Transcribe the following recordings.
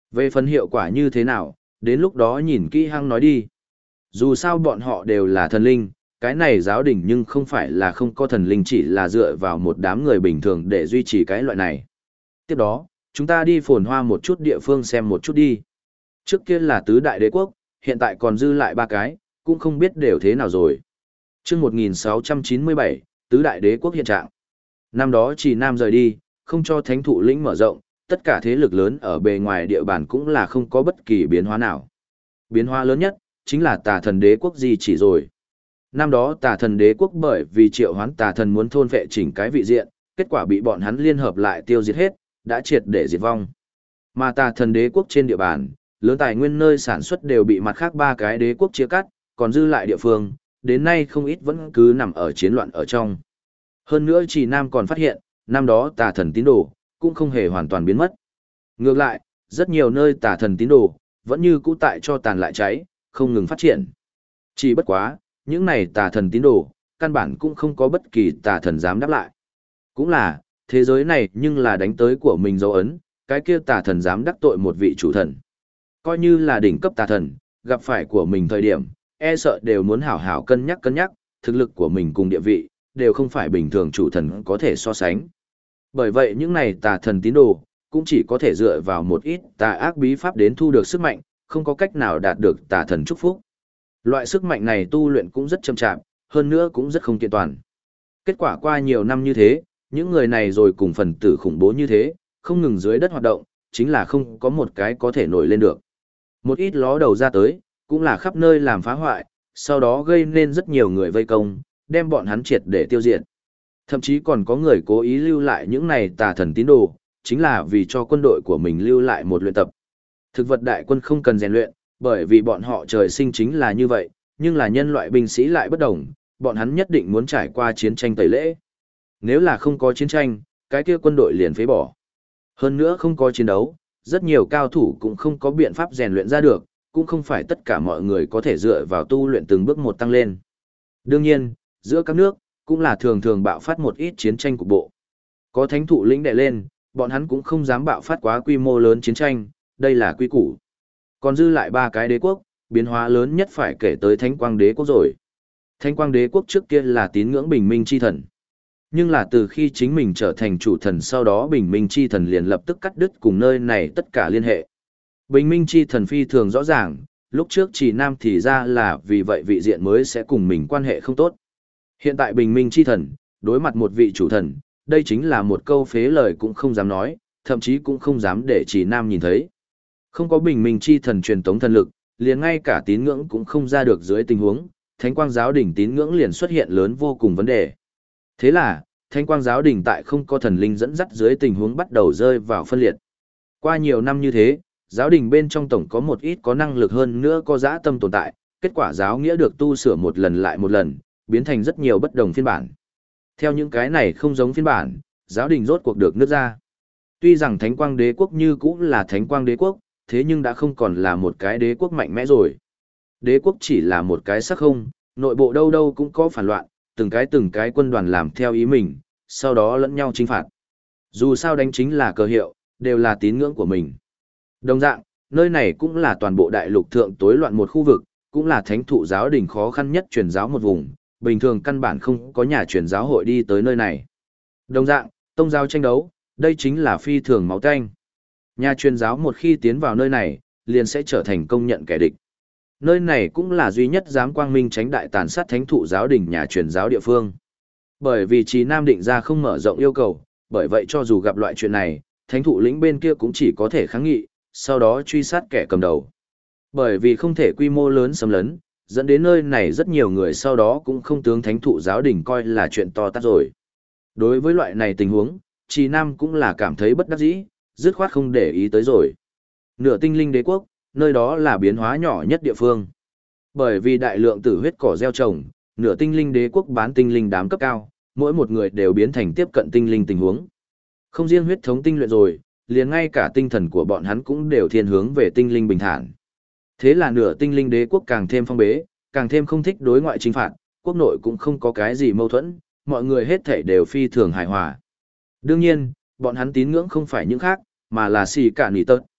Về phần hiệu quả như thế nào, đến lúc đó nhìn kỹ hăng nói đi. Dù sao bọn họ đều là thần linh, cái này giáo đình nhưng không phải là không có thần linh, chỉ là dựa vào một đám người bình thường để duy trì cái loại này. Tiếp đó, chúng ta đi phồn hoa một chút địa phương xem một chút đi. Trước kia là tứ đại đế quốc, hiện tại còn dư lại ba cái, cũng không biết đều thế nào rồi. Chương 1697, tứ đại đế quốc hiện trạng. Năm đó Trì Nam rời đi, không cho thánh thụ lĩnh mở rộng, tất cả thế lực lớn ở bề ngoài địa bàn cũng là không có bất kỳ biến hóa nào. Biến hóa lớn nhất, chính là tà thần đế quốc gì chỉ rồi. Năm đó tà thần đế quốc bởi vì triệu hoán tà thần muốn thôn phệ chỉnh cái vị diện, kết quả bị bọn hắn liên hợp lại tiêu diệt hết, đã triệt để diệt vong. Mà tà thần đế quốc trên địa bàn, lớn tài nguyên nơi sản xuất đều bị mặt khác ba cái đế quốc chia cắt, còn dư lại địa phương, đến nay không ít vẫn cứ nằm ở chiến loạn ở trong. Hơn nữa Trì Nam còn phát hiện, năm đó tà thần tín đồ, cũng không hề hoàn toàn biến mất. Ngược lại, rất nhiều nơi tà thần tín đồ, vẫn như cũ tại cho tàn lại cháy, không ngừng phát triển. Chỉ bất quá, những này tà thần tín đồ, căn bản cũng không có bất kỳ tà thần dám đáp lại. Cũng là, thế giới này nhưng là đánh tới của mình dấu ấn, cái kia tà thần dám đắc tội một vị chủ thần. Coi như là đỉnh cấp tà thần, gặp phải của mình thời điểm, e sợ đều muốn hảo hảo cân nhắc, thực lực của mình cùng địa vị, đều không phải bình thường chủ thần có thể so sánh. Bởi vậy những này tà thần tín đồ, cũng chỉ có thể dựa vào một ít tà ác bí pháp đến thu được sức mạnh, không có cách nào đạt được tà thần chúc phúc. Loại sức mạnh này tu luyện cũng rất chậm chạp, hơn nữa cũng rất không kiện toàn. Kết quả qua nhiều năm như thế, những người này rồi cùng phần tử khủng bố như thế, không ngừng dưới đất hoạt động, chính là không có một cái có thể nổi lên được. Một ít ló đầu ra tới, cũng là khắp nơi làm phá hoại, sau đó gây nên rất nhiều người vây công, đem bọn hắn triệt để tiêu diệt. Thậm chí còn có người cố ý lưu lại những này tà thần tín đồ, chính là vì cho quân đội của mình lưu lại một luyện tập. Thực vật đại quân không cần rèn luyện, bởi vì bọn họ trời sinh chính là như vậy, nhưng là nhân loại binh sĩ lại bất đồng, bọn hắn nhất định muốn trải qua chiến tranh tẩy lễ. Nếu là không có chiến tranh, cái kia quân đội liền phế bỏ. Hơn nữa không có chiến đấu, rất nhiều cao thủ cũng không có biện pháp rèn luyện ra được, cũng không phải tất cả mọi người có thể dựa vào tu luyện từng bước một tăng lên. Đương nhiên, giữa các nước, cũng là thường thường bạo phát một ít chiến tranh cục bộ. Có thánh thụ lĩnh đè lên, bọn hắn cũng không dám bạo phát quá quy mô lớn chiến tranh, đây là quy củ. Còn dư lại ba cái đế quốc, biến hóa lớn nhất phải kể tới Thánh Quang Đế quốc rồi. Thánh Quang Đế quốc trước kia là tín ngưỡng bình minh chi thần. Nhưng là từ khi chính mình trở thành chủ thần sau đó bình minh chi thần liền lập tức cắt đứt cùng nơi này tất cả liên hệ. Bình minh chi thần phi thường rõ ràng, lúc trước chỉ nam thì ra là vì vậy vị diện mới sẽ cùng mình quan hệ không tốt. Hiện tại bình minh chi thần, đối mặt một vị chủ thần, đây chính là một câu phế lời cũng không dám nói, thậm chí cũng không dám để chỉ nam nhìn thấy. Không có bình minh chi thần truyền tống thần lực, liền ngay cả tín ngưỡng cũng không ra được dưới tình huống, Thánh Quang giáo đỉnh tín ngưỡng liền xuất hiện lớn vô cùng vấn đề. Thế là, Thánh Quang giáo đỉnh tại không có thần linh dẫn dắt dưới tình huống bắt đầu rơi vào phân liệt. Qua nhiều năm như thế, giáo đình bên trong tổng có một ít có năng lực hơn nữa có dã tâm tồn tại, kết quả giáo nghĩa được tu sửa một lần lại một lần, biến thành rất nhiều bất đồng phiên bản. Theo những cái này không giống phiên bản, giáo đình rốt cuộc được nứt ra. Tuy rằng Thánh Quang đế quốc như cũ là Thánh Quang đế quốc, thế nhưng đã không còn là một cái đế quốc mạnh mẽ rồi. Đế quốc chỉ là một cái sắc không, nội bộ đâu đâu cũng có phản loạn, từng cái quân đoàn làm theo ý mình, sau đó lẫn nhau chinh phạt. Dù sao đánh chính là cờ hiệu, đều là tín ngưỡng của mình. Đồng dạng, nơi này cũng là toàn bộ đại lục thượng tối loạn một khu vực, cũng là thánh thụ giáo đình khó khăn nhất truyền giáo một vùng, bình thường căn bản không có nhà truyền giáo hội đi tới nơi này. Đồng dạng, tông giáo tranh đấu, đây chính là phi thường máu tanh. Nhà truyền giáo một khi tiến vào nơi này, liền sẽ trở thành công nhận kẻ địch. Nơi này cũng là duy nhất dám quang minh tránh đại tàn sát thánh thụ giáo đình nhà truyền giáo địa phương. Bởi vì Trì Nam định ra không mở rộng yêu cầu, bởi vậy cho dù gặp loại chuyện này, thánh thụ lĩnh bên kia cũng chỉ có thể kháng nghị, sau đó truy sát kẻ cầm đầu. Bởi vì không thể quy mô lớn xâm lấn, dẫn đến nơi này rất nhiều người sau đó cũng không tướng thánh thụ giáo đình coi là chuyện to tát rồi. Đối với loại này tình huống, Trì Nam cũng là cảm thấy bất đắc dĩ, dứt khoát không để ý tới rồi. Nửa tinh linh đế quốc, nơi đó là biến hóa nhỏ nhất địa phương. Bởi vì đại lượng tử huyết cỏ gieo trồng, nửa tinh linh đế quốc bán tinh linh đám cấp cao, mỗi một người đều biến thành tiếp cận tinh linh tình huống. Không riêng huyết thống tinh luyện rồi, liền ngay cả tinh thần của bọn hắn cũng đều thiên hướng về tinh linh bình thản. Thế là nửa tinh linh đế quốc càng thêm phong bế, càng thêm không thích đối ngoại chinh phạt, quốc nội cũng không có cái gì mâu thuẫn, mọi người hết thảy đều phi thường hài hòa. Đương nhiên, bọn hắn tín ngưỡng không phải những khác, mà là xì cả nỉ tớt.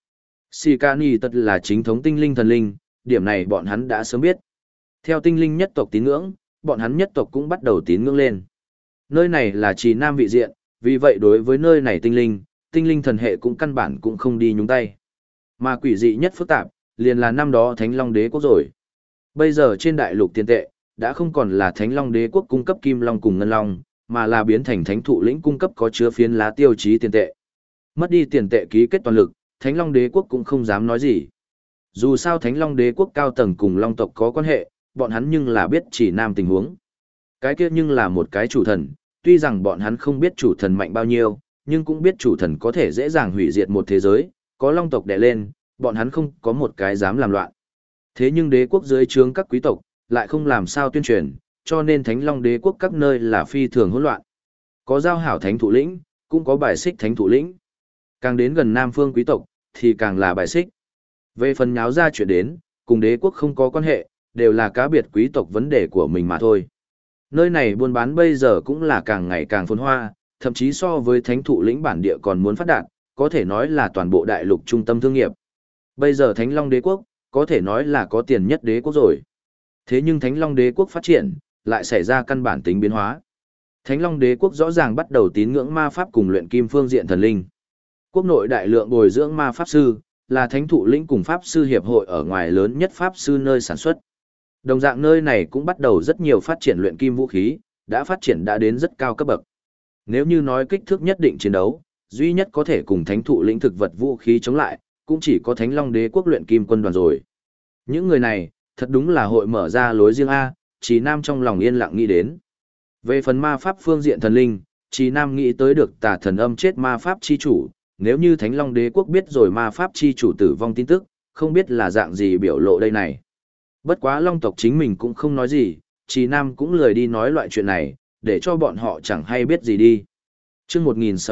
Sikani tật là chính thống tinh linh thần linh, điểm này bọn hắn đã sớm biết. Theo tinh linh nhất tộc tín ngưỡng, bọn hắn nhất tộc cũng bắt đầu tín ngưỡng lên. Nơi này là Trì Nam vị diện, vì vậy đối với nơi này tinh linh thần hệ cũng căn bản cũng không đi nhúng tay. Mà quỷ dị nhất phức tạp, liền là năm đó Thánh Long Đế quốc rồi. Bây giờ trên đại lục tiền tệ, đã không còn là Thánh Long Đế quốc cung cấp kim long cùng ngân long, mà là biến thành Thánh Thụ lĩnh cung cấp có chứa phiến lá tiêu chí tiền tệ. Mất đi tiền tệ ký kết toàn lực, Thánh Long Đế quốc cũng không dám nói gì. Dù sao Thánh Long Đế quốc cao tầng cùng Long tộc có quan hệ, bọn hắn nhưng là biết Chỉ Nam tình huống. Cái kia nhưng là một cái chủ thần, tuy rằng bọn hắn không biết chủ thần mạnh bao nhiêu, nhưng cũng biết chủ thần có thể dễ dàng hủy diệt một thế giới, có Long tộc đè lên, bọn hắn không có một cái dám làm loạn. Thế nhưng đế quốc dưới trướng các quý tộc, lại không làm sao tuyên truyền, cho nên Thánh Long Đế quốc các nơi là phi thường hỗn loạn. Có giao hảo Thánh Thụ lĩnh, cũng có bài xích Thánh Thụ lĩnh. Càng đến gần Nam phương quý tộc, thì càng là bài xích. Về phần nháo ra chuyện đến, cùng đế quốc không có quan hệ, đều là cá biệt quý tộc vấn đề của mình mà thôi. Nơi này buôn bán bây giờ cũng là càng ngày càng phồn hoa, thậm chí so với Thánh Thụ lĩnh bản địa còn muốn phát đạt, có thể nói là toàn bộ đại lục trung tâm thương nghiệp. Bây giờ Thánh Long Đế quốc, có thể nói là có tiền nhất đế quốc rồi. Thế nhưng Thánh Long Đế quốc phát triển, lại xảy ra căn bản tính biến hóa. Thánh Long Đế quốc rõ ràng bắt đầu tín ngưỡng ma pháp cùng luyện kim phương diện thần linh. Quốc nội đại lượng bồi dưỡng ma pháp sư, là Thánh Thụ lĩnh cùng pháp sư hiệp hội ở ngoài lớn nhất pháp sư nơi sản xuất. Đồng dạng nơi này cũng bắt đầu rất nhiều phát triển luyện kim vũ khí, đã phát triển đã đến rất cao cấp bậc. Nếu như nói kích thước nhất định chiến đấu, duy nhất có thể cùng Thánh Thụ lĩnh thực vật vũ khí chống lại, cũng chỉ có Thánh Long Đế quốc luyện kim quân đoàn rồi. Những người này, thật đúng là hội mở ra lối riêng A, Trì Nam trong lòng yên lặng nghĩ đến. Về phần ma pháp phương diện thần linh, Trì Nam nghĩ tới được tà thần âm chết ma pháp chi chủ, nếu như Thánh Long Đế quốc biết rồi ma pháp chi chủ tử vong tin tức, không biết là dạng gì biểu lộ đây này. Bất quá Long tộc chính mình cũng không nói gì, Trì Nam cũng lười đi nói loại chuyện này, để cho bọn họ chẳng hay biết gì đi. Trước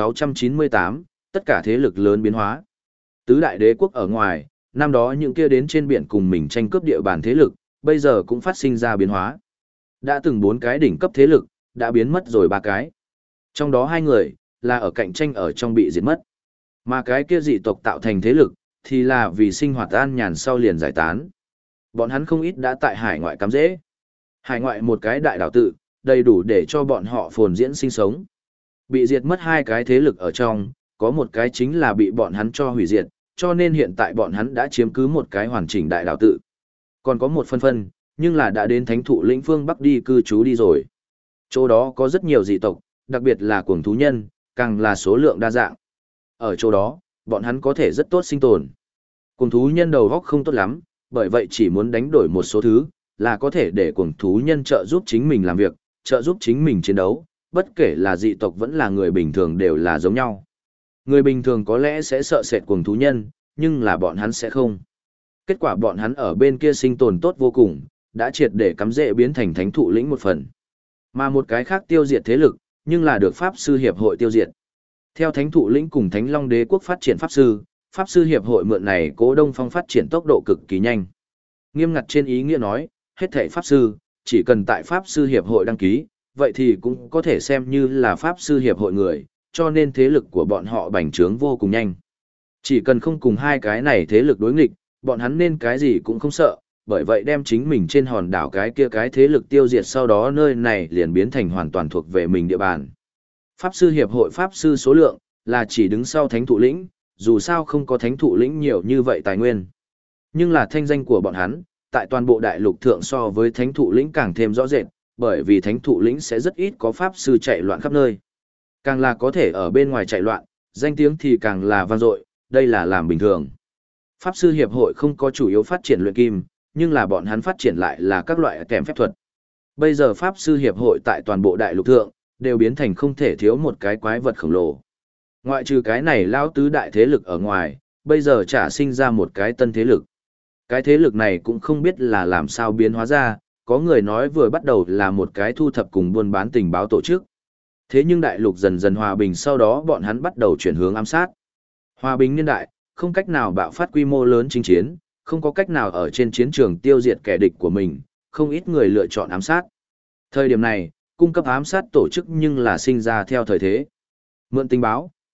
1698, tất cả thế lực lớn biến hóa. Tứ đại đế quốc ở ngoài, năm đó những kia đến trên biển cùng mình tranh cướp địa bàn thế lực, bây giờ cũng phát sinh ra biến hóa. Đã từng 4 cái đỉnh cấp thế lực, đã biến mất rồi 3 cái. Trong đó 2 người, là ở cạnh tranh ở trong bị diệt mất. Mà cái kia dị tộc tạo thành thế lực, thì là vì sinh hoạt an nhàn sau liền giải tán. Bọn hắn không ít đã tại hải ngoại cắm dễ. Hải ngoại một cái đại đảo tự, đầy đủ để cho bọn họ phồn diễn sinh sống. Bị diệt mất 2 cái thế lực ở trong, có một cái chính là bị bọn hắn cho hủy diệt, cho nên hiện tại bọn hắn đã chiếm cứ một cái hoàn chỉnh đại đảo tự. Còn có một phân, nhưng là đã đến Thánh Thụ lĩnh phương Bắc đi cư trú đi rồi. Chỗ đó có rất nhiều dị tộc, đặc biệt là cuồng thú nhân, càng là số lượng đa dạng. Ở chỗ đó, bọn hắn có thể rất tốt sinh tồn. Cuồng thú nhân đầu góc không tốt lắm, bởi vậy chỉ muốn đánh đổi một số thứ, là có thể để cuồng thú nhân trợ giúp chính mình làm việc, trợ giúp chính mình chiến đấu, bất kể là dị tộc vẫn là người bình thường đều là giống nhau. Người bình thường có lẽ sẽ sợ sệt cuồng thú nhân, nhưng là bọn hắn sẽ không. Kết quả bọn hắn ở bên kia sinh tồn tốt vô cùng, đã triệt để cắm rễ biến thành Thánh Thụ lĩnh một phần. Mà một cái khác tiêu diệt thế lực, nhưng là được Pháp sư Hiệp hội tiêu diệt. Theo Thánh Thụ lĩnh cùng Thánh Long Đế quốc phát triển Pháp sư Hiệp hội mượn này Cố Đông Phong phát triển tốc độ cực kỳ nhanh. Nghiêm ngặt trên ý nghĩa nói, hết thảy Pháp sư, chỉ cần tại Pháp sư Hiệp hội đăng ký, vậy thì cũng có thể xem như là Pháp sư Hiệp hội người, cho nên thế lực của bọn họ bành trướng vô cùng nhanh. Chỉ cần không cùng 2 cái này thế lực đối nghịch, bọn hắn nên cái gì cũng không sợ, bởi vậy đem chính mình trên hòn đảo cái kia cái thế lực tiêu diệt, sau đó nơi này liền biến thành hoàn toàn thuộc về mình địa bàn. Pháp sư Hiệp hội Pháp sư số lượng, là chỉ đứng sau Thánh Thụ lĩnh, dù sao không có Thánh Thụ lĩnh nhiều như vậy tài nguyên. Nhưng là thanh danh của bọn hắn, tại toàn bộ đại lục thượng so với Thánh Thụ lĩnh càng thêm rõ rệt, bởi vì Thánh Thụ lĩnh sẽ rất ít có Pháp sư chạy loạn khắp nơi. Càng là có thể ở bên ngoài chạy loạn, danh tiếng thì càng là vang dội, đây là làm bình thường. Pháp sư Hiệp hội không có chủ yếu phát triển luyện kim, nhưng là bọn hắn phát triển lại là các loại kèm phép thuật. Bây giờ Pháp sư Hiệp hội tại toàn bộ đại lục thượng, đều biến thành không thể thiếu một cái quái vật khổng lồ. Ngoại trừ cái này lao tứ đại thế lực ở ngoài, bây giờ chả sinh ra một cái tân thế lực. Cái thế lực này cũng không biết là làm sao biến hóa ra, có người nói vừa bắt đầu là một cái thu thập cùng buôn bán tình báo tổ chức. Thế nhưng đại lục dần dần hòa bình, sau đó bọn hắn bắt đầu chuyển hướng ám sát. Hòa bình niên đại, không cách nào bạo phát quy mô lớn chinh chiến, không có cách nào ở trên chiến trường tiêu diệt kẻ địch của mình, không ít người lựa chọn ám sát. Thời điểm này, cung cấp ám sát tổ chức nhưng là sinh ra theo thời thế. Mượn tình báo,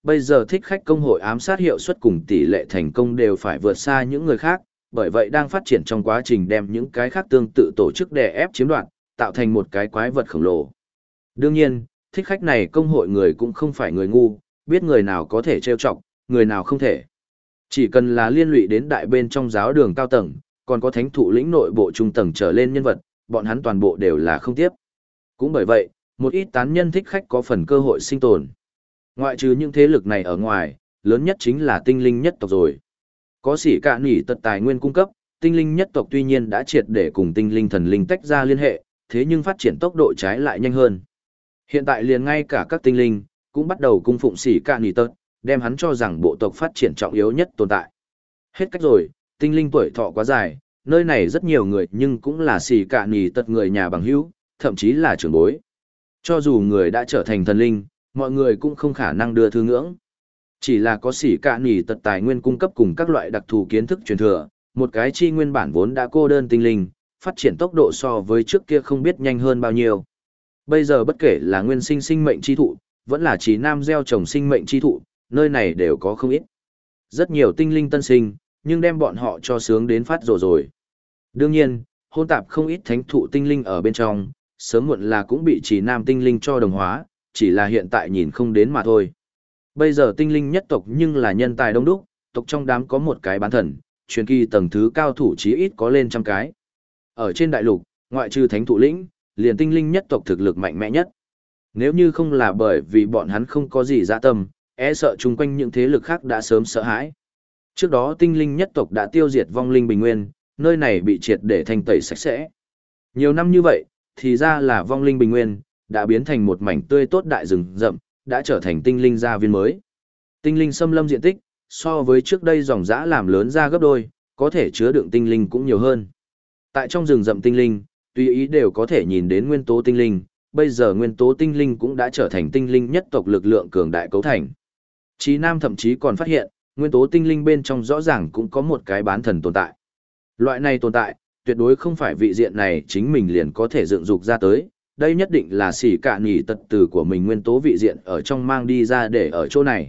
bây giờ thích khách công hội ám sát hiệu suất cùng tỷ lệ thành công đều phải vượt xa những người khác, bởi vậy đang phát triển trong quá trình đem những cái khác tương tự tổ chức đè ép chiếm đoạt, tạo thành một cái quái vật khổng lồ. Đương nhiên, thích khách này công hội người cũng không phải người ngu, biết người nào có thể trêu chọc, người nào không thể. Chỉ cần là liên lụy đến đại bên trong giáo đường cao tầng, còn có thánh thụ lĩnh nội bộ trung tầng trở lên nhân vật, bọn hắn toàn bộ đều là không tiếp. Cũng bởi vậy, một ít tán nhân thích khách có phần cơ hội sinh tồn. Ngoại trừ những thế lực này ở ngoài, lớn nhất chính là tinh linh nhất tộc rồi. Có sỉ cạn nỉ tật tài nguyên cung cấp, tinh linh nhất tộc tuy nhiên đã triệt để cùng tinh linh thần linh tách ra liên hệ, thế nhưng phát triển tốc độ trái lại nhanh hơn. Hiện tại liền ngay cả các tinh linh, cũng bắt đầu cung phụng sỉ cạn nỉ tật, đem hắn cho rằng bộ tộc phát triển trọng yếu nhất tồn tại. Hết cách rồi, tinh linh tuổi thọ quá dài, nơi này rất nhiều người nhưng cũng là sỉ cạn nỉ tật người nhà bằng hữu, thậm chí là trưởng bối. Cho dù người đã trở thành thần linh, mọi người cũng không khả năng đưa thư ngưỡng. Chỉ là có sỉ cạn nỉ tật tài nguyên cung cấp cùng các loại đặc thù kiến thức truyền thừa, một cái chi nguyên bản vốn đã cô đơn tinh linh, phát triển tốc độ so với trước kia không biết nhanh hơn bao nhiêu. Bây giờ bất kể là nguyên sinh sinh mệnh chi thụ, vẫn là chỉ nam gieo trồng sinh mệnh chi thụ, nơi này đều có không ít. Rất nhiều tinh linh tân sinh, nhưng đem bọn họ cho sướng đến phát rồi. Đương nhiên, hôn tạp không ít thánh thụ tinh linh ở bên trong, sớm muộn là cũng bị chỉ nam tinh linh cho đồng hóa, chỉ là hiện tại nhìn không đến mà thôi. Bây giờ tinh linh nhất tộc nhưng là nhân tài đông đúc, tộc trong đám có một cái bán thần, truyền kỳ tầng thứ cao thủ chí ít có lên trăm cái. Ở trên đại lục, ngoại trừ thánh thụ lĩnh, liền tinh linh nhất tộc thực lực mạnh mẽ nhất. Nếu như không là bởi vì bọn hắn không có gì dạ tâm, e sợ chung quanh những thế lực khác đã sớm sợ hãi. Trước đó tinh linh nhất tộc đã tiêu diệt vong linh bình nguyên, nơi này bị triệt để thanh tẩy sạch sẽ. Nhiều năm như vậy, thì ra là vong linh bình nguyên, đã biến thành một mảnh tươi tốt đại rừng rậm, đã trở thành tinh linh gia viên mới. Tinh linh xâm lâm diện tích, so với trước đây dòng dã làm lớn ra gấp đôi, có thể chứa đựng tinh linh cũng nhiều hơn. Tại trong rừng rậm tinh linh, tùy ý đều có thể nhìn đến nguyên tố tinh linh, bây giờ nguyên tố tinh linh cũng đã trở thành tinh linh nhất tộc lực lượng cường đại cấu thành. Chí Nam thậm chí còn phát hiện, nguyên tố tinh linh bên trong rõ ràng cũng có một cái bán thần tồn tại. Loại này tồn tại, tuyệt đối không phải vị diện này chính mình liền có thể dựng dục ra tới, đây nhất định là xỉ cạn nhì tật từ của mình nguyên tố vị diện ở trong mang đi ra để ở chỗ này.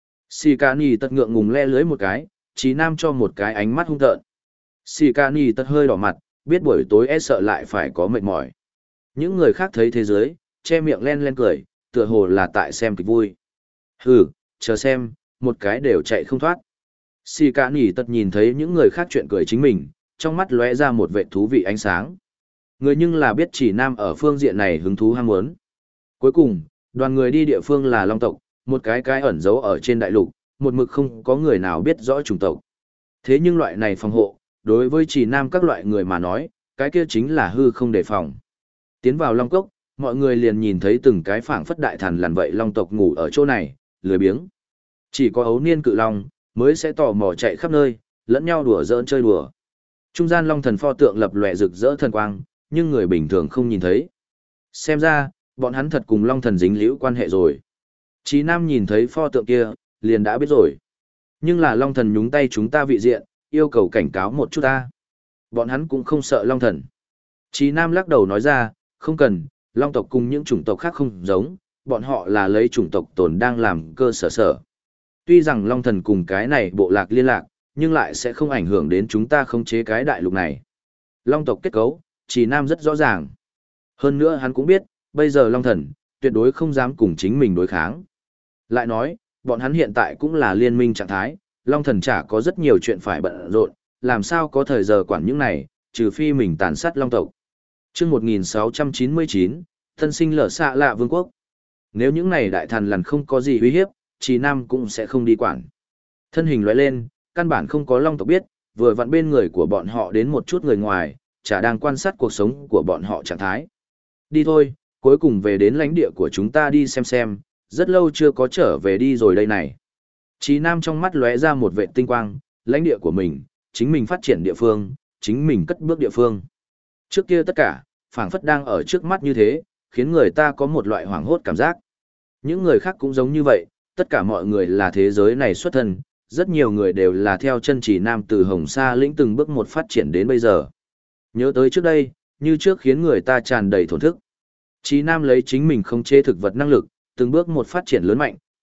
Xỉ cạn nhì tật ngượng ngùng le lưới một cái, Chí Nam cho một cái ánh mắt hung tợn. Xỉ cạn nhì tật hơi đỏ mặt, biết buổi tối e sợ lại phải có mệt mỏi. Những người khác thấy thế giới, che miệng len len cười, tựa hồ là tại xem kịch vui. Hừ, chờ xem, một cái đều chạy không thoát. Xỉ cạn nhì tật nhìn thấy những người khác chuyện cười chính mình, trong mắt lóe ra một vẻ thú vị ánh sáng. Người nhưng là biết chỉ Nam ở phương diện này hứng thú ham muốn. Cuối cùng, đoàn người đi địa phương là Long tộc, một cái ẩn giấu ở trên đại lục, một mực không có người nào biết rõ chủng tộc. Thế nhưng loại này phòng hộ, đối với chỉ Nam các loại người mà nói, cái kia chính là hư không đề phòng. Tiến vào Long Cốc, mọi người liền nhìn thấy từng cái phảng phất đại thần lằn vậy Long tộc ngủ ở chỗ này, lười biếng. Chỉ có ấu niên cự long mới sẽ tò mò chạy khắp nơi, lẫn nhau đùa giỡn chơi đùa. Trung gian Long thần pho tượng lập lòe rực rỡ thần quang, nhưng người bình thường không nhìn thấy. Xem ra, bọn hắn thật cùng Long thần dính liễu quan hệ rồi. Chí Nam nhìn thấy pho tượng kia, liền đã biết rồi. Nhưng là Long thần nhúng tay chúng ta vị diện, yêu cầu cảnh cáo một chút ta. Bọn hắn cũng không sợ Long thần. Chí Nam lắc đầu nói ra, không cần, Long tộc cùng những chủng tộc khác không giống, bọn họ là lấy chủng tộc tồn đang làm cơ sở. Tuy rằng Long thần cùng cái này bộ lạc liên lạc, nhưng lại sẽ không ảnh hưởng đến chúng ta khống chế cái đại lục này. Long tộc kết cấu, Chí Nam rất rõ ràng. Hơn nữa hắn cũng biết, bây giờ Long thần, tuyệt đối không dám cùng chính mình đối kháng. Lại nói, bọn hắn hiện tại cũng là liên minh trạng thái, Long thần chả có rất nhiều chuyện phải bận rộn, làm sao có thời giờ quản những này, trừ phi mình tàn sát Long tộc. Trước 1699, thân sinh lở xạ lạ vương quốc. Nếu những này đại thần lần không có gì uy hiếp, Chí Nam cũng sẽ không đi quản. Thân hình lóe lên, căn bản không có Long tộc biết, vừa vặn bên người của bọn họ đến một chút người ngoài, chả đang quan sát cuộc sống của bọn họ trạng thái. Đi thôi, cuối cùng về đến lãnh địa của chúng ta đi xem, rất lâu chưa có trở về đi rồi đây này. Chí Nam trong mắt lóe ra một vệt tinh quang, lãnh địa của mình, chính mình phát triển địa phương, chính mình cất bước địa phương. Trước kia tất cả, phảng phất đang ở trước mắt như thế, khiến người ta có một loại hoảng hốt cảm giác. Những người khác cũng giống như vậy, tất cả mọi người là thế giới này xuất thân, rất nhiều người đều là theo chân Chí Nam từ Hồng Sa lĩnh từng bước một phát triển đến bây giờ. Nhớ tới trước đây, như trước khiến người ta tràn đầy thổn thức. Chí Nam lấy chính mình khống chế thực vật năng lực, từng bước một phát triển lớn mạnh,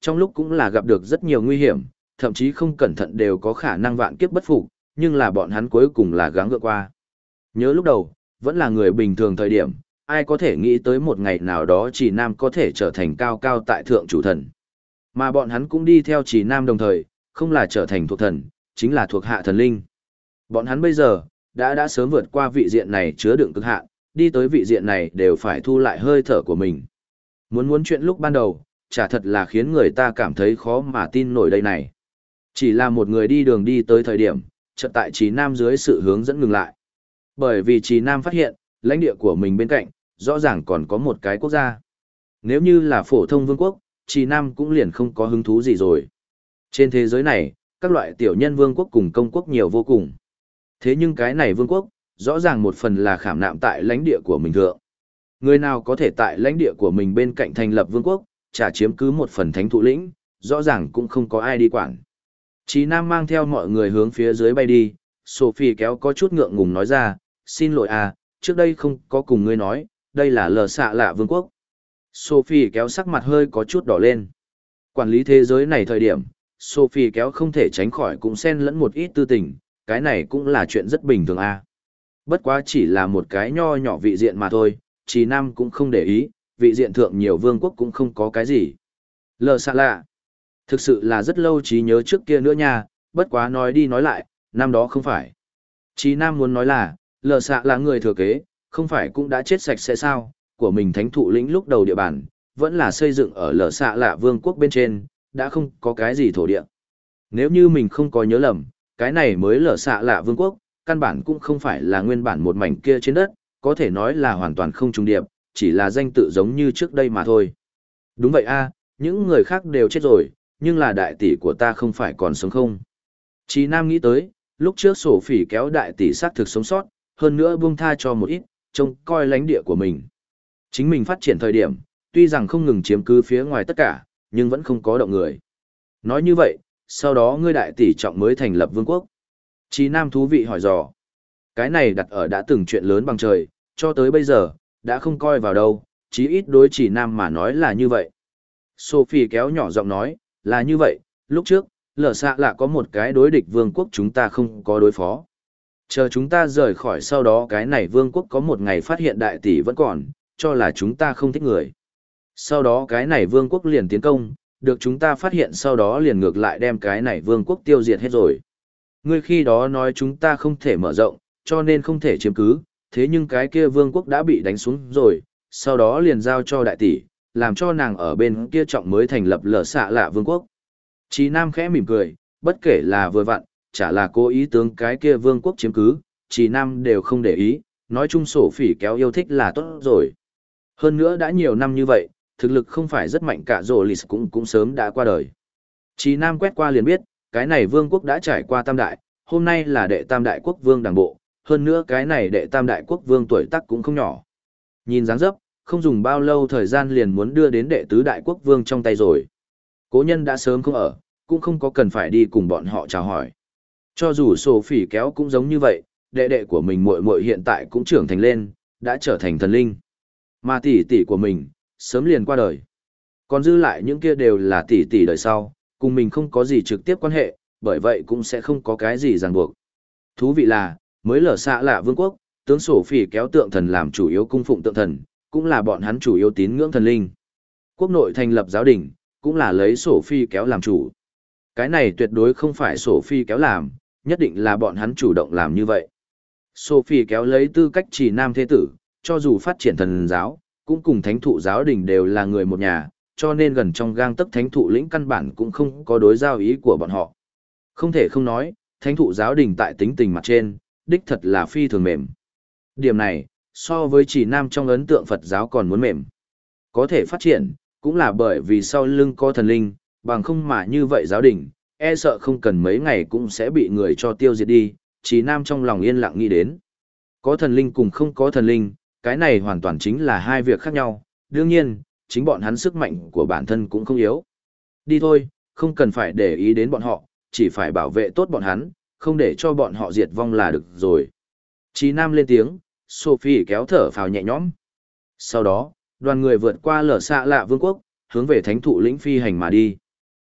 trong lúc cũng là gặp được rất nhiều nguy hiểm, thậm chí không cẩn thận đều có khả năng vạn kiếp bất phục, nhưng là bọn hắn cuối cùng là gắng gượng qua. Nhớ lúc đầu, vẫn là người bình thường thời điểm, ai có thể nghĩ tới một ngày nào đó Trì Nam có thể trở thành cao cao tại thượng chủ thần. Mà bọn hắn cũng đi theo Trì Nam đồng thời, không là trở thành thuộc thần, chính là thuộc hạ thần linh. Bọn hắn bây giờ, đã sớm vượt qua vị diện này chứa đựng cực hạn, đi tới vị diện này đều phải thu lại hơi thở của mình. Muốn chuyện lúc ban đầu, chả thật là khiến người ta cảm thấy khó mà tin nổi đây này. Chỉ là một người đi đường đi tới thời điểm, chợt tại Trì Nam dưới sự hướng dẫn ngừng lại. Bởi vì Trì Nam phát hiện, lãnh địa của mình bên cạnh, rõ ràng còn có một cái quốc gia. Nếu như là phổ thông vương quốc, Trì Nam cũng liền không có hứng thú gì rồi. Trên thế giới này, các loại tiểu nhân vương quốc cùng công quốc nhiều vô cùng. Thế nhưng cái này vương quốc, rõ ràng một phần là khảm nạm tại lãnh địa của mình thượng. Người nào có thể tại lãnh địa của mình bên cạnh thành lập vương quốc, trả chiếm cứ một phần thánh thụ lĩnh, rõ ràng cũng không có ai đi quản. Chí Nam mang theo mọi người hướng phía dưới bay đi, Sophie kéo có chút ngượng ngùng nói ra, xin lỗi à, trước đây không có cùng ngươi nói, đây là lờ xạ lạ vương quốc. Sophie kéo sắc mặt hơi có chút đỏ lên. Quản lý thế giới này thời điểm, Sophie kéo không thể tránh khỏi cũng xen lẫn một ít tư tình, cái này cũng là chuyện rất bình thường à. Bất quá chỉ là một cái nho nhỏ vị diện mà thôi, Chí Nam cũng không để ý, vị diện thượng nhiều vương quốc cũng không có cái gì. Lờ xạ lạ. Thực sự là rất lâu trí nhớ trước kia nữa nha, bất quá nói đi nói lại, năm đó không phải. Chí Nam muốn nói là, lờ xạ là người thừa kế, không phải cũng đã chết sạch sẽ sao, của mình thánh thụ lĩnh lúc đầu địa bàn, vẫn là xây dựng ở lờ xạ lạ vương quốc bên trên, đã không có cái gì thổ địa. Nếu như mình không có nhớ lầm, cái này mới lờ xạ lạ vương quốc, căn bản cũng không phải là nguyên bản một mảnh kia trên đất, có thể nói là hoàn toàn không trùng điệp, chỉ là danh tự giống như trước đây mà thôi. Đúng vậy a, những người khác đều chết rồi, nhưng là đại tỷ của ta không phải còn sống không. Chí Nam nghĩ tới, lúc trước sổ phỉ kéo đại tỷ xác thực sống sót, hơn nữa buông tha cho một ít, trông coi lãnh địa của mình. Chính mình phát triển thời điểm, tuy rằng không ngừng chiếm cứ phía ngoài tất cả, nhưng vẫn không có động người. Nói như vậy, sau đó ngươi đại tỷ trọng mới thành lập vương quốc. Chí Nam thú vị hỏi dò. Cái này đặt ở đã từng chuyện lớn bằng trời, cho tới bây giờ, đã không coi vào đâu, chí ít đối Chí Nam mà nói là như vậy. Sophie kéo nhỏ giọng nói, là như vậy, lúc trước, lở xạ là có một cái đối địch vương quốc chúng ta không có đối phó. Chờ chúng ta rời khỏi sau đó cái này vương quốc có một ngày phát hiện đại tỷ vẫn còn, cho là chúng ta không thích người. Sau đó cái này vương quốc liền tiến công, được chúng ta phát hiện sau đó liền ngược lại đem cái này vương quốc tiêu diệt hết rồi. Ngươi khi đó nói chúng ta không thể mở rộng, cho nên không thể chiếm cứ, thế nhưng cái kia vương quốc đã bị đánh xuống rồi, sau đó liền giao cho đại tỷ, làm cho nàng ở bên kia trọng mới thành lập lở xạ lạ vương quốc. Chí Nam khẽ mỉm cười, bất kể là vừa vặn, chả là cố ý tướng cái kia vương quốc chiếm cứ, Chí Nam đều không để ý, nói chung sổ phỉ kéo yêu thích là tốt rồi. Hơn nữa đã nhiều năm như vậy, thực lực không phải rất mạnh, cả rồ lì cũng sớm đã qua đời. Chí Nam quét qua liền biết, cái này vương quốc đã trải qua tam đại, hôm nay là đệ tam đại quốc vương đảng bộ, hơn nữa cái này đệ tam đại quốc vương tuổi tác cũng không nhỏ. Nhìn dáng dấp, không dùng bao lâu thời gian liền muốn đưa đến đệ tứ đại quốc vương trong tay rồi. Cố nhân đã sớm không ở, cũng không có cần phải đi cùng bọn họ chào hỏi. Cho dù sổ phỉ kéo cũng giống như vậy, đệ đệ của mình muội muội hiện tại cũng trưởng thành lên, đã trở thành thần linh. Mà tỷ tỷ của mình, sớm liền qua đời. Còn dư lại những kia đều là tỷ tỷ đời sau, cùng mình không có gì trực tiếp quan hệ, bởi vậy cũng sẽ không có cái gì ràng buộc. Thú vị là, mới lở xạ lạ vương quốc, tướng sổ phỉ kéo tượng thần làm chủ yếu cung phụng tượng thần, cũng là bọn hắn chủ yếu tín ngưỡng thần linh. Quốc nội thành lập giáo đình, cũng là lấy sổ phi kéo làm chủ. Cái này tuyệt đối không phải sổ phi kéo làm, nhất định là bọn hắn chủ động làm như vậy. Sổ phi kéo lấy tư cách chỉ nam thế tử, cho dù phát triển thần giáo, cũng cùng thánh thụ giáo đình đều là người một nhà, cho nên gần trong gang tấc thánh thụ lĩnh căn bản cũng không có đối giao ý của bọn họ. Không thể không nói, thánh thụ giáo đình tại tính tình mặt trên, đích thật là phi thường mềm. Điểm này, so với chỉ nam trong ấn tượng Phật giáo còn muốn mềm. Có thể phát triển, cũng là bởi vì sau lưng có thần linh, bằng không mà như vậy giáo đình, e sợ không cần mấy ngày cũng sẽ bị người cho tiêu diệt đi, chỉ nam trong lòng yên lặng nghĩ đến. Có thần linh cùng không có thần linh, cái này hoàn toàn chính là hai việc khác nhau, đương nhiên, chính bọn hắn sức mạnh của bản thân cũng không yếu. Đi thôi, không cần phải để ý đến bọn họ, chỉ phải bảo vệ tốt bọn hắn, không để cho bọn họ diệt vong là được rồi. Chí Nam lên tiếng, Sophie kéo thở phào nhẹ nhõm. Sau đó, đoàn người vượt qua lở xạ lạ vương quốc, hướng về thánh thụ lĩnh phi hành mà đi.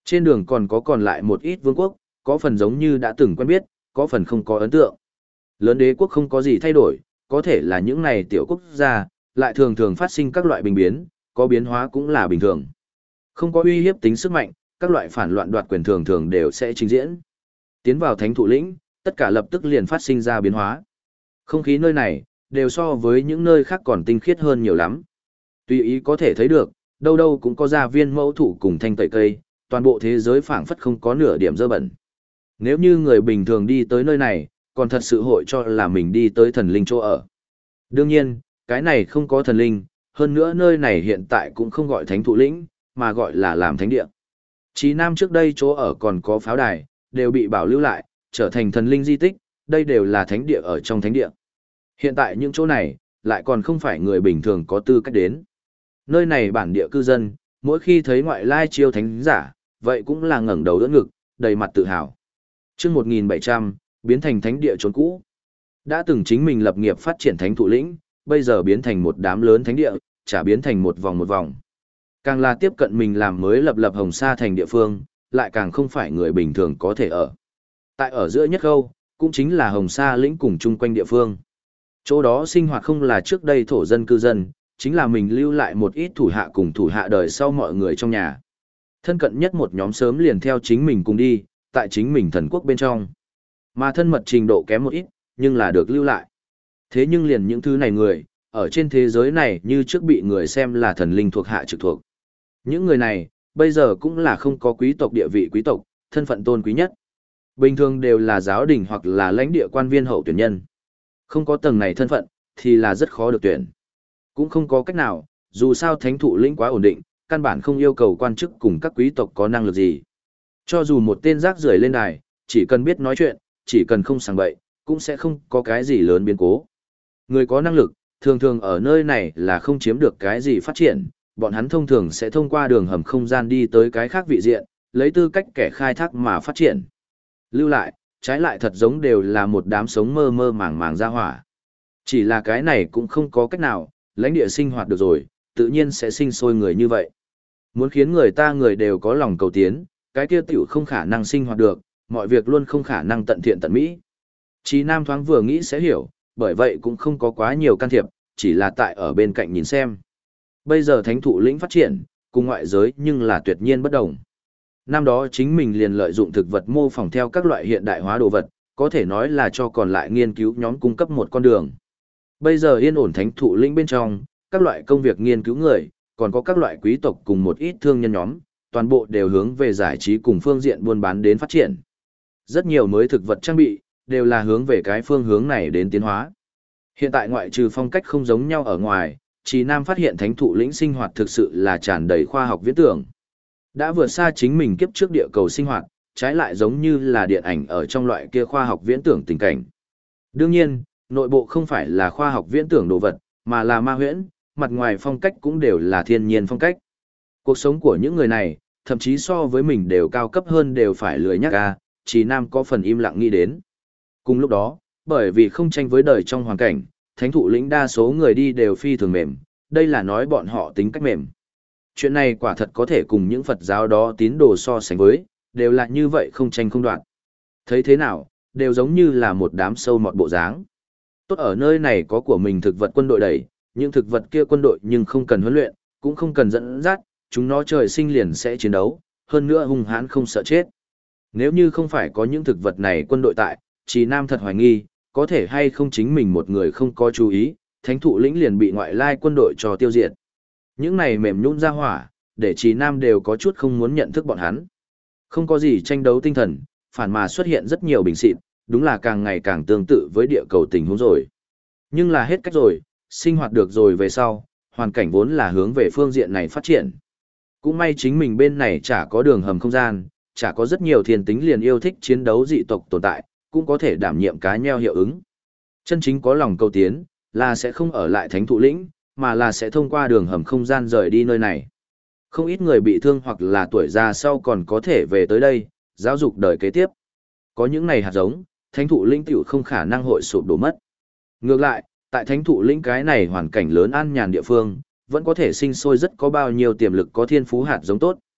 Trên đường còn lại một ít vương quốc, có phần giống như đã từng quen biết, có phần không có ấn tượng. Lớn đế quốc không có gì thay đổi, có thể là những này tiểu quốc gia, lại thường thường phát sinh các loại bình biến, có biến hóa cũng là bình thường. Không có uy hiếp tính sức mạnh, các loại phản loạn đoạt quyền thường thường đều sẽ trình diễn. Tiến vào thánh thụ lĩnh, tất cả lập tức liền phát sinh ra biến hóa. Không khí nơi này, đều so với những nơi khác còn tinh khiết hơn nhiều lắm. Tùy ý có thể thấy được, đâu đâu cũng có gia viên mẫu thụ cùng thanh tẩy cây, toàn bộ thế giới phảng phất không có nửa điểm dơ bẩn. Nếu như người bình thường đi tới nơi này, còn thật sự hội cho là mình đi tới thần linh chỗ ở. Đương nhiên, cái này không có thần linh, hơn nữa nơi này hiện tại cũng không gọi thánh thụ lĩnh, mà gọi là làm thánh địa. Chí Nam trước đây chỗ ở còn có pháo đài, đều bị bảo lưu lại, trở thành thần linh di tích, đây đều là thánh địa ở trong thánh địa. Hiện tại những chỗ này, lại còn không phải người bình thường có tư cách đến. Nơi này bản địa cư dân, mỗi khi thấy ngoại lai chiêu thánh giả, vậy cũng là ngẩng đầu đỡ ngực, đầy mặt tự hào. Trước 1700, biến thành thánh địa trốn cũ. Đã từng chính mình lập nghiệp phát triển thánh thụ lĩnh, bây giờ biến thành một đám lớn thánh địa, chả biến thành một vòng. Càng là tiếp cận mình làm mới lập Hồng Sa thành địa phương, lại càng không phải người bình thường có thể ở. Tại ở giữa nhất khâu, cũng chính là Hồng Sa lĩnh cùng chung quanh địa phương. Chỗ đó sinh hoạt không là trước đây thổ dân cư dân, chính là mình lưu lại một ít thủ hạ cùng thủ hạ đời sau mọi người trong nhà. Thân cận nhất một nhóm sớm liền theo chính mình cùng đi, tại chính mình thần quốc bên trong. Mà thân mật trình độ kém một ít, nhưng là được lưu lại. Thế nhưng liền những thứ này người, ở trên thế giới này như trước bị người xem là thần linh thuộc hạ trực thuộc. Những người này, bây giờ cũng là không có quý tộc địa vị quý tộc, thân phận tôn quý nhất. Bình thường đều là giáo đình hoặc là lãnh địa quan viên hậu tuyển nhân. Không có tầng này thân phận, thì là rất khó được tuyển. Cũng không có cách nào, dù sao thánh thụ lĩnh quá ổn định, căn bản không yêu cầu quan chức cùng các quý tộc có năng lực gì. Cho dù một tên rác rưởi lên đài, chỉ cần biết nói chuyện, chỉ cần không sảng bậy, cũng sẽ không có cái gì lớn biến cố. Người có năng lực, thường thường ở nơi này là không chiếm được cái gì phát triển, bọn hắn thông thường sẽ thông qua đường hầm không gian đi tới cái khác vị diện, lấy tư cách kẻ khai thác mà phát triển. Lưu lại, trái lại thật giống đều là một đám sống mơ mơ màng màng ra hỏa. Chỉ là cái này cũng không có cách nào, lãnh địa sinh hoạt được rồi, tự nhiên sẽ sinh sôi người như vậy. Muốn khiến người đều có lòng cầu tiến, cái kia tiểu không khả năng sinh hoạt được, mọi việc luôn không khả năng tận thiện tận mỹ. Chí Nam thoáng vừa nghĩ sẽ hiểu, bởi vậy cũng không có quá nhiều can thiệp, chỉ là tại ở bên cạnh nhìn xem. Bây giờ thánh thụ lĩnh phát triển, cùng ngoại giới nhưng là tuyệt nhiên bất đồng. Năm đó chính mình liền lợi dụng thực vật mô phỏng theo các loại hiện đại hóa đồ vật, có thể nói là cho còn lại nghiên cứu nhóm cung cấp một con đường. Bây giờ yên ổn thánh thụ lĩnh bên trong, các loại công việc nghiên cứu người, còn có các loại quý tộc cùng một ít thương nhân nhóm, toàn bộ đều hướng về giải trí cùng phương diện buôn bán đến phát triển. Rất nhiều mới thực vật trang bị, đều là hướng về cái phương hướng này đến tiến hóa. Hiện tại ngoại trừ phong cách không giống nhau ở ngoài, Chí Nam phát hiện thánh thụ lĩnh sinh hoạt thực sự là tràn đầy khoa học viễn tưởng. Đã vượt xa chính mình kiếp trước địa cầu sinh hoạt, trái lại giống như là điện ảnh ở trong loại kia khoa học viễn tưởng tình cảnh. Đương nhiên, nội bộ không phải là khoa học viễn tưởng đồ vật, mà là ma huyễn, mặt ngoài phong cách cũng đều là thiên nhiên phong cách. Cuộc sống của những người này, thậm chí so với mình đều cao cấp hơn đều phải lười nhắc à, Chí Nam có phần im lặng nghĩ đến. Cùng lúc đó, bởi vì không tranh với đời trong hoàn cảnh, thánh thụ lĩnh đa số người đi đều phi thường mềm, đây là nói bọn họ tính cách mềm. Chuyện này quả thật có thể cùng những Phật giáo đó tín đồ so sánh với, đều là như vậy không tranh không đoạn. Thấy thế nào, đều giống như là một đám sâu mọt bộ dáng. Tốt ở nơi này có của mình thực vật quân đội đẩy, những thực vật kia quân đội nhưng không cần huấn luyện, cũng không cần dẫn dắt, chúng nó trời sinh liền sẽ chiến đấu, hơn nữa hung hãn không sợ chết. Nếu như không phải có những thực vật này quân đội tại, Chí Nam thật hoài nghi, có thể hay không chính mình một người không có chú ý, thánh thụ lĩnh liền bị ngoại lai quân đội cho tiêu diệt. Những này mềm nhũn ra hỏa, để Chí Nam đều có chút không muốn nhận thức bọn hắn. Không có gì tranh đấu tinh thần, phản mà xuất hiện rất nhiều bình xịt, đúng là càng ngày càng tương tự với địa cầu tình huống rồi. Nhưng là hết cách rồi, sinh hoạt được rồi về sau, hoàn cảnh vốn là hướng về phương diện này phát triển. Cũng may chính mình bên này chả có đường hầm không gian, chả có rất nhiều thiên tính liền yêu thích chiến đấu dị tộc tồn tại, cũng có thể đảm nhiệm cá nheo hiệu ứng. Chân chính có lòng cầu tiến, là sẽ không ở lại thánh thụ lĩnh, mà là sẽ thông qua đường hầm không gian rời đi nơi này. Không ít người bị thương hoặc là tuổi già sau còn có thể về tới đây, giáo dục đời kế tiếp. Có những này hạt giống, thánh thụ lĩnh tiểu không khả năng hội sụp đổ mất. Ngược lại, tại thánh thụ lĩnh cái này hoàn cảnh lớn an nhàn địa phương, vẫn có thể sinh sôi rất có bao nhiêu tiềm lực có thiên phú hạt giống tốt.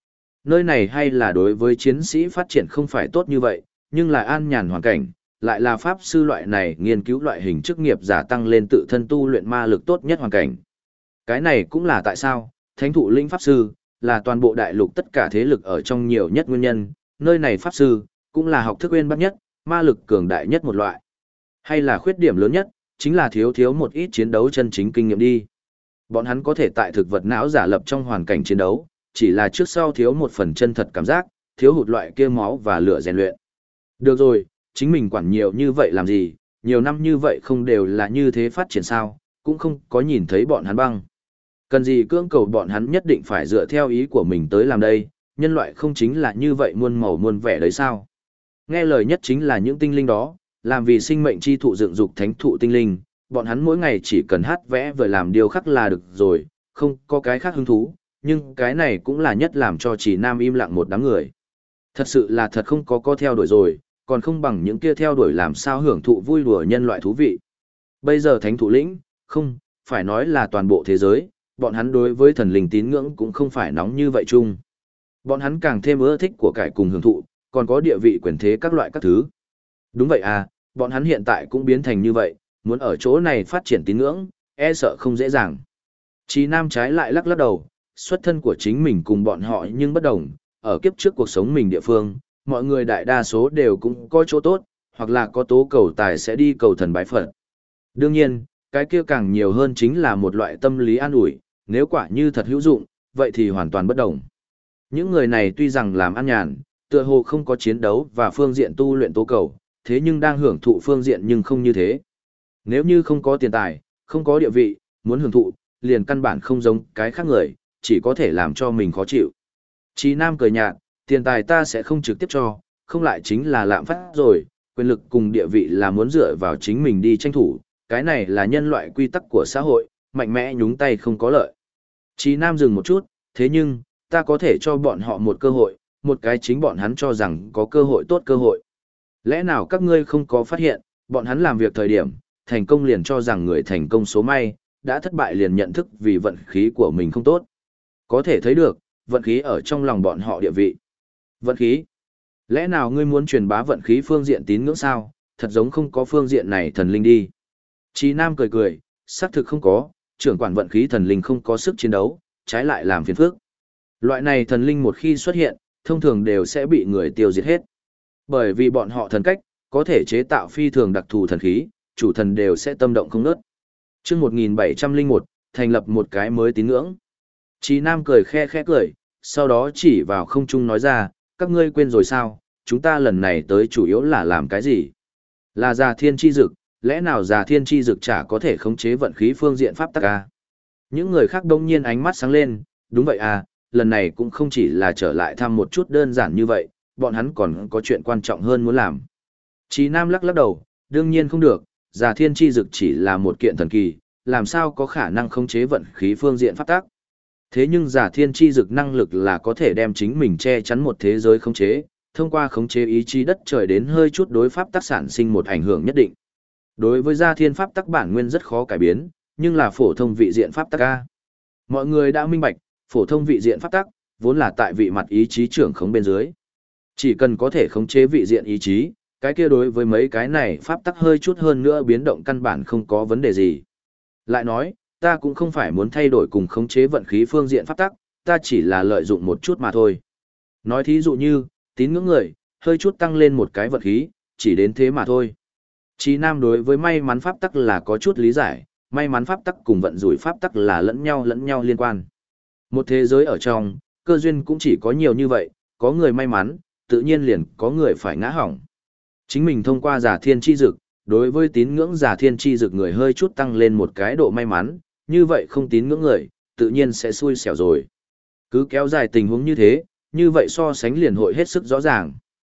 Nơi này hay là đối với chiến sĩ phát triển không phải tốt như vậy, nhưng là an nhàn hoàn cảnh, lại là pháp sư loại này nghiên cứu loại hình chức nghiệp giả tăng lên tự thân tu luyện ma lực tốt nhất hoàn cảnh. Cái này cũng là tại sao, thánh thụ lĩnh pháp sư, là toàn bộ đại lục tất cả thế lực ở trong nhiều nhất nguyên nhân, nơi này pháp sư, cũng là học thức uyên bác nhất, ma lực cường đại nhất một loại. Hay là khuyết điểm lớn nhất, chính là thiếu một ít chiến đấu chân chính kinh nghiệm đi. Bọn hắn có thể tại thực vật não giả lập trong hoàn cảnh chiến đấu, chỉ là trước sau thiếu một phần chân thật cảm giác, thiếu hụt loại kia máu và lửa rèn luyện. Được rồi, chính mình quản nhiều như vậy làm gì, nhiều năm như vậy không đều là như thế phát triển sao, cũng không có nhìn thấy bọn hắn băng. Cần gì cưỡng cầu bọn hắn nhất định phải dựa theo ý của mình tới làm đây, nhân loại không chính là như vậy muôn màu muôn vẻ đấy sao. Nghe lời nhất chính là những tinh linh đó, làm vì sinh mệnh chi thụ dựng dục thánh thụ tinh linh, bọn hắn mỗi ngày chỉ cần hát vẽ vừa làm điều khắc là được rồi, không có cái khác hứng thú, nhưng cái này cũng là nhất làm cho chỉ nam im lặng một đám người. Thật sự là thật không có theo đuổi rồi, còn không bằng những kia theo đuổi làm sao hưởng thụ vui đùa nhân loại thú vị. Bây giờ thánh thụ lĩnh, không, phải nói là toàn bộ thế giới, bọn hắn đối với thần linh tín ngưỡng cũng không phải nóng như vậy chung. Bọn hắn càng thêm ưa thích của cải cùng hưởng thụ, còn có địa vị quyền thế các loại các thứ. Đúng vậy à, bọn hắn hiện tại cũng biến thành như vậy, muốn ở chỗ này phát triển tín ngưỡng, e sợ không dễ dàng. Chí Nam trái lại lắc lắc đầu, xuất thân của chính mình cùng bọn họ nhưng bất đồng, ở kiếp trước cuộc sống mình địa phương, mọi người đại đa số đều cũng có chỗ tốt, hoặc là có tố cầu tài sẽ đi cầu thần bái Phật. Đương nhiên, cái kia càng nhiều hơn chính là một loại tâm lý an ủi, nếu quả như thật hữu dụng, vậy thì hoàn toàn bất đồng. Những người này tuy rằng làm ăn nhàn, tựa hồ không có chiến đấu và phương diện tu luyện tố cầu, thế nhưng đang hưởng thụ phương diện nhưng không như thế. Nếu như không có tiền tài, không có địa vị, muốn hưởng thụ, liền căn bản không giống cái khác người, chỉ có thể làm cho mình khó chịu. Chí Nam cười nhạt, tiền tài ta sẽ không trực tiếp cho, không lại chính là lạm phát rồi, quyền lực cùng địa vị là muốn dựa vào chính mình đi tranh thủ, cái này là nhân loại quy tắc của xã hội, mạnh mẽ nhúng tay không có lợi. Chí Nam dừng một chút, thế nhưng, ta có thể cho bọn họ một cơ hội, một cái chính bọn hắn cho rằng có cơ hội tốt cơ hội. Lẽ nào các ngươi không có phát hiện, bọn hắn làm việc thời điểm, thành công liền cho rằng người thành công số may, đã thất bại liền nhận thức vì vận khí của mình không tốt. Có thể thấy được, vận khí ở trong lòng bọn họ địa vị. Vận khí? Lẽ nào ngươi muốn truyền bá vận khí phương diện tín ngưỡng sao, thật giống không có phương diện này thần linh đi. Chí Nam cười cười, xác thực không có, trưởng quản vận khí thần linh không có sức chiến đấu, trái lại làm phiền phức. Loại này thần linh một khi xuất hiện, thông thường đều sẽ bị người tiêu diệt hết. Bởi vì bọn họ thần cách, có thể chế tạo phi thường đặc thù thần khí, chủ thần đều sẽ tâm động không ngớt. Chương 1701, thành lập một cái mới tín ngưỡng. Chí Nam cười khe cười, sau đó chỉ vào không trung nói ra, các ngươi quên rồi sao, chúng ta lần này tới chủ yếu là làm cái gì? Là già thiên chi dực, lẽ nào già thiên chi dực chả có thể khống chế vận khí phương diện pháp tắc à? Những người khác đông nhiên ánh mắt sáng lên, đúng vậy à, lần này cũng không chỉ là trở lại thăm một chút đơn giản như vậy, bọn hắn còn có chuyện quan trọng hơn muốn làm. Chí Nam lắc đầu, đương nhiên không được, già thiên chi dực chỉ là một kiện thần kỳ, làm sao có khả năng khống chế vận khí phương diện pháp tắc. Thế nhưng giả thiên chi dực năng lực là có thể đem chính mình che chắn một thế giới khống chế, thông qua khống chế ý chí đất trời đến hơi chút đối pháp tắc sản sinh một ảnh hưởng nhất định. Đối với gia thiên pháp tắc bản nguyên rất khó cải biến, nhưng là phổ thông vị diện pháp tắc A. Mọi người đã minh bạch, phổ thông vị diện pháp tắc, vốn là tại vị mặt ý chí trưởng khống bên dưới. Chỉ cần có thể khống chế vị diện ý chí, cái kia đối với mấy cái này pháp tắc hơi chút hơn nữa biến động căn bản không có vấn đề gì. Lại nói, ta cũng không phải muốn thay đổi cùng khống chế vận khí phương diện pháp tắc, ta chỉ là lợi dụng một chút mà thôi. Nói thí dụ như, tín ngưỡng người, hơi chút tăng lên một cái vận khí, chỉ đến thế mà thôi. Chí Nam đối với may mắn pháp tắc là có chút lý giải, may mắn pháp tắc cùng vận rủi pháp tắc là lẫn nhau liên quan. Một thế giới ở trong, cơ duyên cũng chỉ có nhiều như vậy, có người may mắn, tự nhiên liền có người phải ngã hỏng. Chính mình thông qua giả thiên chi dực, đối với tín ngưỡng giả thiên chi dực người hơi chút tăng lên một cái độ may mắn, như vậy không tín ngưỡng người, tự nhiên sẽ xui xẻo rồi. Cứ kéo dài tình huống như thế, như vậy so sánh liền hội hết sức rõ ràng.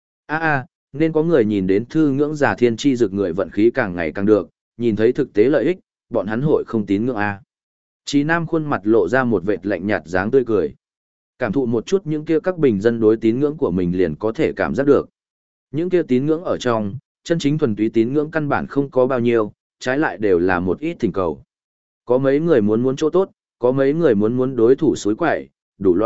Nên có người nhìn đến thư ngưỡng giả thiên chi dực người vận khí càng ngày càng được, nhìn thấy thực tế lợi ích, bọn hắn hội không tín ngưỡng a. Chí Nam khuôn mặt lộ ra một vệt lạnh nhạt dáng tươi cười. Cảm thụ một chút những kia các bình dân đối tín ngưỡng của mình liền có thể cảm giác được. Những kia tín ngưỡng ở trong, chân chính thuần túy tín ngưỡng căn bản không có bao nhiêu, trái lại đều là một ít thỉnh cầu. Có mấy người muốn chỗ tốt, có mấy người muốn đối thủ suối quậy, đủ loại,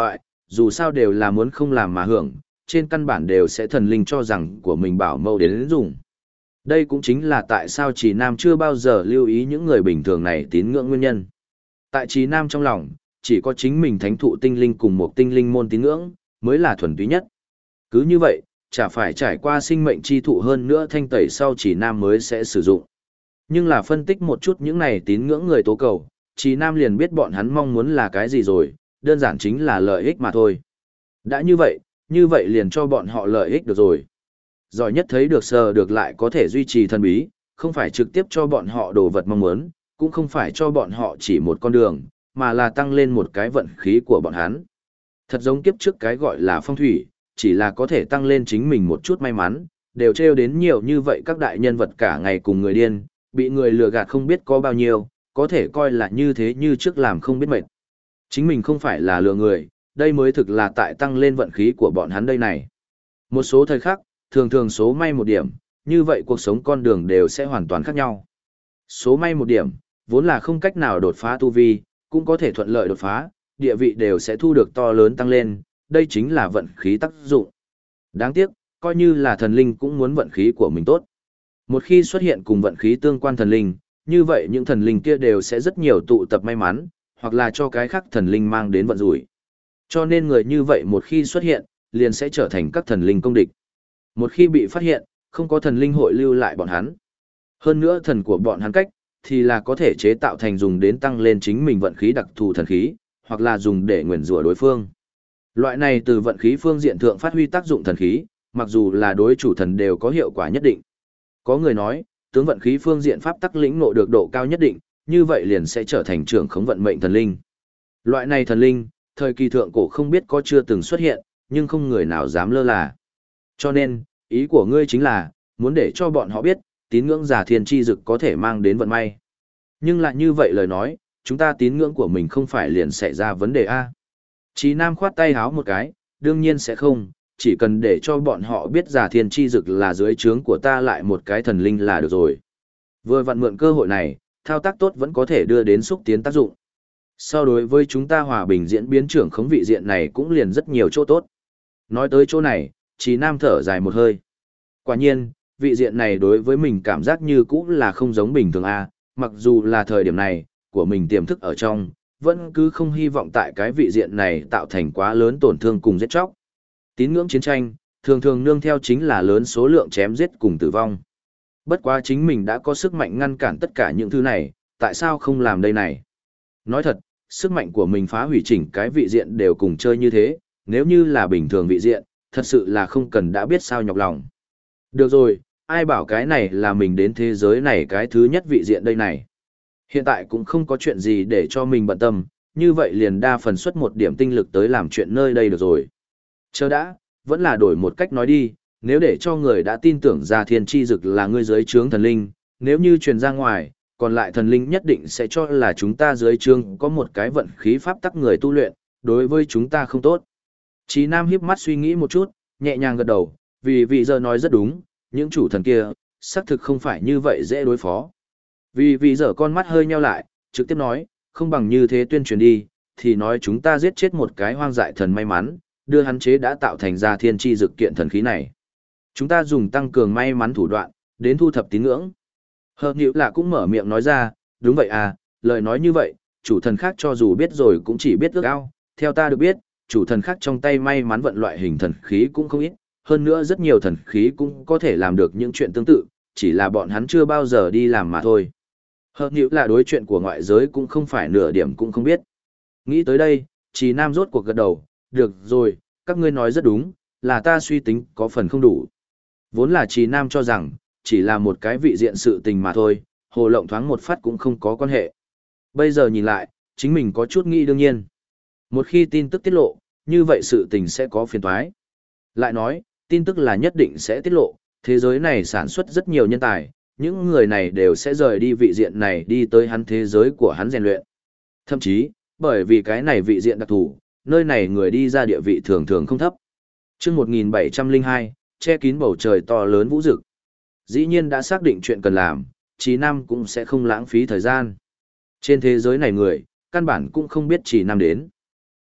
dù sao đều là muốn không làm mà hưởng, trên căn bản đều sẽ thần linh cho rằng của mình bảo mẫu đến dùng. Đây cũng chính là tại sao Trì Nam chưa bao giờ lưu ý những người bình thường này tín ngưỡng nguyên nhân. Tại Trì Nam trong lòng, chỉ có chính mình thánh thụ tinh linh cùng một tinh linh môn tín ngưỡng, mới là thuần túy nhất. Cứ như vậy, chả phải trải qua sinh mệnh chi thụ hơn nữa thanh tẩy sau Trì Nam mới sẽ sử dụng. Nhưng là phân tích một chút những này tín ngưỡng người tố cầu, Trì Nam liền biết bọn hắn mong muốn là cái gì rồi, đơn giản chính là lợi ích mà thôi. Đã như vậy liền cho bọn họ lợi ích được rồi. Giỏi nhất thấy được sờ được lại có thể duy trì thần bí, không phải trực tiếp cho bọn họ đồ vật mong muốn, cũng không phải cho bọn họ chỉ một con đường, mà là tăng lên một cái vận khí của bọn hắn. Thật giống kiếp trước cái gọi là phong thủy, chỉ là có thể tăng lên chính mình một chút may mắn, đều trêu đến nhiều như vậy các đại nhân vật cả ngày cùng người điên, bị người lừa gạt không biết có bao nhiêu, có thể coi là như thế như trước làm không biết mệt. Chính mình không phải là lừa người, đây mới thực là tại tăng lên vận khí của bọn hắn đây này. Một số thời khắc, thường thường số may một điểm, như vậy cuộc sống con đường đều sẽ hoàn toàn khác nhau. Số may một điểm, vốn là không cách nào đột phá tu vi, cũng có thể thuận lợi đột phá, địa vị đều sẽ thu được to lớn tăng lên, đây chính là vận khí tác dụng. Đáng tiếc, coi như là thần linh cũng muốn vận khí của mình tốt. Một khi xuất hiện cùng vận khí tương quan thần linh, như vậy những thần linh kia đều sẽ rất nhiều tụ tập may mắn, hoặc là cho cái khác thần linh mang đến vận rủi. Cho nên người như vậy một khi xuất hiện, liền sẽ trở thành các thần linh công địch. Một khi bị phát hiện, không có thần linh hội lưu lại bọn hắn. Hơn nữa thần của bọn hắn cách, thì là có thể chế tạo thành dùng đến tăng lên chính mình vận khí đặc thù thần khí, hoặc là dùng để nguyền rủa đối phương. Loại này từ vận khí phương diện thượng phát huy tác dụng thần khí, mặc dù là đối chủ thần đều có hiệu quả nhất định. Có người nói, tướng vận khí phương diện pháp tắc lĩnh ngộ được độ cao nhất định, như vậy liền sẽ trở thành trưởng khống vận mệnh thần linh. Loại này thần linh, thời kỳ thượng cổ không biết có chưa từng xuất hiện, nhưng không người nào dám lơ là. Cho nên, ý của ngươi chính là, muốn để cho bọn họ biết, tín ngưỡng giả thiên tri dực có thể mang đến vận may. Nhưng lại như vậy lời nói, chúng ta tín ngưỡng của mình không phải liền xảy ra vấn đề A. Chí Nam khoát tay háo một cái, đương nhiên sẽ không, chỉ cần để cho bọn họ biết giả thiên tri dực là dưới trướng của ta lại một cái thần linh là được rồi. Vừa vặn mượn cơ hội này, thao tác tốt vẫn có thể đưa đến xúc tiến tác dụng. So đối với chúng ta hòa bình diễn biến trưởng khống vị diện này cũng liền rất nhiều chỗ tốt. Nói tới chỗ này, Chí Nam thở dài một hơi. Quả nhiên, vị diện này đối với mình cảm giác như cũ là không giống bình thường a, mặc dù là thời điểm này, của mình tiềm thức ở trong, vẫn cứ không hy vọng tại cái vị diện này tạo thành quá lớn tổn thương cùng giết chóc. Tín ngưỡng chiến tranh, thường thường nương theo chính là lớn số lượng chém giết cùng tử vong. Bất quá chính mình đã có sức mạnh ngăn cản tất cả những thứ này, tại sao không làm đây này? Nói thật, sức mạnh của mình phá hủy chỉnh cái vị diện đều cùng chơi như thế, nếu như là bình thường vị diện, thật sự là không cần đã biết sao nhọc lòng. Được rồi, ai bảo cái này là mình đến thế giới này cái thứ nhất vị diện đây này. Hiện tại cũng không có chuyện gì để cho mình bận tâm, như vậy liền đa phần xuất một điểm tinh lực tới làm chuyện nơi đây được rồi. Chờ đã, vẫn là đổi một cách nói đi, nếu để cho người đã tin tưởng ra thiên tri dực là ngươi dưới trướng thần linh, nếu như truyền ra ngoài, còn lại thần linh nhất định sẽ cho là chúng ta dưới trướng có một cái vận khí pháp tắc người tu luyện, đối với chúng ta không tốt. Chí Nam hiếp mắt suy nghĩ một chút, nhẹ nhàng gật đầu, vì vị giờ nói rất đúng, những chủ thần kia, xác thực không phải như vậy dễ đối phó. Vì vị giờ con mắt hơi nheo lại, trực tiếp nói, không bằng như thế tuyên truyền đi, thì nói chúng ta giết chết một cái hoang dại thần may mắn, đưa hắn chế đã tạo thành ra thiên tri dực kiện thần khí này. Chúng ta dùng tăng cường may mắn thủ đoạn, đến thu thập tín ngưỡng. Hợp nhữ là cũng mở miệng nói ra, đúng vậy à, lời nói như vậy, chủ thần khác cho dù biết rồi cũng chỉ biết ước ao, theo ta được biết, chủ thần khác trong tay may mắn vận loại hình thần khí cũng không ít, hơn nữa rất nhiều thần khí cũng có thể làm được những chuyện tương tự, chỉ là bọn hắn chưa bao giờ đi làm mà thôi. Hợp nhữ là đối chuyện của ngoại giới cũng không phải nửa điểm cũng không biết. Nghĩ tới đây, Chí Nam rốt cuộc gật đầu, được rồi, các ngươi nói rất đúng, là ta suy tính có phần không đủ. Vốn là Chí Nam cho rằng, chỉ là một cái vị diện sự tình mà thôi, hồ lộng thoáng một phát cũng không có quan hệ. Bây giờ nhìn lại, chính mình có chút nghĩ đương nhiên. Một khi tin tức tiết lộ, như vậy sự tình sẽ có phiền toái. Lại nói, tin tức là nhất định sẽ tiết lộ, thế giới này sản xuất rất nhiều nhân tài, những người này đều sẽ rời đi vị diện này đi tới hắn thế giới của hắn rèn luyện. Thậm chí, bởi vì cái này vị diện đặc thù, nơi này người đi ra địa vị thường thường không thấp. Chương 1702, che kín bầu trời to lớn vũ rực. Dĩ nhiên đã xác định chuyện cần làm, Chí Nam cũng sẽ không lãng phí thời gian. Trên thế giới này người, căn bản cũng không biết Chí Nam đến.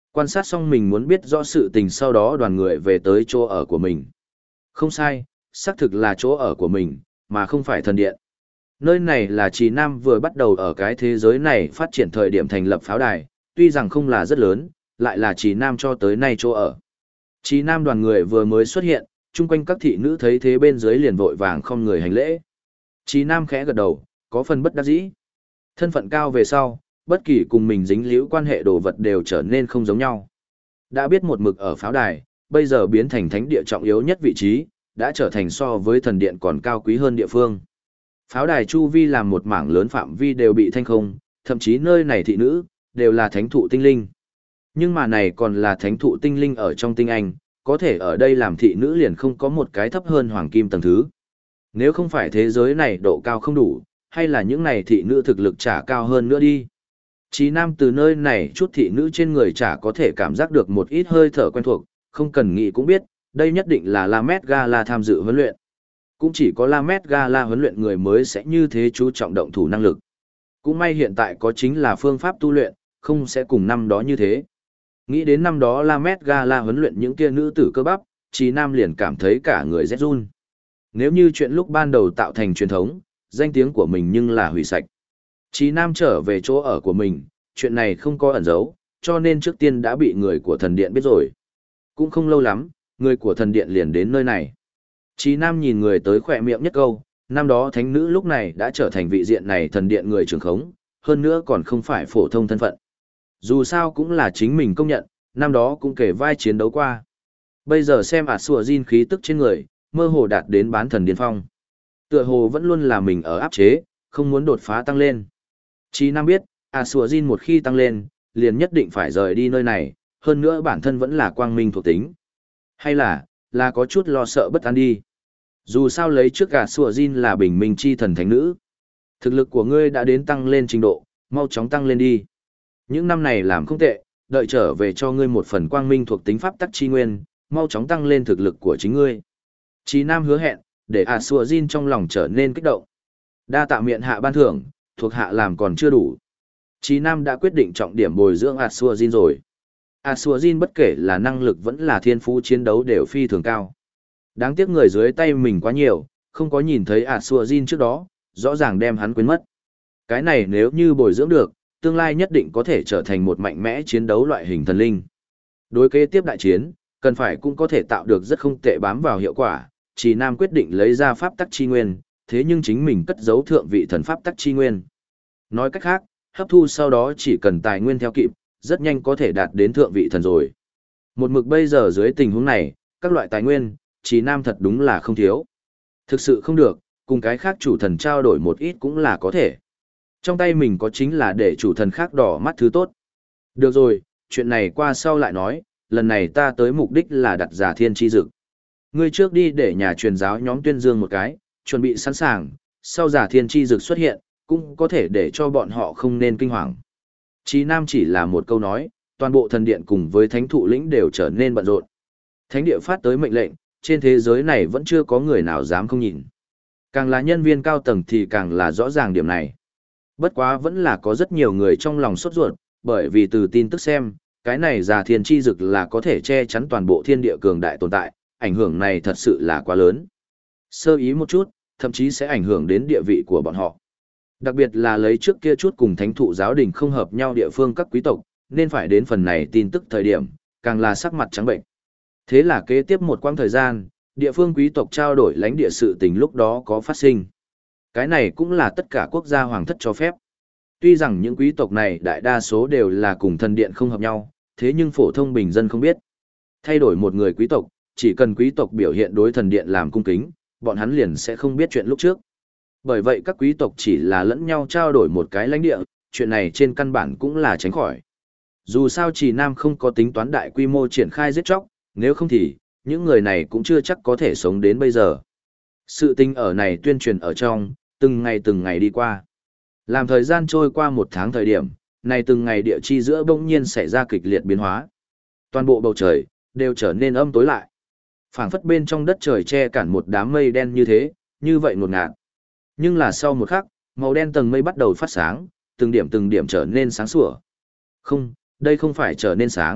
Quan sát xong mình muốn biết rõ sự tình, sau đó đoàn người về tới chỗ ở của mình. Không sai, xác thực là chỗ ở của mình, mà không phải thần điện. Nơi này là Trì Nam vừa bắt đầu ở cái thế giới này phát triển thời điểm thành lập pháo đài, tuy rằng không là rất lớn, lại là Trì Nam cho tới nay chỗ ở. Trì Nam đoàn người vừa mới xuất hiện, chung quanh các thị nữ thấy thế bên dưới liền vội vàng không người hành lễ. Trì Nam khẽ gật đầu, có phần bất đắc dĩ. Thân phận cao về sau, bất kỳ cùng mình dính líu quan hệ đồ vật đều trở nên không giống nhau. Đã biết một mực ở pháo đài, bây giờ biến thành thánh địa trọng yếu nhất vị trí, đã trở thành so với thần điện còn cao quý hơn địa phương. Pháo đài chu vi làm một mảng lớn phạm vi đều bị thanh không, thậm chí nơi này thị nữ, đều là thánh thụ tinh linh. Nhưng mà này còn là thánh thụ tinh linh ở trong tinh anh, có thể ở đây làm thị nữ liền không có một cái thấp hơn hoàng kim tầng thứ. Nếu không phải thế giới này độ cao không đủ, hay là những này thị nữ thực lực trả cao hơn nữa đi. Chí Nam từ nơi này chút thị nữ trên người chả có thể cảm giác được một ít hơi thở quen thuộc, không cần nghĩ cũng biết, đây nhất định là La Met Gala tham dự huấn luyện. Cũng chỉ có La Met Gala huấn luyện người mới sẽ như thế chú trọng động thủ năng lực. Cũng may hiện tại có chính là phương pháp tu luyện, không sẽ cùng năm đó như thế. Nghĩ đến năm đó La Met Gala huấn luyện những kia nữ tử cơ bắp, Chí Nam liền cảm thấy cả người rét run. Nếu như chuyện lúc ban đầu tạo thành truyền thống, danh tiếng của mình nhưng là hủy sạch. Chí Nam trở về chỗ ở của mình, chuyện này không có ẩn giấu, cho nên trước tiên đã bị người của thần điện biết rồi. Cũng không lâu lắm, người của thần điện liền đến nơi này. Chí Nam nhìn người tới khỏe miệng nhất câu, năm đó thánh nữ lúc này đã trở thành vị diện này thần điện người trưởng khống, hơn nữa còn không phải phổ thông thân phận. Dù sao cũng là chính mình công nhận, năm đó cũng kể vai chiến đấu qua. Bây giờ xem Sùa Jin khí tức trên người, mơ hồ đạt đến bán thần điên phong. Tựa hồ vẫn luôn là mình ở áp chế, không muốn đột phá tăng lên. Chí Nam biết, Sùa Jin một khi tăng lên, liền nhất định phải rời đi nơi này, hơn nữa bản thân vẫn là quang minh thuộc tính. Hay là có chút lo sợ bất an đi. Dù sao lấy trước cả Sùa Jin là bình minh chi thần thánh nữ. Thực lực của ngươi đã đến tăng lên trình độ, mau chóng tăng lên đi. Những năm này làm không tệ, đợi trở về cho ngươi một phần quang minh thuộc tính pháp tắc chi nguyên, mau chóng tăng lên thực lực của chính ngươi. Chí Nam hứa hẹn, để Sùa Jin trong lòng trở nên kích động. Đa tạ miệng hạ ban thưởng, thuộc hạ làm còn chưa đủ. Chí Nam đã quyết định trọng điểm bồi dưỡng Sùa Jin rồi. Sùa Jin bất kể là năng lực vẫn là thiên phú chiến đấu đều phi thường cao. Đáng tiếc người dưới tay mình quá nhiều, không có nhìn thấy Sùa Jin trước đó, rõ ràng đem hắn quên mất. Cái này nếu như bồi dưỡng được, tương lai nhất định có thể trở thành một mạnh mẽ chiến đấu loại hình thần linh. Đối kế tiếp đại chiến, cần phải cũng có thể tạo được rất không tệ bám vào hiệu quả, Chí Nam quyết định lấy ra pháp tắc chi nguyên, thế nhưng chính mình cất giấu thượng vị thần pháp tắc chi nguyên. Nói cách khác, hấp thu sau đó chỉ cần tài nguyên theo kịp, rất nhanh có thể đạt đến thượng vị thần rồi. Một mực bây giờ dưới tình huống này, các loại tài nguyên, Chí Nam thật đúng là không thiếu. Thực sự không được, cùng cái khác chủ thần trao đổi một ít cũng là có thể. Trong tay mình có chính là để chủ thần khác đỏ mắt thứ tốt. Được rồi, chuyện này qua sau lại nói, lần này ta tới mục đích là đặt giả thiên chi dực. Ngươi trước đi để nhà truyền giáo nhóm tuyên dương một cái, chuẩn bị sẵn sàng, sau giả thiên chi dực xuất hiện, cũng có thể để cho bọn họ không nên kinh hoàng. Chí Nam chỉ là một câu nói, toàn bộ thần điện cùng với thánh thụ lĩnh đều trở nên bận rộn. Thánh địa phát tới mệnh lệnh, trên thế giới này vẫn chưa có người nào dám không nhìn. Càng là nhân viên cao tầng thì càng là rõ ràng điểm này. Bất quá vẫn là có rất nhiều người trong lòng sốt ruột, bởi vì từ tin tức xem, cái này giả thiên chi dực là có thể che chắn toàn bộ thiên địa cường đại tồn tại, ảnh hưởng này thật sự là quá lớn. Sơ ý một chút, thậm chí sẽ ảnh hưởng đến địa vị của bọn họ. Đặc biệt là lấy trước kia chút cùng thánh thụ giáo đình không hợp nhau địa phương các quý tộc, nên phải đến phần này tin tức thời điểm, càng là sắc mặt trắng bệnh. Thế là kế tiếp một quãng thời gian, địa phương quý tộc trao đổi lãnh địa sự tình lúc đó có phát sinh. Cái này cũng là tất cả quốc gia hoàng thất cho phép. Tuy rằng những quý tộc này đại đa số đều là cùng thần điện không hợp nhau, thế nhưng phổ thông bình dân không biết. Thay đổi một người quý tộc, chỉ cần quý tộc biểu hiện đối thần điện làm cung kính, bọn hắn liền sẽ không biết chuyện lúc trước. Bởi vậy các quý tộc chỉ là lẫn nhau trao đổi một cái lãnh địa, chuyện này trên căn bản cũng là tránh khỏi. Dù sao Trì Nam không có tính toán đại quy mô triển khai giết chóc, nếu không thì, những người này cũng chưa chắc có thể sống đến bây giờ. Sự tình ở này tuyên truyền ở trong, từng ngày đi qua. Làm thời gian trôi qua một tháng thời điểm, này từng ngày địa chi giữa bỗng nhiên xảy ra kịch liệt biến hóa. Toàn bộ bầu trời, đều trở nên âm tối lại. Phảng phất bên trong đất trời che cản một đám mây đen như thế, như vậy ngột ngạt. Nhưng là sau một khắc, màu đen tầng mây bắt đầu phát sáng, từng điểm trở nên sáng sủa. Không, đây không phải trở nên sáng,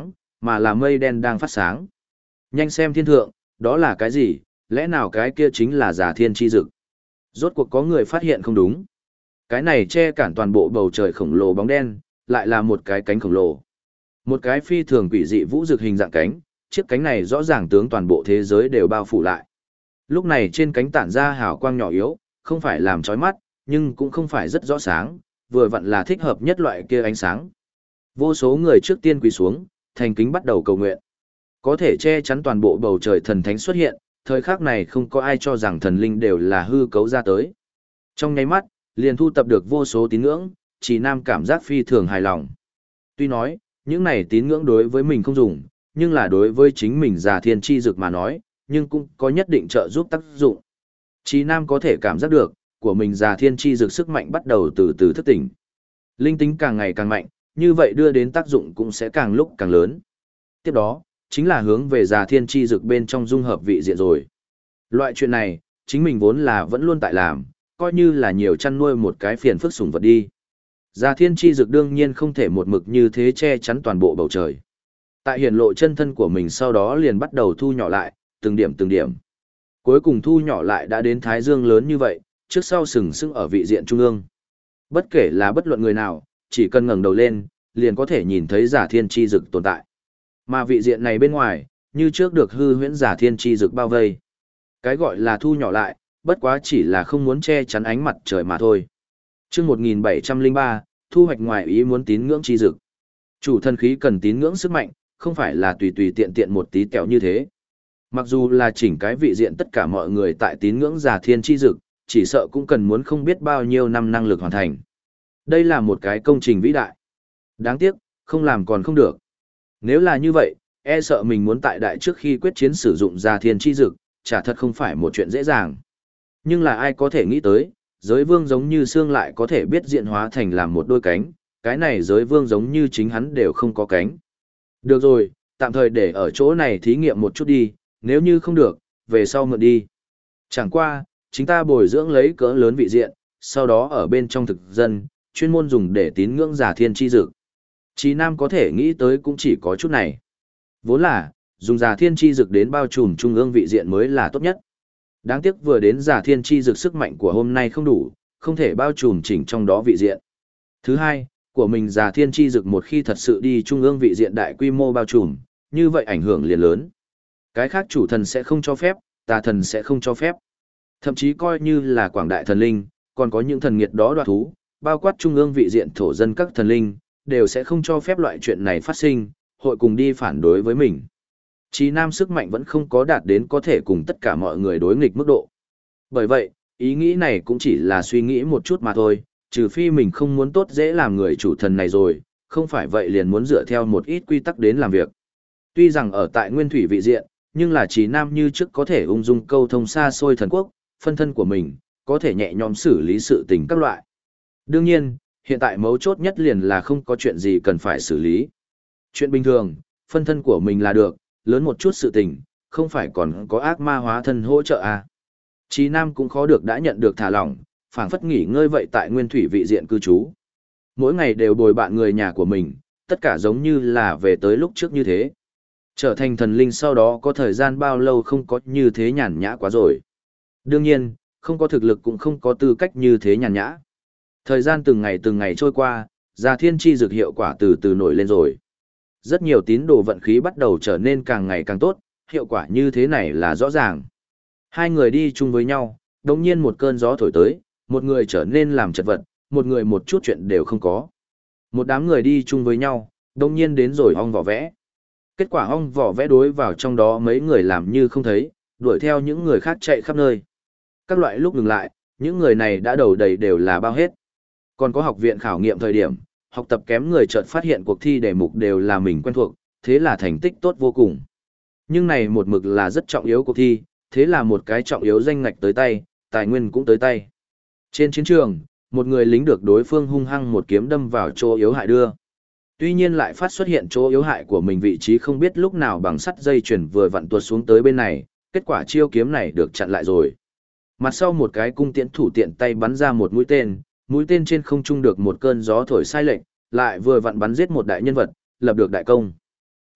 mà là mây đen đang phát sáng. Nhanh xem thiên thượng, đó là cái gì, lẽ nào cái kia chính là Già Thiên chi dực? Rốt cuộc có người phát hiện không đúng. Cái này che cản toàn bộ bầu trời khổng lồ bóng đen, lại là một cái cánh khổng lồ. Một cái phi thường quỷ dị vũ dực hình dạng cánh, chiếc cánh này rõ ràng tướng toàn bộ thế giới đều bao phủ lại. Lúc này trên cánh tản ra hào quang nhỏ yếu, không phải làm chói mắt, nhưng cũng không phải rất rõ sáng, vừa vặn là thích hợp nhất loại kia ánh sáng. Vô số người trước tiên quỳ xuống, thành kính bắt đầu cầu nguyện. Có thể che chắn toàn bộ bầu trời thần thánh xuất hiện, thời khắc này không có ai cho rằng thần linh đều là hư cấu ra tới. Trong nháy mắt, liền thu tập được vô số tín ngưỡng, Trì Nam cảm giác phi thường hài lòng. Tuy nói, những này tín ngưỡng đối với mình không dùng, nhưng là đối với chính mình Già Thiên chi dực mà nói, nhưng cũng có nhất định trợ giúp tác dụng. Trì Nam có thể cảm giác được, của mình Già Thiên chi dực sức mạnh bắt đầu từ từ thức tỉnh. Linh tính càng ngày càng mạnh, như vậy đưa đến tác dụng cũng sẽ càng lúc càng lớn. Tiếp đó, chính là hướng về Già Thiên chi dực bên trong dung hợp vị diện rồi. Loại chuyện này, chính mình vốn là vẫn luôn tại làm, coi như là nhiều chăn nuôi một cái phiền phức sủng vật đi. Già Thiên chi dực đương nhiên không thể một mực như thế che chắn toàn bộ bầu trời. Tại hiển lộ chân thân của mình sau đó liền bắt đầu thu nhỏ lại, từng điểm từng điểm. Cuối cùng thu nhỏ lại đã đến thái dương lớn như vậy, trước sau sừng sững ở vị diện trung ương. Bất kể là bất luận người nào, chỉ cần ngẩng đầu lên, liền có thể nhìn thấy Già Thiên chi dực tồn tại. Mà vị diện này bên ngoài, như trước được hư huyễn Già Thiên chi dực bao vây. Cái gọi là thu nhỏ lại, bất quá chỉ là không muốn che chắn ánh mặt trời mà thôi. Chương 1703, thu hoạch ngoài ý muốn tín ngưỡng chi dực. Chủ thần khí cần tín ngưỡng sức mạnh, không phải là tùy tùy tiện tiện một tí tẹo như thế. Mặc dù là chỉnh cái vị diện tất cả mọi người tại tín ngưỡng Già Thiên chi dực, chỉ sợ cũng cần muốn không biết bao nhiêu năm năng lực hoàn thành. Đây là một cái công trình vĩ đại. Đáng tiếc, không làm còn không được. Nếu là như vậy, e sợ mình muốn tại đại trước khi quyết chiến sử dụng Già Thiên chi dực, chả thật không phải một chuyện dễ dàng. Nhưng là ai có thể nghĩ tới, giới vương giống như xương lại có thể biết diện hóa thành làm một đôi cánh, cái này giới vương giống như chính hắn đều không có cánh. Được rồi, tạm thời để ở chỗ này thí nghiệm một chút đi, nếu như không được, về sau mượn đi. Chẳng qua, chúng ta bồi dưỡng lấy cỡ lớn vị diện, sau đó ở bên trong thực dân, chuyên môn dùng để tín ngưỡng Già Thiên chi dực. Chí Nam có thể nghĩ tới cũng chỉ có chút này. Vốn là, dùng Già Thiên chi dực đến bao trùm trung ương vị diện mới là tốt nhất. Đáng tiếc vừa đến Già Thiên chi dực sức mạnh của hôm nay không đủ, không thể bao trùm chỉnh trong đó vị diện. Thứ hai, của mình Già Thiên chi dực một khi thật sự đi trung ương vị diện đại quy mô bao trùm, như vậy ảnh hưởng liền lớn. Cái khác chủ thần sẽ không cho phép, tà thần sẽ không cho phép. Thậm chí coi như là quảng đại thần linh, còn có những thần nghiệt đó đoạt thú, bao quát trung ương vị diện thổ dân các thần linh, đều sẽ không cho phép loại chuyện này phát sinh, hội cùng đi phản đối với mình. Chí Nam sức mạnh vẫn không có đạt đến có thể cùng tất cả mọi người đối nghịch mức độ. Bởi vậy, ý nghĩ này cũng chỉ là suy nghĩ một chút mà thôi, trừ phi mình không muốn tốt dễ làm người chủ thần này rồi, không phải vậy liền muốn dựa theo một ít quy tắc đến làm việc. Tuy rằng ở tại nguyên thủy vị diện, nhưng là Chí Nam như trước có thể ung dung câu thông xa xôi thần quốc, phân thân của mình, có thể nhẹ nhõm xử lý sự tình các loại. Đương nhiên, hiện tại mấu chốt nhất liền là không có chuyện gì cần phải xử lý. Chuyện bình thường, phân thân của mình là được, lớn một chút sự tình, không phải còn có ác ma hóa thân hỗ trợ à. Chí Nam cũng khó được đã nhận được thả lỏng, phảng phất nghỉ ngơi vậy tại nguyên thủy vị diện cư trú. Mỗi ngày đều bồi bạn người nhà của mình, tất cả giống như là về tới lúc trước như thế. Trở thành thần linh sau đó có thời gian bao lâu không có như thế nhàn nhã quá rồi. Đương nhiên, không có thực lực cũng không có tư cách như thế nhàn nhã. Thời gian từng ngày trôi qua, Già Thiên chi dược hiệu quả từ từ nổi lên rồi. Rất nhiều tín đồ vận khí bắt đầu trở nên càng ngày càng tốt, hiệu quả như thế này là rõ ràng. Hai người đi chung với nhau, đồng nhiên một cơn gió thổi tới, một người trở nên làm chật vật, một người một chút chuyện đều không có. Một đám người đi chung với nhau, đồng nhiên đến rồi ong vỏ vẽ. Kết quả ong vỏ vẽ đối vào trong đó mấy người làm như không thấy, đuổi theo những người khác chạy khắp nơi. Các loại lúc ngừng lại, những người này đã đầu đầy đều là bao hết. Còn có học viện khảo nghiệm thời điểm, học tập kém người chợt phát hiện cuộc thi đề mục đều là mình quen thuộc, thế là thành tích tốt vô cùng. Nhưng này một mực là rất trọng yếu cuộc thi, thế là một cái trọng yếu danh ngạch tới tay, tài nguyên cũng tới tay. Trên chiến trường, một người lính được đối phương hung hăng một kiếm đâm vào chỗ yếu hại đưa. Tuy nhiên lại phát xuất hiện chỗ yếu hại của mình vị trí không biết lúc nào bằng sắt dây chuyền vừa vặn tuột xuống tới bên này, kết quả chiêu kiếm này được chặn lại rồi. Mặt sau một cái cung tiễn thủ tiện tay bắn ra một mũi tên trên không trung được một cơn gió thổi sai lệch, lại vừa vặn bắn giết một đại nhân vật, lập được đại công.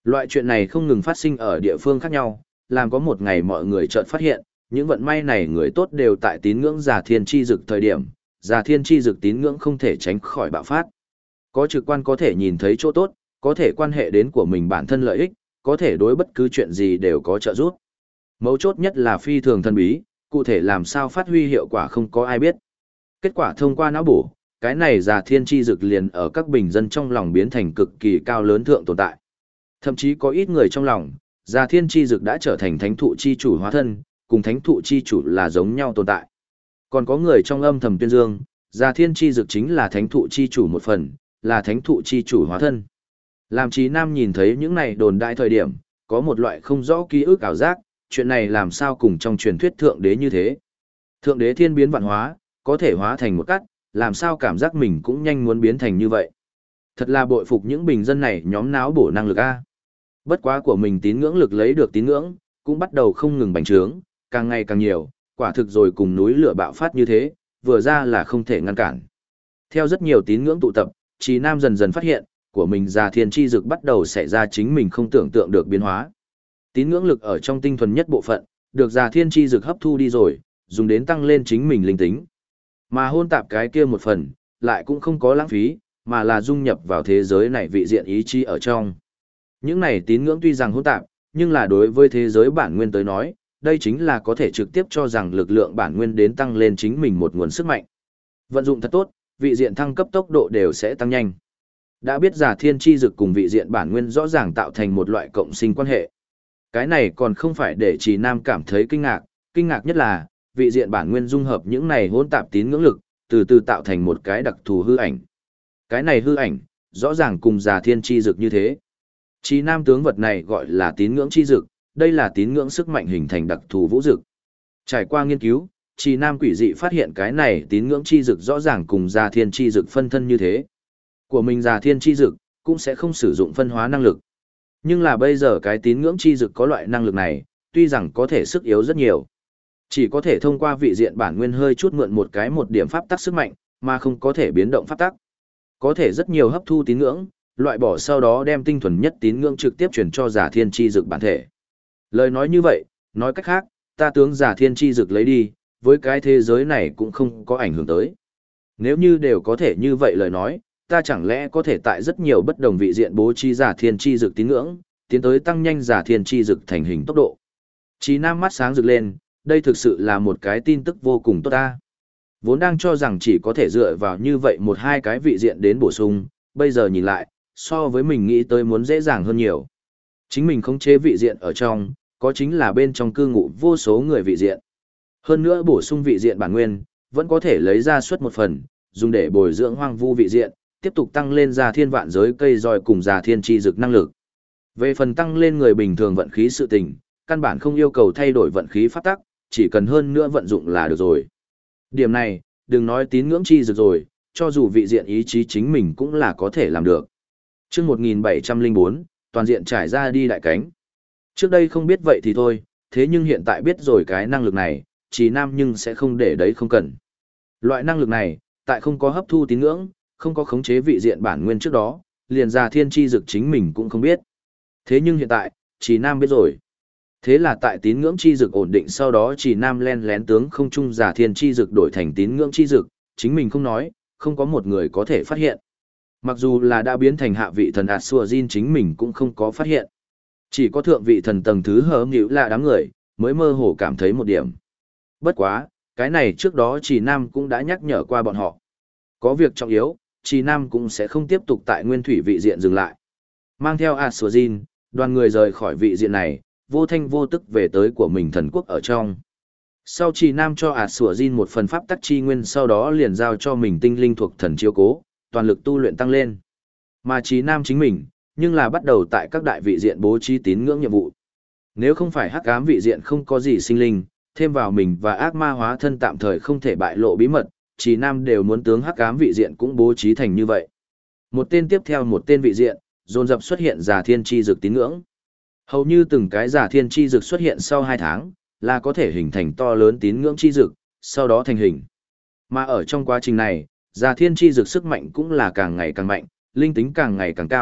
Loại chuyện này không ngừng phát sinh ở địa phương khác nhau, làm có một ngày mọi người chợt phát hiện, những vận may này người tốt đều tại tín ngưỡng Già Thiên Chi Dực thời điểm, Già Thiên Chi Dực tín ngưỡng không thể tránh khỏi bạo phát. Có trực quan có thể nhìn thấy chỗ tốt, có thể quan hệ đến của mình bản thân lợi ích, có thể đối bất cứ chuyện gì đều có trợ giúp. Mấu chốt nhất là phi thường thần bí, cụ thể làm sao phát huy hiệu quả không có ai biết. Kết quả thông qua não bổ, cái này Già Thiên Chi Dực liền ở các bình dân trong lòng biến thành cực kỳ cao lớn thượng tồn tại. Thậm chí có ít người trong lòng, Già Thiên Chi Dực đã trở thành thánh thụ chi chủ hóa thân, cùng thánh thụ chi chủ là giống nhau tồn tại. Còn có người trong âm thầm tuyên dương, Già Thiên Chi Dực chính là thánh thụ chi chủ một phần, là thánh thụ chi chủ hóa thân. Làm Trí Nam nhìn thấy những này đồn đại thời điểm, có một loại không rõ ký ức ảo giác, chuyện này làm sao cùng trong truyền thuyết thượng đế như thế. Thượng đế thiên biến vạn hóa, có thể hóa thành một cắt, làm sao cảm giác mình cũng nhanh muốn biến thành như vậy. Thật là bội phục những bình dân này nhóm não bổ năng lực A. Bất quá của mình tín ngưỡng lực lấy được tín ngưỡng, cũng bắt đầu không ngừng bành trướng, càng ngày càng nhiều, quả thực rồi cùng núi lửa bạo phát như thế, vừa ra là không thể ngăn cản. Theo rất nhiều tín ngưỡng tụ tập, Trí Nam dần dần phát hiện, của mình Già Thiên Chi Dực bắt đầu xảy ra chính mình không tưởng tượng được biến hóa. Tín ngưỡng lực ở trong tinh thuần nhất bộ phận, được Già Thiên Chi Dực hấp thu đi rồi, dùng đến tăng lên chính mình linh tính. Mà hôn tạp cái kia một phần, lại cũng không có lãng phí, mà là dung nhập vào thế giới này vị diện ý chí ở trong. Những này tín ngưỡng tuy rằng hỗn tạp, nhưng là đối với thế giới bản nguyên tới nói, đây chính là có thể trực tiếp cho rằng lực lượng bản nguyên đến tăng lên chính mình một nguồn sức mạnh. Vận dụng thật tốt, vị diện thăng cấp tốc độ đều sẽ tăng nhanh. Đã biết Già Thiên Chi Dực cùng vị diện bản nguyên rõ ràng tạo thành một loại cộng sinh quan hệ. Cái này còn không phải để Trì Nam cảm thấy kinh ngạc nhất là, vị diện bản nguyên dung hợp những này hỗn tạp tín ngưỡng lực, từ từ tạo thành một cái đặc thù hư ảnh. Cái này hư ảnh, rõ ràng cùng Già Thiên Chi Dực như thế. Trì Nam tướng vật này gọi là tín ngưỡng chi dực, đây là tín ngưỡng sức mạnh hình thành đặc thù vũ dực. Trải qua nghiên cứu, Trì Nam quỷ dị phát hiện cái này tín ngưỡng chi dực rõ ràng cùng Già Thiên Chi Dực phân thân như thế. Của mình Già Thiên Chi Dực cũng sẽ không sử dụng phân hóa năng lực. Nhưng là bây giờ cái tín ngưỡng chi dực có loại năng lực này, tuy rằng có thể sức yếu rất nhiều. Chỉ có thể thông qua vị diện bản nguyên hơi chút mượn một điểm pháp tắc sức mạnh, mà không có thể biến động pháp tắc. Có thể rất nhiều hấp thu tín ngưỡng, loại bỏ sau đó đem tinh thuần nhất tín ngưỡng trực tiếp truyền cho Già Thiên Chi Dực bản thể. Lời nói như vậy, nói cách khác, ta tướng Già Thiên Chi Dực lấy đi, với cái thế giới này cũng không có ảnh hưởng tới. Nếu như đều có thể như vậy lời nói, ta chẳng lẽ có thể tại rất nhiều bất đồng vị diện bố trí Già Thiên Chi Dực tín ngưỡng, tiến tới tăng nhanh Già Thiên Chi Dực thành hình tốc độ. Trí Nam mắt sáng rực lên, đây thực sự là một cái tin tức vô cùng tốt ta. Vốn đang cho rằng chỉ có thể dựa vào như vậy một hai cái vị diện đến bổ sung, bây giờ nhìn lại, so với mình nghĩ tới muốn dễ dàng hơn nhiều. Chính mình khống chế vị diện ở trong, có chính là bên trong cư ngụ vô số người vị diện. Hơn nữa bổ sung vị diện bản nguyên, vẫn có thể lấy ra suất một phần, dùng để bồi dưỡng hoang vu vị diện, tiếp tục tăng lên Già Thiên vạn giới cây roi cùng Già Thiên Chi Dực năng lực. Về phần tăng lên người bình thường vận khí sự tình, căn bản không yêu cầu thay đổi vận khí pháp tắc, chỉ cần hơn nữa vận dụng là được rồi. Điểm này, đừng nói tín ngưỡng chi dực rồi, cho dù vị diện ý chí chính mình cũng là có thể làm được. Chương 1704, toàn diện trải ra đi đại cánh. Trước đây không biết vậy thì thôi, thế nhưng hiện tại biết rồi cái năng lực này, Trì Nam nhưng sẽ không để đấy không cần. Loại năng lực này, tại không có hấp thu tín ngưỡng, không có khống chế vị diện bản nguyên trước đó, liền Già Thiên Chi Dực chính mình cũng không biết. Thế nhưng hiện tại, Trì Nam biết rồi. Thế là tại tín ngưỡng chi dực ổn định sau đó Trì Nam len lén tướng không trung Già Thiên Chi Dực đổi thành tín ngưỡng chi dực, chính mình không nói, không có một người có thể phát hiện. Mặc dù là đã biến thành hạ vị thần Asua-jin chính mình cũng không có phát hiện. Chỉ có thượng vị thần tầng thứ hớ nghĩu là đám người, mới mơ hồ cảm thấy một điểm. Bất quá, cái này trước đó Trì Nam cũng đã nhắc nhở qua bọn họ. Có việc trọng yếu, Trì Nam cũng sẽ không tiếp tục tại nguyên thủy vị diện dừng lại. Mang theo Asua-jin, đoàn người rời khỏi vị diện này, vô thanh vô tức về tới của mình thần quốc ở trong. Sau Trì Nam cho Asua-jin một phần pháp tắc chi nguyên sau đó liền giao cho mình tinh linh thuộc thần chiếu cố, toàn lực tu luyện tăng lên. Mà Trì Nam chính mình, nhưng là bắt đầu tại các đại vị diện bố trí tín ngưỡng nhiệm vụ. Nếu không phải hắc ám vị diện không có gì sinh linh, thêm vào mình và ác ma hóa thân tạm thời không thể bại lộ bí mật, Trì Nam đều muốn tướng hắc ám vị diện cũng bố trí thành như vậy. Một tên tiếp theo một tên vị diện, dồn dập xuất hiện Già Thiên Chi Dực tín ngưỡng. Hầu như từng cái Già Thiên Chi Dực xuất hiện sau 2 tháng, là có thể hình thành to lớn tín ngưỡng chi dực, sau đó thành hình. Mà ở trong quá trình này, Già Thiên Chi Dực sức mạnh cũng là càng ngày càng mạnh, linh tính càng ngày càng cao,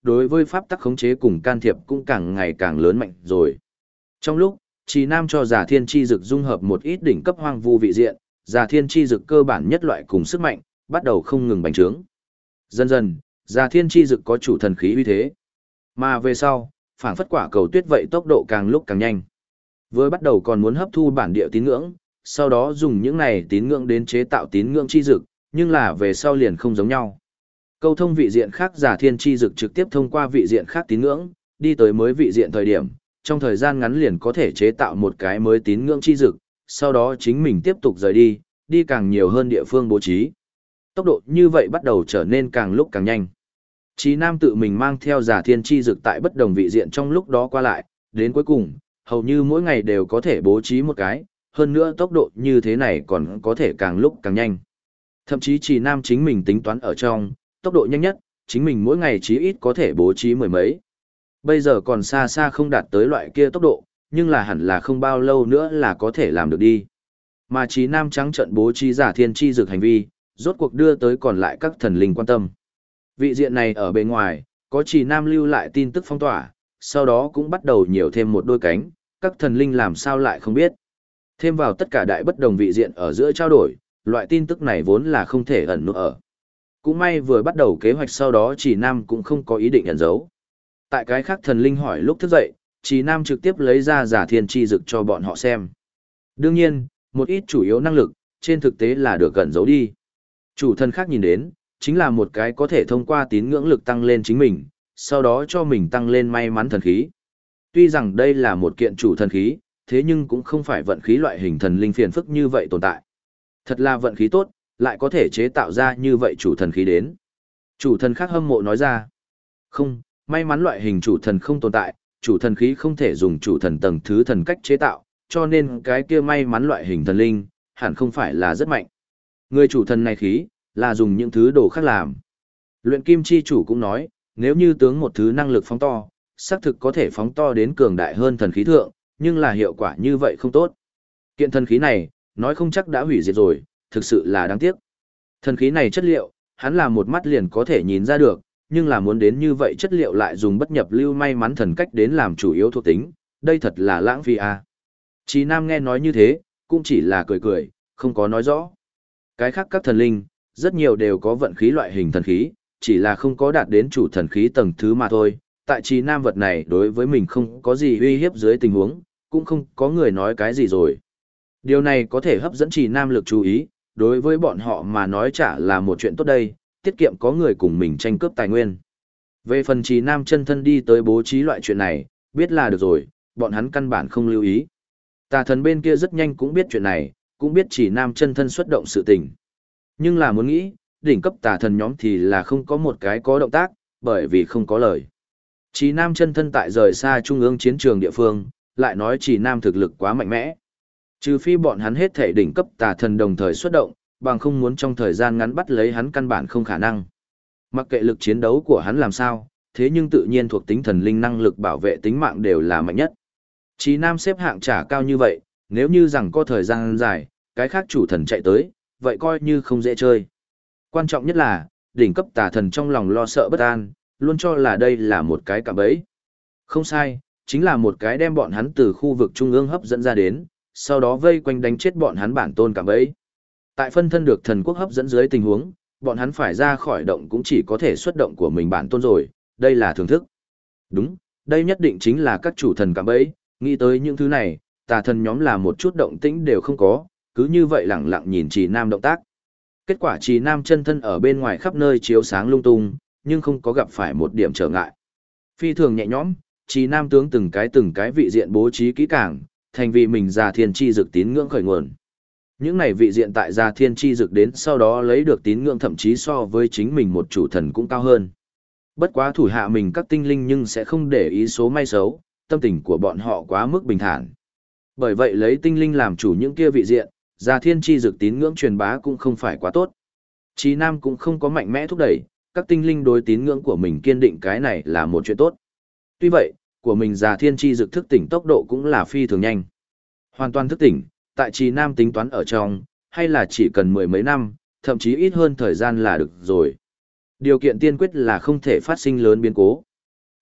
đối với pháp tắc khống chế cùng can thiệp cũng càng ngày càng lớn mạnh rồi. Trong lúc, Trì Nam cho Già Thiên Chi Dực dung hợp một ít đỉnh cấp hoang vu vị diện, Già Thiên Chi Dực cơ bản nhất loại cùng sức mạnh, bắt đầu không ngừng bành trướng. Dần dần, Già Thiên Chi Dực có chủ thần khí uy thế. Mà về sau, phảng phất quả cầu tuyết vậy tốc độ càng lúc càng nhanh. Vừa bắt đầu còn muốn hấp thu bản địa tín ngưỡng, sau đó dùng những này tín ngưỡng đến chế tạo tín ngưỡng chi dực, nhưng là về sau liền không giống nhau. Câu thông vị diện khác Già Thiên Chi Dực trực tiếp thông qua vị diện khác tín ngưỡng, đi tới mới vị diện thời điểm, trong thời gian ngắn liền có thể chế tạo một cái mới tín ngưỡng chi dực, sau đó chính mình tiếp tục rời đi, đi càng nhiều hơn địa phương bố trí. Tốc độ như vậy bắt đầu trở nên càng lúc càng nhanh. Chí Nam tự mình mang theo Già Thiên Chi Dực tại bất đồng vị diện trong lúc đó qua lại, đến cuối cùng, hầu như mỗi ngày đều có thể bố trí một cái, hơn nữa tốc độ như thế này còn có thể càng lúc càng nhanh. Thậm chí Chí Nam chính mình tính toán ở trong, tốc độ nhanh nhất, chính mình mỗi ngày chí ít có thể bố trí mười mấy. Bây giờ còn xa xa không đạt tới loại kia tốc độ, nhưng là hẳn là không bao lâu nữa là có thể làm được đi. Mà Chí Nam trắng trận bố trí Già Thiên Chi Dực hành vi, rốt cuộc đưa tới còn lại các thần linh quan tâm. Vị diện này ở bên ngoài, có Chí Nam lưu lại tin tức phong tỏa, sau đó cũng bắt đầu nhiều thêm một đôi cánh, các thần linh làm sao lại không biết. Thêm vào tất cả đại bất đồng vị diện ở giữa trao đổi, loại tin tức này vốn là không thể ẩn núp ở. Cũng may vừa bắt đầu kế hoạch sau đó Chí Nam cũng không có ý định ẩn giấu. Tại cái khác thần linh hỏi lúc thức dậy, Chí Nam trực tiếp lấy ra Già Thiên Chi Dực cho bọn họ xem. Đương nhiên, một ít chủ yếu năng lực, trên thực tế là được ẩn giấu đi. Chủ thần khác nhìn đến, chính là một cái có thể thông qua tín ngưỡng lực tăng lên chính mình, sau đó cho mình tăng lên may mắn thần khí. Tuy rằng đây là một kiện chủ thần khí, thế nhưng cũng không phải vận khí loại hình thần linh phiền phức như vậy tồn tại. Thật là vận khí tốt, lại có thể chế tạo ra như vậy chủ thần khí đến. Chủ thần khác hâm mộ nói ra. Không, may mắn loại hình chủ thần không tồn tại, chủ thần khí không thể dùng chủ thần tầng thứ thần cách chế tạo, cho nên cái kia may mắn loại hình thần linh, hẳn không phải là rất mạnh. Người chủ thần này khí, là dùng những thứ đồ khác làm. Luyện kim chi chủ cũng nói, nếu như tướng một thứ năng lực phóng to, xác thực có thể phóng to đến cường đại hơn thần khí thượng, nhưng là hiệu quả như vậy không tốt. Kiện thần khí này, nói không chắc đã hủy diệt rồi, thực sự là đáng tiếc. Thần khí này chất liệu, hắn là một mắt liền có thể nhìn ra được, nhưng là muốn đến như vậy chất liệu lại dùng bất nhập lưu may mắn thần cách đến làm chủ yếu thuộc tính, đây thật là lãng phí à. Chí Nam nghe nói như thế, cũng chỉ là cười cười, không có nói rõ. Cái khác các thần linh, rất nhiều đều có vận khí loại hình thần khí, chỉ là không có đạt đến chủ thần khí tầng thứ mà thôi. Tại Chí Nam vật này đối với mình không có gì uy hiếp dưới tình huống, cũng không có người nói cái gì rồi. Điều này có thể hấp dẫn Chí Nam lực chú ý, đối với bọn họ mà nói chả là một chuyện tốt đây, tiết kiệm có người cùng mình tranh cướp tài nguyên. Về phần Chí Nam chân thân đi tới bố trí loại chuyện này, biết là được rồi, bọn hắn căn bản không lưu ý. Tà thần bên kia rất nhanh cũng biết chuyện này, cũng biết Chí Nam chân thân xuất động sự tình. Nhưng là muốn nghĩ, đỉnh cấp tà thần nhóm thì là không có một cái có động tác, bởi vì không có lời. Chí Nam chân thân tại rời xa trung ương chiến trường địa phương, lại nói Chí Nam thực lực quá mạnh mẽ. Trừ phi bọn hắn hết thể đỉnh cấp tà thần đồng thời xuất động, bằng không muốn trong thời gian ngắn bắt lấy hắn căn bản không khả năng. Mặc kệ lực chiến đấu của hắn làm sao, thế nhưng tự nhiên thuộc tính thần linh năng lực bảo vệ tính mạng đều là mạnh nhất. Chí Nam xếp hạng trả cao như vậy, nếu như rằng có thời gian dài, cái khác chủ thần chạy tới, vậy coi như không dễ chơi. Quan trọng nhất là, đỉnh cấp tà thần trong lòng lo sợ bất an, luôn cho là đây là một cái cạm bẫy. Không sai, chính là một cái đem bọn hắn từ khu vực trung ương hấp dẫn ra đến, sau đó vây quanh đánh chết bọn hắn bản tôn cạm bẫy. Tại phân thân được thần quốc hấp dẫn dưới tình huống, bọn hắn phải ra khỏi động cũng chỉ có thể xuất động của mình bản tôn rồi, đây là thưởng thức. Đúng, đây nhất định chính là các chủ thần cạm bẫy, nghĩ tới những thứ này, tà thần nhóm là một chút động tĩnh đều không có, cứ như vậy lẳng lặng nhìn Chí Nam động tác. Kết quả Chí Nam chân thân ở bên ngoài khắp nơi chiếu sáng lung tung, nhưng không có gặp phải một điểm trở ngại. Phi thường nhẹ nhõm, Chí Nam tướng từng cái vị diện bố trí kỹ càng, thành vì mình Già Thiên Chi Dực tín ngưỡng khởi nguồn. Những này vị diện tại Già Thiên Chi Dực đến sau đó lấy được tín ngưỡng thậm chí so với chính mình một chủ thần cũng cao hơn. Bất quá thủ hạ mình các tinh linh nhưng sẽ không để ý số may xấu, tâm tình của bọn họ quá mức bình thản. Bởi vậy lấy tinh linh làm chủ những kia vị diện, Già Thiên Chi Dực tín ngưỡng truyền bá cũng không phải quá tốt. Chí Nam cũng không có mạnh mẽ thúc đẩy, các tinh linh đối tín ngưỡng của mình kiên định cái này là một chuyện tốt. Tuy vậy, của mình Già Thiên Chi Dực thức tỉnh tốc độ cũng là phi thường nhanh. Hoàn toàn thức tỉnh, tại Chí Nam tính toán ở trong, hay là chỉ cần mười mấy năm, thậm chí ít hơn thời gian là được rồi. Điều kiện tiên quyết là không thể phát sinh lớn biến cố.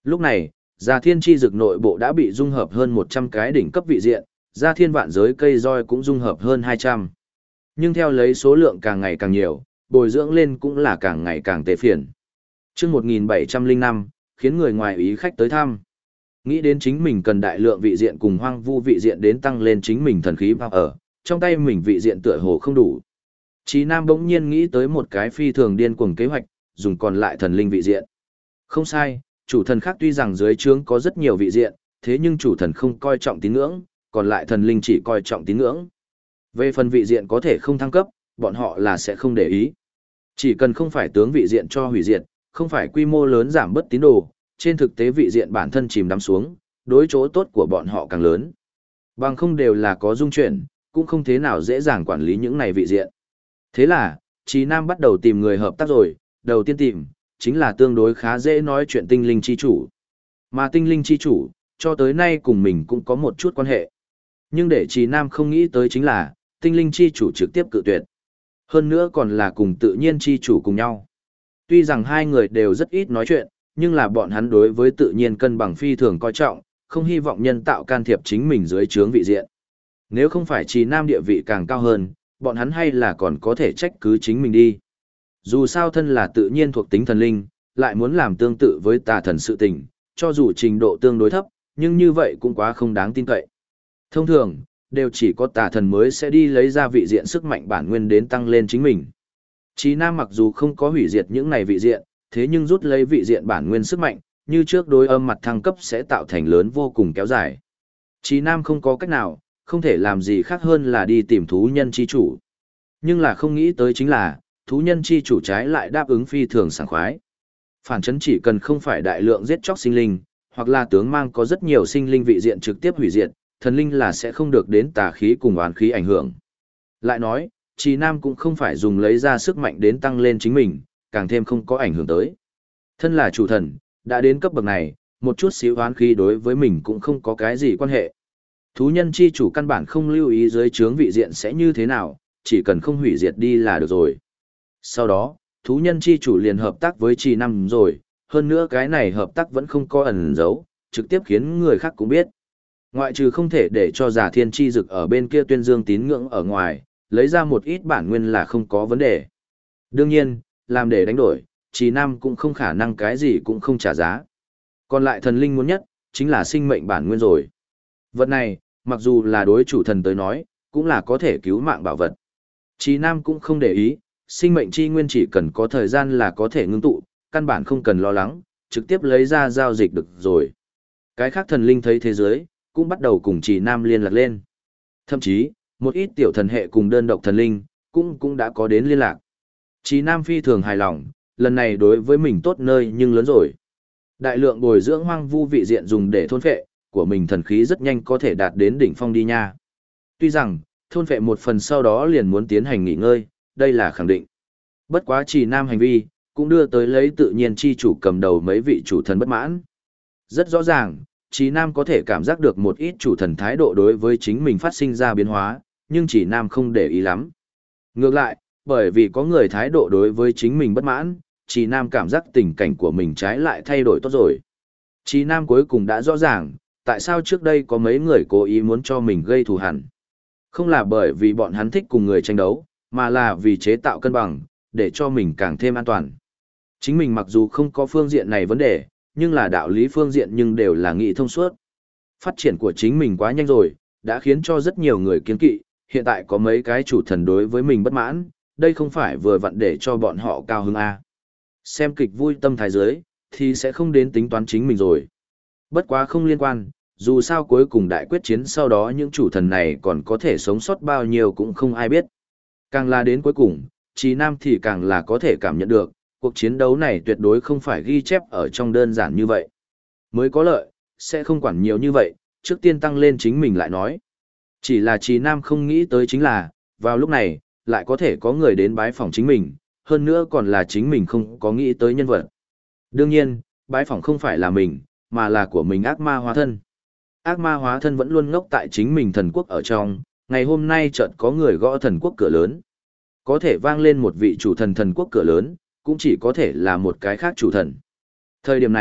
Lúc này, Già Thiên Chi Dực nội bộ đã bị dung hợp hơn 100 cái đỉnh cấp vị diện, Gia Thiên Vạn Giới cây roi cũng dung hợp hơn 200. Nhưng theo lấy số lượng càng ngày càng nhiều, bồi dưỡng lên cũng là càng ngày càng tệ phiền. Chương 1705, khiến người ngoài ý khách tới thăm. Nghĩ đến chính mình cần đại lượng vị diện cùng hoang vu vị diện đến tăng lên chính mình thần khí vào ở, trong tay mình vị diện tựa hồ không đủ. Chí Nam bỗng nhiên nghĩ tới một cái phi thường điên cuồng kế hoạch, dùng còn lại thần linh vị diện. Không sai, chủ thần khác tuy rằng dưới trướng có rất nhiều vị diện, thế nhưng chủ thần không coi trọng tín ngưỡng, còn lại thần linh chỉ coi trọng tín ngưỡng. Về phần vị diện có thể không thăng cấp, bọn họ là sẽ không để ý. Chỉ cần không phải tướng vị diện cho hủy diệt, không phải quy mô lớn giảm bớt tín đồ, trên thực tế vị diện bản thân chìm đắm xuống, đối chỗ tốt của bọn họ càng lớn. Bằng không đều là có dung chuyển, cũng không thế nào dễ dàng quản lý những này vị diện. Thế là, Chí Nam bắt đầu tìm người hợp tác rồi, đầu tiên tìm, chính là tương đối khá dễ nói chuyện tinh linh chi chủ. Mà tinh linh chi chủ, cho tới nay cùng mình cũng có một chút quan hệ. Nhưng để Chí Nam không nghĩ tới chính là, tinh linh chi chủ trực tiếp cự tuyệt. Hơn nữa còn là cùng tự nhiên chi chủ cùng nhau. Tuy rằng hai người đều rất ít nói chuyện, nhưng là bọn hắn đối với tự nhiên cân bằng phi thường coi trọng, không hy vọng nhân tạo can thiệp chính mình dưới trướng vị diện. Nếu không phải Chí Nam địa vị càng cao hơn, bọn hắn hay là còn có thể trách cứ chính mình đi. Dù sao thân là tự nhiên thuộc tính thần linh, lại muốn làm tương tự với tà thần sự tình, cho dù trình độ tương đối thấp, nhưng như vậy cũng quá không đáng tin cậy. Thông thường, đều chỉ có tà thần mới sẽ đi lấy ra vị diện sức mạnh bản nguyên đến tăng lên chính mình. Chí Nam mặc dù không có hủy diệt những này vị diện, thế nhưng rút lấy vị diện bản nguyên sức mạnh, như trước đối âm mặt thăng cấp sẽ tạo thành lớn vô cùng kéo dài. Chí Nam không có cách nào, không thể làm gì khác hơn là đi tìm thú nhân chi chủ. Nhưng là không nghĩ tới chính là, thú nhân chi chủ trái lại đáp ứng phi thường sảng khoái. Phản chấn chỉ cần không phải đại lượng giết chóc sinh linh, hoặc là tướng mang có rất nhiều sinh linh vị diện trực tiếp hủy diệt, thần linh là sẽ không được đến tà khí cùng oán khí ảnh hưởng. Lại nói, Chí Nam cũng không phải dùng lấy ra sức mạnh đến tăng lên chính mình, càng thêm không có ảnh hưởng tới. Thân là chủ thần, đã đến cấp bậc này, một chút xíu oán khí đối với mình cũng không có cái gì quan hệ. Thú nhân chi chủ căn bản không lưu ý dưới trướng vị diện sẽ như thế nào, chỉ cần không hủy diệt đi là được rồi. Sau đó, thú nhân chi chủ liền hợp tác với Chí Nam rồi, hơn nữa cái này hợp tác vẫn không có ẩn giấu, trực tiếp khiến người khác cũng biết. Ngoại trừ không thể để cho Già Thiên Chi Dực ở bên kia tuyên dương tín ngưỡng ở ngoài, lấy ra một ít bản nguyên là không có vấn đề. Đương nhiên, làm để đánh đổi, Chí Nam cũng không khả năng cái gì cũng không trả giá. Còn lại thần linh muốn nhất, chính là sinh mệnh bản nguyên rồi. Vật này, mặc dù là đối chủ thần tới nói, cũng là có thể cứu mạng bảo vật. Chí Nam cũng không để ý, sinh mệnh chi nguyên chỉ cần có thời gian là có thể ngưng tụ, căn bản không cần lo lắng, trực tiếp lấy ra giao dịch được rồi. Cái khác thần linh thấy thế giới, cũng bắt đầu cùng Chí Nam liên lạc lên. Thậm chí, một ít tiểu thần hệ cùng đơn độc thần linh, cũng đã có đến liên lạc. Chí Nam phi thường hài lòng, lần này đối với mình tốt nơi nhưng lớn rồi. Đại lượng bồi dưỡng hoang vu vị diện dùng để thôn phệ, của mình thần khí rất nhanh có thể đạt đến đỉnh phong đi nha. Tuy rằng, thôn phệ một phần sau đó liền muốn tiến hành nghỉ ngơi, đây là khẳng định. Bất quá Chí Nam hành vi, cũng đưa tới lấy tự nhiên chi chủ cầm đầu mấy vị chủ thần bất mãn. Rất rõ ràng, Chí Nam có thể cảm giác được một ít chủ thần thái độ đối với chính mình phát sinh ra biến hóa, nhưng Chí Nam không để ý lắm. Ngược lại, bởi vì có người thái độ đối với chính mình bất mãn, Chí Nam cảm giác tình cảnh của mình trái lại thay đổi tốt rồi. Chí Nam cuối cùng đã rõ ràng, tại sao trước đây có mấy người cố ý muốn cho mình gây thù hằn. Không là bởi vì bọn hắn thích cùng người tranh đấu, mà là vì chế tạo cân bằng, để cho mình càng thêm an toàn. Chính mình mặc dù không có phương diện này vấn đề, nhưng là đạo lý phương diện nhưng đều là nghị thông suốt. Phát triển của chính mình quá nhanh rồi, đã khiến cho rất nhiều người kiêng kỵ, hiện tại có mấy cái chủ thần đối với mình bất mãn, đây không phải vừa vặn để cho bọn họ cao hứng à. Xem kịch vui tâm thái dưới, thì sẽ không đến tính toán chính mình rồi. Bất quá không liên quan, dù sao cuối cùng đại quyết chiến sau đó những chủ thần này còn có thể sống sót bao nhiêu cũng không ai biết. Càng là đến cuối cùng, Chí Nam thì càng là có thể cảm nhận được, cuộc chiến đấu này tuyệt đối không phải ghi chép ở trong đơn giản như vậy. Mới có lợi, sẽ không quản nhiều như vậy, trước tiên tăng lên chính mình lại nói. Chỉ là Chí Nam không nghĩ tới chính là, vào lúc này, lại có thể có người đến bái phỏng chính mình, hơn nữa còn là chính mình không có nghĩ tới nhân vật. Đương nhiên, bái phỏng không phải là mình, mà là của mình ác ma hóa thân. Ác ma hóa thân vẫn luôn ngốc tại chính mình thần quốc ở trong, ngày hôm nay chợt có người gõ thần quốc cửa lớn. Có thể vang lên một vị chủ thần thần quốc cửa lớn, cũng chỉ có thể là một cái khác chủ thần. Thời điểm này,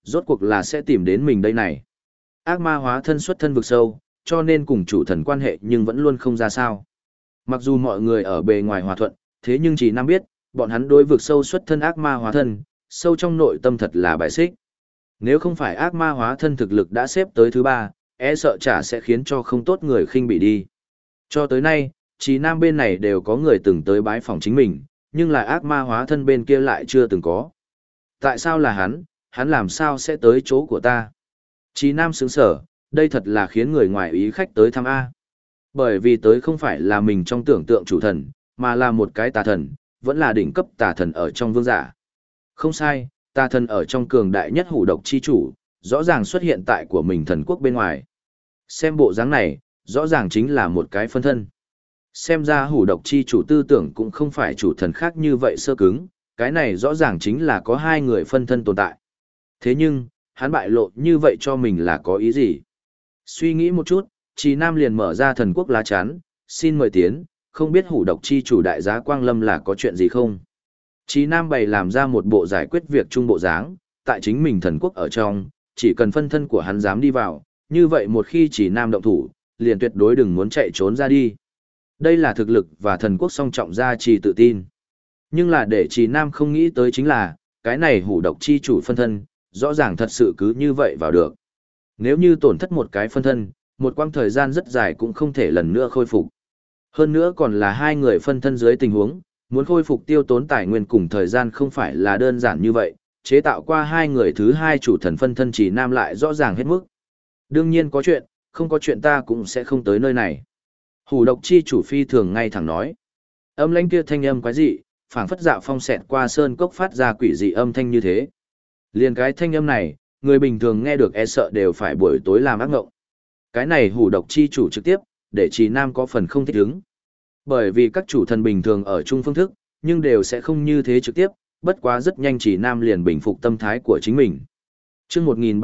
Rốt cuộc là sẽ tìm đến mình đây này. Ác ma hóa thân xuất thân vực sâu, cho nên cùng chủ thần quan hệ nhưng vẫn luôn không ra sao. Mặc dù mọi người ở bề ngoài hòa thuận, thế nhưng chỉ Nam biết, bọn hắn đối vực sâu xuất thân ác ma hóa thân, sâu trong nội tâm thật là bài xích. Nếu không phải ác ma hóa thân thực lực đã xếp tới thứ 3, e sợ chả sẽ khiến cho không tốt người khinh bị đi. Cho tới nay, chỉ Nam bên này đều có người từng tới bái phòng chính mình, nhưng là ác ma hóa thân bên kia lại chưa từng có. Tại sao là hắn làm sao sẽ tới chỗ của ta? Chí Nam sướng sở, đây thật là khiến người ngoài ý khách tới thăm A. Bởi vì tới không phải là mình trong tưởng tượng chủ thần, mà là một cái tà thần, vẫn là đỉnh cấp tà thần ở trong vương giả. Không sai, tà thần ở trong cường đại nhất hủ độc chi chủ, rõ ràng xuất hiện tại của mình thần quốc bên ngoài. Xem bộ dáng này, rõ ràng chính là một cái phân thân. Xem ra hủ độc chi chủ tư tưởng cũng không phải chủ thần khác như vậy sơ cứng, cái này rõ ràng chính là có hai người phân thân tồn tại. Thế nhưng, hắn bại lộ như vậy cho mình là có ý gì? Suy nghĩ một chút, Trì Nam liền mở ra thần quốc lá chắn, xin mời tiến, không biết hủ độc chi chủ đại giá Quang Lâm là có chuyện gì không? Trì Nam bày làm ra một bộ giải quyết việc chung bộ dáng, tại chính mình thần quốc ở trong, chỉ cần phân thân của hắn dám đi vào, như vậy một khi Trì Nam động thủ, liền tuyệt đối đừng muốn chạy trốn ra đi. Đây là thực lực và thần quốc song trọng gia trì tự tin. Nhưng là để Trì Nam không nghĩ tới chính là, cái này hủ độc chi chủ phân thân, rõ ràng thật sự cứ như vậy vào được. Nếu như tổn thất một cái phân thân, một quãng thời gian rất dài cũng không thể lần nữa khôi phục. Hơn nữa còn là hai người phân thân dưới tình huống, muốn khôi phục tiêu tốn tài nguyên cùng thời gian không phải là đơn giản như vậy, chế tạo qua hai người thứ hai chủ thần phân thân Trì Nam lại rõ ràng hết mức. Đương nhiên có chuyện, không có chuyện ta cũng sẽ không tới nơi này. Hủ độc chi chủ phi thường ngay thẳng nói. Âm lãnh kia thanh âm quái dị, phảng phất dạo phong xẹt qua sơn cốc phát ra quỷ dị âm thanh như thế. Liền cái thanh âm này, người bình thường nghe được e sợ đều phải buổi tối làm ác ngộng. Cái này hủ độc chi chủ trực tiếp, để Trì Nam có phần không thích ứng. Bởi vì các chủ thần bình thường ở chung phương thức, nhưng đều sẽ không như thế trực tiếp, bất quá rất nhanh Trì Nam liền bình phục tâm thái của chính mình. Chương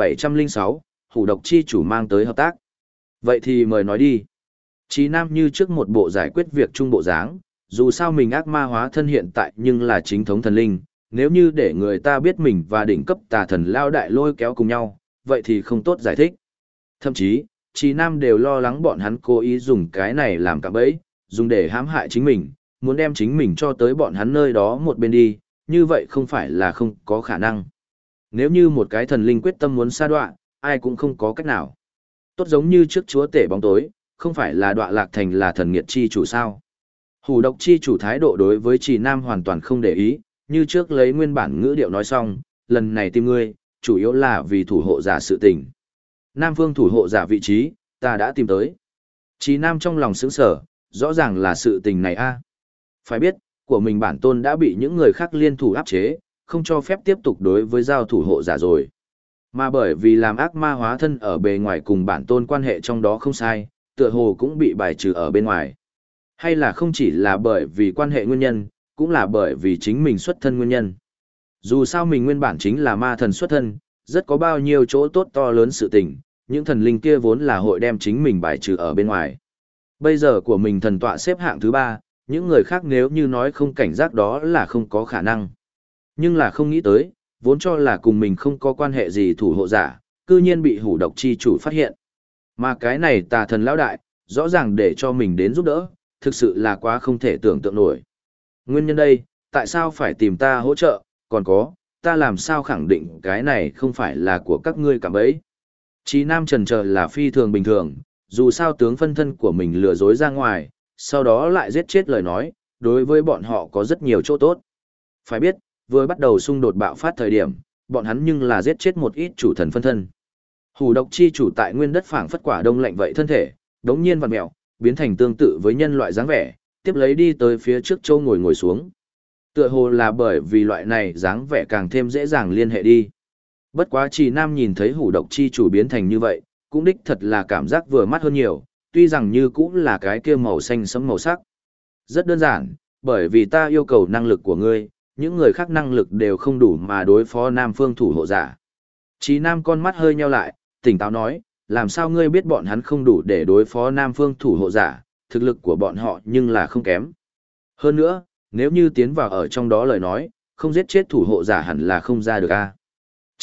1706, hủ độc chi chủ mang tới hợp tác. Vậy thì mời nói đi. Trì Nam như trước một bộ giải quyết việc chung bộ dáng, dù sao mình ác ma hóa thân hiện tại nhưng là chính thống thần linh, nếu như để người ta biết mình và đỉnh cấp tà thần lao đại lôi kéo cùng nhau, vậy thì không tốt giải thích. Thậm chí, Trì Nam đều lo lắng bọn hắn cố ý dùng cái này làm cạm bẫy, dùng để hãm hại chính mình, muốn đem chính mình cho tới bọn hắn nơi đó một bên đi, như vậy không phải là không có khả năng. Nếu như một cái thần linh quyết tâm muốn sa đọa, ai cũng không có cách nào. Tốt giống như trước chúa tể bóng tối, không phải là đọa lạc thành là thần nghiệt chi chủ sao. Hủ độc chi chủ thái độ đối với Trì Nam hoàn toàn không để ý, như trước lấy nguyên bản ngữ điệu nói xong, lần này tìm ngươi, chủ yếu là vì thủ hộ giả sự tình. Nam phương thủ hộ giả vị trí, ta đã tìm tới. Trì Nam trong lòng sững sở, rõ ràng là sự tình này a. Phải biết, của mình bản tôn đã bị những người khác liên thủ áp chế, không cho phép tiếp tục đối với giao thủ hộ giả rồi. Mà bởi vì làm ác ma hóa thân ở bề ngoài cùng bản tôn quan hệ trong đó không sai, tựa hồ cũng bị bài trừ ở bên ngoài. Hay là không chỉ là bởi vì quan hệ nguyên nhân, cũng là bởi vì chính mình xuất thân nguyên nhân. Dù sao mình nguyên bản chính là ma thần xuất thân, rất có bao nhiêu chỗ tốt to lớn sự tình, những thần linh kia vốn là hội đem chính mình bài trừ ở bên ngoài. Bây giờ của mình thần tọa xếp hạng thứ 3, những người khác nếu như nói không cảnh giác đó là không có khả năng. Nhưng là không nghĩ tới, vốn cho là cùng mình không có quan hệ gì thủ hộ giả, cư nhiên bị hủ độc chi chủ phát hiện. Mà cái này tà thần lão đại, rõ ràng để cho mình đến giúp đỡ, thực sự là quá không thể tưởng tượng nổi. Nguyên nhân đây, tại sao phải tìm ta hỗ trợ, còn có, ta làm sao khẳng định cái này không phải là của các ngươi cả bấy. Chí Nam trần chờ là phi thường bình thường, dù sao tướng phân thân của mình lừa dối ra ngoài, sau đó lại giết chết lời nói, đối với bọn họ có rất nhiều chỗ tốt. Phải biết, vừa bắt đầu xung đột bạo phát thời điểm, bọn hắn nhưng là giết chết một ít chủ thần phân thân. Hủ độc chi chủ tại nguyên đất phảng phất quả đông lạnh vậy thân thể, đống nhiên vặn mèo, biến thành tương tự với nhân loại dáng vẻ, tiếp lấy đi tới phía trước châu ngồi xuống. Tựa hồ là bởi vì loại này dáng vẻ càng thêm dễ dàng liên hệ đi. Bất quá Trì Nam nhìn thấy hủ độc chi chủ biến thành như vậy, cũng đích thật là cảm giác vừa mắt hơn nhiều, tuy rằng như cũng là cái kia màu xanh sẫm màu sắc. Rất đơn giản, bởi vì ta yêu cầu năng lực của ngươi, những người khác năng lực đều không đủ mà đối phó Nam phương thủ hộ giả. Trì Nam con mắt hơi nheo lại, tỉnh táo nói, làm sao ngươi biết bọn hắn không đủ để đối phó Nam phương thủ hộ giả, thực lực của bọn họ nhưng là không kém. Hơn nữa, nếu như tiến vào ở trong đó lời nói, không giết chết thủ hộ giả hẳn là không ra được a.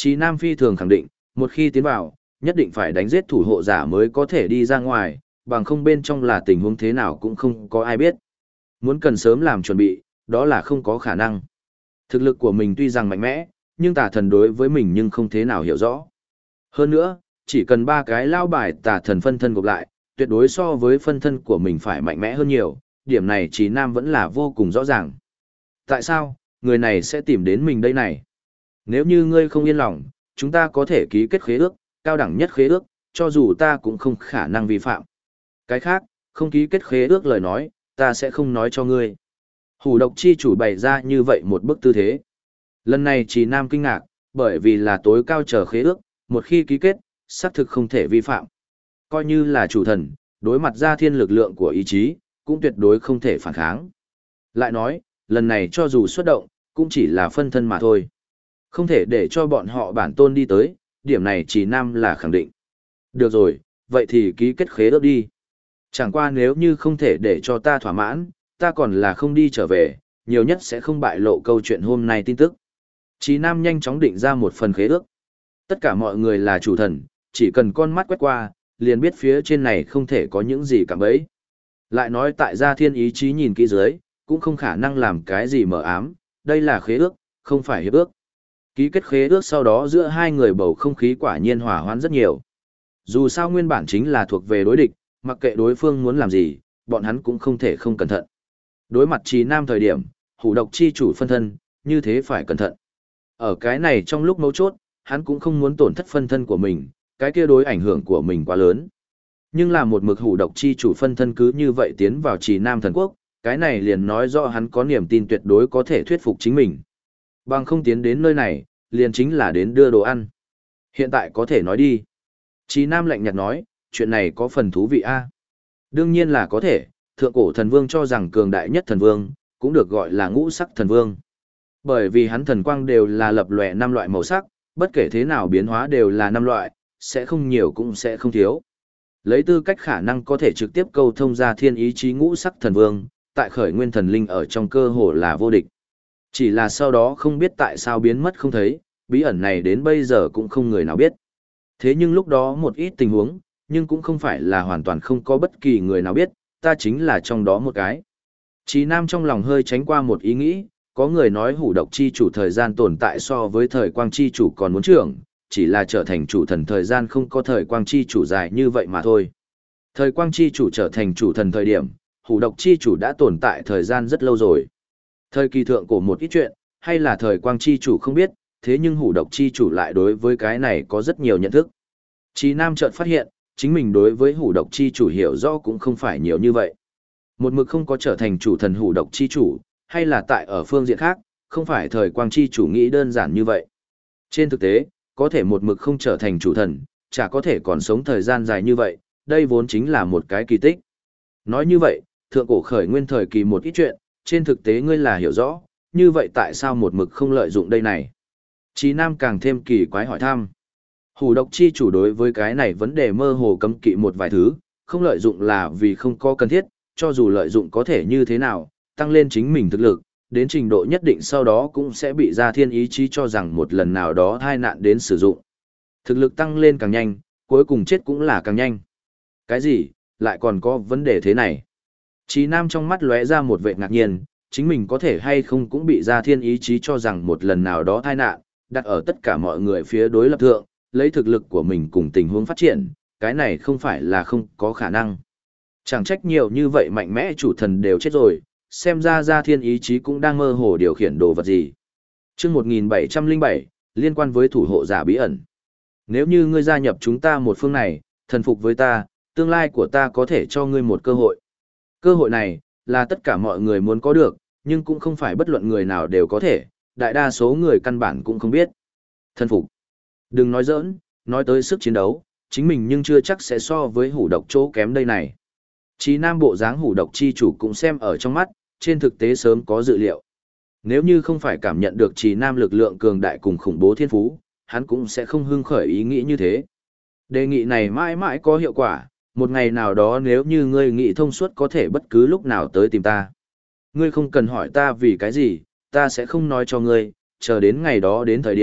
Chí Nam phi thường khẳng định, một khi tiến vào, nhất định phải đánh giết thủ hộ giả mới có thể đi ra ngoài, bằng không bên trong là tình huống thế nào cũng không có ai biết. Muốn cần sớm làm chuẩn bị, đó là không có khả năng. Thực lực của mình tuy rằng mạnh mẽ, nhưng tà thần đối với mình nhưng không thế nào hiểu rõ. Hơn nữa, chỉ cần 3 cái lao bài tà thần phân thân gộp lại, tuyệt đối so với phân thân của mình phải mạnh mẽ hơn nhiều, điểm này Chí Nam vẫn là vô cùng rõ ràng. Tại sao, người này sẽ tìm đến mình đây này? Nếu như ngươi không yên lòng, chúng ta có thể ký kết khế ước, cao đẳng nhất khế ước, cho dù ta cũng không khả năng vi phạm. Cái khác, không ký kết khế ước lời nói, ta sẽ không nói cho ngươi. Hủ độc chi chủ bày ra như vậy một bức tư thế. Lần này Chí Nam kinh ngạc, bởi vì là tối cao chờ khế ước, một khi ký kết, xác thực không thể vi phạm. Coi như là chủ thần, đối mặt ra thiên lực lượng của ý chí, cũng tuyệt đối không thể phản kháng. Lại nói, lần này cho dù xuất động, cũng chỉ là phân thân mà thôi. Không thể để cho bọn họ bản tôn đi tới, điểm này Chí Nam là khẳng định. Được rồi, vậy thì ký kết khế ước đi. Chẳng qua nếu như không thể để cho ta thỏa mãn, ta còn là không đi trở về, nhiều nhất sẽ không bại lộ câu chuyện hôm nay tin tức. Chí Nam nhanh chóng định ra một phần khế ước. Tất cả mọi người là chủ thần, chỉ cần con mắt quét qua, liền biết phía trên này không thể có những gì cả bấy. Lại nói tại gia thiên ý chí nhìn kỹ dưới, cũng không khả năng làm cái gì mờ ám, đây là khế ước, không phải hiệp ước. Ký kết khế ước sau đó giữa hai người bầu không khí quả nhiên hòa hoãn rất nhiều. Dù sao nguyên bản chính là thuộc về đối địch, mặc kệ đối phương muốn làm gì, bọn hắn cũng không thể không cẩn thận. Đối mặt Chí Nam thời điểm, hủ độc chi chủ phân thân, như thế phải cẩn thận. Ở cái này trong lúc mấu chốt, hắn cũng không muốn tổn thất phân thân của mình, cái kia đối ảnh hưởng của mình quá lớn. Nhưng là một mực hủ độc chi chủ phân thân cứ như vậy tiến vào Chí Nam thần quốc, cái này liền nói rõ hắn có niềm tin tuyệt đối có thể thuyết phục chính mình. Bằng không tiến đến nơi này, liền chính là đến đưa đồ ăn. Hiện tại có thể nói đi. Chí Nam lạnh nhạt nói, chuyện này có phần thú vị a. Đương nhiên là có thể, thượng cổ thần vương cho rằng cường đại nhất thần vương, cũng được gọi là ngũ sắc thần vương. Bởi vì hắn thần quang đều là lập lòe 5 loại màu sắc, bất kể thế nào biến hóa đều là 5 loại, sẽ không nhiều cũng sẽ không thiếu. Lấy tư cách khả năng có thể trực tiếp câu thông ra thiên ý chí ngũ sắc thần vương, tại khởi nguyên thần linh ở trong cơ hồ là vô địch. Chỉ là sau đó không biết tại sao biến mất không thấy, bí ẩn này đến bây giờ cũng không người nào biết. Thế nhưng lúc đó một ít tình huống, nhưng cũng không phải là hoàn toàn không có bất kỳ người nào biết, ta chính là trong đó một cái. Chí Nam trong lòng hơi tránh qua một ý nghĩ, có người nói hủ độc chi chủ thời gian tồn tại so với thời quang chi chủ còn muốn trưởng, chỉ là trở thành chủ thần thời gian không có thời quang chi chủ dài như vậy mà thôi. Thời quang chi chủ trở thành chủ thần thời điểm, hủ độc chi chủ đã tồn tại thời gian rất lâu rồi. Thời kỳ thượng cổ một ít chuyện, hay là thời quang chi chủ không biết, thế nhưng hủ độc chi chủ lại đối với cái này có rất nhiều nhận thức. Chí Nam chợt phát hiện, chính mình đối với hủ độc chi chủ hiểu rõ cũng không phải nhiều như vậy. Một mực không có trở thành chủ thần hủ độc chi chủ, hay là tại ở phương diện khác, không phải thời quang chi chủ nghĩ đơn giản như vậy. Trên thực tế, có thể một mực không trở thành chủ thần, chả có thể còn sống thời gian dài như vậy, đây vốn chính là một cái kỳ tích. Nói như vậy, thượng cổ khởi nguyên thời kỳ một ít chuyện, trên thực tế ngươi là hiểu rõ, như vậy tại sao một mực không lợi dụng đây này? Chí Nam càng thêm kỳ quái hỏi thăm. Hủ độc chi chủ đối với cái này vấn đề mơ hồ cấm kỵ một vài thứ, không lợi dụng là vì không có cần thiết, cho dù lợi dụng có thể như thế nào, tăng lên chính mình thực lực, đến trình độ nhất định sau đó cũng sẽ bị gia thiên ý chí cho rằng một lần nào đó tai nạn đến sử dụng. Thực lực tăng lên càng nhanh, cuối cùng chết cũng là càng nhanh. Cái gì, lại còn có vấn đề thế này? Chí Nam trong mắt lóe ra một vẻ ngạc nhiên, chính mình có thể hay không cũng bị gia thiên ý chí cho rằng một lần nào đó tai nạn, đặt ở tất cả mọi người phía đối lập thượng, lấy thực lực của mình cùng tình huống phát triển, cái này không phải là không có khả năng. Chẳng trách nhiều như vậy mạnh mẽ chủ thần đều chết rồi, xem ra gia thiên ý chí cũng đang mơ hồ điều khiển đồ vật gì. Chương 1707, liên quan với thủ hộ giả bí ẩn. Nếu như ngươi gia nhập chúng ta một phương này, thần phục với ta, tương lai của ta có thể cho ngươi một cơ hội. Cơ hội này, là tất cả mọi người muốn có được, nhưng cũng không phải bất luận người nào đều có thể, đại đa số người căn bản cũng không biết. Thần phục. Đừng nói giỡn, nói tới sức chiến đấu, chính mình nhưng chưa chắc sẽ so với hủ độc chỗ kém đây này. Chí Nam bộ dáng hủ độc chi chủ cũng xem ở trong mắt, trên thực tế sớm có dự liệu. Nếu như không phải cảm nhận được Chí Nam lực lượng cường đại cùng khủng bố thiên phú, hắn cũng sẽ không hưng khởi ý nghĩ như thế. Đề nghị này mãi mãi có hiệu quả, một ngày nào đó nếu như ngươi nghĩ thông suốt có thể bất cứ lúc nào tới tìm ta. Ngươi không cần hỏi ta vì cái gì, ta sẽ không nói cho ngươi, chờ đến ngày đó đến thời điểm,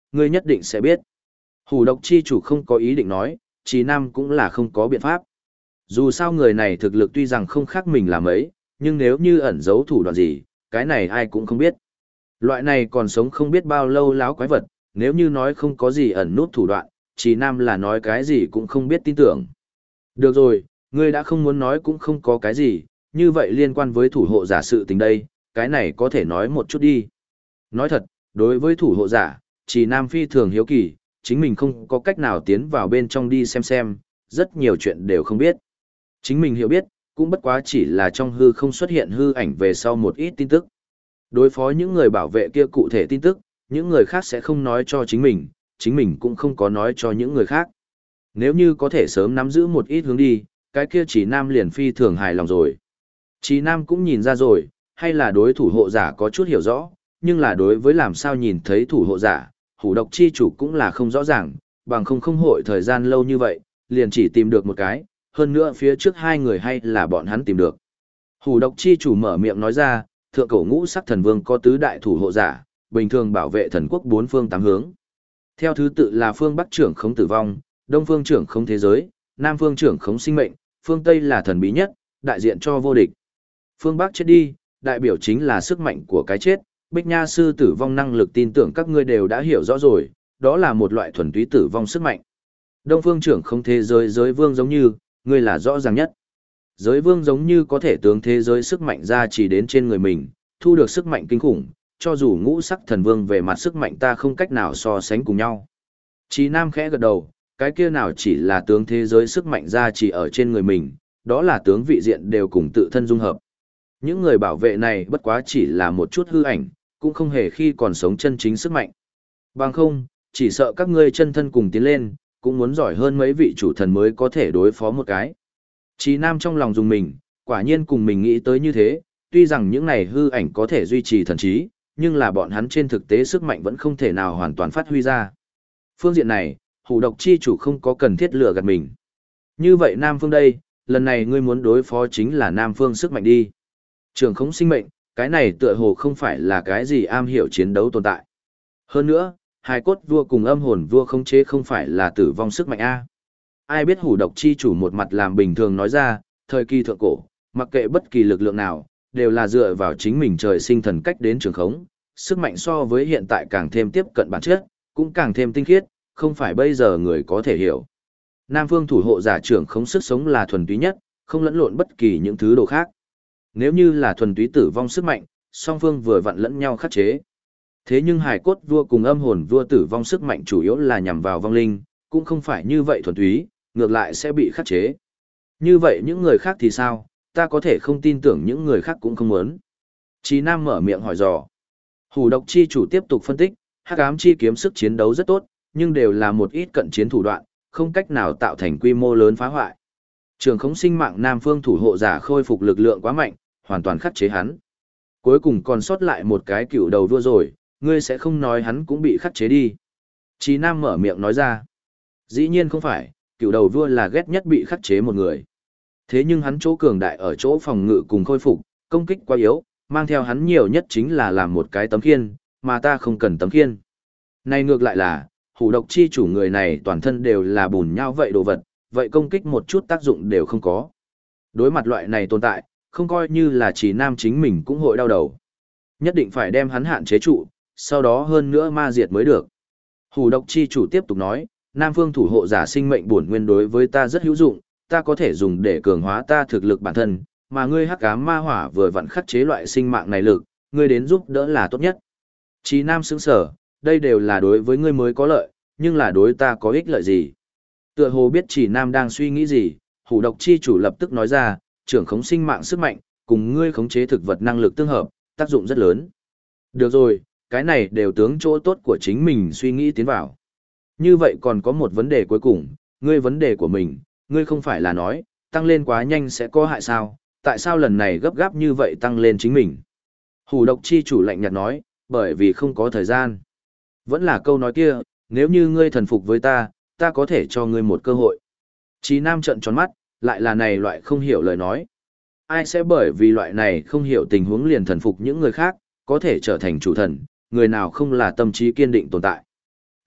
ngươi nhất định sẽ biết. Hủ độc chi chủ không có ý định nói, Trì Nam cũng là không có biện pháp. Dù sao người này thực lực tuy rằng không khác mình là mấy, nhưng nếu như ẩn giấu thủ đoạn gì, cái này ai cũng không biết. Loại này còn sống không biết bao lâu láo quái vật, nếu như nói không có gì ẩn nút thủ đoạn, Trì Nam là nói cái gì cũng không biết tin tưởng. Được rồi, ngươi đã không muốn nói cũng không có cái gì, như vậy liên quan với thủ hộ giả sự tình đây, cái này có thể nói một chút đi. Nói thật, đối với thủ hộ giả, Trì Nam phi thường hiếu kỳ, chính mình không có cách nào tiến vào bên trong đi xem, rất nhiều chuyện đều không biết. Chính mình hiểu biết, cũng bất quá chỉ là trong hư không xuất hiện hư ảnh về sau một ít tin tức. Đối phó những người bảo vệ kia cụ thể tin tức, những người khác sẽ không nói cho chính mình cũng không có nói cho những người khác. Nếu như có thể sớm nắm giữ một ít hướng đi, cái kia Chỉ Nam liền phi thường hài lòng rồi. Chỉ Nam cũng nhìn ra rồi, hay là đối thủ hộ giả có chút hiểu rõ, nhưng là đối với làm sao nhìn thấy thủ hộ giả, hủ độc chi chủ cũng là không rõ ràng, bằng không hội thời gian lâu như vậy, liền chỉ tìm được một cái, hơn nữa phía trước hai người hay là bọn hắn tìm được. Hủ độc chi chủ mở miệng nói ra, thượng cổ ngũ sắc thần vương có tứ đại thủ hộ giả, bình thường bảo vệ thần quốc bốn phương tám hướng. Theo thứ tự là phương Bắc trưởng khống tử vong, Đông phương trưởng khống thế giới, Nam phương trưởng khống sinh mệnh, phương Tây là thần bí nhất, đại diện cho vô địch. Phương Bắc chết đi, đại biểu chính là sức mạnh của cái chết, Bích Nha sư tử vong năng lực tin tưởng các ngươi đều đã hiểu rõ rồi, đó là một loại thuần túy tử vong sức mạnh. Đông phương trưởng khống thế giới giới vương giống như, ngươi là rõ ràng nhất. Giới vương giống như có thể tướng thế giới sức mạnh ra chỉ đến trên người mình, thu được sức mạnh kinh khủng, cho dù ngũ sắc thần vương về mặt sức mạnh ta không cách nào so sánh cùng nhau. Chí Nam khẽ gật đầu, cái kia nào chỉ là tướng thế giới sức mạnh ra chỉ ở trên người mình, đó là tướng vị diện đều cùng tự thân dung hợp. Những người bảo vệ này bất quá chỉ là một chút hư ảnh, cũng không hề khi còn sống chân chính sức mạnh. Bằng không, chỉ sợ các ngươi chân thân cùng tiến lên, cũng muốn giỏi hơn mấy vị chủ thần mới có thể đối phó một cái. Chí Nam trong lòng dùng mình, quả nhiên cùng mình nghĩ tới như thế, tuy rằng những này hư ảnh có thể duy trì thần trí, nhưng là bọn hắn trên thực tế sức mạnh vẫn không thể nào hoàn toàn phát huy ra. Phương diện này, hủ độc chi chủ không có cần thiết lừa gạt mình. Như vậy Nam Phương đây, lần này ngươi muốn đối phó chính là Nam Phương sức mạnh đi. Trường khống sinh mệnh, cái này tựa hồ không phải là cái gì am hiểu chiến đấu tồn tại. Hơn nữa, hài cốt vua cùng âm hồn vua khống chế không phải là tử vong sức mạnh A. Ai biết hủ độc chi chủ một mặt làm bình thường nói ra, thời kỳ thượng cổ, mặc kệ bất kỳ lực lượng nào, đều là dựa vào chính mình trời sinh thần cách đến trường khống, sức mạnh so với hiện tại càng thêm tiếp cận bản chất, cũng càng thêm tinh khiết, không phải bây giờ người có thể hiểu. Nam phương thủ hộ giả trưởng khống sức sống là thuần túy nhất, không lẫn lộn bất kỳ những thứ đồ khác. Nếu như là thuần túy tử vong sức mạnh, song phương vừa vặn lẫn nhau khắc chế. Thế nhưng hải cốt vua cùng âm hồn vua tử vong sức mạnh chủ yếu là nhằm vào vong linh, cũng không phải như vậy thuần túy, ngược lại sẽ bị khắc chế. Như vậy những người khác thì sao, ta có thể không tin tưởng những người khác cũng không muốn. Chí Nam mở miệng hỏi dò. Hủ độc chi chủ tiếp tục phân tích, hắc ám chi kiếm sức chiến đấu rất tốt, nhưng đều là một ít cận chiến thủ đoạn, không cách nào tạo thành quy mô lớn phá hoại. Trường khống sinh mạng Nam phương thủ hộ giả khôi phục lực lượng quá mạnh, hoàn toàn khắc chế hắn. Cuối cùng còn sót lại một cái cựu đầu vua rồi, ngươi sẽ không nói hắn cũng bị khắc chế đi. Chí Nam mở miệng nói ra. Dĩ nhiên không phải, cựu đầu vua là ghét nhất bị khắc chế một người. Thế nhưng hắn chỗ cường đại ở chỗ phòng ngự cùng khôi phục, công kích quá yếu, mang theo hắn nhiều nhất chính là làm một cái tấm khiên, mà ta không cần tấm khiên. Này ngược lại là, hủ độc chi chủ người này toàn thân đều là bùn nhau vậy đồ vật, vậy công kích một chút tác dụng đều không có. Đối mặt loại này tồn tại, không coi như là chỉ Nam chính mình cũng hội đau đầu. Nhất định phải đem hắn hạn chế trụ, sau đó hơn nữa ma diệt mới được. Hủ độc chi chủ tiếp tục nói, Nam phương thủ hộ giả sinh mệnh bổn nguyên đối với ta rất hữu dụng, ta có thể dùng để cường hóa ta thực lực bản thân, mà ngươi hắc ám ma hỏa vừa vặn khắc chế loại sinh mạng này lực, ngươi đến giúp đỡ là tốt nhất. Chí Nam sững sở, đây đều là đối với ngươi mới có lợi, nhưng là đối ta có ích lợi gì? Tựa hồ biết Chí Nam đang suy nghĩ gì, hủ độc chi chủ lập tức nói ra, trưởng khống sinh mạng sức mạnh, cùng ngươi khống chế thực vật năng lực tương hợp, tác dụng rất lớn. Được rồi, cái này đều tướng chỗ tốt của chính mình suy nghĩ tiến vào. Như vậy còn có một vấn đề cuối cùng, ngươi vấn đề của mình, ngươi không phải là nói, tăng lên quá nhanh sẽ có hại sao, tại sao lần này gấp gáp như vậy tăng lên chính mình? Hủ độc chi chủ lạnh nhạt nói, bởi vì không có thời gian. Vẫn là câu nói kia, nếu như ngươi thần phục với ta, ta có thể cho ngươi một cơ hội. Chí Nam trợn tròn mắt, lại là này loại không hiểu lời nói. Ai sẽ bởi vì loại này không hiểu tình huống liền thần phục những người khác, có thể trở thành chủ thần, người nào không là tâm trí kiên định tồn tại.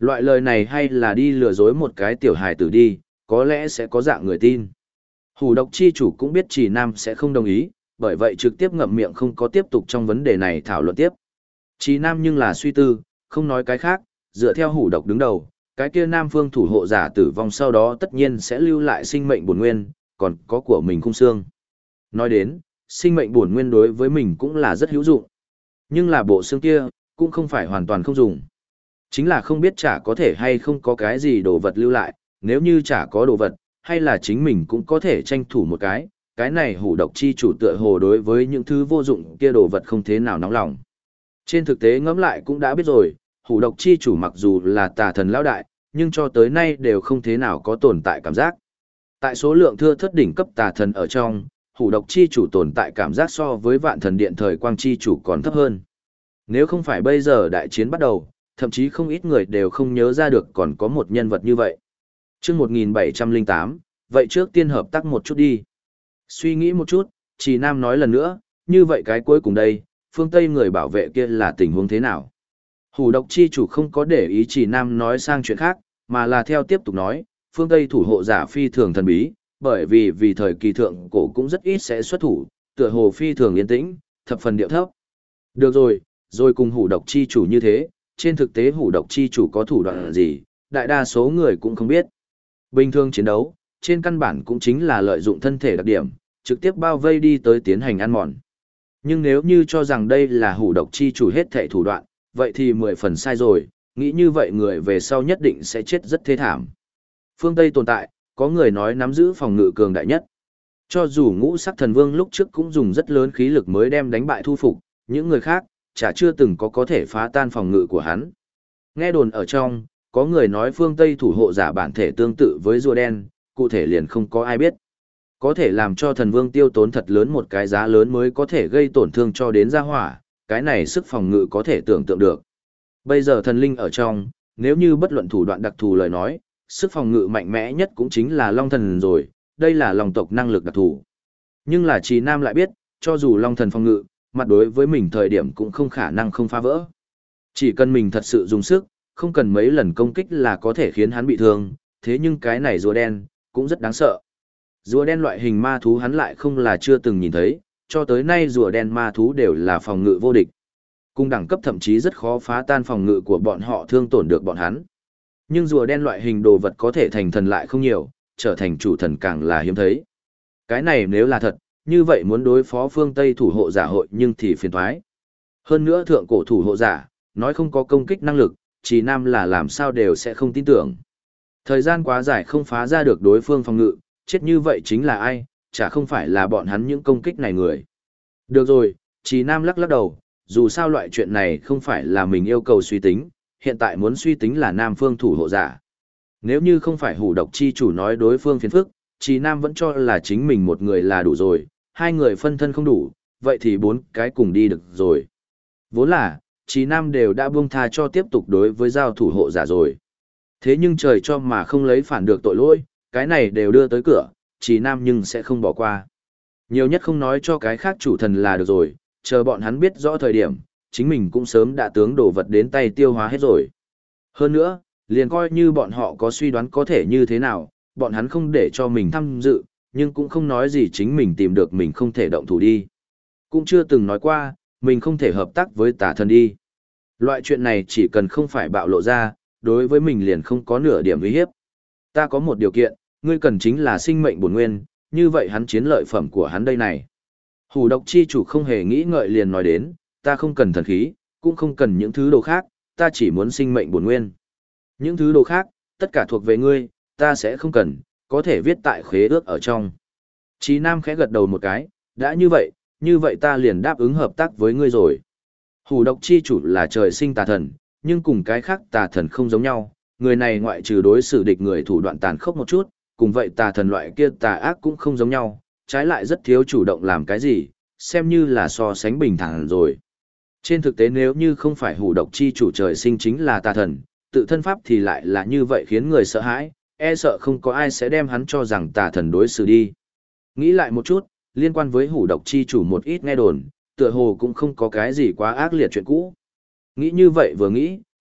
Loại lời này hay là đi lừa dối một cái tiểu hài tử đi, có lẽ sẽ có dạng người tin. Hủ độc chi chủ cũng biết Trì Nam sẽ không đồng ý, bởi vậy trực tiếp ngậm miệng không có tiếp tục trong vấn đề này thảo luận tiếp. Trì Nam nhưng là suy tư, không nói cái khác, dựa theo hủ độc đứng đầu, cái kia Nam Phương thủ hộ giả tử vong sau đó tất nhiên sẽ lưu lại sinh mệnh bổn nguyên, còn có của mình khung xương. Nói đến, sinh mệnh bổn nguyên đối với mình cũng là rất hữu dụng. Nhưng là bộ xương kia, cũng không phải hoàn toàn không dùng. Chính là không biết chả có thể hay không có cái gì đồ vật lưu lại, nếu như chả có đồ vật, hay là chính mình cũng có thể tranh thủ một cái này hủ độc chi chủ tựa hồ đối với những thứ vô dụng kia đồ vật không thế nào nóng lòng. Trên thực tế ngẫm lại cũng đã biết rồi, hủ độc chi chủ mặc dù là tà thần lão đại, nhưng cho tới nay đều không thế nào có tồn tại cảm giác. Tại số lượng thưa thất đỉnh cấp tà thần ở trong, hủ độc chi chủ tồn tại cảm giác so với vạn thần điện thời quang chi chủ còn thấp hơn. Nếu không phải bây giờ đại chiến bắt đầu, thậm chí không ít người đều không nhớ ra được còn có một nhân vật như vậy. Trước 1708, vậy trước tiên hợp tác một chút đi. Suy nghĩ một chút, Trì Nam nói lần nữa, như vậy cái cuối cùng đây, phương Tây người bảo vệ kia là tình huống thế nào? Hủ độc chi chủ không có để ý Trì Nam nói sang chuyện khác, mà là theo tiếp tục nói, phương Tây thủ hộ giả phi thường thần bí, bởi vì thời kỳ thượng cổ cũng rất ít sẽ xuất thủ, tựa hồ phi thường yên tĩnh, thập phần điệu thấp. Được rồi cùng hủ độc chi chủ như thế, trên thực tế hủ độc chi chủ có thủ đoạn gì, đại đa số người cũng không biết. Bình thường chiến đấu, trên căn bản cũng chính là lợi dụng thân thể đặc điểm, trực tiếp bao vây đi tới tiến hành ăn mòn. Nhưng nếu như cho rằng đây là hủ độc chi chủ hết thảy thủ đoạn, vậy thì 10 phần sai rồi, nghĩ như vậy người về sau nhất định sẽ chết rất thê thảm. Phương Tây tồn tại, có người nói nắm giữ phòng ngự cường đại nhất. Cho dù ngũ sắc thần vương lúc trước cũng dùng rất lớn khí lực mới đem đánh bại thu phục, những người khác, chả chưa từng có thể phá tan phòng ngự của hắn. Nghe đồn ở trong, có người nói phương Tây thủ hộ giả bản thể tương tự với rùa đen, cụ thể liền không có ai biết. Có thể làm cho thần vương tiêu tốn thật lớn một cái giá lớn mới có thể gây tổn thương cho đến gia hỏa, cái này sức phòng ngự có thể tưởng tượng được. Bây giờ thần linh ở trong, nếu như bất luận thủ đoạn đặc thù lời nói, sức phòng ngự mạnh mẽ nhất cũng chính là Long Thần rồi, đây là Long tộc năng lực đặc thù. Nhưng là Trì Nam lại biết, cho dù Long Thần phòng ngự, mặt đối với mình thời điểm cũng không khả năng không phá vỡ. Chỉ cần mình thật sự dùng sức, không cần mấy lần công kích là có thể khiến hắn bị thương, thế nhưng cái này rùa đen, cũng rất đáng sợ. Rùa đen loại hình ma thú hắn lại không là chưa từng nhìn thấy, cho tới nay rùa đen ma thú đều là phòng ngự vô địch. Cung đẳng cấp thậm chí rất khó phá tan phòng ngự của bọn họ thương tổn được bọn hắn. Nhưng rùa đen loại hình đồ vật có thể thành thần lại không nhiều, trở thành chủ thần càng là hiếm thấy. Cái này nếu là thật, như vậy muốn đối phó phương Tây thủ hộ giả hội nhưng thì phiền thoái. Hơn nữa thượng cổ thủ hộ giả, nói không có công kích năng lực, Trì Nam là làm sao đều sẽ không tin tưởng. Thời gian quá dài không phá ra được đối phương phòng ngự, chết như vậy chính là ai, chả không phải là bọn hắn những công kích này người. Được rồi, Trì Nam lắc lắc đầu, dù sao loại chuyện này không phải là mình yêu cầu suy tính, hiện tại muốn suy tính là Nam phương thủ hộ giả. Nếu như không phải hủ độc chi chủ nói đối phương phiền phức, Trì Nam vẫn cho là chính mình một người là đủ rồi, hai người phân thân không đủ, vậy thì 4 cái cùng đi được rồi. Vốn là, Trì Nam đều đã buông tha cho tiếp tục đối với giao thủ hộ giả rồi. Thế nhưng trời cho mà không lấy phản được tội lỗi, cái này đều đưa tới cửa, Trì Nam nhưng sẽ không bỏ qua. Nhiều nhất không nói cho cái khác chủ thần là được rồi, chờ bọn hắn biết rõ thời điểm, chính mình cũng sớm đã tướng đồ vật đến tay tiêu hóa hết rồi. Hơn nữa, liền coi như bọn họ có suy đoán có thể như thế nào, bọn hắn không để cho mình tham dự, nhưng cũng không nói gì chính mình tìm được mình không thể động thủ đi. Cũng chưa từng nói qua, mình không thể hợp tác với tà thần đi. Loại chuyện này chỉ cần không phải bạo lộ ra, đối với mình liền không có nửa điểm uy hiếp. Ta có một điều kiện, ngươi cần chính là sinh mệnh bổn nguyên, như vậy hắn chiến lợi phẩm của hắn đây này. Hủ độc chi chủ không hề nghĩ ngợi liền nói đến, ta không cần thần khí, cũng không cần những thứ đồ khác, ta chỉ muốn sinh mệnh bổn nguyên. Những thứ đồ khác, tất cả thuộc về ngươi, ta sẽ không cần, có thể viết tại khế ước ở trong. Chí Nam khẽ gật đầu một cái, đã như vậy ta liền đáp ứng hợp tác với ngươi rồi. Hủ độc chi chủ là trời sinh tà thần, nhưng cùng cái khác tà thần không giống nhau, người này ngoại trừ đối xử địch người thủ đoạn tàn khốc một chút, cùng vậy tà thần loại kia tà ác cũng không giống nhau, trái lại rất thiếu chủ động làm cái gì, xem như là so sánh bình thản rồi. Trên thực tế nếu như không phải hủ độc chi chủ trời sinh chính là tà thần, tự thân pháp thì lại là như vậy khiến người sợ hãi, e sợ không có ai sẽ đem hắn cho rằng tà thần đối xử đi. Nghĩ lại một chút, liên quan với hủ độc chi chủ một ít nghe đồn, tựa hồ cũng không có cái gì quá ác liệt chuyện cũ. Nghĩ như vậy vừa nghĩ,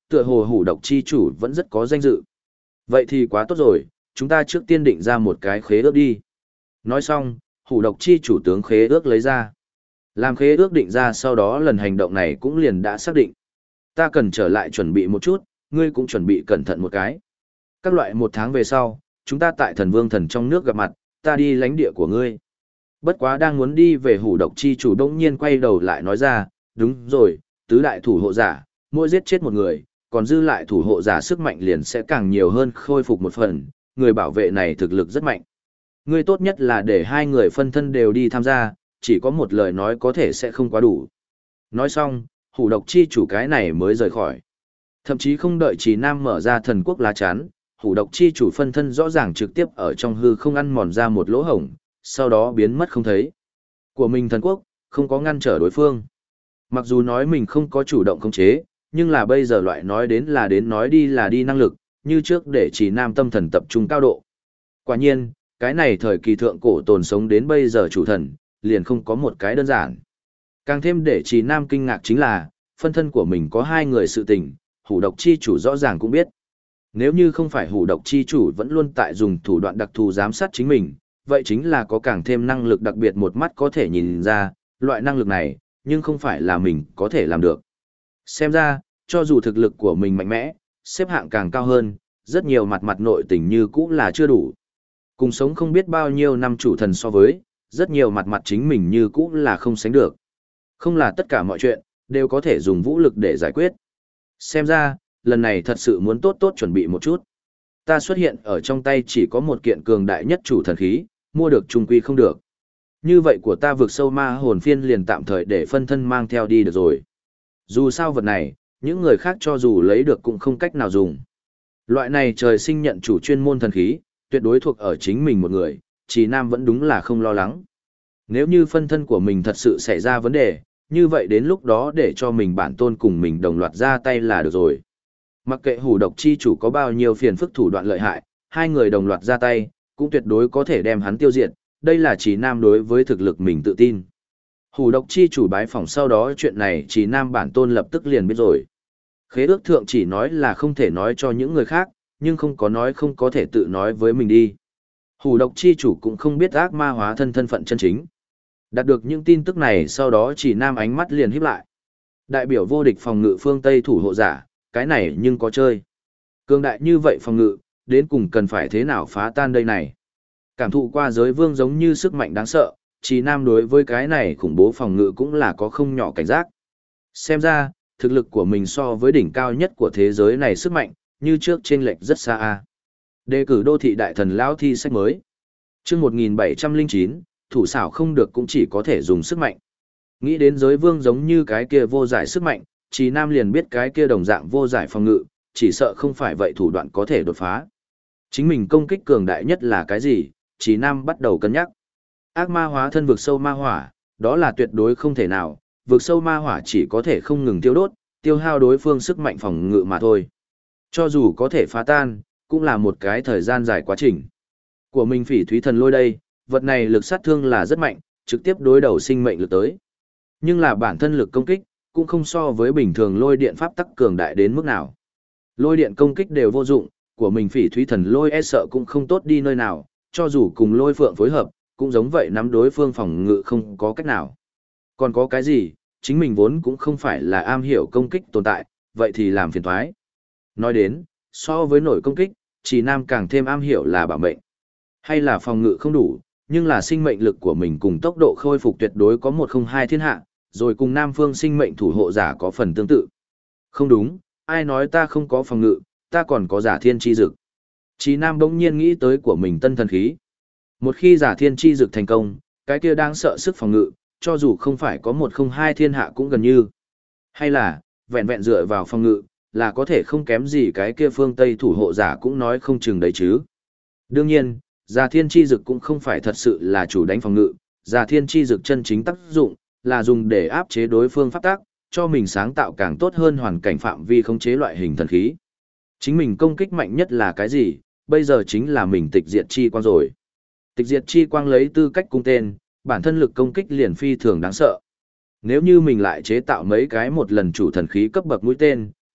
Tựa hồ hủ độc chi chủ vẫn rất có danh dự. Vậy thì quá tốt rồi, chúng ta trước tiên định ra một cái khế ước đi. Nói xong, hủ độc chi chủ tướng khế ước lấy ra. Làm khế ước định ra sau đó lần hành động này cũng liền đã xác định. Ta cần trở lại chuẩn bị một chút, ngươi cũng chuẩn bị cẩn thận một cái. Các loại 1 tháng về sau, chúng ta tại thần vương thần trong nước gặp mặt, ta đi lãnh địa của ngươi. Bất quá đang muốn đi về hủ độc chi chủ đông nhiên quay đầu lại nói ra, đúng rồi, tứ đại thủ hộ giả, mỗi giết chết một người, còn dư lại thủ hộ giả sức mạnh liền sẽ càng nhiều hơn khôi phục một phần, người bảo vệ này thực lực rất mạnh. Ngươi tốt nhất là để 2 người phân thân đều đi tham gia, chỉ có một lời nói có thể sẽ không quá đủ. Nói xong, hủ độc chi chủ cái này mới rời khỏi. Thậm chí không đợi Trì Nam mở ra thần quốc lá chắn, hủ độc chi chủ phân thân rõ ràng trực tiếp ở trong hư không ăn mòn ra một lỗ hổng, sau đó biến mất không thấy. Của mình thần quốc, không có ngăn trở đối phương. Mặc dù nói mình không có chủ động khống chế, nhưng là bây giờ loại nói đến là đến nói đi là đi năng lực, như trước để Trì Nam tâm thần tập trung cao độ. Quả nhiên, cái này thời kỳ thượng cổ tồn sống đến bây giờ chủ thần, liền không có một cái đơn giản. Càng thêm để Trì Nam kinh ngạc chính là, phân thân của mình có 2 người sự tình, hủ độc chi chủ rõ ràng cũng biết. Nếu như không phải hủ độc chi chủ vẫn luôn tại dùng thủ đoạn đặc thù giám sát chính mình, vậy chính là có càng thêm năng lực đặc biệt một mắt có thể nhìn ra, loại năng lực này, nhưng không phải là mình có thể làm được. Xem ra, cho dù thực lực của mình mạnh mẽ, xếp hạng càng cao hơn, rất nhiều mặt mặt nội tình như cũ là chưa đủ. Cùng sống không biết bao nhiêu năm chủ thần so với, rất nhiều mặt mặt chính mình như cũ là không sánh được. Không là tất cả mọi chuyện, đều có thể dùng vũ lực để giải quyết. Xem ra, lần này thật sự muốn tốt tốt chuẩn bị một chút. Ta xuất hiện ở trong tay chỉ có một kiện cường đại nhất chủ thần khí, mua được trung quy không được. Như vậy của ta vượt sâu ma hồn phiên liền tạm thời để phân thân mang theo đi được rồi. Dù sao vật này, những người khác cho dù lấy được cũng không cách nào dùng. Loại này trời sinh nhận chủ chuyên môn thần khí, tuyệt đối thuộc ở chính mình một người, Trì Nam vẫn đúng là không lo lắng. Nếu như phân thân của mình thật sự xảy ra vấn đề, như vậy đến lúc đó để cho mình bản tôn cùng mình đồng loạt ra tay là được rồi. Mặc kệ hủ độc chi chủ có bao nhiêu phiền phức thủ đoạn lợi hại, 2 người đồng loạt ra tay, cũng tuyệt đối có thể đem hắn tiêu diệt, đây là Trì Nam đối với thực lực mình tự tin. Hủ độc chi chủ bái phỏng sau đó chuyện này Trì Nam bản tôn lập tức liền biết rồi. Khế ước thượng chỉ nói là không thể nói cho những người khác, nhưng không có nói không có thể tự nói với mình đi. Hủ độc chi chủ cũng không biết ác ma hóa thân thân phận chân chính. Đạt được những tin tức này sau đó Trì Nam ánh mắt liền híp lại. Đại biểu vô địch phòng ngự phương Tây thủ hộ giả, cái này nhưng có chơi. Cường đại như vậy phòng ngự, đến cùng cần phải thế nào phá tan đây này. Cảm thụ qua giới vương giống như sức mạnh đáng sợ, Trì Nam đối với cái này khủng bố phòng ngự cũng là có không nhỏ cảnh giác. Xem ra, thực lực của mình so với đỉnh cao nhất của thế giới này sức mạnh, như trước chênh lệch rất xa a. Đề cử đô thị đại thần lão thi sách mới. Chương 1709, thủ xảo không được cũng chỉ có thể dùng sức mạnh. Nghĩ đến giới vương giống như cái kia vô giải sức mạnh, Trì Nam liền biết cái kia đồng dạng vô giải phòng ngự, chỉ sợ không phải vậy thủ đoạn có thể đột phá. Chính mình công kích cường đại nhất là cái gì, Trì Nam bắt đầu cân nhắc. Ác ma hóa thân vực sâu ma hỏa, đó là tuyệt đối không thể nào, vực sâu ma hỏa chỉ có thể không ngừng tiêu đốt, tiêu hao đối phương sức mạnh phòng ngự mà thôi. Cho dù có thể phá tan, cũng là một cái thời gian dài quá trình. Của mình phỉ thúy thần lôi đây, vật này lực sát thương là rất mạnh, trực tiếp đối đầu sinh mệnh lực tới. Nhưng là bản thân lực công kích, cũng không so với bình thường lôi điện pháp tắc cường đại đến mức nào. Lôi điện công kích đều vô dụng, của mình phỉ thúy thần lôi e sợ cũng không tốt đi nơi nào, cho dù cùng lôi phượng phối hợp, cũng giống vậy nắm đối phương phòng ngự không có cách nào. Còn có cái gì, chính mình vốn cũng không phải là am hiểu công kích tồn tại, vậy thì làm phiền thoái. Nói đến, so với nổi công kích, Trì Nam càng thêm am hiểu là bảo mệnh. Hay là phòng ngự không đủ, nhưng là sinh mệnh lực của mình cùng tốc độ khôi phục tuyệt đối có 102 thiên hạ, rồi cùng Nam Phương sinh mệnh thủ hộ giả có phần tương tự. Không đúng, ai nói ta không có phòng ngự, ta còn có giả thiên chi dực. Trì Nam bỗng nhiên nghĩ tới của mình tân thần khí. Một khi giả thiên chi dực thành công, cái kia đang sợ sức phòng ngự, cho dù không phải có 102 thiên hạ cũng gần như. Hay là, vẹn vẹn dựa vào phòng ngự, là có thể không kém gì cái kia phương Tây thủ hộ giả cũng nói không chừng đấy chứ. Đương nhiên, giả thiên chi dực cũng không phải thật sự là chủ đánh phòng ngự, giả thiên chi dực chân chính tác dụng, là dùng để áp chế đối phương pháp tác, cho mình sáng tạo càng tốt hơn hoàn cảnh phạm vi khống chế loại hình thần khí. Chính mình công kích mạnh nhất là cái gì, bây giờ chính là mình tịch diệt chi quang rồi. Tịch diệt chi quang lấy tư cách cung tên, bản thân lực công kích liền phi thường đáng sợ. Nếu như mình lại chế tạo mấy cái một lần chủ thần khí cấp bậc mũi tên,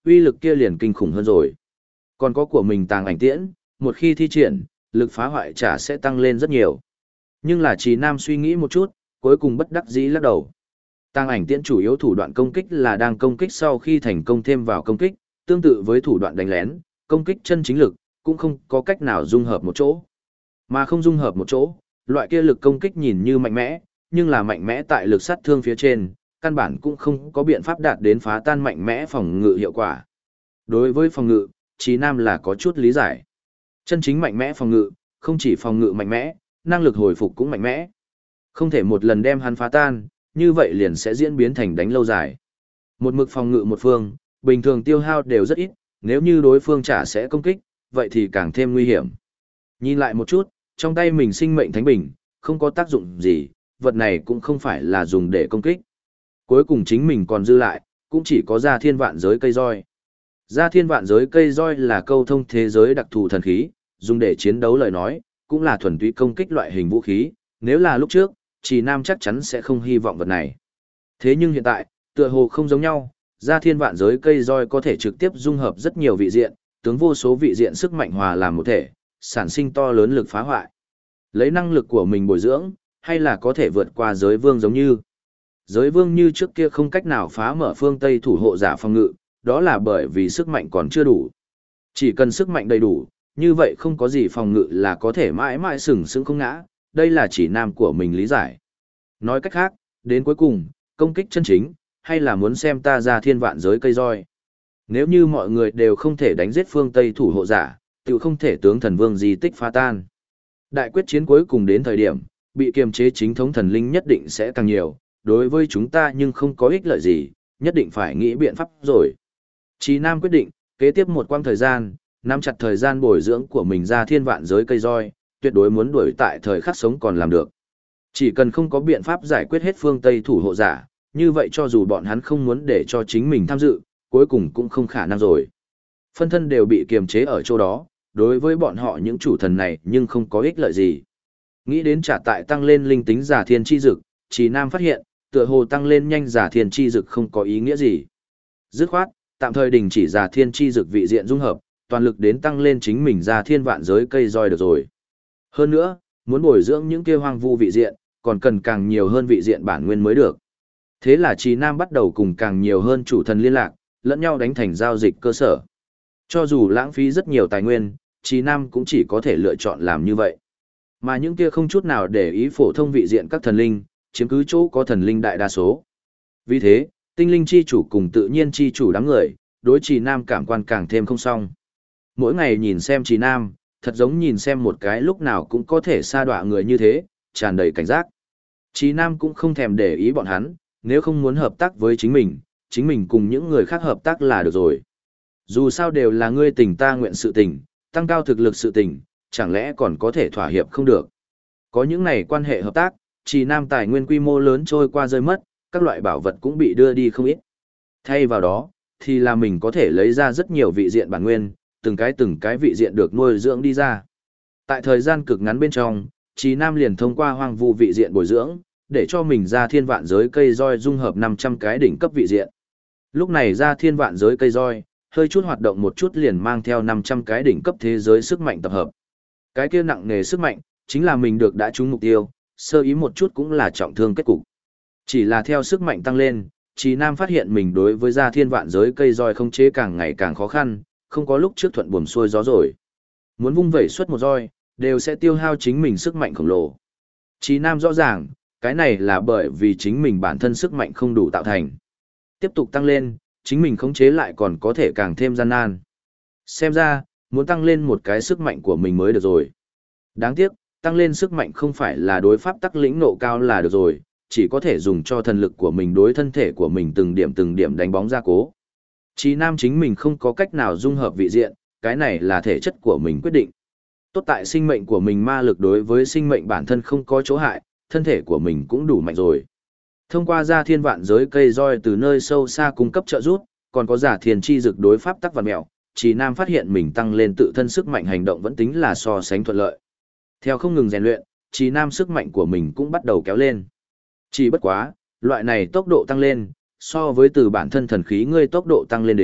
uy lực kia liền kinh khủng hơn rồi. Còn có của mình tàng ảnh tiễn, một khi thi triển, lực phá hoại chả sẽ tăng lên rất nhiều. Nhưng là Trì Nam suy nghĩ một chút, cuối cùng bất đắc dĩ lắc đầu. Tàng ảnh tiễn chủ yếu thủ đoạn công kích là đang công kích sau khi thành công thêm vào công kích, tương tự với thủ đoạn đánh lén, công kích chân chính lực, cũng không có cách nào dung hợp một chỗ. Mà không dung hợp một chỗ, loại kia lực công kích nhìn như mạnh mẽ, nhưng là mạnh mẽ tại lực sát thương phía trên, căn bản cũng không có biện pháp đạt đến phá tan mạnh mẽ phòng ngự hiệu quả. Đối với phòng ngự, Trí Nam là có chút lý giải. Chân chính mạnh mẽ phòng ngự, không chỉ phòng ngự mạnh mẽ, năng lực hồi phục cũng mạnh mẽ. Không thể một lần đem hắn phá tan, như vậy liền sẽ diễn biến thành đánh lâu dài. Một mực phòng ngự một phương, bình thường tiêu hao đều rất ít, nếu như đối phương trả sẽ công kích, vậy thì càng thêm nguy hiểm. Nhìn lại một chút, trong tay mình sinh mệnh thánh bình, không có tác dụng gì, vật này cũng không phải là dùng để công kích. Cuối cùng chính mình còn dư lại, cũng chỉ có Gia Thiên Vạn Giới cây roi. Gia Thiên Vạn Giới cây roi là câu thông thế giới đặc thù thần khí, dùng để chiến đấu lời nói, cũng là thuần túy công kích loại hình vũ khí, nếu là lúc trước, Trì Nam chắc chắn sẽ không hy vọng vật này. Thế nhưng hiện tại, tựa hồ không giống nhau, Gia Thiên Vạn Giới cây roi có thể trực tiếp dung hợp rất nhiều vị diện, tướng vô số vị diện sức mạnh hòa làm một thể, sản sinh to lớn lực phá hoại. Lấy năng lực của mình bồi dưỡng, hay là có thể vượt qua giới vương giống như. Giới vương như trước kia không cách nào phá mở phương Tây thủ hộ giả phòng ngự, đó là bởi vì sức mạnh còn chưa đủ. Chỉ cần sức mạnh đầy đủ, như vậy không có gì phòng ngự là có thể mãi mãi sừng sững không ngã, đây là chỉ Nam của mình lý giải. Nói cách khác, đến cuối cùng, công kích chân chính, hay là muốn xem ta Gia Thiên Vạn Giới cây roi. Nếu như mọi người đều không thể đánh giết phương Tây thủ hộ giả, tự không thể tướng thần vương di tích phá tan. Đại quyết chiến cuối cùng đến thời điểm, bị kiềm chế chính thống thần linh nhất định sẽ càng nhiều, đối với chúng ta nhưng không có ích lợi gì, nhất định phải nghĩ biện pháp rồi. Chí Nam quyết định, kế tiếp một quãng thời gian, nắm chặt thời gian bồi dưỡng của mình Ra Thiên Vạn Giới cây roi, tuyệt đối muốn đuổi tại thời khắc sống còn làm được. Chỉ cần không có biện pháp giải quyết hết phương Tây thủ hộ giả, như vậy cho dù bọn hắn không muốn để cho chính mình tham dự, cuối cùng cũng không khả năng rồi. Phân thân đều bị kiềm chế ở chỗ đó, đối với bọn họ những chủ thần này nhưng không có ích lợi gì. Nghĩ đến trả tại tăng lên linh tính giả thiên chi dực, Chí Nam phát hiện, tựa hồ tăng lên nhanh giả thiên chi dực không có ý nghĩa gì. Dứt khoát, tạm thời đình chỉ giả thiên chi dực vị diện dung hợp, toàn lực đến tăng lên chính mình Ra Thiên Vạn Giới cây roi được rồi. Hơn nữa, muốn bồi dưỡng những kia hoang vu vị diện, còn cần càng nhiều hơn vị diện bản nguyên mới được. Thế là Chí Nam bắt đầu cùng càng nhiều hơn chủ thần liên lạc, lẫn nhau đánh thành giao dịch cơ sở. Cho dù lãng phí rất nhiều tài nguyên, Chí Nam cũng chỉ có thể lựa chọn làm như vậy. Mà những kia không chút nào để ý phổ thông vị diện các thần linh, chiếm cứ chỗ có thần linh đại đa số. Vì thế, tinh linh chi chủ cùng tự nhiên chi chủ đám người, đối Chí Nam cảm quan càng thêm không xong. Mỗi ngày nhìn xem Chí Nam, thật giống nhìn xem một cái lúc nào cũng có thể sa đọa người như thế, tràn đầy cảnh giác. Chí Nam cũng không thèm để ý bọn hắn, nếu không muốn hợp tác với chính mình cùng những người khác hợp tác là được rồi. Dù sao đều là ngươi tình ta nguyện sự tình, tăng cao thực lực sự tình, chẳng lẽ còn có thể thỏa hiệp không được. Có những này quan hệ hợp tác, Chí Nam tài nguyên quy mô lớn trôi qua rơi mất, các loại bảo vật cũng bị đưa đi không ít. Thay vào đó, thì là mình có thể lấy ra rất nhiều vị diện bản nguyên, từng cái vị diện được nuôi dưỡng đi ra. Tại thời gian cực ngắn bên trong, Chí Nam liền thông qua hoang vu vị diện bồi dưỡng, để cho mình Ra Thiên Vạn Giới cây roi dung hợp 500 cái đỉnh cấp vị diện. Lúc này Ra Thiên Vạn Giới cây roi, hơi chút hoạt động một chút liền mang theo 500 cái đỉnh cấp thế giới sức mạnh tập hợp. Cái kia nặng nề sức mạnh, chính là mình được đã trúng mục tiêu, sơ ý một chút cũng là trọng thương kết cục. Chỉ là theo sức mạnh tăng lên, Chí Nam phát hiện mình đối với Ra Thiên Vạn Giới cây roi không chế càng ngày càng khó khăn, không có lúc trước thuận buồm xuôi gió rồi. Muốn vung vẩy suốt một roi, đều sẽ tiêu hao chính mình sức mạnh khổng lồ. Chí Nam rõ ràng, cái này là bởi vì chính mình bản thân sức mạnh không đủ tạo thành. Tiếp tục tăng lên, chính mình khống chế lại còn có thể càng thêm gian nan. Xem ra, muốn tăng lên một cái sức mạnh của mình mới được rồi. Đáng tiếc, tăng lên sức mạnh không phải là đối pháp tắc lĩnh nộ cao là được rồi, chỉ có thể dùng cho thần lực của mình đối thân thể của mình từng điểm đánh bóng ra cố. Chí Nam chính mình không có cách nào dung hợp vị diện, cái này là thể chất của mình quyết định. Tốt tại sinh mệnh của mình ma lực đối với sinh mệnh bản thân không có chỗ hại, thân thể của mình cũng đủ mạnh rồi. Thông qua Ra Thiên Vạn Giới cây roi từ nơi sâu xa cung cấp trợ giúp, còn có giả thiền chi dực đối pháp tắc vạn mẹo, Chí Nam phát hiện mình tăng lên tự thân sức mạnh hành động vẫn tính là so sánh thuận lợi. Theo không ngừng rèn luyện, Chí Nam sức mạnh của mình cũng bắt đầu kéo lên. Chỉ bất quá, loại này tốc độ tăng lên, so với từ bản thân thần khí ngươi tốc độ tăng lên đến,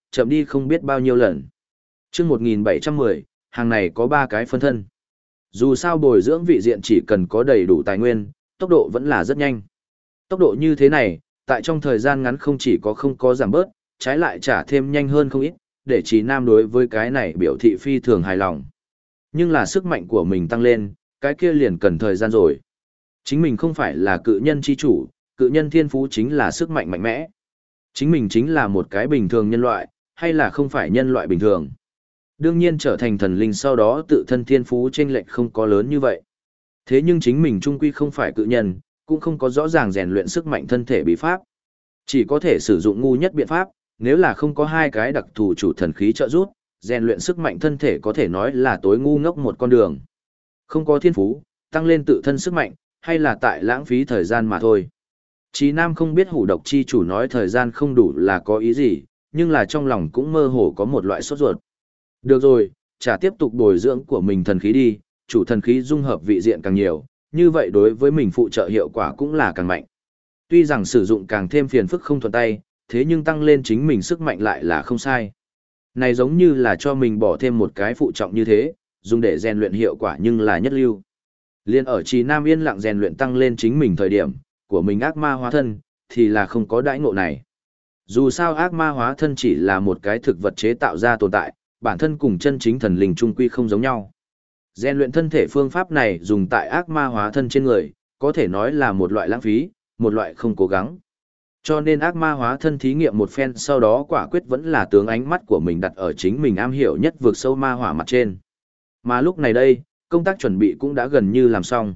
chậm đi không biết bao nhiêu lần. Chương 1710, hàng này có 3 cái phân thân. Dù sao bồi dưỡng vị diện chỉ cần có đầy đủ tài nguyên, tốc độ vẫn là rất nhanh. Tốc độ như thế này, tại trong thời gian ngắn không chỉ có không có giảm bớt, trái lại trả thêm nhanh hơn không ít, để Trí Nam đối với cái này biểu thị phi thường hài lòng. Nhưng là sức mạnh của mình tăng lên, cái kia liền cần thời gian rồi. Chính mình không phải là cự nhân chi chủ, cự nhân thiên phú chính là sức mạnh mạnh mẽ. Chính mình chính là một cái bình thường nhân loại, hay là không phải nhân loại bình thường. Đương nhiên trở thành thần linh sau đó tự thân thiên phú chênh lệch không có lớn như vậy. Thế nhưng chính mình trung quy không phải cự nhân, cũng không có rõ ràng rèn luyện sức mạnh thân thể bí pháp. Chỉ có thể sử dụng ngu nhất biện pháp, nếu là không có 2 cái đặc thù chủ thần khí trợ giúp, rèn luyện sức mạnh thân thể có thể nói là tối ngu ngốc một con đường. Không có thiên phú, tăng lên tự thân sức mạnh, hay là tại lãng phí thời gian mà thôi. Chí Nam không biết hủ độc chi chủ nói thời gian không đủ là có ý gì, nhưng là trong lòng cũng mơ hồ có một loại sốt ruột. Được rồi, chả tiếp tục bồi dưỡng của mình thần khí đi, chủ thần khí dung hợp vị diện càng nhiều, như vậy đối với mình phụ trợ hiệu quả cũng là càng mạnh. Tuy rằng sử dụng càng thêm phiền phức không thuận tay, thế nhưng tăng lên chính mình sức mạnh lại là không sai. Này giống như là cho mình bỏ thêm một cái phụ trọng như thế, dùng để rèn luyện hiệu quả nhưng là nhất lưu. Liên ở Trì Nam yên lặng rèn luyện tăng lên chính mình thời điểm, của mình ác ma hóa thân, thì là không có đãi ngộ này. Dù sao ác ma hóa thân chỉ là một cái thực vật chế tạo ra tồn tại, bản thân cùng chân chính thần linh trung quy không giống nhau. Rèn luyện thân thể phương pháp này dùng tại ác ma hóa thân trên người, có thể nói là một loại lãng phí, một loại không cố gắng. Cho nên ác ma hóa thân thí nghiệm một phen sau đó quả quyết vẫn là tướng ánh mắt của mình đặt ở chính mình am hiểu nhất vượt sâu ma hỏa mặt trên. Mà lúc này đây, công tác chuẩn bị cũng đã gần như làm xong.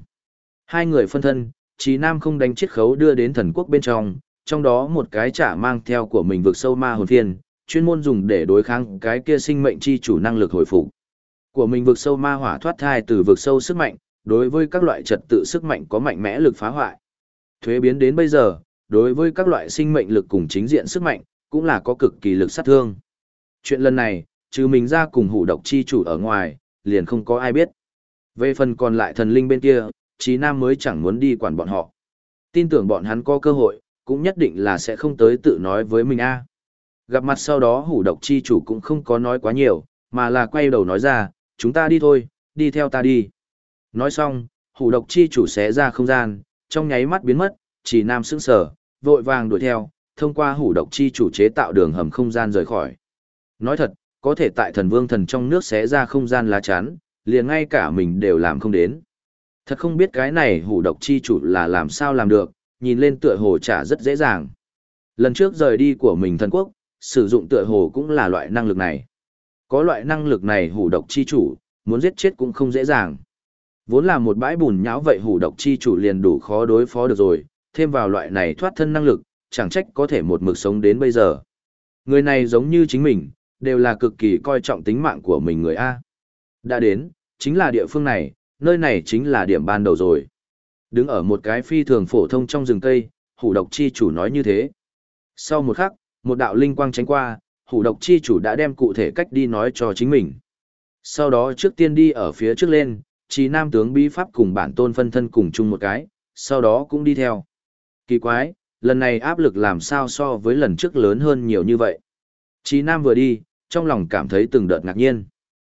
2 người phân thân, Chí Nam không đánh chiết khấu đưa đến thần quốc bên trong đó một cái trả mang theo của mình vượt sâu ma hồn phiên, chuyên môn dùng để đối kháng cái kia sinh mệnh chi chủ năng lực hồi phục. Của mình vượt sâu ma hỏa thoát thai từ vượt sâu sức mạnh, đối với các loại trật tự sức mạnh có mạnh mẽ lực phá hoại. Thuế biến đến bây giờ, đối với các loại sinh mệnh lực cùng chính diện sức mạnh, cũng là có cực kỳ lực sát thương. Chuyện lần này, trừ mình ra cùng hủ độc chi chủ ở ngoài, liền không có ai biết. Về phần còn lại thần linh bên kia, Chí Nam mới chẳng muốn đi quản bọn họ. Tin tưởng bọn hắn có cơ hội, cũng nhất định là sẽ không tới tự nói với mình a. Gặp mặt sau đó hủ độc chi chủ cũng không có nói quá nhiều, mà là quay đầu nói ra, chúng ta đi thôi, đi theo ta đi. Nói xong, hủ độc chi chủ xé ra không gian, trong nháy mắt biến mất, Chí Nam sững sờ, vội vàng đuổi theo, thông qua hủ độc chi chủ chế tạo đường hầm không gian rời khỏi. Nói thật, có thể tại thần vương thần trong nước xé ra không gian lá chắn, liền ngay cả mình đều làm không đến. Thật không biết cái này hủ độc chi chủ là làm sao làm được, nhìn lên tựa hồ chả rất dễ dàng. Lần trước rời đi của mình thần quốc, sử dụng tựa hồ cũng là loại năng lực này. Có loại năng lực này hủ độc chi chủ, muốn giết chết cũng không dễ dàng. Vốn là một bãi bùn nhão vậy hủ độc chi chủ liền đủ khó đối phó được rồi, thêm vào loại này thoát thân năng lực, chẳng trách có thể một mực sống đến bây giờ. Người này giống như chính mình, đều là cực kỳ coi trọng tính mạng của mình người A. Đã đến, chính là địa phương này, nơi này chính là điểm ban đầu rồi. Đứng ở một cái phi thường phổ thông trong rừng cây, hủ độc chi chủ nói như thế. Sau một khắc, một đạo linh quang tránh qua, hủ độc chi chủ đã đem cụ thể cách đi nói cho chính mình. Sau đó trước tiên đi ở phía trước lên, Chí Nam tướng bí pháp cùng bản tôn phân thân cùng chung một cái, sau đó cũng đi theo. Kỳ quái, lần này áp lực làm sao so với lần trước lớn hơn nhiều như vậy. Chí Nam vừa đi, trong lòng cảm thấy từng đợt ngạc nhiên.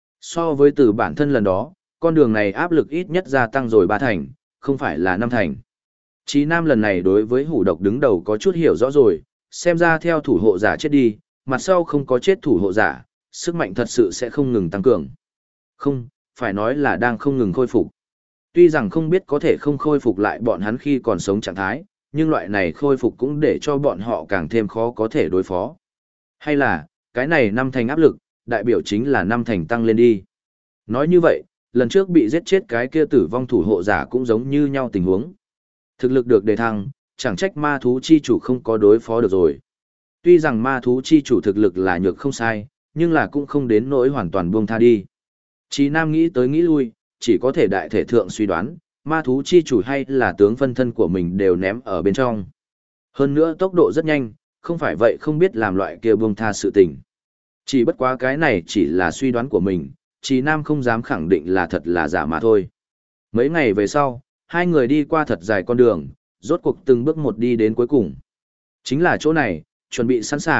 So với từ bản thân lần đó, con đường này áp lực ít nhất gia tăng rồi 3 thành, không phải là 5 thành. Chí Nam lần này đối với hủ độc đứng đầu có chút hiểu rõ rồi, xem ra theo thủ hộ giả chết đi, mặt sau không có chết thủ hộ giả, sức mạnh thật sự sẽ không ngừng tăng cường. Không, phải nói là đang không ngừng khôi phục. Tuy rằng không biết có thể không khôi phục lại bọn hắn khi còn sống trạng thái, nhưng loại này khôi phục cũng để cho bọn họ càng thêm khó có thể đối phó. Hay là, cái này 5 thành áp lực, đại biểu chính là 5 thành tăng lên đi. Nói như vậy, lần trước bị giết chết cái kia tử vong thủ hộ giả cũng giống như nhau tình huống. Thực lực được đề thăng, chẳng trách ma thú chi chủ không có đối phó được rồi. Tuy rằng ma thú chi chủ thực lực là nhược không sai, nhưng là cũng không đến nỗi hoàn toàn buông tha đi. Chí Nam nghĩ tới nghĩ lui, chỉ có thể đại thể thượng suy đoán, ma thú chi chủ hay là tướng phân thân của mình đều ném ở bên trong. Hơn nữa tốc độ rất nhanh, không phải vậy không biết làm loại kia buông tha sự tình. Chỉ bất quá cái này chỉ là suy đoán của mình, Chí Nam không dám khẳng định là thật là giả mà thôi. Mấy ngày về sau, 2 người đi qua thật dài con đường, rốt cuộc từng bước một đi đến cuối cùng. Chính là chỗ này, chuẩn bị sẵn sàng,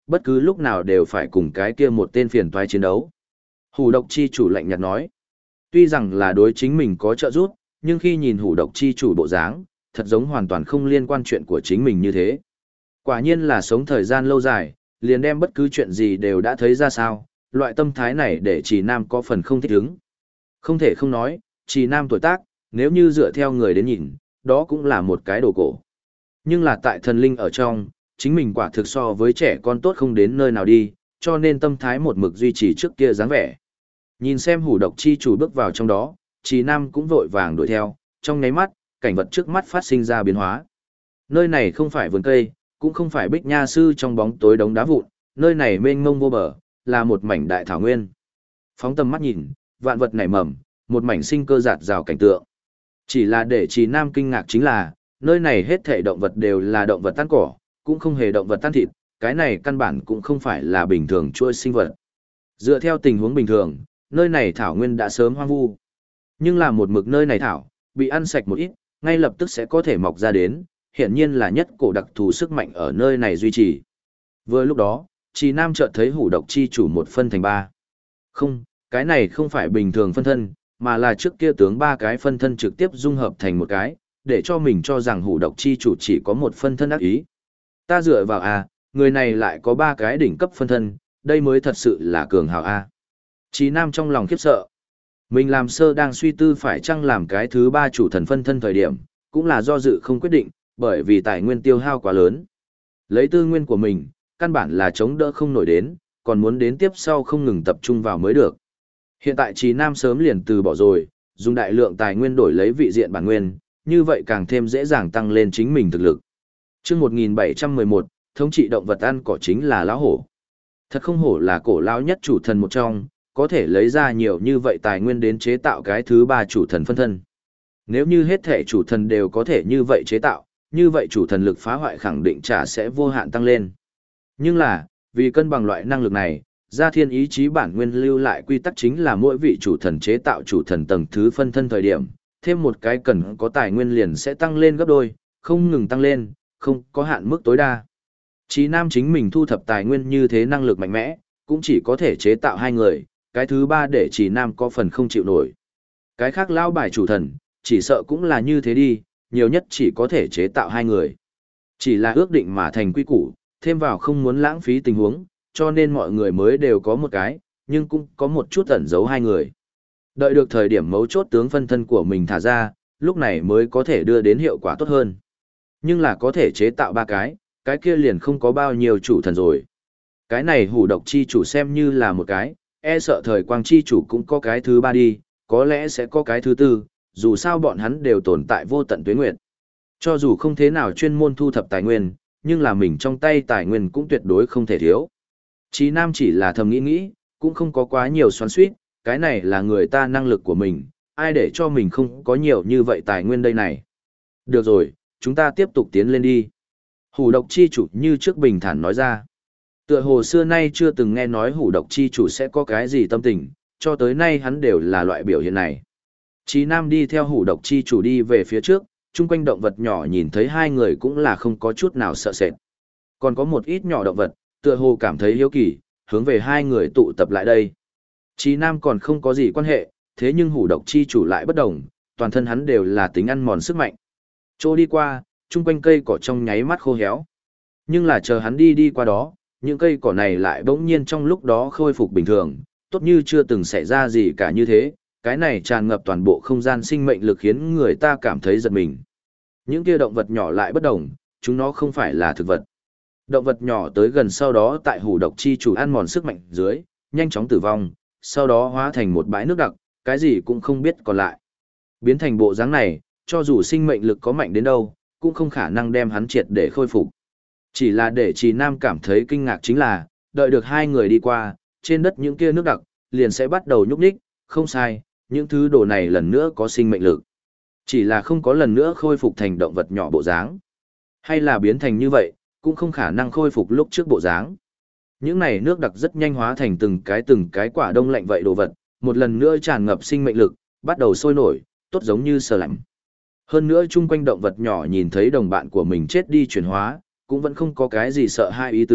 bất cứ lúc nào đều phải cùng cái kia một tên phiền toái chiến đấu. Hủ độc chi chủ lạnh nhạt nói. Tuy rằng là đối chính mình có trợ giúp, nhưng khi nhìn hủ độc chi chủ bộ dáng, thật giống hoàn toàn không liên quan chuyện của chính mình như thế. Quả nhiên là sống thời gian lâu dài, liền đem bất cứ chuyện gì đều đã thấy ra sao, loại tâm thái này để Trì Nam có phần không thích ứng. Không thể không nói, Trì Nam tuổi tác, nếu như dựa theo người đến nhìn, đó cũng là một cái đồ cổ. Nhưng là tại thần linh ở trong, chính mình quả thực so với trẻ con tốt không đến nơi nào đi, cho nên tâm thái một mực duy trì trước kia dáng vẻ. Nhìn xem hủ độc chi chủ bước vào trong đó, Trì Nam cũng vội vàng đuổi theo, trong nháy mắt, cảnh vật trước mắt phát sinh ra biến hóa. Nơi này không phải vườn cây, cũng không phải bích nha sư trong bóng tối đống đá vụn, nơi này mênh mông vô bờ, là một mảnh đại thảo nguyên. Phóng tầm mắt nhìn, vạn vật nảy mầm, một mảnh sinh cơ giạt rào cảnh tượng. Chỉ là để Trì Nam kinh ngạc chính là, nơi này hết thảy động vật đều là động vật tan cỏ, cũng không hề động vật tan thịt, cái này căn bản cũng không phải là bình thường chuỗi sinh vật. Dựa theo tình huống bình thường, nơi này thảo nguyên đã sớm hoang vu. Nhưng là một mực nơi này thảo, bị ăn sạch một ít, ngay lập tức sẽ có thể mọc ra đến, hiển nhiên là nhất cổ đặc thù sức mạnh ở nơi này duy trì. Vừa lúc đó, Trì Nam chợt thấy hủ độc chi chủ một phân thành ba. Không, cái này không phải bình thường phân thân, mà là trước kia tướng ba cái phân thân trực tiếp dung hợp thành một cái, để cho mình cho rằng hủ độc chi chủ chỉ có một phân thân ác ý. Ta dựa vào người này lại có ba cái đỉnh cấp phân thân, đây mới thật sự là cường hào a. Trì Nam trong lòng khiếp sợ. Mình làm sơ đang suy tư phải chăng làm cái thứ ba chủ thần phân thân thời điểm, cũng là do dự không quyết định, bởi vì tài nguyên tiêu hao quá lớn. Lấy tư nguyên của mình, căn bản là chống đỡ không nổi đến, còn muốn đến tiếp sau không ngừng tập trung vào mới được. Hiện tại Trì Nam sớm liền từ bỏ rồi, dùng đại lượng tài nguyên đổi lấy vị diện bản nguyên, như vậy càng thêm dễ dàng tăng lên chính mình thực lực. Chương 1711, thống trị động vật ăn cỏ chính là lão hổ. Thật không hổ là cổ lão nhất chủ thần một trong, có thể lấy ra nhiều như vậy tài nguyên đến chế tạo cái thứ ba chủ thần phân thân. Nếu như hết thể chủ thần đều có thể như vậy chế tạo, như vậy chủ thần lực phá hoại khẳng định chả sẽ vô hạn tăng lên. Nhưng là, vì cân bằng loại năng lực này, Gia Thiên ý chí bản nguyên lưu lại quy tắc chính là mỗi vị chủ thần chế tạo chủ thần tầng thứ phân thân thời điểm, thêm một cái cần có tài nguyên liền sẽ tăng lên gấp đôi, không ngừng tăng lên, không có hạn mức tối đa. Chí Nam chính mình thu thập tài nguyên như thế năng lực mạnh mẽ, cũng chỉ có thể chế tạo hai người, cái thứ ba để Chí Nam có phần không chịu nổi. Cái khác lao bài chủ thần, chỉ sợ cũng là như thế đi, nhiều nhất chỉ có thể chế tạo hai người. Chỉ là ước định mà thành quy củ, thêm vào không muốn lãng phí tình huống, cho nên mọi người mới đều có một cái, nhưng cũng có một chút ẩn giấu hai người. Đợi được thời điểm mấu chốt tướng phân thân của mình thả ra, lúc này mới có thể đưa đến hiệu quả tốt hơn. Nhưng là có thể chế tạo ba cái kia liền không có bao nhiêu chủ thần rồi. Cái này hủ độc chi chủ xem như là một cái, e sợ thời quang chi chủ cũng có cái thứ ba đi, có lẽ sẽ có cái thứ tư, dù sao bọn hắn đều tồn tại vô tận tuế nguyệt. Cho dù không thế nào chuyên môn thu thập tài nguyên, nhưng là mình trong tay tài nguyên cũng tuyệt đối không thể thiếu. Chí Nam chỉ là thầm nghĩ, cũng không có quá nhiều xoắn xuýt, cái này là người ta năng lực của mình, ai để cho mình không có nhiều như vậy tài nguyên đây này. Được rồi, chúng ta tiếp tục tiến lên đi. Hủ độc chi chủ như trước bình thản nói ra. Tựa hồ xưa nay chưa từng nghe nói hủ độc chi chủ sẽ có cái gì tâm tình, cho tới nay hắn đều là loại biểu hiện này. Chí Nam đi theo hủ độc chi chủ đi về phía trước, chung quanh động vật nhỏ nhìn thấy hai người cũng là không có chút nào sợ sệt. Còn có một ít nhỏ động vật, tựa hồ cảm thấy hiếu kỳ, hướng về hai người tụ tập lại đây. Chí Nam còn không có gì quan hệ, thế nhưng hủ độc chi chủ lại bất đồng, toàn thân hắn đều là tính ăn mòn sức mạnh. Chỗ đi qua, chung quanh cây cỏ trong nháy mắt khô héo. Nhưng là chờ hắn đi qua đó, những cây cỏ này lại bỗng nhiên trong lúc đó khôi phục bình thường, tốt như chưa từng xảy ra gì cả như thế, cái này tràn ngập toàn bộ không gian sinh mệnh lực khiến người ta cảm thấy giật mình. Những kia động vật nhỏ lại bất đồng, chúng nó không phải là thực vật. Động vật nhỏ tới gần sau đó tại hủ độc chi chủ ăn mòn sức mạnh dưới, nhanh chóng tử vong, sau đó hóa thành một bãi nước đặc, cái gì cũng không biết còn lại. Biến thành bộ dáng này, cho dù sinh mệnh lực có mạnh đến đâu, cũng không khả năng đem hắn triệt để khôi phục. Chỉ là để Trì Nam cảm thấy kinh ngạc chính là, đợi được hai người đi qua, trên đất những kia nước đặc, liền sẽ bắt đầu nhúc nhích, không sai, những thứ đồ này lần nữa có sinh mệnh lực. Chỉ là không có lần nữa khôi phục thành động vật nhỏ bộ dáng. Hay là biến thành như vậy, cũng không khả năng khôi phục lúc trước bộ dáng. Những này nước đặc rất nhanh hóa thành từng cái quả đông lạnh vậy đồ vật, một lần nữa tràn ngập sinh mệnh lực, bắt đầu sôi nổi, tốt giống như sờ lạnh. Hơn nữa chung quanh động vật nhỏ nhìn thấy đồng bạn của mình chết đi chuyển hóa, cũng vẫn không có cái gì sợ hai ý tứ,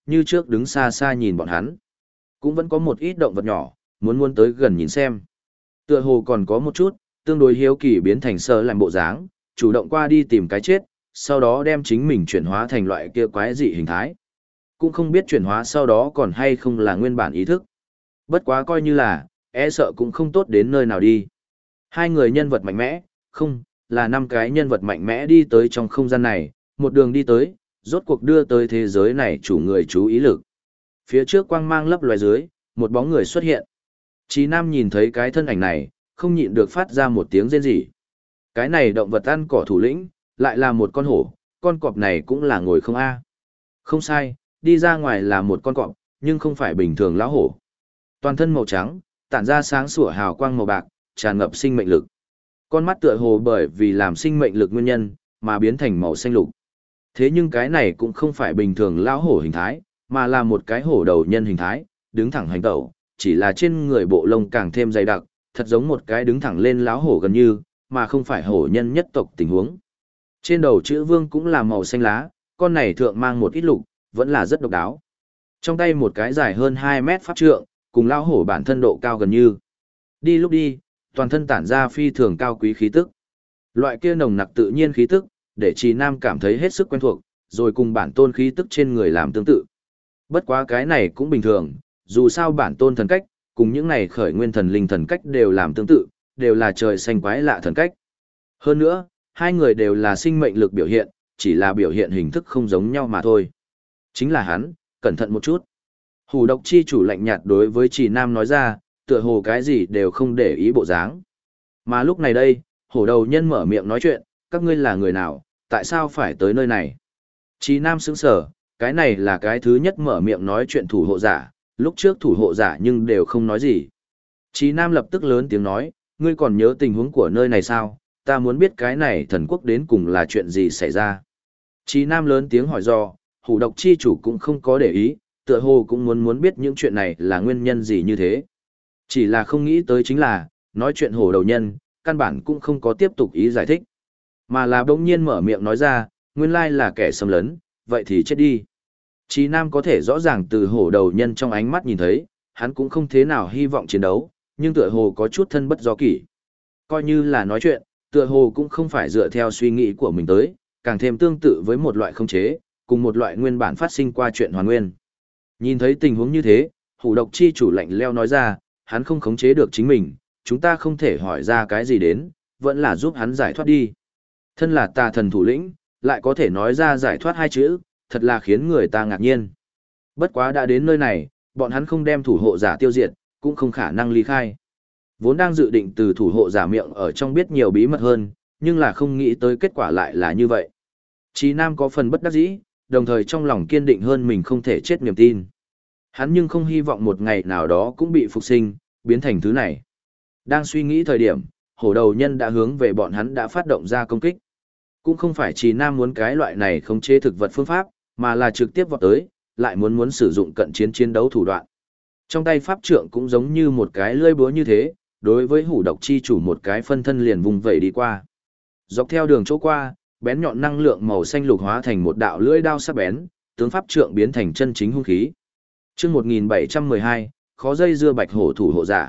như trước đứng xa xa nhìn bọn hắn. Cũng vẫn có một ít động vật nhỏ, muốn tới gần nhìn xem. Tựa hồ còn có một chút, tương đối hiếu kỳ biến thành sơ làm bộ dáng, chủ động qua đi tìm cái chết, sau đó đem chính mình chuyển hóa thành loại kia quái dị hình thái. Cũng không biết chuyển hóa sau đó còn hay không là nguyên bản ý thức. Bất quá coi như là, e sợ cũng không tốt đến nơi nào đi. Hai người nhân vật mạnh mẽ, không, là 5 cái nhân vật mạnh mẽ đi tới trong không gian này, một đường đi tới, rốt cuộc đưa tới thế giới này chủ người chú ý lực. Phía trước quang mang lấp loài dưới, một bóng người xuất hiện. Chí Nam nhìn thấy cái thân ảnh này, không nhịn được phát ra một tiếng rên rỉ. Cái này động vật ăn cỏ thủ lĩnh, lại là một con hổ, con cọp này cũng là ngồi không a. Không sai, đi ra ngoài là một con cọp, nhưng không phải bình thường lão hổ. Toàn thân màu trắng, tản ra sáng sủa hào quang màu bạc, tràn ngập sinh mệnh lực. Con mắt tựa hồ bởi vì làm sinh mệnh lực nguyên nhân, mà biến thành màu xanh lục. Thế nhưng cái này cũng không phải bình thường lão hổ hình thái, mà là một cái hổ đầu nhân hình thái, đứng thẳng hành tẩu, chỉ là trên người bộ lông càng thêm dày đặc, thật giống một cái đứng thẳng lên lão hổ gần như, mà không phải hổ nhân nhất tộc tình huống. Trên đầu chữ vương cũng là màu xanh lá, con này thượng mang một ít lục, vẫn là rất độc đáo. Trong tay một cái dài hơn 2 mét pháp trượng, cùng lão hổ bản thân độ cao gần như. Đi lúc đi, toàn thân tản ra phi thường cao quý khí tức. Loại kia nồng nặc tự nhiên khí tức, để Trì Nam cảm thấy hết sức quen thuộc, rồi cùng bản tôn khí tức trên người làm tương tự. Bất quá cái này cũng bình thường, dù sao bản tôn thần cách, cùng những này khởi nguyên thần linh thần cách đều làm tương tự, đều là trời xanh quái lạ thần cách. Hơn nữa, hai người đều là sinh mệnh lực biểu hiện, chỉ là biểu hiện hình thức không giống nhau mà thôi. Chính là hắn, cẩn thận một chút. Hủ độc chi chủ lạnh nhạt đối với Trì Nam nói ra, tựa hồ cái gì đều không để ý bộ dáng. Mà lúc này đây, hổ đầu nhân mở miệng nói chuyện, các ngươi là người nào, tại sao phải tới nơi này? Trì Nam sững sờ, cái này là cái thứ nhất mở miệng nói chuyện thủ hộ giả, lúc trước thủ hộ giả nhưng đều không nói gì. Trì Nam lập tức lớn tiếng nói, ngươi còn nhớ tình huống của nơi này sao? Ta muốn biết cái này thần quốc đến cùng là chuyện gì xảy ra. Trì Nam lớn tiếng hỏi do, hủ độc chi chủ cũng không có để ý, tựa hồ cũng muốn biết những chuyện này là nguyên nhân gì như thế. Chỉ là không nghĩ tới chính là, nói chuyện hổ đầu nhân, căn bản cũng không có tiếp tục ý giải thích. Mà là bỗng nhiên mở miệng nói ra, nguyên lai là kẻ xâm lấn, vậy thì chết đi. Chí Nam có thể rõ ràng từ hổ đầu nhân trong ánh mắt nhìn thấy, hắn cũng không thế nào hy vọng chiến đấu, nhưng tựa hồ có chút thân bất do kỷ. Coi như là nói chuyện, tựa hồ cũng không phải dựa theo suy nghĩ của mình tới, càng thêm tương tự với một loại khống chế, cùng một loại nguyên bản phát sinh qua chuyện hoàn nguyên. Nhìn thấy tình huống như thế, hủ độc chi chủ lạnh leo nói ra, hắn không khống chế được chính mình, chúng ta không thể hỏi ra cái gì đến, vẫn là giúp hắn giải thoát đi. Thân là tà thần thủ lĩnh, lại có thể nói ra giải thoát 2 chữ, thật là khiến người ta ngạc nhiên. Bất quá đã đến nơi này, bọn hắn không đem thủ hộ giả tiêu diệt, cũng không khả năng ly khai. Vốn đang dự định từ thủ hộ giả miệng ở trong biết nhiều bí mật hơn, nhưng là không nghĩ tới kết quả lại là như vậy. Chí Nam có phần bất đắc dĩ, đồng thời trong lòng kiên định hơn mình không thể chết niềm tin. Hắn nhưng không hy vọng một ngày nào đó cũng bị phục sinh, biến thành thứ này. Đang suy nghĩ thời điểm, hổ đầu nhân đã hướng về bọn hắn đã phát động ra công kích. Cũng không phải Chí Nam muốn cái loại này khống chế thực vật phương pháp, mà là trực tiếp vọt tới, lại muốn sử dụng cận chiến chiến đấu thủ đoạn. Trong tay pháp trượng cũng giống như một cái lưỡi búa như thế, đối với hủ độc chi chủ một cái phân thân liền vùng vẩy đi qua. Dọc theo đường chỗ qua, bén nhọn năng lượng màu xanh lục hóa thành một đạo lưỡi đao sắc bén, tướng pháp trượng biến thành chân chính hung khí. Chương 1712, khó dây dưa bạch hổ thủ hộ giả.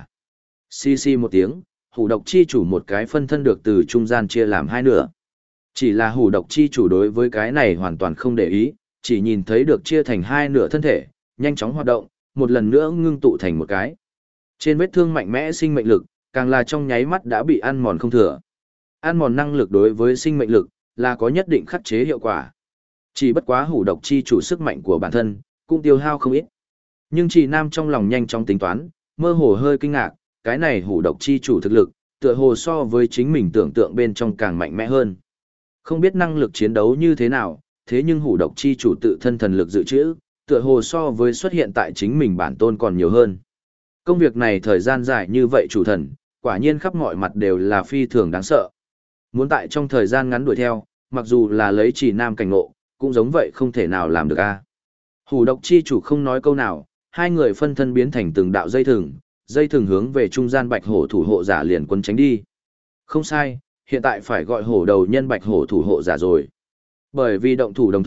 Xì xì một tiếng, hủ độc chi chủ một cái phân thân được từ trung gian chia làm 2 nửa. Chỉ là hủ độc chi chủ đối với cái này hoàn toàn không để ý, chỉ nhìn thấy được chia thành 2 nửa thân thể, nhanh chóng hoạt động, một lần nữa ngưng tụ thành một cái. Trên vết thương mạnh mẽ sinh mệnh lực, càng là trong nháy mắt đã bị ăn mòn không thừa. Ăn mòn năng lực đối với sinh mệnh lực, là có nhất định khắc chế hiệu quả. Chỉ bất quá hủ độc chi chủ sức mạnh của bản thân, cũng tiêu hao không ít. Nhưng Trì Nam trong lòng nhanh chóng tính toán, mơ hồ hơi kinh ngạc, cái này hủ độc chi chủ thực lực, tựa hồ so với chính mình tưởng tượng bên trong càng mạnh mẽ hơn. Không biết năng lực chiến đấu như thế nào, thế nhưng hủ độc chi chủ tự thân thần lực dự trữ, tựa hồ so với xuất hiện tại chính mình bản tôn còn nhiều hơn. Công việc này thời gian dài như vậy chủ thần, quả nhiên khắp mọi mặt đều là phi thường đáng sợ. Muốn tại trong thời gian ngắn đuổi theo, mặc dù là lấy Trì Nam cảnh ngộ, cũng giống vậy không thể nào làm được a. Hủ độc chi chủ không nói câu nào, 2 người phân thân biến thành từng đạo dây thừng hướng về trung gian bạch hổ thủ hộ giả liền quân tránh đi. Không sai, hiện tại phải gọi hổ đầu nhân bạch hổ thủ hộ giả rồi. Bởi vì động thủ đồng thời,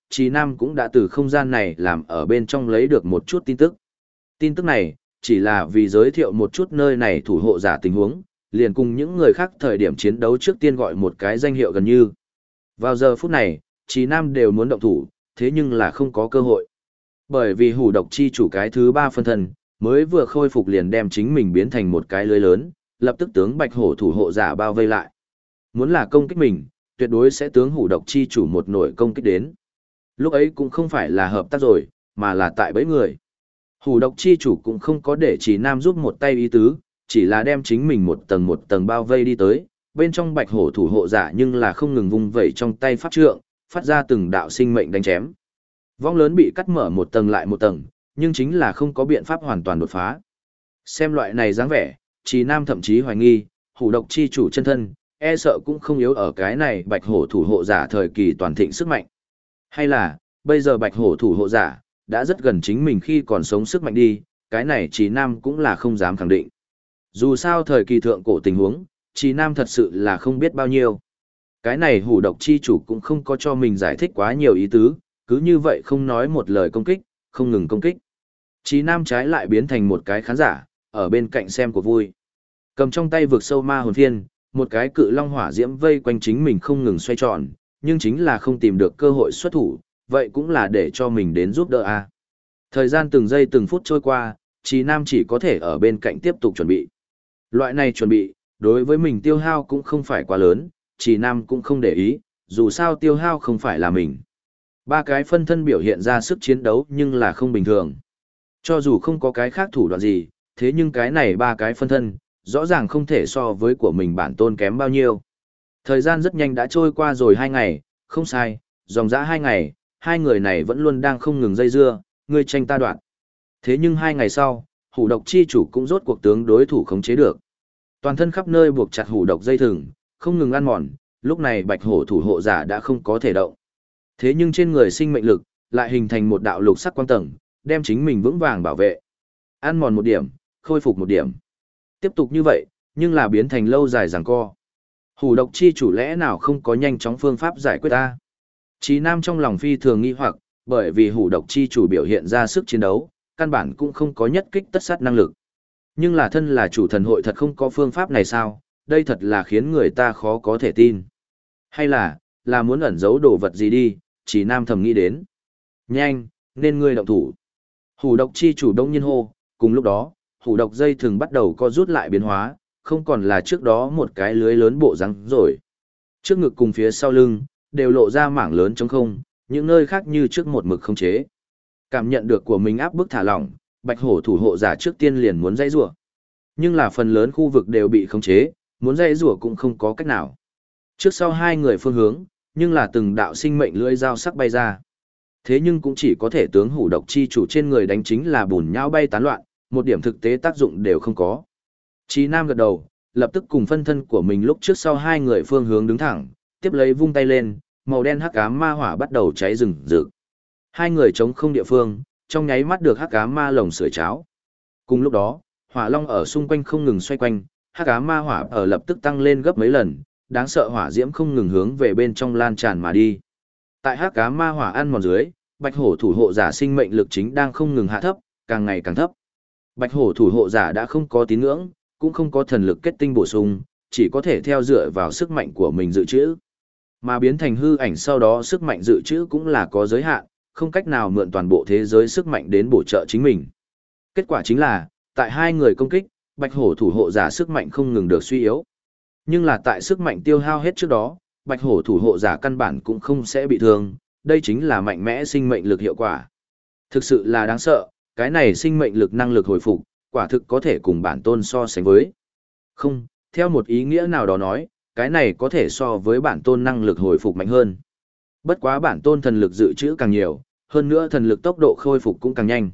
Trì Nam cũng đã từ không gian này làm ở bên trong lấy được một chút tin tức. Tin tức này, chỉ là vì giới thiệu một chút nơi này thủ hộ giả tình huống, liền cùng những người khác thời điểm chiến đấu trước tiên gọi một cái danh hiệu gần như. Vào giờ phút này, Trì Nam đều muốn động thủ, thế nhưng là không có cơ hội. Bởi vì hủ độc chi chủ cái thứ 3 phân thân, mới vừa khôi phục liền đem chính mình biến thành một cái lưới lớn, lập tức tướng bạch hổ thủ hộ giả bao vây lại. Muốn là công kích mình, tuyệt đối sẽ tướng hủ độc chi chủ một nổi công kích đến. Lúc ấy cũng không phải là hợp tác rồi, mà là tại bẫy người. Hủ độc chi chủ cũng không có để Trì Nam giúp một tay ý tứ, chỉ là đem chính mình một tầng bao vây đi tới, bên trong bạch hổ thủ hộ giả nhưng là không ngừng vung vẩy trong tay pháp trượng, phát ra từng đạo sinh mệnh đánh chém. Vong lớn bị cắt mở một tầng lại một tầng, nhưng chính là không có biện pháp hoàn toàn đột phá. Xem loại này dáng vẻ, Trì Nam thậm chí hoài nghi, hủ độc chi chủ chân thân, e sợ cũng không yếu ở cái này bạch hổ thủ hộ giả thời kỳ toàn thịnh sức mạnh. Hay là, bây giờ bạch hổ thủ hộ giả, đã rất gần chính mình khi còn sống sức mạnh đi, cái này Trì Nam cũng là không dám khẳng định. Dù sao thời kỳ thượng cổ tình huống, Trì Nam thật sự là không biết bao nhiêu. Cái này hủ độc chi chủ cũng không có cho mình giải thích quá nhiều ý tứ, cứ như vậy không nói một lời công kích, không ngừng công kích. Trì Nam trái lại biến thành một cái khán giả, ở bên cạnh xem của vui. Cầm trong tay vực sâu ma hồn phiên, một cái cự long hỏa diễm vây quanh chính mình không ngừng xoay tròn, nhưng chính là không tìm được cơ hội xuất thủ, vậy cũng là để cho mình đến giúp đỡ a. Thời gian từng giây từng phút trôi qua, Trì Nam chỉ có thể ở bên cạnh tiếp tục chuẩn bị. Loại này chuẩn bị, đối với mình tiêu hao cũng không phải quá lớn, Trì Nam cũng không để ý, dù sao tiêu hao không phải là mình. 3 cái phân thân biểu hiện ra sức chiến đấu nhưng là không bình thường. Cho dù không có cái khác thủ đoạn gì, thế nhưng cái này 3 cái phân thân, rõ ràng không thể so với của mình bản tôn kém bao nhiêu. Thời gian rất nhanh đã trôi qua rồi 2 ngày, không sai, dòng dã 2 ngày, hai người này vẫn luôn đang không ngừng dây dưa, ngươi tranh ta đoạn. Thế nhưng 2 ngày sau, hủ độc chi chủ cũng rốt cuộc tướng đối thủ khống chế được. Toàn thân khắp nơi buộc chặt hủ độc dây thừng, không ngừng ăn mòn, lúc này bạch hổ thủ hộ giả đã không có thể động. Thế nhưng trên người sinh mệnh lực, lại hình thành một đạo lục sắc quang tầng, đem chính mình vững vàng bảo vệ. Ăn mòn một điểm, khôi phục một điểm. Tiếp tục như vậy, nhưng là biến thành lâu dài giằng co. Hủ độc chi chủ lẽ nào không có nhanh chóng phương pháp giải quyết ta? Chí Nam trong lòng phi thường nghi hoặc, bởi vì hủ độc chi chủ biểu hiện ra sức chiến đấu, căn bản cũng không có nhất kích tất sát năng lực. Nhưng là thân là chủ thần hội thật không có phương pháp này sao? Đây thật là khiến người ta khó có thể tin. Hay là muốn ẩn giấu đồ vật gì đi, Chí Nam thầm nghĩ đến. Nhanh, nên ngươi động thủ. Hủ độc chi chủ đông nhiên hô, cùng lúc đó, hủ độc dây thường bắt đầu co rút lại biến hóa, không còn là trước đó một cái lưới lớn bộ răng rồi. Trước ngực cùng phía sau lưng, đều lộ ra mảng lớn trống không, những nơi khác như trước một mực không chế. Cảm nhận được của mình áp bức thả lỏng, bạch hổ thủ hộ giả trước tiên liền muốn dãy rủa. Nhưng là phần lớn khu vực đều bị khống chế, muốn dãy rủa cũng không có cách nào. Trước sau hai người phương hướng, nhưng là từng đạo sinh mệnh lưỡi dao sắc bay ra. Thế nhưng cũng chỉ có thể tướng hủ độc chi chủ trên người đánh chính là bùn nhão bay tán loạn, một điểm thực tế tác dụng đều không có. Chí Nam gật đầu, lập tức cùng phân thân của mình lúc trước sau hai người phương hướng đứng thẳng, tiếp lấy vung tay lên, màu đen hắc ám ma hỏa bắt đầu cháy rừng rực. Hai người chống không địa phương, trong nháy mắt được hắc ám ma lồng sưởi cháo. Cùng lúc đó, hỏa long ở xung quanh không ngừng xoay quanh, hắc ám ma hỏa ở lập tức tăng lên gấp mấy lần, đáng sợ hỏa diễm không ngừng hướng về bên trong lan tràn mà đi. Tại hắc ám ma hỏa ăn mòn dưới, bạch hổ thủ hộ giả sinh mệnh lực chính đang không ngừng hạ thấp, càng ngày càng thấp. Bạch hổ thủ hộ giả đã không có tín ngưỡng, cũng không có thần lực kết tinh bổ sung, chỉ có thể theo dựa vào sức mạnh của mình dự trữ. Mà biến thành hư ảnh sau đó sức mạnh dự trữ cũng là có giới hạn, không cách nào mượn toàn bộ thế giới sức mạnh đến bổ trợ chính mình. Kết quả chính là, tại hai người công kích, bạch hổ thủ hộ giả sức mạnh không ngừng được suy yếu. Nhưng là tại sức mạnh tiêu hao hết trước đó, bạch hổ thủ hộ giả căn bản cũng không sẽ bị thương, đây chính là mạnh mẽ sinh mệnh lực hiệu quả. Thực sự là đáng sợ, cái này sinh mệnh lực năng lực hồi phục, quả thực có thể cùng bản tôn so sánh với. Không, theo một ý nghĩa nào đó nói, cái này có thể so với bản tôn năng lực hồi phục mạnh hơn. Bất quá bản tôn thần lực dự trữ càng nhiều, hơn nữa thần lực tốc độ khôi phục cũng càng nhanh.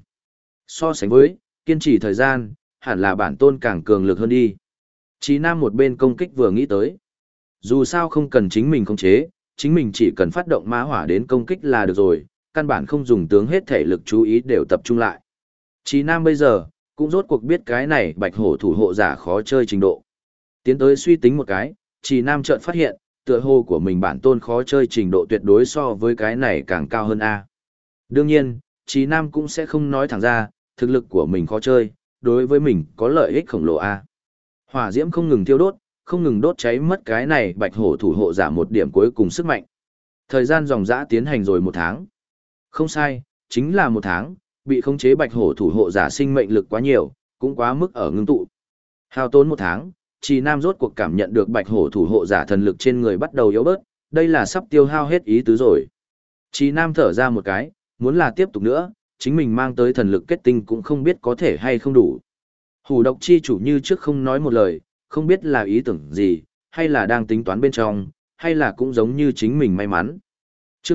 So sánh với, kiên trì thời gian, hẳn là bản tôn càng cường lực hơn đi. Chí Nam một bên công kích vừa nghĩ tới. Dù sao không cần chính mình khống chế, chính mình chỉ cần phát động ma hỏa đến công kích là được rồi, căn bản không dùng tướng hết thể lực chú ý đều tập trung lại. Chí Nam bây giờ, cũng rốt cuộc biết cái này bạch hổ thủ hộ giả khó chơi trình độ. Tiến tới suy tính một cái, Chí Nam chợt phát hiện, Tựa hồ của mình bản tôn khó chơi trình độ tuyệt đối so với cái này càng cao hơn A. Đương nhiên, Trí Nam cũng sẽ không nói thẳng ra, thực lực của mình khó chơi, đối với mình có lợi ích khổng lồ A. Hỏa diễm không ngừng thiêu đốt, không ngừng đốt cháy mất cái này bạch hổ thủ hộ giả một điểm cuối cùng sức mạnh. Thời gian dòng dã tiến hành rồi 1 tháng. Không sai, chính là 1 tháng, bị khống chế bạch hổ thủ hộ giả sinh mệnh lực quá nhiều, cũng quá mức ở ngưng tụ. Hao tốn 1 tháng, Trì Nam rốt cuộc cảm nhận được bạch hổ thủ hộ giả thần lực trên người bắt đầu yếu bớt, đây là sắp tiêu hao hết ý tứ rồi. Trì Nam thở ra một cái, muốn là tiếp tục nữa, chính mình mang tới thần lực kết tinh cũng không biết có thể hay không đủ. Hủ độc chi chủ như trước không nói một lời, không biết là ý tưởng gì, hay là đang tính toán bên trong, hay là cũng giống như chính mình may mắn. Chương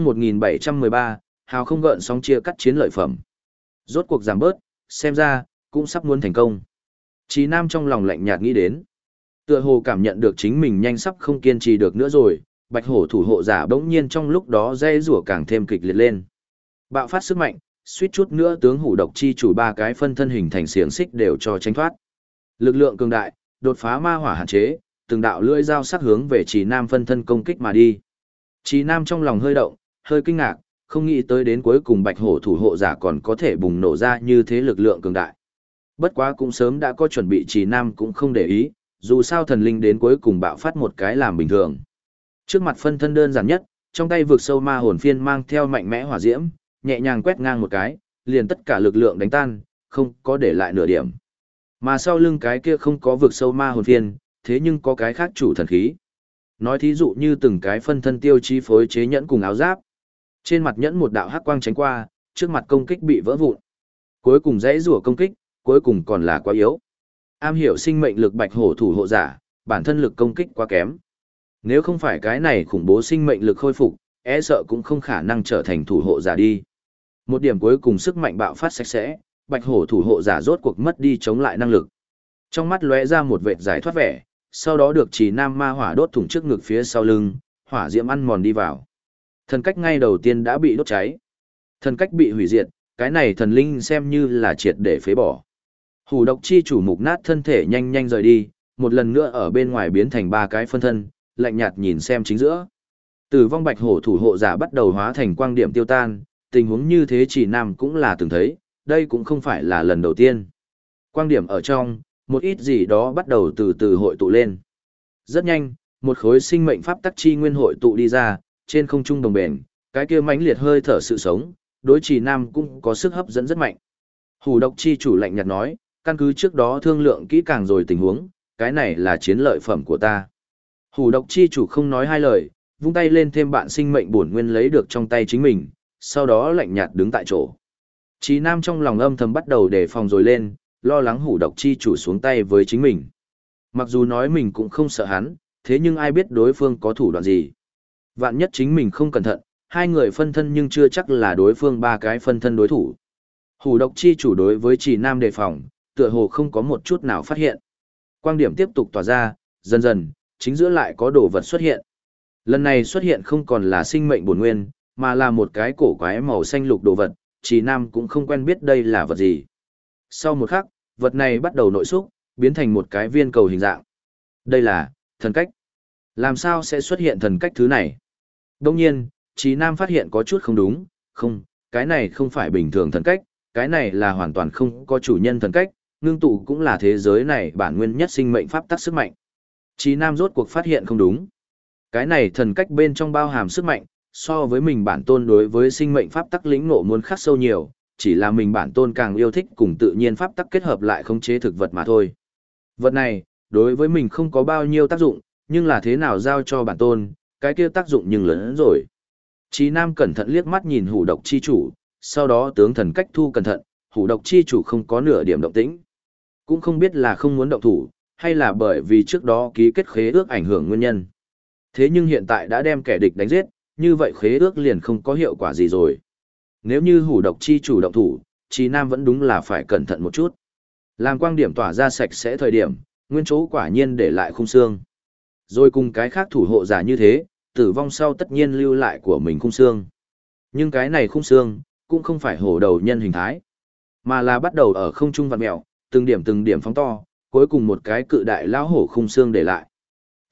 1713, hào không gợn sóng chia cắt chiến lợi phẩm. Rốt cuộc giảm bớt, xem ra, cũng sắp muốn thành công. Chí Nam trong lòng lạnh nhạt nghĩ đến. Tựa hồ cảm nhận được chính mình nhanh sắp không kiên trì được nữa rồi, bạch hổ thủ hộ giả bỗng nhiên trong lúc đó dây rủa càng thêm kịch liệt lên. Bạo phát sức mạnh, suýt chút nữa tướng hủ độc chi chủ 3 cái phân thân hình thành xiềng xích đều cho tránh thoát. Lực lượng cường đại, đột phá ma hỏa hạn chế, từng đạo lưỡi dao sắc hướng về Chí Nam phân thân công kích mà đi. Chí Nam trong lòng hơi động, hơi kinh ngạc, không nghĩ tới đến cuối cùng bạch hổ thủ hộ giả còn có thể bùng nổ ra như thế lực lượng cường đại. Bất quá cũng sớm đã có chuẩn bị, Chí Nam cũng không để ý, dù sao thần linh đến cuối cùng bạo phát một cái làm bình thường. Trước mặt phân thân đơn giản nhất, trong tay vực sâu ma hồn phiên mang theo mạnh mẽ hỏa diễm, nhẹ nhàng quét ngang một cái, liền tất cả lực lượng đánh tan, không có để lại nửa điểm. Mà sau lưng cái kia không có vực sâu ma hồn phiên, thế nhưng có cái khác chủ thần khí. Nói thí dụ như từng cái phân thân tiêu chí phối chế nhẫn cùng áo giáp. Trên mặt nhẫn một đạo hắc quang tránh qua, trước mặt công kích bị vỡ vụn. Cuối cùng dãy rủa công kích, cuối cùng còn là quá yếu. Am hiểu sinh mệnh lực bạch hổ thủ hộ giả, bản thân lực công kích quá kém. Nếu không phải cái này khủng bố sinh mệnh lực khôi phục, e sợ cũng không khả năng trở thành thủ hộ giả đi. Một điểm cuối cùng sức mạnh bạo phát sạch sẽ, bạch hổ thủ hộ giả rốt cuộc mất đi chống lại năng lực. Trong mắt lóe ra một vệt giải thoát vẻ, sau đó được Trì Nam ma hỏa đốt thủng trước ngực phía sau lưng, hỏa diễm ăn mòn đi vào. Thần cách ngay đầu tiên đã bị đốt cháy. Thần cách bị hủy diệt, cái này thần linh xem như là triệt để phế bỏ. Hủ độc chi chủ mục nát thân thể nhanh nhanh rời đi, một lần nữa ở bên ngoài biến thành 3 cái phân thân, lạnh nhạt nhìn xem chính giữa. Tử vong bạch hổ thủ hộ giả bắt đầu hóa thành quang điểm tiêu tan, tình huống như thế Trì Nam cũng là từng thấy, đây cũng không phải là lần đầu tiên. Quang điểm ở trong, một ít gì đó bắt đầu từ từ hội tụ lên. Rất nhanh, một khối sinh mệnh pháp tắc chi nguyên hội tụ đi ra, trên không trung đồng bền, cái kia mãnh liệt hơi thở sự sống, đối Trì Nam cũng có sức hấp dẫn rất mạnh. Hủ độc chi chủ lạnh nhạt nói, căn cứ trước đó thương lượng kỹ càng rồi tình huống, cái này là chiến lợi phẩm của ta. Hủ độc chi chủ không nói hai lời, vung tay lên thêm bạn sinh mệnh bổn nguyên lấy được trong tay chính mình, sau đó lạnh nhạt đứng tại chỗ. Trì Nam trong lòng âm thầm bắt đầu đề phòng rồi lên, lo lắng hủ độc chi chủ xuống tay với chính mình. Mặc dù nói mình cũng không sợ hắn, thế nhưng ai biết đối phương có thủ đoạn gì. Vạn nhất chính mình không cẩn thận, 2 người phân thân nhưng chưa chắc là đối phương 3 cái phân thân đối thủ. Hủ độc chi chủ đối với Trì Nam đề phòng, tựa hồ không có một chút nào phát hiện. Quang điểm tiếp tục tỏa ra, dần dần, chính giữa lại có đồ vật xuất hiện. Lần này xuất hiện không còn là sinh mệnh bổn nguyên, mà là một cái cổ quái màu xanh lục đồ vật, Trì Nam cũng không quen biết đây là vật gì. Sau một khắc, vật này bắt đầu nội xúc, biến thành một cái viên cầu hình dạng. Đây là thần cách. Làm sao sẽ xuất hiện thần cách thứ này? Đông nhiên, Trì Nam phát hiện có chút không đúng, không, cái này không phải bình thường thần cách, cái này là hoàn toàn không có chủ nhân thần cách, ngưng tụ cũng là thế giới này bản nguyên nhất sinh mệnh pháp tắc sức mạnh. Trì Nam rốt cuộc phát hiện không đúng. Cái này thần cách bên trong bao hàm sức mạnh, so với mình bản tôn đối với sinh mệnh pháp tắc lĩnh ngộ muốn khắc sâu nhiều, chỉ là mình bản tôn càng yêu thích cùng tự nhiên pháp tắc kết hợp lại khống chế thực vật mà thôi. Vật này, đối với mình không có bao nhiêu tác dụng, nhưng là thế nào giao cho bản tôn, cái kia tác dụng nhưng lớn hơn rồi. Trì Nam cẩn thận liếc mắt nhìn hủ độc chi chủ, sau đó tướng thần cách thu cẩn thận, hủ độc chi chủ không có nửa điểm động tĩnh. Cũng không biết là không muốn động thủ, hay là bởi vì trước đó ký kết khế ước ảnh hưởng nguyên nhân. Thế nhưng hiện tại đã đem kẻ địch đánh giết, như vậy khế ước liền không có hiệu quả gì rồi. Nếu như hủ độc chi chủ động thủ, Trì Nam vẫn đúng là phải cẩn thận một chút. Làm quang điểm tỏa ra sạch sẽ thời điểm, nguyên chỗ quả nhiên để lại khung xương. Rồi cùng cái khác thủ hộ giả như thế, tử vong sau tất nhiên lưu lại của mình khung xương. Nhưng cái này khung xương, cũng không phải hổ đầu nhân hình thái, mà là bắt đầu ở không trung vặn mèo, từng điểm phóng to, cuối cùng một cái cự đại lão hổ khung xương để lại.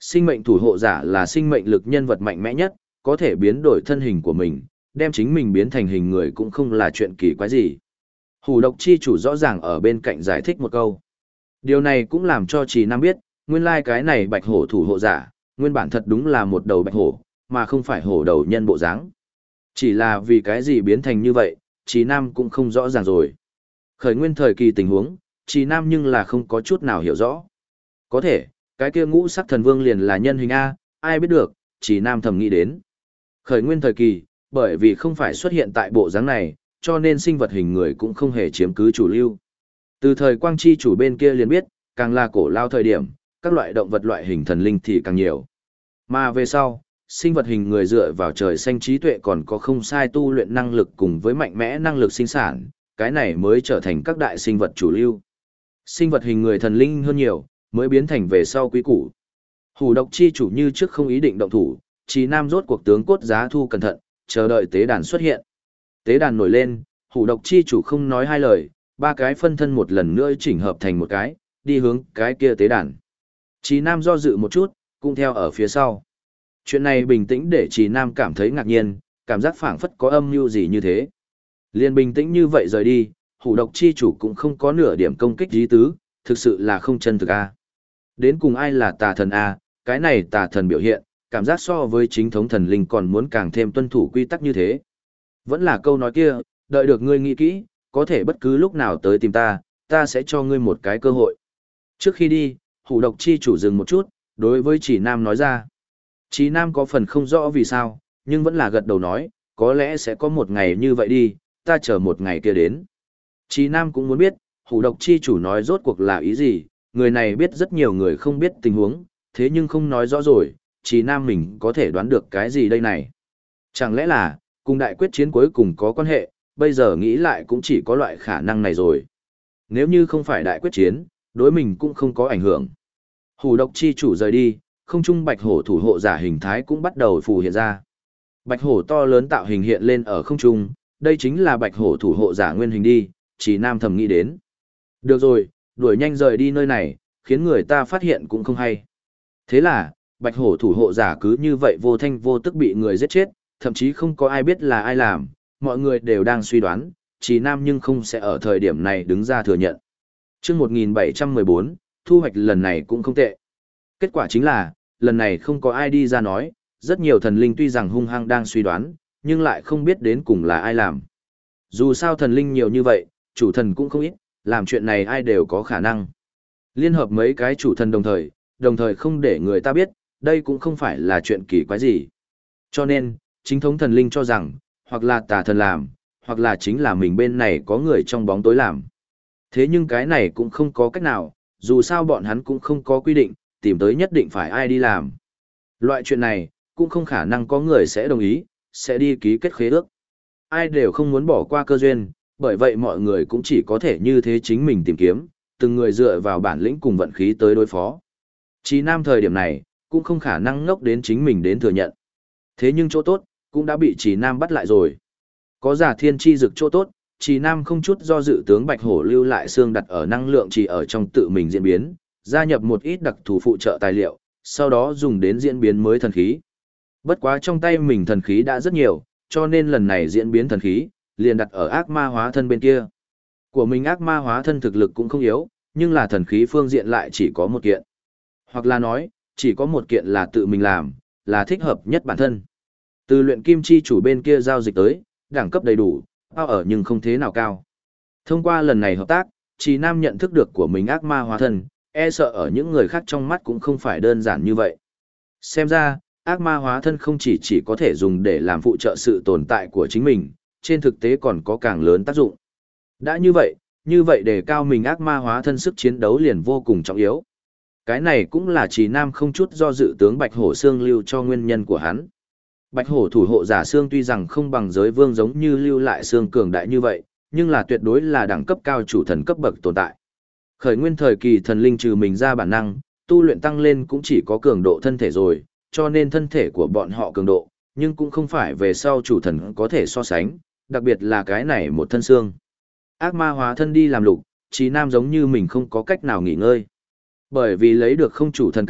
Sinh mệnh thủ hộ giả là sinh mệnh lực nhân vật mạnh mẽ nhất, có thể biến đổi thân hình của mình, đem chính mình biến thành hình người cũng không là chuyện kỳ quái gì. Hủ độc chi chủ rõ ràng ở bên cạnh giải thích một câu. Điều này cũng làm cho Trì Nam biết, nguyên lai cái này bạch hổ thủ hộ giả, nguyên bản thật đúng là một đầu bạch hổ, mà không phải hổ đầu nhân bộ dáng. Chỉ là vì cái gì biến thành như vậy, Trì Nam cũng không rõ ràng rồi. Khởi nguyên thời kỳ tình huống, Trì Nam nhưng là không có chút nào hiểu rõ. Có thể, cái kia ngũ sắc thần vương liền là nhân hình A, ai biết được, Trì Nam thầm nghĩ đến. Khởi nguyên thời kỳ, bởi vì không phải xuất hiện tại bộ dáng này, cho nên sinh vật hình người cũng không hề chiếm cứ chủ lưu. Từ thời quang chi chủ bên kia liền biết, càng là cổ lao thời điểm, các loại động vật loại hình thần linh thì càng nhiều. Mà về sau, sinh vật hình người dựa vào trời xanh trí tuệ còn có không sai tu luyện năng lực cùng với mạnh mẽ năng lực sinh sản, cái này mới trở thành các đại sinh vật chủ lưu. Sinh vật hình người thần linh hơn nhiều, mới biến thành về sau quý củ. Hủ độc chi chủ như trước không ý định động thủ, Trì Nam rốt cuộc tướng cốt giá thu cẩn thận, chờ đợi tế đàn xuất hiện. Tế đàn nổi lên, hủ độc chi chủ không nói hai lời, ba cái phân thân một lần nữa chỉnh hợp thành một cái, đi hướng cái kia tế đàn. Trì Nam do dự một chút, cũng theo ở phía sau. Chuyện này bình tĩnh để Trì Nam cảm thấy ngạc nhiên, cảm giác phảng phất có âm mưu gì như thế. Liên bình tĩnh như vậy rời đi, hủ độc chi chủ cũng không có nửa điểm công kích dí tứ, thực sự là không chân thực a. Đến cùng ai là tà thần a, cái này tà thần biểu hiện, cảm giác so với chính thống thần linh còn muốn càng thêm tuân thủ quy tắc như thế. Vẫn là câu nói kia, đợi được ngươi nghĩ kỹ, có thể bất cứ lúc nào tới tìm ta, ta sẽ cho ngươi một cái cơ hội. Trước khi đi, hủ độc chi chủ dừng một chút, đối với Trì Nam nói ra. Trì Nam có phần không rõ vì sao, nhưng vẫn là gật đầu nói, có lẽ sẽ có một ngày như vậy đi, ta chờ một ngày kia đến. Trì Nam cũng muốn biết, hủ độc chi chủ nói rốt cuộc là ý gì, người này biết rất nhiều người không biết tình huống, thế nhưng không nói rõ rồi, Trì Nam mình có thể đoán được cái gì đây này. Chẳng lẽ là, cùng đại quyết chiến cuối cùng có quan hệ, bây giờ nghĩ lại cũng chỉ có loại khả năng này rồi. Nếu như không phải đại quyết chiến, đối mình cũng không có ảnh hưởng. Hủ độc chi chủ rời đi, không trung bạch hổ thủ hộ giả hình thái cũng bắt đầu phù hiện ra. Bạch hổ to lớn tạo hình hiện lên ở không trung, đây chính là bạch hổ thủ hộ giả nguyên hình đi, Trì Nam thầm nghĩ đến. Được rồi, đuổi nhanh rời đi nơi này, khiến người ta phát hiện cũng không hay. Thế là, bạch hổ thủ hộ giả cứ như vậy vô thanh vô tức bị người giết chết, thậm chí không có ai biết là ai làm, mọi người đều đang suy đoán, Trì Nam nhưng không sẽ ở thời điểm này đứng ra thừa nhận. Trước 1714, thu hoạch lần này cũng không tệ. Kết quả chính là, lần này không có ai đi ra nói, rất nhiều thần linh tuy rằng hung hăng đang suy đoán, nhưng lại không biết đến cùng là ai làm. Dù sao thần linh nhiều như vậy, chủ thần cũng không ít, làm chuyện này ai đều có khả năng. Liên hợp mấy cái chủ thần đồng thời không để người ta biết, đây cũng không phải là chuyện kỳ quái gì. Cho nên, chính thống thần linh cho rằng, hoặc là tà thần làm, hoặc là chính là mình bên này có người trong bóng tối làm. Thế nhưng cái này cũng không có cách nào, dù sao bọn hắn cũng không có quy định, tìm tới nhất định phải ai đi làm. Loại chuyện này, cũng không khả năng có người sẽ đồng ý, sẽ đi ký kết khế ước. Ai đều không muốn bỏ qua cơ duyên, bởi vậy mọi người cũng chỉ có thể như thế chính mình tìm kiếm, từng người dựa vào bản lĩnh cùng vận khí tới đối phó. Trì Nam thời điểm này, cũng không khả năng ngốc đến chính mình đến thừa nhận. Thế nhưng chỗ tốt, cũng đã bị Trì Nam bắt lại rồi. Có giả thiên chi dực chỗ tốt, Trì Nam không chút do dự tướng Bạch Hổ lưu lại xương đặt ở năng lượng chỉ ở trong tự mình diễn biến, gia nhập một ít đặc thù phụ trợ tài liệu, sau đó dùng đến diễn biến mới thần khí. Bất quá trong tay mình thần khí đã rất nhiều, cho nên lần này diễn biến thần khí, liền đặt ở ác ma hóa thân bên kia. Của mình ác ma hóa thân thực lực cũng không yếu, nhưng là thần khí phương diện lại chỉ có một kiện. Hoặc là nói, chỉ có một kiện là tự mình làm, là thích hợp nhất bản thân. Từ luyện kim chi chủ bên kia giao dịch tới, đẳng cấp đầy đủ, bao ở nhưng không thế nào cao. Thông qua lần này hợp tác, Trì Nam nhận thức được của mình ác ma hóa thân, e sợ ở những người khác trong mắt cũng không phải đơn giản như vậy. Xem ra, ác ma hóa thân không chỉ có thể dùng để làm phụ trợ sự tồn tại của chính mình, trên thực tế còn có càng lớn tác dụng. Đã như vậy để cao mình ác ma hóa thân sức chiến đấu liền vô cùng trọng yếu. Cái này cũng là Trì Nam không chút do dự tướng Bạch Hổ Xương lưu cho nguyên nhân của hắn. Bạch Hổ thủ hộ giả xương tuy rằng không bằng giới vương giống như lưu lại xương cường đại như vậy, nhưng là tuyệt đối là đẳng cấp cao chủ thần cấp bậc tồn tại. Khởi nguyên thời kỳ thần linh trừ mình ra bản năng, tu luyện tăng lên cũng chỉ có cường độ thân thể rồi, cho nên thân thể của bọn họ cường độ, nhưng cũng không phải về sau chủ thần có thể so sánh, đặc biệt là cái này một thân xương. Ác ma hóa thân đi làm lục, Trì Nam giống như mình không có cách nào nghỉ ngơi. Bởi vì lấy được không chủ thần cách,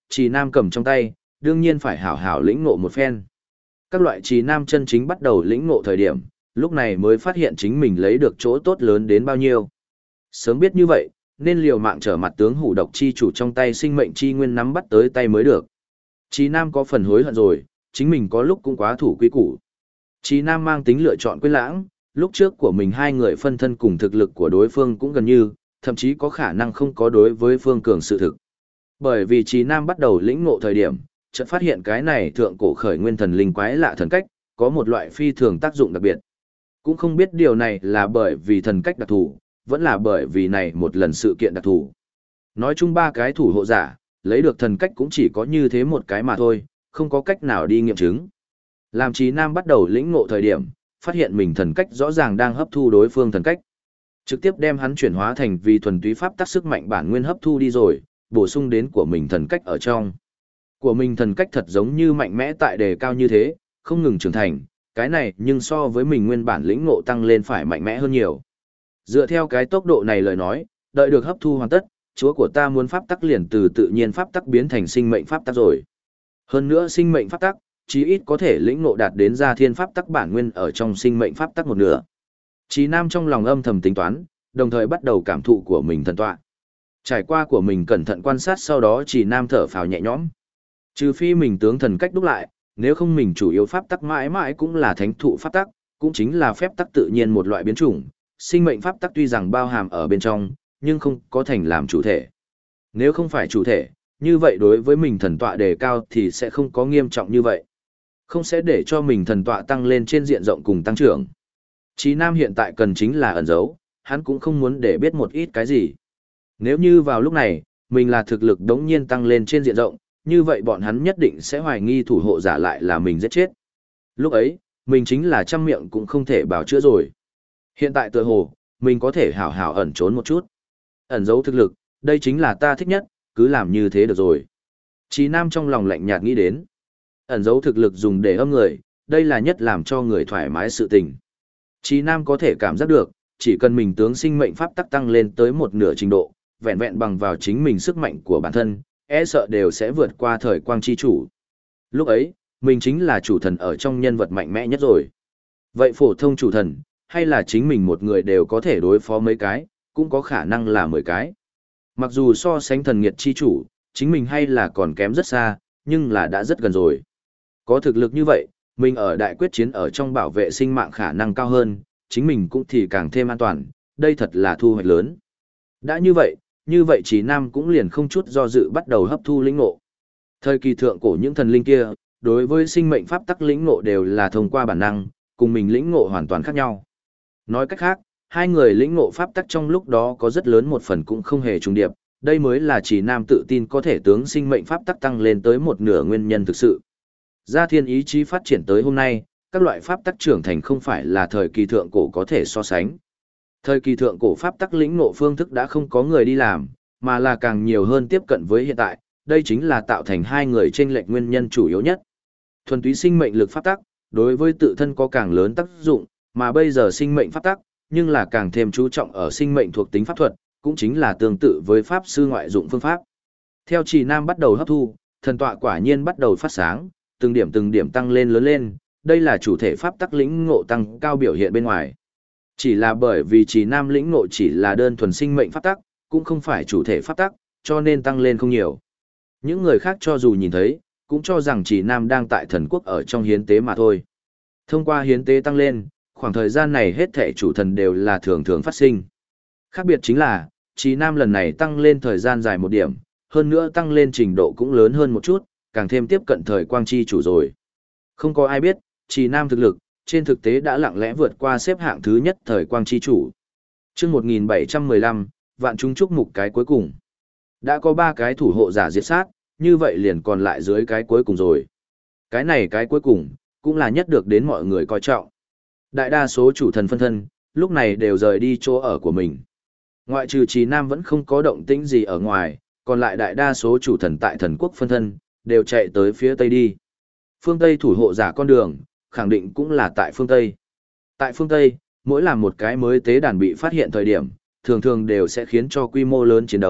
trì nam cầm trong tay, đương nhiên phải hảo hảo lĩnh ngộ một phen. Các loại trì nam chân chính bắt đầu lĩnh ngộ thời điểm, lúc này mới phát hiện chính mình lấy được chỗ tốt lớn đến bao nhiêu. Sớm biết như vậy, nên liều mạng trở mặt tướng hủ độc chi chủ trong tay sinh mệnh chi nguyên nắm bắt tới tay mới được. Trì nam có phần hối hận rồi, chính mình có lúc cũng quá thủ quy củ. Trì nam mang tính lựa chọn quên lãng, lúc trước của mình hai người phân thân cùng thực lực của đối phương cũng gần như, thậm chí có khả năng không có đối với phương cường sự thực. Bởi vì Trì nam bắt đầu lĩnh ngộ thời điểm, chợt phát hiện cái này thượng cổ khởi nguyên thần linh quái lạ thần cách, có một loại phi thường tác dụng đặc biệt. Cũng không biết điều này là bởi vì thần cách đặc thù, vẫn là bởi vì này một lần sự kiện đặc thù. Nói chung ba cái thủ hộ giả, lấy được thần cách cũng chỉ có như thế một cái mà thôi, không có cách nào đi nghiệm chứng. Làm Trì nam bắt đầu lĩnh ngộ thời điểm, phát hiện mình thần cách rõ ràng đang hấp thu đối phương thần cách. Trực tiếp đem hắn chuyển hóa thành vì thuần túy pháp tác sức mạnh bản nguyên hấp thu đi rồi, bổ sung đến của mình thần cách ở trong. Của mình thần cách thật giống như mạnh mẽ tại đề cao như thế, không ngừng trưởng thành, cái này nhưng so với mình nguyên bản lĩnh ngộ tăng lên phải mạnh mẽ hơn nhiều. Dựa theo cái tốc độ này lời nói, đợi được hấp thu hoàn tất, chúa của ta muốn pháp tắc liền từ tự nhiên pháp tắc biến thành sinh mệnh pháp tắc rồi. Hơn nữa sinh mệnh pháp tắc, chí ít có thể lĩnh ngộ đạt đến gia thiên pháp tắc bản nguyên ở trong sinh mệnh pháp tắc một nửa. Trì nam trong lòng âm thầm tính toán, đồng thời bắt đầu cảm thụ của mình thần tọa. Trải qua của mình cẩn thận quan sát sau đó Trì nam thở phào nhẹ nhõm. Trừ phi mình tướng thần cách đúc lại, nếu không mình chủ yếu pháp tắc mãi mãi cũng là thánh thụ pháp tắc, cũng chính là phép tắc tự nhiên một loại biến chủng. Sinh mệnh pháp tắc tuy rằng bao hàm ở bên trong, nhưng không có thành làm chủ thể. Nếu không phải chủ thể, như vậy đối với mình thần tọa đề cao thì sẽ không có nghiêm trọng như vậy. Không sẽ để cho mình thần tọa tăng lên trên diện rộng cùng tăng trưởng. Trì nam hiện tại cần chính là ẩn giấu, hắn cũng không muốn để biết một ít cái gì. Nếu như vào lúc này, mình là thực lực đống nhiên tăng lên trên diện rộng, như vậy bọn hắn nhất định sẽ hoài nghi thủ hộ giả lại là mình giết chết. Lúc ấy, mình chính là trăm miệng cũng không thể bảo chữa rồi. Hiện tại tựa hồ, mình có thể hảo hảo ẩn trốn một chút. Ẩn giấu thực lực, đây chính là ta thích nhất, cứ làm như thế được rồi. Trì nam trong lòng lạnh nhạt nghĩ đến. Ẩn giấu thực lực dùng để âm người, đây là nhất làm cho người thoải mái sự tình. Trì nam có thể cảm giác được, chỉ cần mình tướng sinh mệnh pháp tắc tăng lên tới một nửa trình độ, vẹn vẹn bằng vào chính mình sức mạnh của bản thân, e sợ đều sẽ vượt qua thời quang chi chủ. Lúc ấy, mình chính là chủ thần ở trong nhân vật mạnh mẽ nhất rồi. Vậy phổ thông chủ thần, hay là chính mình một người đều có thể đối phó mấy cái, cũng có khả năng là 10 cái. Mặc dù so sánh thần nghiệt chi chủ, chính mình hay là còn kém rất xa, nhưng là đã rất gần rồi. Có thực lực như vậy, mình ở đại quyết chiến ở trong bảo vệ sinh mạng khả năng cao hơn, chính mình cũng thì càng thêm an toàn, đây thật là thu hoạch lớn. Đã như vậy Trì nam cũng liền không chút do dự bắt đầu hấp thu lĩnh ngộ. Thời kỳ thượng cổ những thần linh kia, đối với sinh mệnh pháp tắc lĩnh ngộ đều là thông qua bản năng, cùng mình lĩnh ngộ hoàn toàn khác nhau. Nói cách khác, hai người lĩnh ngộ pháp tắc trong lúc đó có rất lớn một phần cũng không hề trùng điệp, đây mới là Trì nam tự tin có thể tướng sinh mệnh pháp tắc tăng lên tới một nửa nguyên nhân thực sự. Gia thiên ý chí phát triển tới hôm nay, các loại pháp tắc trưởng thành không phải là thời kỳ thượng cổ có thể so sánh. Thời kỳ thượng cổ pháp tắc lĩnh ngộ phương thức đã không có người đi làm, mà là càng nhiều hơn tiếp cận với hiện tại, đây chính là tạo thành hai người chênh lệch nguyên nhân chủ yếu nhất. Thuần túy sinh mệnh lực pháp tắc, đối với tự thân có càng lớn tác dụng, mà bây giờ sinh mệnh pháp tắc, nhưng là càng thêm chú trọng ở sinh mệnh thuộc tính pháp thuật, cũng chính là tương tự với pháp sư ngoại dụng phương pháp. Theo Trì nam bắt đầu hấp thu, thần tọa quả nhiên bắt đầu phát sáng, từng điểm tăng lên lớn lên, đây là chủ thể pháp tắc lĩnh ngộ tăng cao biểu hiện bên ngoài. Chỉ là bởi vì Trì nam lĩnh ngộ chỉ là đơn thuần sinh mệnh pháp tắc, cũng không phải chủ thể pháp tắc, cho nên tăng lên không nhiều. Những người khác cho dù nhìn thấy, cũng cho rằng Trì nam đang tại thần quốc ở trong hiến tế mà thôi. Thông qua hiến tế tăng lên, khoảng thời gian này hết thảy chủ thần đều là thường thường phát sinh. Khác biệt chính là, Trì nam lần này tăng lên thời gian dài một điểm, hơn nữa tăng lên trình độ cũng lớn hơn một chút, càng thêm tiếp cận thời quang chi chủ rồi. Không có ai biết, Trì nam thực lực, trên thực tế đã lặng lẽ vượt qua xếp hạng thứ nhất thời quang chi chủ. Chương 1715, vạn chúng chúc mục cái cuối cùng. Đã có 3 cái thủ hộ giả diệt sát, như vậy liền còn lại dưới cái cuối cùng rồi. Cái này cái cuối cùng, cũng là nhất được đến mọi người coi trọng. Đại đa số chủ thần phân thân, lúc này đều rời đi chỗ ở của mình. Ngoại trừ Trì nam vẫn không có động tĩnh gì ở ngoài, còn lại đại đa số chủ thần tại thần quốc phân thân, đều chạy tới phía Tây đi. Phương Tây thủ hộ giả con đường, khẳng định cũng là tại phương Tây. Tại phương Tây, mỗi làm một cái mới tế đàn bị phát hiện thời điểm, thường thường đều sẽ khiến cho quy mô lớn chiến đấu,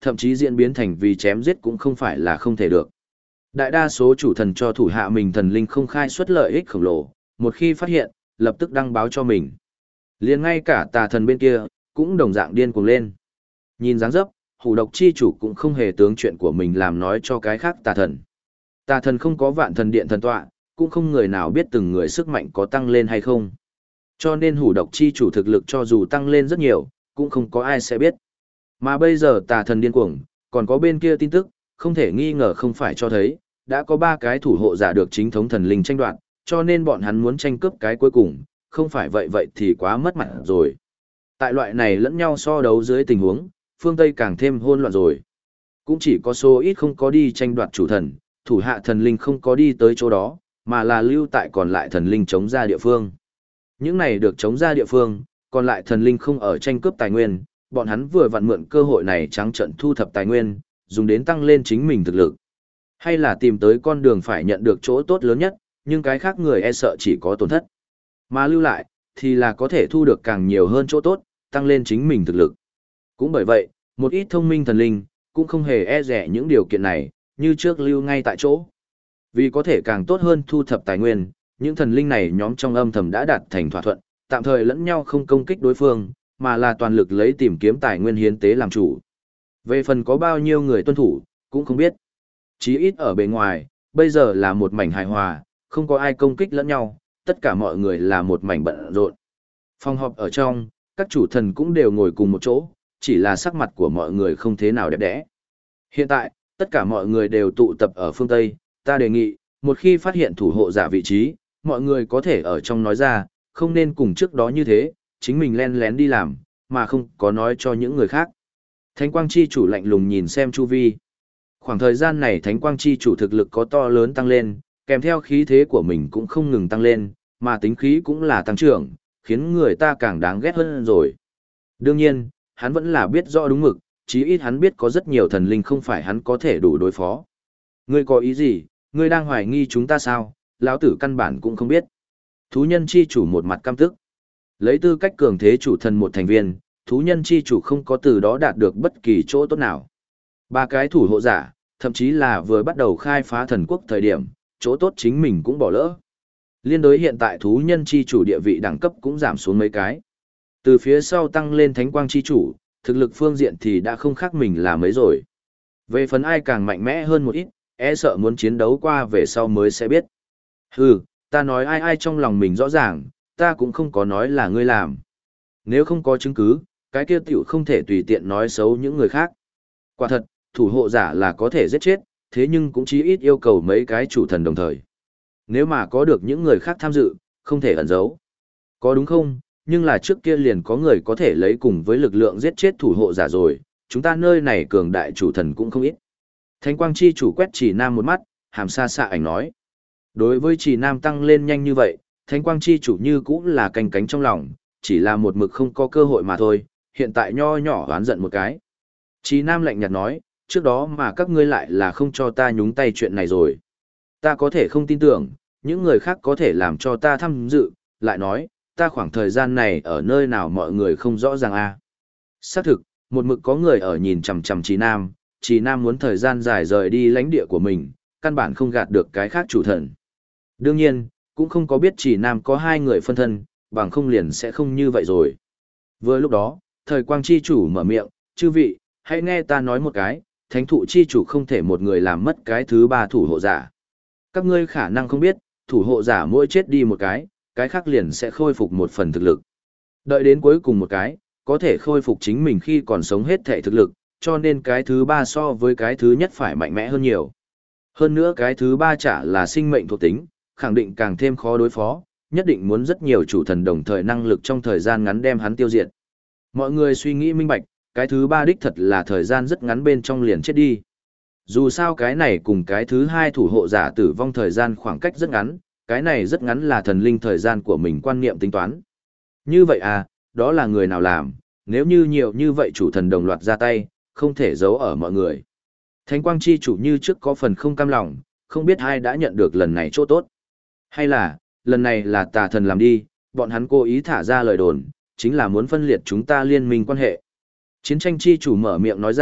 thậm chí diễn biến thành vì chém giết cũng không phải là không thể được. Đại đa số chủ thần cho thủ hạ mình thần linh không khai xuất lợi ích khổng lồ, một khi phát hiện, lập tức đăng báo cho mình. Liền ngay cả tà thần bên kia, cũng đồng dạng điên cuồng lên. Nhìn dáng dấp, hủ độc chi chủ cũng không hề tướng chuyện của mình làm nói cho cái khác tà thần. Tà thần không có vạn thần điện thần tọa, cũng không người nào biết từng người sức mạnh có tăng lên hay không. Cho nên hủ độc chi chủ thực lực cho dù tăng lên rất nhiều, cũng không có ai sẽ biết. Mà bây giờ tà thần điên cuồng, còn có bên kia tin tức, không thể nghi ngờ không phải cho thấy, đã có 3 cái thủ hộ giả được chính thống thần linh tranh đoạt, cho nên bọn hắn muốn tranh cướp cái cuối cùng, không phải vậy thì quá mất mặt rồi. Tại loại này lẫn nhau so đấu dưới tình huống, phương Tây càng thêm hỗn loạn rồi. Cũng chỉ có số ít không có đi tranh đoạt chủ thần, thủ hạ thần linh không có đi tới chỗ đó, mà là lưu tại còn lại thần linh chống ra địa phương. Những này được chống ra địa phương, còn lại thần linh không ở tranh cướp tài nguyên, bọn hắn vừa vặn mượn cơ hội này trắng trận thu thập tài nguyên, dùng đến tăng lên chính mình thực lực. Hay là tìm tới con đường phải nhận được chỗ tốt lớn nhất, nhưng cái khác người e sợ chỉ có tổn thất. Mà lưu lại, thì là có thể thu được càng nhiều hơn chỗ tốt, tăng lên chính mình thực lực. Cũng bởi vậy, một ít thông minh thần linh, cũng không hề e rẻ những điều kiện này, như trước lưu ngay tại chỗ. Vì có thể càng tốt hơn thu thập tài nguyên, những thần linh này nhóm trong âm thầm đã đạt thành thỏa thuận, tạm thời lẫn nhau không công kích đối phương, mà là toàn lực lấy tìm kiếm tài nguyên hiến tế làm chủ. Về phần có bao nhiêu người tuân thủ, cũng không biết. Chí ít ở bề ngoài, bây giờ là một mảnh hài hòa, không có ai công kích lẫn nhau, tất cả mọi người là một mảnh bận rộn. Phòng họp ở trong, các chủ thần cũng đều ngồi cùng một chỗ, chỉ là sắc mặt của mọi người không thế nào đẹp đẽ. Hiện tại, tất cả mọi người đều tụ tập ở phương Tây, ta đề nghị, một khi phát hiện thủ hộ giả vị trí, mọi người có thể ở trong nói ra, không nên cùng trước đó như thế, chính mình len lén đi làm, mà không có nói cho những người khác. Thánh Quang Chi chủ lạnh lùng nhìn xem chu vi. Khoảng thời gian này Thánh Quang Chi chủ thực lực có to lớn tăng lên, kèm theo khí thế của mình cũng không ngừng tăng lên, mà tính khí cũng là tăng trưởng, khiến người ta càng đáng ghét hơn rồi. Đương nhiên, hắn vẫn là biết rõ đúng mực, chí ít hắn biết có rất nhiều thần linh không phải hắn có thể đủ đối phó. Ngươi có ý gì, ngươi đang hoài nghi chúng ta sao, lão tử căn bản cũng không biết. Thú nhân chi chủ một mặt căm tức. Lấy tư cách cường thế chủ thần một thành viên, thú nhân chi chủ không có từ đó đạt được bất kỳ chỗ tốt nào. 3 cái thủ hộ giả, thậm chí là vừa bắt đầu khai phá thần quốc thời điểm, chỗ tốt chính mình cũng bỏ lỡ. Liên đối hiện tại thú nhân chi chủ địa vị đẳng cấp cũng giảm xuống mấy cái. Từ phía sau tăng lên thánh quang chi chủ, thực lực phương diện thì đã không khác mình là mấy rồi. Về phần ai càng mạnh mẽ hơn một ít, e sợ muốn chiến đấu qua về sau mới sẽ biết. Hừ, ta nói ai trong lòng mình rõ ràng, ta cũng không có nói là ngươi làm. Nếu không có chứng cứ, cái kia tiểu không thể tùy tiện nói xấu những người khác. Quả thật, thủ hộ giả là có thể giết chết, thế nhưng cũng chí ít yêu cầu mấy cái chủ thần đồng thời. Nếu mà có được những người khác tham dự, không thể ẩn giấu. Có đúng không? Nhưng là trước kia liền có người có thể lấy cùng với lực lượng giết chết thủ hộ giả rồi, chúng ta nơi này cường đại chủ thần cũng không ít. Thánh Quang Chi chủ quét Chỉ Nam một mắt, hàm xa xạ ảnh nói. Đối với Chỉ Nam tăng lên nhanh như vậy, Thánh Quang Chi chủ như cũng là canh cánh trong lòng, chỉ là một mực không có cơ hội mà thôi, hiện tại nho nhỏ oán giận một cái. Chỉ Nam lạnh nhạt nói, trước đó mà các ngươi lại là không cho ta nhúng tay chuyện này rồi. Ta có thể không tin tưởng, những người khác có thể làm cho ta tham dự, lại nói, ta khoảng thời gian này ở nơi nào mọi người không rõ ràng à. Xác thực, một mực có người ở nhìn chằm chằm Chỉ Nam muốn thời gian dài rời đi lãnh địa của mình, căn bản không gạt được cái khác chủ thần. Đương nhiên, cũng không có biết Chỉ Nam có 2 người phân thân, bằng không liền sẽ không như vậy rồi. Vừa lúc đó, thời quang chi chủ mở miệng, chư vị, hãy nghe ta nói một cái, thánh thụ chi chủ không thể một người làm mất cái thứ 3 thủ hộ giả. Các ngươi khả năng không biết, thủ hộ giả mỗi chết đi một cái khác liền sẽ khôi phục một phần thực lực. Đợi đến cuối cùng một cái, có thể khôi phục chính mình khi còn sống hết thể thực lực, cho nên cái thứ 3 so với cái thứ nhất phải mạnh mẽ hơn nhiều. Hơn nữa cái thứ 3 chả là sinh mệnh thuộc tính, khẳng định càng thêm khó đối phó, nhất định muốn rất nhiều chủ thần đồng thời năng lực trong thời gian ngắn đem hắn tiêu diệt. Mọi người suy nghĩ minh bạch, cái thứ 3 đích thật là thời gian rất ngắn bên trong liền chết đi. Dù sao cái này cùng cái thứ 2 thủ hộ giả tử vong thời gian khoảng cách rất ngắn, cái này rất ngắn là thần linh thời gian của mình quan niệm tính toán. Như vậy à, đó là người nào làm, nếu như nhiều như vậy chủ thần đồng loạt ra tay, không thể giấu ở mọi người. Thánh Quang Chi chủ như trước có phần không cam lòng, không biết ai đã nhận được lần này chỗ tốt. Hay là, lần này là tà thần làm đi, bọn hắn cố ý thả ra lời đồn, chính là muốn phân liệt chúng ta liên minh quan hệ. Chiến tranh chi chủ mở miệng nói ra,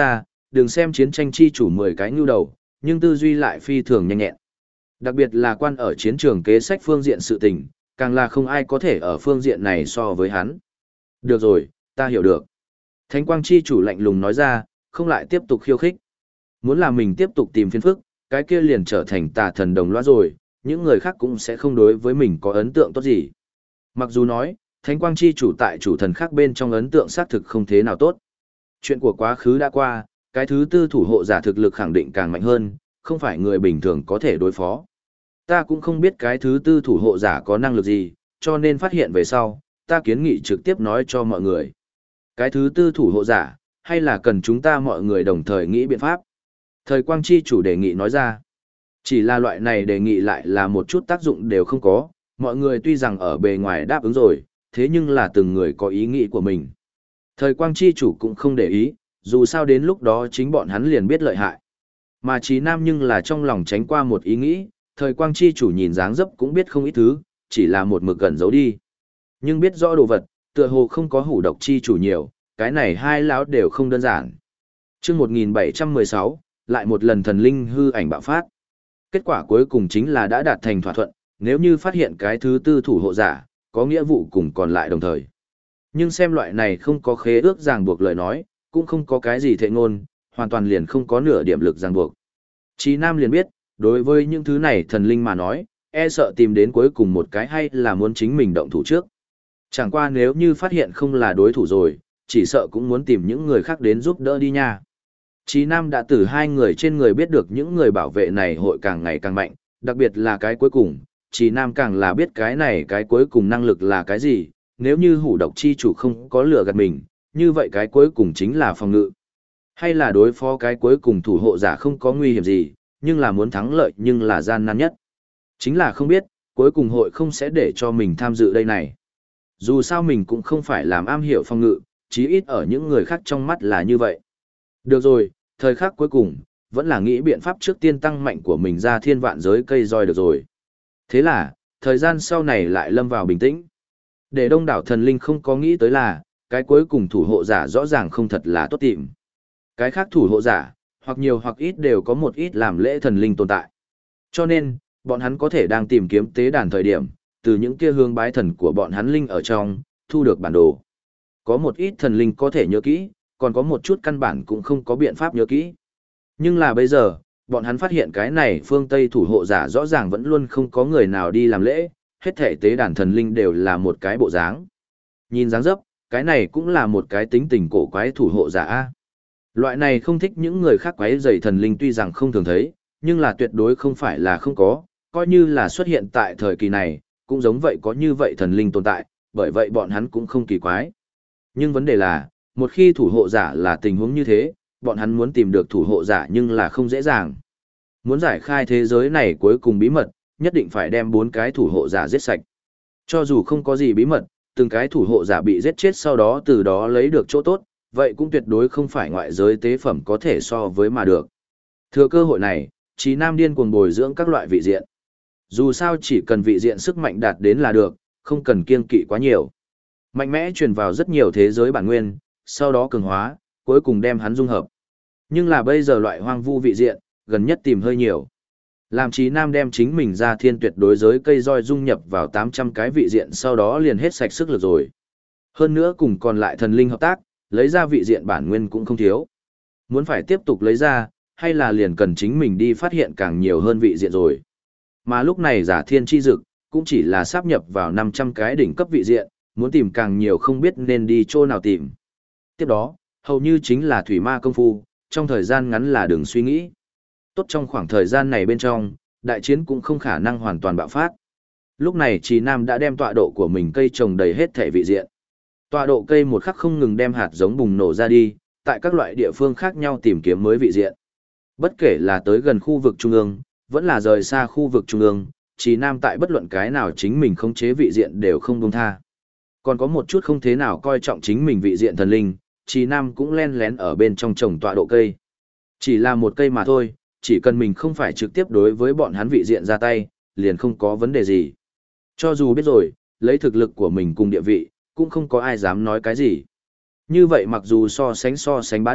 đừng xem chiến tranh chi chủ 10 cái nhu đầu, nhưng tư duy lại phi thường nhanh nhẹn. Đặc biệt là quan ở chiến trường kế sách phương diện sự tình, càng là không ai có thể ở phương diện này so với hắn. Được rồi, ta hiểu được. Thánh quang chi chủ lạnh lùng nói ra, không lại tiếp tục khiêu khích. Muốn là mình tiếp tục tìm phiền phức, cái kia liền trở thành tà thần đồng loa rồi, những người khác cũng sẽ không đối với mình có ấn tượng tốt gì. Mặc dù nói, Thánh quang chi chủ tại chủ thần khác bên trong ấn tượng xác thực không thế nào tốt. Chuyện của quá khứ đã qua, cái thứ tư thủ hộ giả thực lực khẳng định càng mạnh hơn, không phải người bình thường có thể đối phó. Ta cũng không biết cái thứ tư thủ hộ giả có năng lực gì, cho nên phát hiện về sau, ta kiến nghị trực tiếp nói cho mọi người. Cái thứ tư thủ hộ giả, hay là cần chúng ta mọi người đồng thời nghĩ biện pháp. Thời quang chi chủ đề nghị nói ra. Chỉ là loại này đề nghị lại là một chút tác dụng đều không có, mọi người tuy rằng ở bề ngoài đáp ứng rồi, thế nhưng là từng người có ý nghĩ của mình. Thời quang chi chủ cũng không để ý, dù sao đến lúc đó chính bọn hắn liền biết lợi hại. Mà Trí Nam nhưng là trong lòng tránh qua một ý nghĩ, thời quang chi chủ nhìn dáng dấp cũng biết không ít thứ, chỉ là một mực gần giấu đi. Nhưng biết rõ đồ vật, tựa hồ không có hủ độc chi chủ nhiều, cái này hai lão đều không đơn giản. Chương 1716, lại một lần thần linh hư ảnh bạo phát. Kết quả cuối cùng chính là đã đạt thành thỏa thuận, nếu như phát hiện cái thứ tư thủ hộ giả, có nghĩa vụ cùng còn lại đồng thời. Nhưng xem loại này không có khế ước ràng buộc lời nói, cũng không có cái gì thệ ngôn, hoàn toàn liền không có nửa điểm lực ràng buộc. Chí Nam liền biết, đối với những thứ này thần linh mà nói, e sợ tìm đến cuối cùng một cái hay là muốn chính mình động thủ trước. Chẳng qua nếu như phát hiện không là đối thủ rồi, chỉ sợ cũng muốn tìm những người khác đến giúp đỡ đi nha. Chí Nam đã từ hai người trên người biết được những người bảo vệ này hội càng ngày càng mạnh, đặc biệt là cái cuối cùng, Chí Nam càng là biết cái này cái cuối cùng năng lực là cái gì, nếu như hủ độc chi chủ không có lừa gạt mình, như vậy cái cuối cùng chính là phòng ngự. Hay là đối phó cái cuối cùng thủ hộ giả không có nguy hiểm gì, nhưng là muốn thắng lợi nhưng là gian nan nhất. Chính là không biết, cuối cùng hội không sẽ để cho mình tham dự đây này. Dù sao mình cũng không phải làm am hiểu phòng ngự, chí ít ở những người khác trong mắt là như vậy. Được rồi, thời khắc cuối cùng, vẫn là nghĩ biện pháp trước tiên tăng mạnh của mình ra thiên vạn giới cây roi được rồi. Thế là, thời gian sau này lại lâm vào bình tĩnh. Để đông đảo thần linh không có nghĩ tới là, cái cuối cùng thủ hộ giả rõ ràng không thật là tốt tìm. Cái khác thủ hộ giả, hoặc nhiều hoặc ít đều có một ít làm lễ thần linh tồn tại. Cho nên, bọn hắn có thể đang tìm kiếm tế đàn thời điểm, từ những kia hương bái thần của bọn hắn linh ở trong, thu được bản đồ. Có một ít thần linh có thể nhớ kỹ, còn có một chút căn bản cũng không có biện pháp nhớ kỹ. Nhưng là bây giờ, bọn hắn phát hiện cái này phương Tây thủ hộ giả rõ ràng vẫn luôn không có người nào đi làm lễ, hết thể tế đàn thần linh đều là một cái bộ dáng. Nhìn dáng dấp, cái này cũng là một cái tính tình cổ quái thủ hộ giả A. Loại này không thích những người khác quái rầy thần linh tuy rằng không thường thấy, nhưng là tuyệt đối không phải là không có, coi như là xuất hiện tại thời kỳ này, cũng giống vậy có như vậy thần linh tồn tại, bởi vậy bọn hắn cũng không kỳ quái. Nhưng vấn đề là, một khi thủ hộ giả là tình huống như thế, bọn hắn muốn tìm được thủ hộ giả nhưng là không dễ dàng. Muốn giải khai thế giới này cuối cùng bí mật, nhất định phải đem 4 cái thủ hộ giả giết sạch. Cho dù không có gì bí mật, từng cái thủ hộ giả bị giết chết sau đó từ đó lấy được chỗ tốt, vậy cũng tuyệt đối không phải ngoại giới tế phẩm có thể so với mà được. Thừa cơ hội này, Chí Nam điên cuồng bồi dưỡng các loại vị diện. Dù sao chỉ cần vị diện sức mạnh đạt đến là được, không cần kiêng kỵ quá nhiều. Mạnh mẽ truyền vào rất nhiều thế giới bản nguyên, sau đó cường hóa, cuối cùng đem hắn dung hợp. Nhưng là bây giờ loại hoang vu vị diện, gần nhất tìm hơi nhiều. Làm Chí Nam đem chính mình ra thiên tuyệt đối giới cây roi dung nhập vào 800 cái vị diện sau đó liền hết sạch sức lực rồi. Hơn nữa cùng còn lại thần linh hợp tác, lấy ra vị diện bản nguyên cũng không thiếu. Muốn phải tiếp tục lấy ra, hay là liền cần chính mình đi phát hiện càng nhiều hơn vị diện rồi. Mà lúc này giả thiên chi dực, cũng chỉ là sáp nhập vào 500 cái đỉnh cấp vị diện, muốn tìm càng nhiều không biết nên đi chỗ nào tìm. Tiếp đó, hầu như chính là thủy ma công phu, trong thời gian ngắn là đừng suy nghĩ. Tốt trong khoảng thời gian này bên trong, đại chiến cũng không khả năng hoàn toàn bạo phát. Lúc này Chí Nam đã đem tọa độ của mình cây trồng đầy hết thể vị diện. Tọa độ cây một khắc không ngừng đem hạt giống bùng nổ ra đi, tại các loại địa phương khác nhau tìm kiếm mới vị diện. Bất kể là tới gần khu vực trung ương, vẫn là rời xa khu vực trung ương, Chí Nam tại bất luận cái nào chính mình khống chế vị diện đều không buông tha. Còn có một chút không thế nào coi trọng chính mình vị diện thần linh, Chí Nam cũng len lén ở bên trong trồng tọa độ cây. Chỉ là một cây mà thôi, chỉ cần mình không phải trực tiếp đối với bọn hắn vị diện ra tay, liền không có vấn đề gì. Cho dù biết rồi, lấy thực lực của mình cùng địa vị, cũng không có ai dám nói cái gì. Như vậy mặc dù so sánh bá đạo,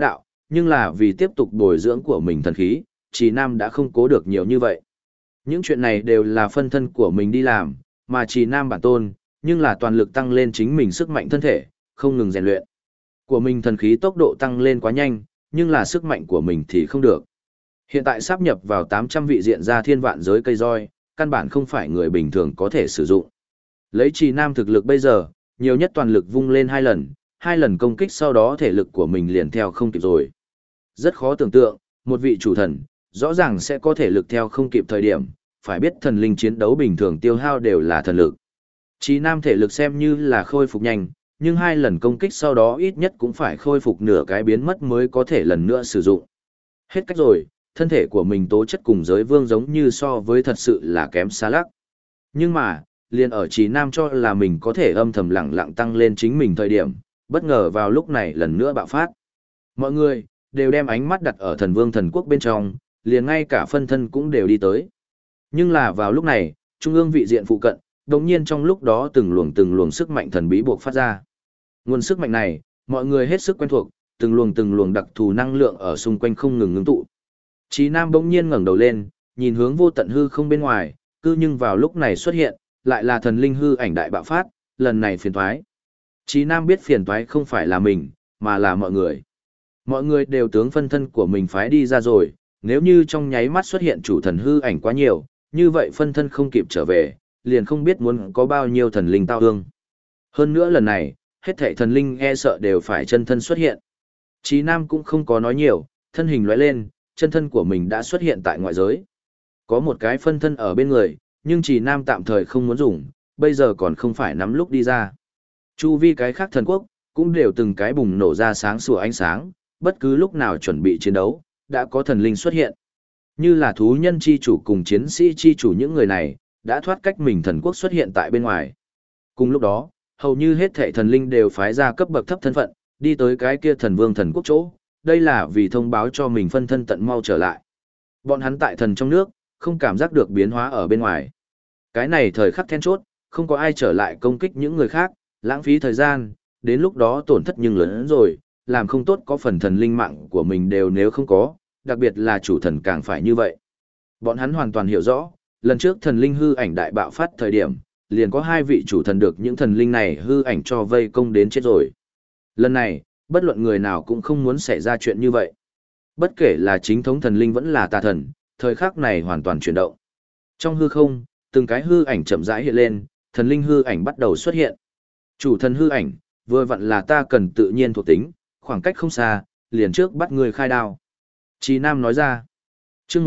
nhưng là vì tiếp tục bồi dưỡng của mình thần khí, Trì Nam đã không cố được nhiều như vậy. Những chuyện này đều là phân thân của mình đi làm, mà Trì Nam bản tôn, nhưng là toàn lực tăng lên chính mình sức mạnh thân thể, không ngừng rèn luyện. Của mình thần khí tốc độ tăng lên quá nhanh, nhưng là sức mạnh của mình thì không được. Hiện tại sáp nhập vào 800 vị diện ra thiên vạn giới cây roi, căn bản không phải người bình thường có thể sử dụng. Lấy Trì Nam thực lực bây giờ, nhiều nhất toàn lực vung lên 2 lần công kích sau đó thể lực của mình liền theo không kịp rồi. Rất khó tưởng tượng, một vị chủ thần, rõ ràng sẽ có thể lực theo không kịp thời điểm, phải biết thần linh chiến đấu bình thường tiêu hao đều là thần lực. Trì Nam thể lực xem như là khôi phục nhanh, nhưng 2 lần công kích sau đó ít nhất cũng phải khôi phục nửa cái biến mất mới có thể lần nữa sử dụng. Hết cách rồi, thân thể của mình tố chất cùng giới vương giống như so với thật sự là kém xa lắc. Nhưng mà, liền ở Trì Nam cho là mình có thể âm thầm lặng lặng tăng lên chính mình thời điểm, bất ngờ vào lúc này lần nữa bạo phát. Mọi người đều đem ánh mắt đặt ở thần vương thần quốc bên trong, liền ngay cả phân thân cũng đều đi tới. Nhưng là vào lúc này, trung ương vị diện phụ cận, đồng nhiên trong lúc đó từng luồng sức mạnh thần bí buộc phát ra. Nguồn sức mạnh này, mọi người hết sức quen thuộc, từng luồng đặc thù năng lượng ở xung quanh không ngừng ngưng tụ. Chí Nam bỗng nhiên ngẩng đầu lên, nhìn hướng vô tận hư không bên ngoài, nhưng vào lúc này xuất hiện, lại là thần linh hư ảnh đại bạo phát, lần này phiền toái. Chí Nam biết phiền toái không phải là mình, mà là mọi người. Mọi người đều tướng phân thân của mình phái đi ra rồi, nếu như trong nháy mắt xuất hiện chủ thần hư ảnh quá nhiều, như vậy phân thân không kịp trở về, liền không biết muốn có bao nhiêu thần linh tao ương. Hơn nữa lần này, hết thảy thần linh e sợ đều phải chân thân xuất hiện. Chí Nam cũng không có nói nhiều, thân hình lóe lên, chân thân của mình đã xuất hiện tại ngoại giới. Có một cái phân thân ở bên người, nhưng Chí Nam tạm thời không muốn dùng, bây giờ còn không phải nắm lúc đi ra. Chu vi cái khác thần quốc, cũng đều từng cái bùng nổ ra sáng sủa ánh sáng, bất cứ lúc nào chuẩn bị chiến đấu, đã có thần linh xuất hiện. Như là thú nhân chi chủ cùng chiến sĩ chi chủ những người này, đã thoát cách mình thần quốc xuất hiện tại bên ngoài. Cùng lúc đó, hầu như hết thảy thần linh đều phái ra cấp bậc thấp thân phận, đi tới cái kia thần vương thần quốc chỗ, đây là vì thông báo cho mình phân thân tận mau trở lại. Bọn hắn tại thần trong nước, không cảm giác được biến hóa ở bên ngoài. Cái này thời khắc then chốt, không có ai trở lại công kích những người khác, lãng phí thời gian, đến lúc đó tổn thất nhưng lớn hơn rồi, làm không tốt có phần thần linh mạng của mình đều nếu không có, đặc biệt là chủ thần càng phải như vậy. Bọn hắn hoàn toàn hiểu rõ, lần trước thần linh hư ảnh đại bạo phát thời điểm, liền có 2 vị chủ thần được những thần linh này hư ảnh cho vây công đến chết rồi. Lần này, bất luận người nào cũng không muốn xảy ra chuyện như vậy. Bất kể là chính thống thần linh vẫn là tà thần, thời khắc này hoàn toàn chuyển động. Trong hư không, từng cái hư ảnh chậm rãi hiện lên, thần linh hư ảnh bắt đầu xuất hiện. Chủ thần hư ảnh, vừa vặn là ta cần tự nhiên thuộc tính, khoảng cách không xa, liền trước bắt người khai đao. Chí Nam nói ra. Chương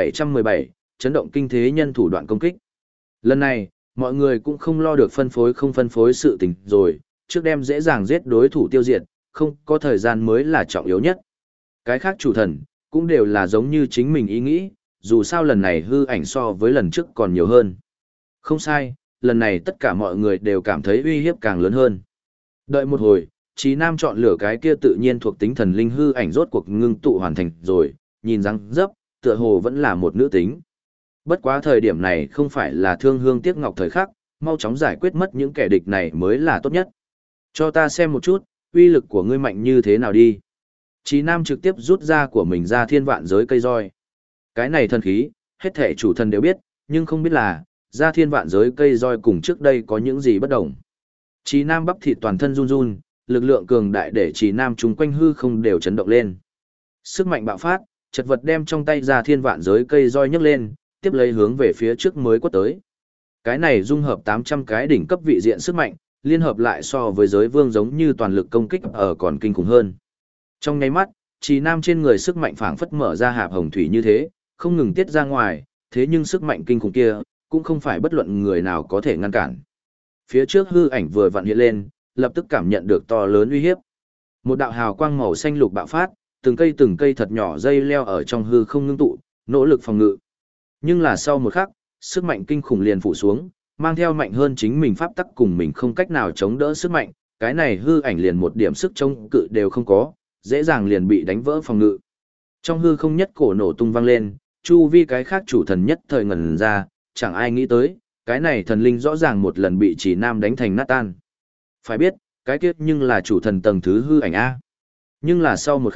1717, chấn động kinh thế nhân thủ đoạn công kích. Lần này, mọi người cũng không lo được không phân phối sự tình rồi, trước đem dễ dàng giết đối thủ tiêu diệt, không có thời gian mới là trọng yếu nhất. Cái khác chủ thần, cũng đều là giống như chính mình ý nghĩ, dù sao lần này hư ảnh so với lần trước còn nhiều hơn. Không sai, lần này tất cả mọi người đều cảm thấy uy hiếp càng lớn hơn. Đợi một hồi, Chí Nam chọn lựa cái kia tự nhiên thuộc tính thần linh hư ảnh rốt cuộc ngưng tụ hoàn thành rồi, nhìn răng dấp, tựa hồ vẫn là một nữ tính. Bất quá thời điểm này không phải là thương hương tiếc ngọc thời khắc, mau chóng giải quyết mất những kẻ địch này mới là tốt nhất. Cho ta xem một chút, uy lực của ngươi mạnh như thế nào đi. Chí Nam trực tiếp rút ra của mình ra thiên vạn giới cây roi. Cái này thần khí, hết thể chủ thần đều biết, nhưng không biết là, ra thiên vạn giới cây roi cùng trước đây có những gì bất đồng. Chí Nam bắp thịt toàn thân run run, lực lượng cường đại để Chí Nam chúng quanh hư không đều chấn động lên. Sức mạnh bạo phát, chật vật đem trong tay ra thiên vạn giới cây roi nhấc lên, tiếp lấy hướng về phía trước mới quất tới. Cái này dung hợp 800 cái đỉnh cấp vị diện sức mạnh, liên hợp lại so với giới vương giống như toàn lực công kích ở còn kinh khủng hơn. Trong nháy mắt, Chí Nam trên người sức mạnh phảng phất mở ra hạp hồng thủy như thế, không ngừng tiết ra ngoài, thế nhưng sức mạnh kinh khủng kia, cũng không phải bất luận người nào có thể ngăn cản. Phía trước hư ảnh vừa vặn hiện lên, lập tức cảm nhận được to lớn uy hiếp. Một đạo hào quang màu xanh lục bạo phát, từng cây thật nhỏ dây leo ở trong hư không ngưng tụ, nỗ lực phòng ngự. Nhưng là sau một khắc, sức mạnh kinh khủng liền phủ xuống, mang theo mạnh hơn chính mình pháp tắc cùng mình không cách nào chống đỡ sức mạnh, cái này hư ảnh liền một điểm sức chống cự đều không có, dễ dàng liền bị đánh vỡ phòng ngự. Trong hư không nhất cổ nổ tung vang lên, chu vi cái khác chủ thần nhất thời ngẩn ra, chẳng ai nghĩ tới, cái này thần linh rõ ràng một lần bị Chí Nam đánh thành nát tan. Phải biết, cái kiếp nhưng là chủ thần tầng thứ hư ảnh A. Nhưng là sau một khắc,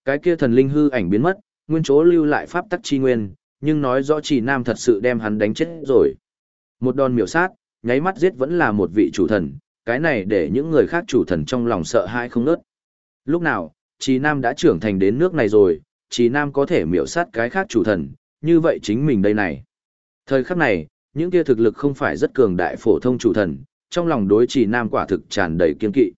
Cái kia thần linh hư ảnh biến mất, nguyên chỗ lưu lại pháp tắc chi nguyên, nhưng nói rõ Trì Nam thật sự đem hắn đánh chết rồi. Một đòn miểu sát, nháy mắt giết vẫn là một vị chủ thần, cái này để những người khác chủ thần trong lòng sợ hãi không nớt. Lúc nào, Trì Nam đã trưởng thành đến nước này rồi, Trì Nam có thể miểu sát cái khác chủ thần, như vậy chính mình đây này. Thời khắc này, những kia thực lực không phải rất cường đại phổ thông chủ thần, trong lòng đối Trì Nam quả thực tràn đầy kiên kỵ.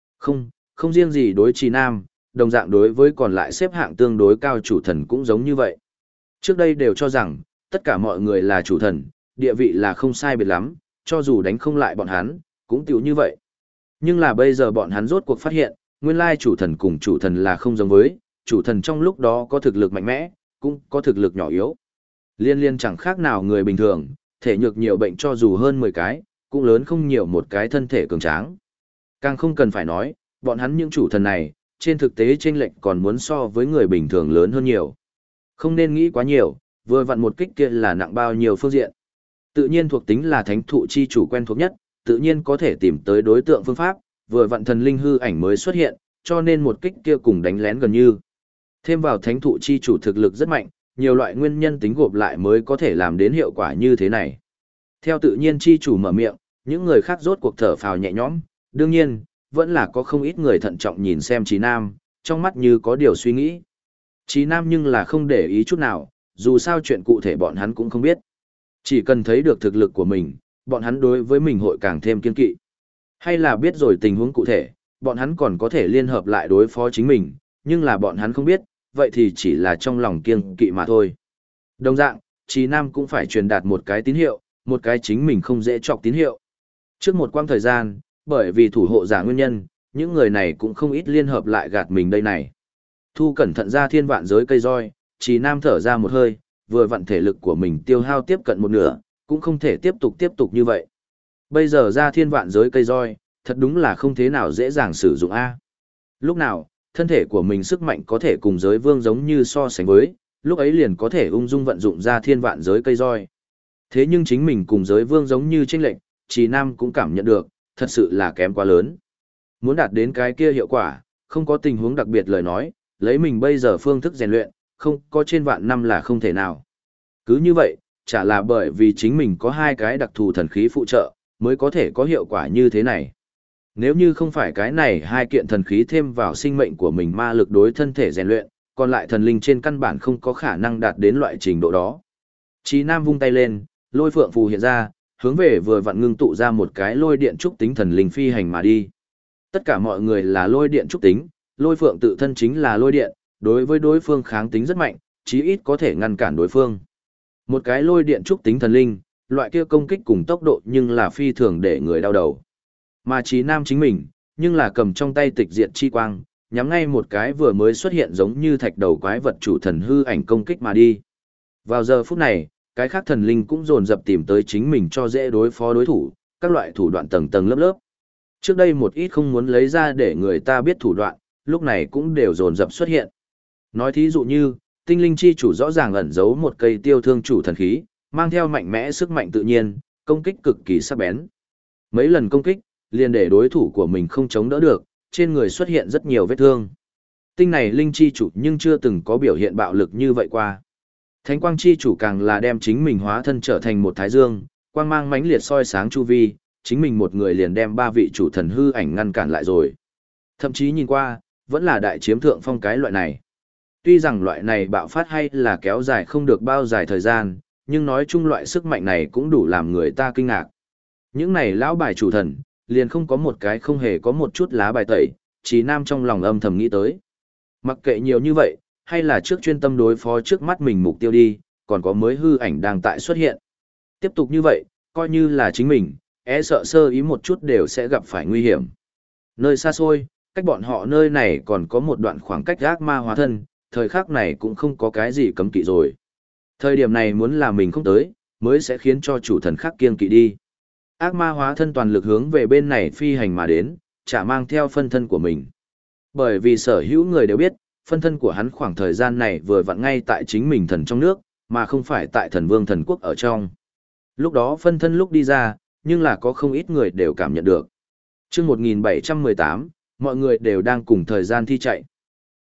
Không riêng gì đối Trì Nam, đồng dạng đối với còn lại xếp hạng tương đối cao chủ thần cũng giống như vậy. Trước đây đều cho rằng, tất cả mọi người là chủ thần, địa vị là không sai biệt lắm, cho dù đánh không lại bọn hắn, cũng tiểu như vậy. Nhưng là bây giờ bọn hắn rốt cuộc phát hiện, nguyên lai chủ thần cùng chủ thần là không giống với, chủ thần trong lúc đó có thực lực mạnh mẽ, cũng có thực lực nhỏ yếu. Liên liên chẳng khác nào người bình thường, thể nhược nhiều bệnh cho dù hơn 10 cái, cũng lớn không nhiều một cái thân thể cường tráng. Càng không cần phải nói, bọn hắn những chủ thần này, trên thực tế chênh lệch còn muốn so với người bình thường lớn hơn nhiều. Không nên nghĩ quá nhiều, vừa vặn một kích kia là nặng bao nhiêu phương diện. Tự nhiên thuộc tính là thánh thụ chi chủ quen thuộc nhất, tự nhiên có thể tìm tới đối tượng phương pháp, vừa vặn thần linh hư ảnh mới xuất hiện, cho nên một kích kia cùng đánh lén gần như. Thêm vào thánh thụ chi chủ thực lực rất mạnh, nhiều loại nguyên nhân tính gộp lại mới có thể làm đến hiệu quả như thế này. Theo tự nhiên chi chủ mở miệng, những người khác rốt cuộc thở phào nhẹ nhõm, đương nhiên, vẫn là có không ít người thận trọng nhìn xem Trí Nam, trong mắt như có điều suy nghĩ. Trí Nam nhưng là không để ý chút nào, dù sao chuyện cụ thể bọn hắn cũng không biết. Chỉ cần thấy được thực lực của mình, bọn hắn đối với mình hội càng thêm kiên kỵ. Hay là biết rồi tình huống cụ thể, bọn hắn còn có thể liên hợp lại đối phó chính mình, nhưng là bọn hắn không biết, vậy thì chỉ là trong lòng kiêng kỵ mà thôi. Đồng dạng, Trí Nam cũng phải truyền đạt một cái tín hiệu, một cái chính mình không dễ chọc tín hiệu. Trước một quãng thời gian, bởi vì thủ hộ giả nguyên nhân, những người này cũng không ít liên hợp lại gạt mình đây này. Thu cẩn thận ra thiên vạn giới cây roi, Trí Nam thở ra một hơi, vừa vặn thể lực của mình tiêu hao tiếp cận một nửa, cũng không thể tiếp tục như vậy. Bây giờ ra thiên vạn giới cây roi, thật đúng là không thế nào dễ dàng sử dụng A. Lúc nào, thân thể của mình sức mạnh có thể cùng giới vương giống như so sánh với, lúc ấy liền có thể ung dung vận dụng ra thiên vạn giới cây roi. Thế nhưng chính mình cùng giới vương giống như chênh lệch, Trì Nam cũng cảm nhận được, thật sự là kém quá lớn. Muốn đạt đến cái kia hiệu quả, không có tình huống đặc biệt lời nói, lấy mình bây giờ phương thức rèn luyện, không có trên vạn năm là không thể nào. Cứ như vậy, chả là bởi vì chính mình có hai cái đặc thù thần khí phụ trợ, mới có thể có hiệu quả như thế này. Nếu như không phải cái này hai kiện thần khí thêm vào sinh mệnh của mình ma lực đối thân thể rèn luyện, còn lại thần linh trên căn bản không có khả năng đạt đến loại trình độ đó. Chí Nam vung tay lên, lôi phượng phù hiện ra, hướng về vừa vặn ngưng tụ ra một cái lôi điện trúc tính thần linh phi hành mà đi. Tất cả mọi người là lôi điện trúc tính, lôi phượng tự thân chính là lôi điện, đối với đối phương kháng tính rất mạnh, chí ít có thể ngăn cản đối phương. Một cái lôi điện trúc tính thần linh, loại kia công kích cùng tốc độ nhưng là phi thường để người đau đầu. Mà Chí Nam chính mình, nhưng là cầm trong tay tịch diệt chi quang, nhắm ngay một cái vừa mới xuất hiện giống như thạch đầu quái vật chủ thần hư ảnh công kích mà đi. Vào giờ phút này, cái khác thần linh cũng dồn dập tìm tới chính mình cho dễ đối phó đối thủ, các loại thủ đoạn tầng tầng lớp lớp. Trước đây một ít không muốn lấy ra để người ta biết thủ đoạn, lúc này cũng đều dồn dập xuất hiện. Nói thí dụ như, tinh linh chi chủ rõ ràng ẩn giấu một cây tiêu thương chủ thần khí, mang theo mạnh mẽ sức mạnh tự nhiên, công kích cực kỳ sắc bén. Mấy lần công kích, liền để đối thủ của mình không chống đỡ được, trên người xuất hiện rất nhiều vết thương. Tinh này linh chi chủ nhưng chưa từng có biểu hiện bạo lực như vậy qua. Thánh quang chi chủ càng là đem chính mình hóa thân trở thành một thái dương, quang mang mãnh liệt soi sáng chu vi, chính mình một người liền đem ba vị chủ thần hư ảnh ngăn cản lại rồi. Thậm chí nhìn qua, vẫn là đại chiếm thượng phong cái loại này. Tuy rằng loại này bạo phát hay là kéo dài không được bao dài thời gian, nhưng nói chung loại sức mạnh này cũng đủ làm người ta kinh ngạc. Những này lão bài chủ thần, liền không có một cái không hề có một chút lá bài tẩy, Chí Nam trong lòng âm thầm nghĩ tới. Mặc kệ nhiều như vậy, hay là trước chuyên tâm đối phó trước mắt mình mục tiêu đi, còn có mới hư ảnh đang tại xuất hiện. Tiếp tục như vậy, coi như là chính mình, sợ sơ ý một chút đều sẽ gặp phải nguy hiểm. Nơi xa xôi, cách bọn họ nơi này còn có một đoạn khoảng cách ác ma hóa thân, thời khắc này cũng không có cái gì cấm kỵ rồi. Thời điểm này muốn là mình không tới, mới sẽ khiến cho chủ thần khác kiêng kỵ đi. Ác ma hóa thân toàn lực hướng về bên này phi hành mà đến, chả mang theo phân thân của mình. Bởi vì sở hữu người đều biết, phân thân của hắn khoảng thời gian này vừa vặn ngay tại chính mình thần trong nước, mà không phải tại thần vương thần quốc ở trong. Lúc đó phân thân lúc đi ra, nhưng là có không ít người đều cảm nhận được. Chương 1718, mọi người đều đang cùng thời gian thi chạy.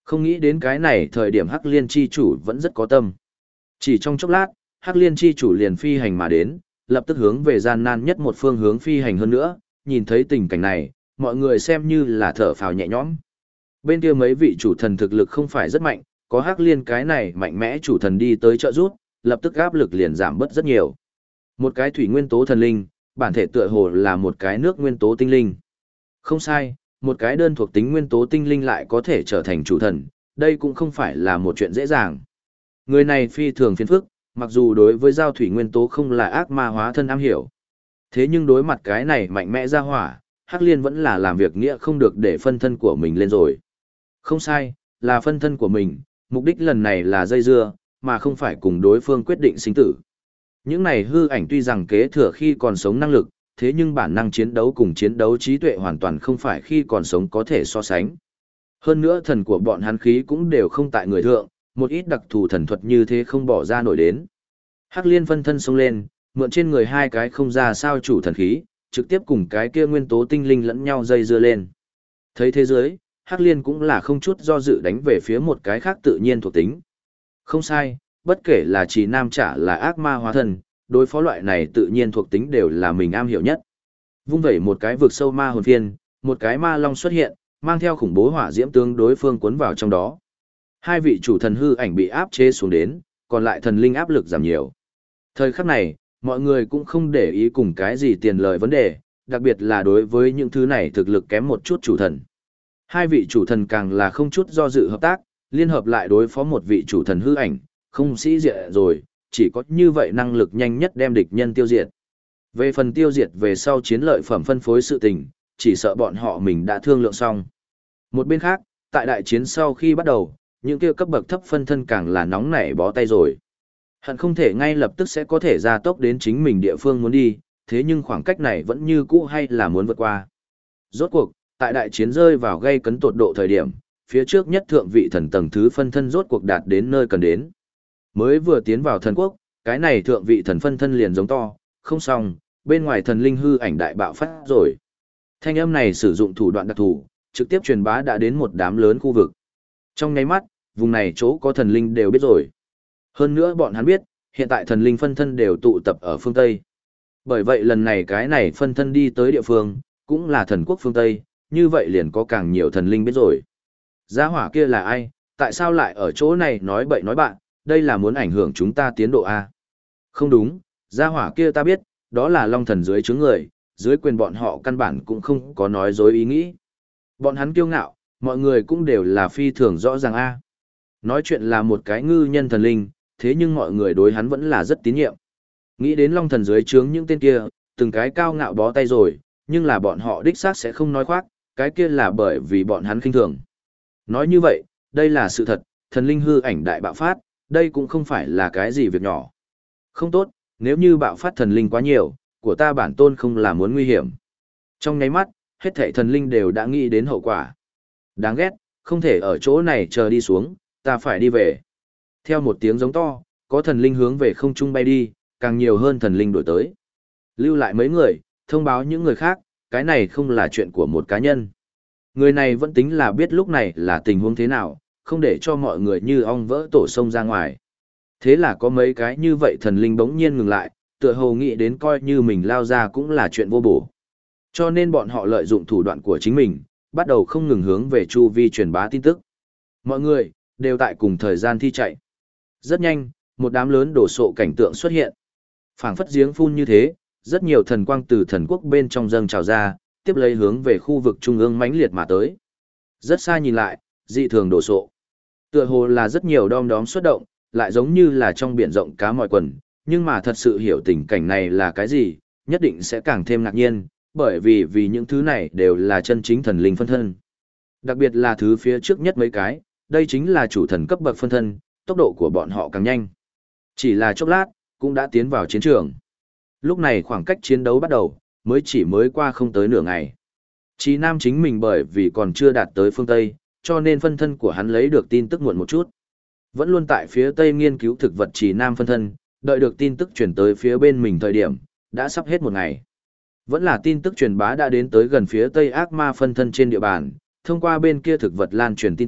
Không nghĩ đến cái này thời điểm Hắc Liên chi chủ vẫn rất có tâm. Chỉ trong chốc lát, Hắc Liên chi chủ liền phi hành mà đến, lập tức hướng về gian nan nhất một phương hướng phi hành hơn nữa, nhìn thấy tình cảnh này, mọi người xem như là thở phào nhẹ nhõm. Bên kia mấy vị chủ thần thực lực không phải rất mạnh, có Hắc Liên cái này mạnh mẽ chủ thần đi tới trợ giúp, lập tức áp lực liền giảm bớt rất nhiều. Một cái thủy nguyên tố thần linh, bản thể tựa hồ là một cái nước nguyên tố tinh linh. Không sai, một cái đơn thuộc tính nguyên tố tinh linh lại có thể trở thành chủ thần, đây cũng không phải là một chuyện dễ dàng. Người này phi thường phiền phức, mặc dù đối với giao thủy nguyên tố không là ác ma hóa thân am hiểu. Thế nhưng đối mặt cái này mạnh mẽ ra hỏa, Hắc Liên vẫn là làm việc nghĩa không được để phân thân của mình lên rồi. Không sai, là phân thân của mình, mục đích lần này là dây dưa, mà không phải cùng đối phương quyết định sinh tử. Những này hư ảnh tuy rằng kế thừa khi còn sống năng lực, thế nhưng bản năng chiến đấu cùng chiến đấu trí tuệ hoàn toàn không phải khi còn sống có thể so sánh. Hơn nữa thần của bọn hắn khí cũng đều không tại người thượng, một ít đặc thù thần thuật như thế không bỏ ra nổi đến. Hắc Liên phân thân xông lên, mượn trên người hai cái không ra sao chủ thần khí, trực tiếp cùng cái kia nguyên tố tinh linh lẫn nhau dây dưa lên. Thấy thế giới, Hắc Liên cũng là không chút do dự đánh về phía một cái khác tự nhiên thuộc tính. Không sai, bất kể là chỉ nam trả là ác ma hóa thân, đối phó loại này tự nhiên thuộc tính đều là mình am hiểu nhất. Vung vẩy một cái vực sâu ma hồn phiên, một cái ma long xuất hiện, mang theo khủng bố hỏa diễm tướng đối phương cuốn vào trong đó. Hai vị chủ thần hư ảnh bị áp chế xuống đến, còn lại thần linh áp lực giảm nhiều. Thời khắc này, mọi người cũng không để ý cùng cái gì tiền lợi vấn đề, đặc biệt là đối với những thứ này thực lực kém một chút chủ thần. Hai vị chủ thần càng là không chút do dự hợp tác, liên hợp lại đối phó một vị chủ thần hư ảnh, không sĩ diện rồi, chỉ có như vậy năng lực nhanh nhất đem địch nhân tiêu diệt. Về phần tiêu diệt về sau chiến lợi phẩm phân phối sự tình, chỉ sợ bọn họ mình đã thương lượng xong. Một bên khác, tại đại chiến sau khi bắt đầu, những kia cấp bậc thấp phân thân càng là nóng nảy bó tay rồi. Hận không thể ngay lập tức sẽ có thể ra tốc đến chính mình địa phương muốn đi, thế nhưng khoảng cách này vẫn như cũ hay là muốn vượt qua. Rốt cuộc, tại đại chiến rơi vào gây cấn tột độ thời điểm, phía trước nhất thượng vị thần tầng thứ phân thân rốt cuộc đạt đến nơi cần đến. Mới vừa tiến vào thần quốc, cái này thượng vị thần phân thân liền giống to, không xong, bên ngoài thần linh hư ảnh đại bạo phát rồi. Thanh âm này sử dụng thủ đoạn đặc thù, trực tiếp truyền bá đã đến một đám lớn khu vực. Trong nháy mắt, vùng này chỗ có thần linh đều biết rồi. Hơn nữa bọn hắn biết, hiện tại thần linh phân thân đều tụ tập ở phương Tây. Bởi vậy lần này cái này phân thân đi tới địa phương, cũng là thần quốc phương Tây, như vậy liền có càng nhiều thần linh biết rồi. Gia hỏa kia là ai, tại sao lại ở chỗ này nói bậy nói bạn, đây là muốn ảnh hưởng chúng ta tiến độ A. Không đúng, gia hỏa kia ta biết, đó là long thần dưới chướng người, dưới quyền bọn họ căn bản cũng không có nói dối ý nghĩ. Bọn hắn kiêu ngạo, mọi người cũng đều là phi thường rõ ràng A. Nói chuyện là một cái ngư nhân thần linh, thế nhưng mọi người đối hắn vẫn là rất tín nhiệm. Nghĩ đến long thần dưới trướng những tên kia, từng cái cao ngạo bó tay rồi, nhưng là bọn họ đích xác sẽ không nói khoác, cái kia là bởi vì bọn hắn khinh thường. Nói như vậy, đây là sự thật, thần linh hư ảnh đại bạo phát, đây cũng không phải là cái gì việc nhỏ. Không tốt, nếu như bạo phát thần linh quá nhiều, của ta bản tôn không là muốn nguy hiểm. Trong nháy mắt, hết thảy thần linh đều đã nghĩ đến hậu quả. Đáng ghét, không thể ở chỗ này chờ đi xuống, ta phải đi về. Theo một tiếng giống to, có thần linh hướng về không trung bay đi, càng nhiều hơn thần linh đổi tới. Lưu lại mấy người, thông báo những người khác, cái này không là chuyện của một cá nhân. Người này vẫn tính là biết lúc này là tình huống thế nào, không để cho mọi người như ong vỡ tổ sông ra ngoài. Thế là có mấy cái như vậy thần linh bỗng nhiên ngừng lại, tựa hồ nghĩ đến coi như mình lao ra cũng là chuyện vô bổ. Cho nên bọn họ lợi dụng thủ đoạn của chính mình, bắt đầu không ngừng hướng về chu vi truyền bá tin tức. Mọi người, đều tại cùng thời gian thi chạy. Rất nhanh, một đám lớn đổ sộ cảnh tượng xuất hiện. Phảng phất giếng phun như thế, rất nhiều thần quang từ thần quốc bên trong dâng trào ra, tiếp lấy hướng về khu vực trung ương mãnh liệt mà tới. Rất xa nhìn lại, dị thường đổ sộ. Tựa hồ là rất nhiều đom đóm xuất động, lại giống như là trong biển rộng cá mọi quần, nhưng mà thật sự hiểu tình cảnh này là cái gì, nhất định sẽ càng thêm ngạc nhiên, bởi vì những thứ này đều là chân chính thần linh phân thân. Đặc biệt là thứ phía trước nhất mấy cái, đây chính là chủ thần cấp bậc phân thân, tốc độ của bọn họ càng nhanh. Chỉ là chốc lát, cũng đã tiến vào chiến trường. Lúc này khoảng cách chiến đấu bắt đầu, mới qua không tới nửa ngày. Chí Nam chính mình bởi vì còn chưa đạt tới phương Tây, cho nên phân thân của hắn lấy được tin tức muộn một chút. Vẫn luôn tại phía Tây nghiên cứu thực vật Chí Nam phân thân, đợi được tin tức chuyển tới phía bên mình thời điểm, đã sắp hết một ngày. Vẫn là tin tức truyền bá đã đến tới gần phía Tây ác ma phân thân trên địa bàn, thông qua bên kia thực vật lan truyền tin tức,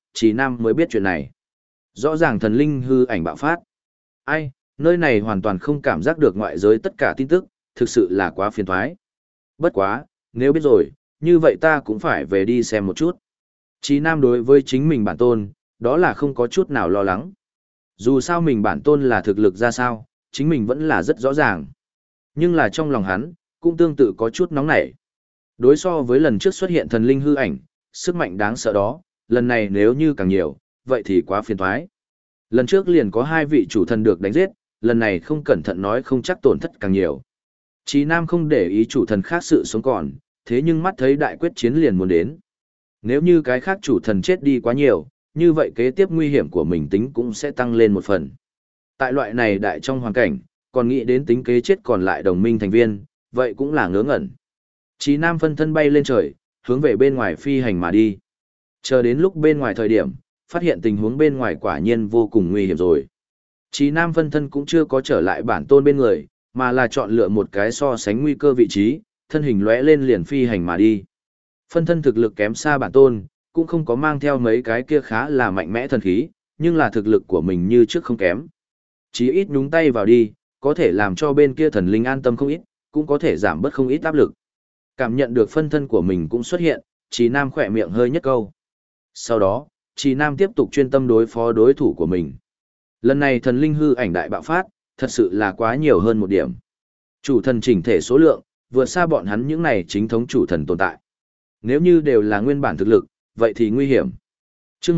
Trí Nam mới biết chuyện này. Rõ ràng thần linh hư ảnh bạo phát. Ai, nơi này hoàn toàn không cảm giác được ngoại giới tất cả tin tức, thực sự là quá phiền toái. Bất quá, nếu biết rồi, như vậy ta cũng phải về đi xem một chút. Trí Nam đối với chính mình bản tôn, đó là không có chút nào lo lắng. Dù sao mình bản tôn là thực lực ra sao, chính mình vẫn là rất rõ ràng. Nhưng là trong lòng hắn, cũng tương tự có chút nóng nảy. Đối so với lần trước xuất hiện thần linh hư ảnh, sức mạnh đáng sợ đó, lần này nếu như càng nhiều, vậy thì quá phiền toái. Lần trước liền có 2 vị chủ thần được đánh giết, lần này không cẩn thận nói không chắc tổn thất càng nhiều. Chí Nam không để ý chủ thần khác sự sống còn, thế nhưng mắt thấy đại quyết chiến liền muốn đến. Nếu như cái khác chủ thần chết đi quá nhiều, như vậy kế tiếp nguy hiểm của mình tính cũng sẽ tăng lên một phần. Tại loại này đại trong hoàn cảnh, còn nghĩ đến tính kế chết còn lại đồng minh thành viên, vậy cũng là ngớ ngẩn. Chí Nam phân thân bay lên trời, hướng về bên ngoài phi hành mà đi. Chờ đến lúc bên ngoài thời điểm, phát hiện tình huống bên ngoài quả nhiên vô cùng nguy hiểm rồi. Chí Nam phân thân cũng chưa có trở lại bản tôn bên người, mà là chọn lựa một cái so sánh nguy cơ vị trí, thân hình lóe lên liền phi hành mà đi. Phân thân thực lực kém xa bản tôn, cũng không có mang theo mấy cái kia khá là mạnh mẽ thần khí, nhưng là thực lực của mình như trước không kém. Chí ít nhúng tay vào đi, có thể làm cho bên kia thần linh an tâm không ít, cũng có thể giảm bớt không ít áp lực. Cảm nhận được phân thân của mình cũng xuất hiện, Chí Nam khỏe miệng hơi nhất câu. Sau đó, Chí Nam tiếp tục chuyên tâm đối phó đối thủ của mình. Lần này thần linh hư ảnh đại bạo phát, thật sự là quá nhiều hơn một điểm. Chủ thần chỉnh thể số lượng, vượt xa bọn hắn những này chính thống chủ thần tồn tại. Nếu như đều là nguyên bản thực lực, vậy thì nguy hiểm. Chương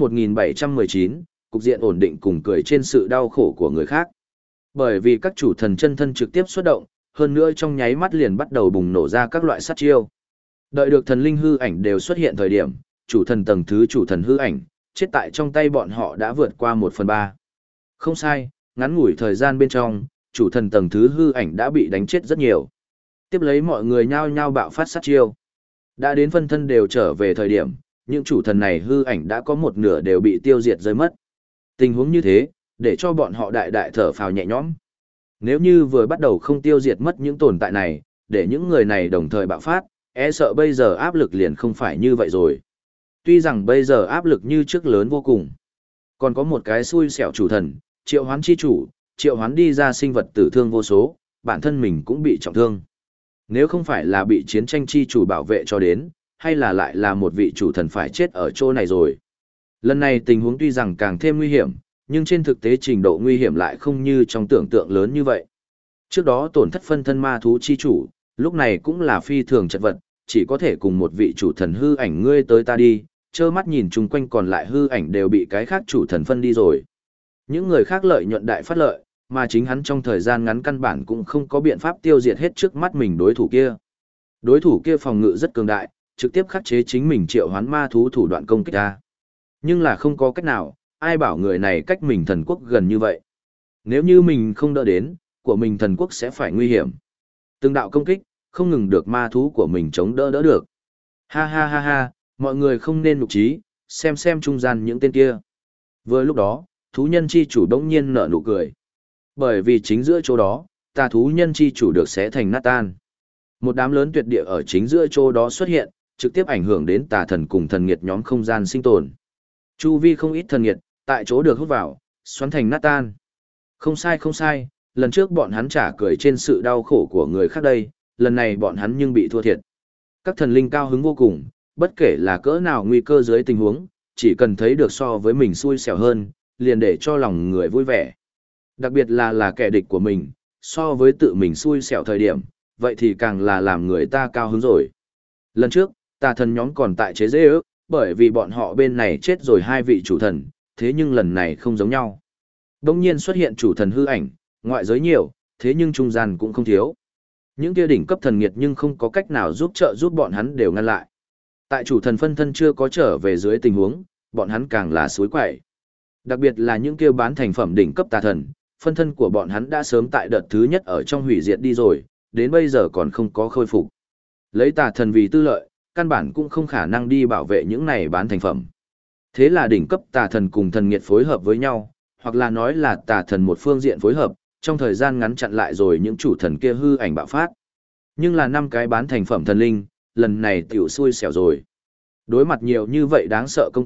1719, cục diện ổn định cùng cười trên sự đau khổ của người khác. Bởi vì các chủ thần chân thân trực tiếp xuất động, hơn nữa trong nháy mắt liền bắt đầu bùng nổ ra các loại sát chiêu. Đợi được thần linh hư ảnh đều xuất hiện thời điểm, chủ thần tầng thứ chủ thần hư ảnh, chết tại trong tay bọn họ đã vượt qua 1/3. Không sai, ngắn ngủi thời gian bên trong, chủ thần tầng thứ hư ảnh đã bị đánh chết rất nhiều. Tiếp lấy mọi người nhao nhao bạo phát sát chiêu. Đã đến phân thân đều trở về thời điểm, những chủ thần này hư ảnh đã có một nửa đều bị tiêu diệt rơi mất. Tình huống như thế, để cho bọn họ đại đại thở phào nhẹ nhõm. Nếu như vừa bắt đầu không tiêu diệt mất những tồn tại này, để những người này đồng thời bạo phát, e sợ bây giờ áp lực liền không phải như vậy rồi. Tuy rằng bây giờ áp lực như trước lớn vô cùng. Còn có một cái xui xẻo chủ thần, triệu hoán chi chủ, triệu hoán đi ra sinh vật tử thương vô số, bản thân mình cũng bị trọng thương. Nếu không phải là bị chiến tranh chi chủ bảo vệ cho đến, hay là lại là một vị chủ thần phải chết ở chỗ này rồi. Lần này tình huống tuy rằng càng thêm nguy hiểm, nhưng trên thực tế trình độ nguy hiểm lại không như trong tưởng tượng lớn như vậy. Trước đó tổn thất phân thân ma thú chi chủ, lúc này cũng là phi thường chật vật, chỉ có thể cùng một vị chủ thần hư ảnh ngươi tới ta đi, trơ mắt nhìn chung quanh còn lại hư ảnh đều bị cái khác chủ thần phân đi rồi. Những người khác lợi nhuận đại phát lợi, mà chính hắn trong thời gian ngắn căn bản cũng không có biện pháp tiêu diệt hết trước mắt mình đối thủ kia. Đối thủ kia phòng ngự rất cường đại, trực tiếp khắc chế chính mình triệu hoán ma thú thủ đoạn công kích ra. Nhưng là không có cách nào, ai bảo người này cách mình thần quốc gần như vậy. Nếu như mình không đỡ đến, của mình thần quốc sẽ phải nguy hiểm. Từng đạo công kích, không ngừng được ma thú của mình chống đỡ được. Ha ha ha ha, mọi người không nên nục trí, xem trung gian những tên kia. Vừa lúc đó, thú nhân chi chủ đống nhiên nở nụ cười. Bởi vì chính giữa chỗ đó, tà thú nhân chi chủ được xé thành nát tan. Một đám lớn tuyệt địa ở chính giữa chỗ đó xuất hiện, trực tiếp ảnh hưởng đến tà thần cùng thần nghiệt nhóm không gian sinh tồn. Chu vi không ít thần nghiệt, tại chỗ được hút vào, xoắn thành nát tan. Không sai, lần trước bọn hắn trả cười trên sự đau khổ của người khác đây, lần này bọn hắn nhưng bị thua thiệt. Các thần linh cao hứng vô cùng, bất kể là cỡ nào nguy cơ dưới tình huống, chỉ cần thấy được so với mình xui xẻo hơn, liền để cho lòng người vui vẻ. Đặc biệt là kẻ địch của mình, so với tự mình xui xẻo thời điểm, vậy thì càng là làm người ta cao hứng rồi. Lần trước, tà thần nhóm còn tại chế dễ ước, bởi vì bọn họ bên này chết rồi 2 vị chủ thần, thế nhưng lần này không giống nhau. Đông nhiên xuất hiện chủ thần hư ảnh, ngoại giới nhiều, thế nhưng trung gian cũng không thiếu. Những kia đỉnh cấp thần nghiệt nhưng không có cách nào giúp bọn hắn đều ngăn lại. Tại chủ thần phân thân chưa có trở về dưới tình huống, bọn hắn càng là suối quậy. Đặc biệt là những kia bán thành phẩm đỉnh cấp tà thần, phân thân của bọn hắn đã sớm tại đợt thứ nhất ở trong hủy diệt đi rồi, đến bây giờ còn không có khôi phục. Lấy tà thần vì tư lợi, căn bản cũng không khả năng đi bảo vệ những này bán thành phẩm. Thế là đỉnh cấp tà thần cùng thần nghiệt phối hợp với nhau, hoặc là nói là tà thần một phương diện phối hợp, trong thời gian ngắn chặn lại rồi những chủ thần kia hư ảnh bạo phát. Nhưng là 5 cái bán thành phẩm thần linh, lần này tiểu xui xẻo rồi. Đối mặt nhiều như vậy đáng sợ công kích,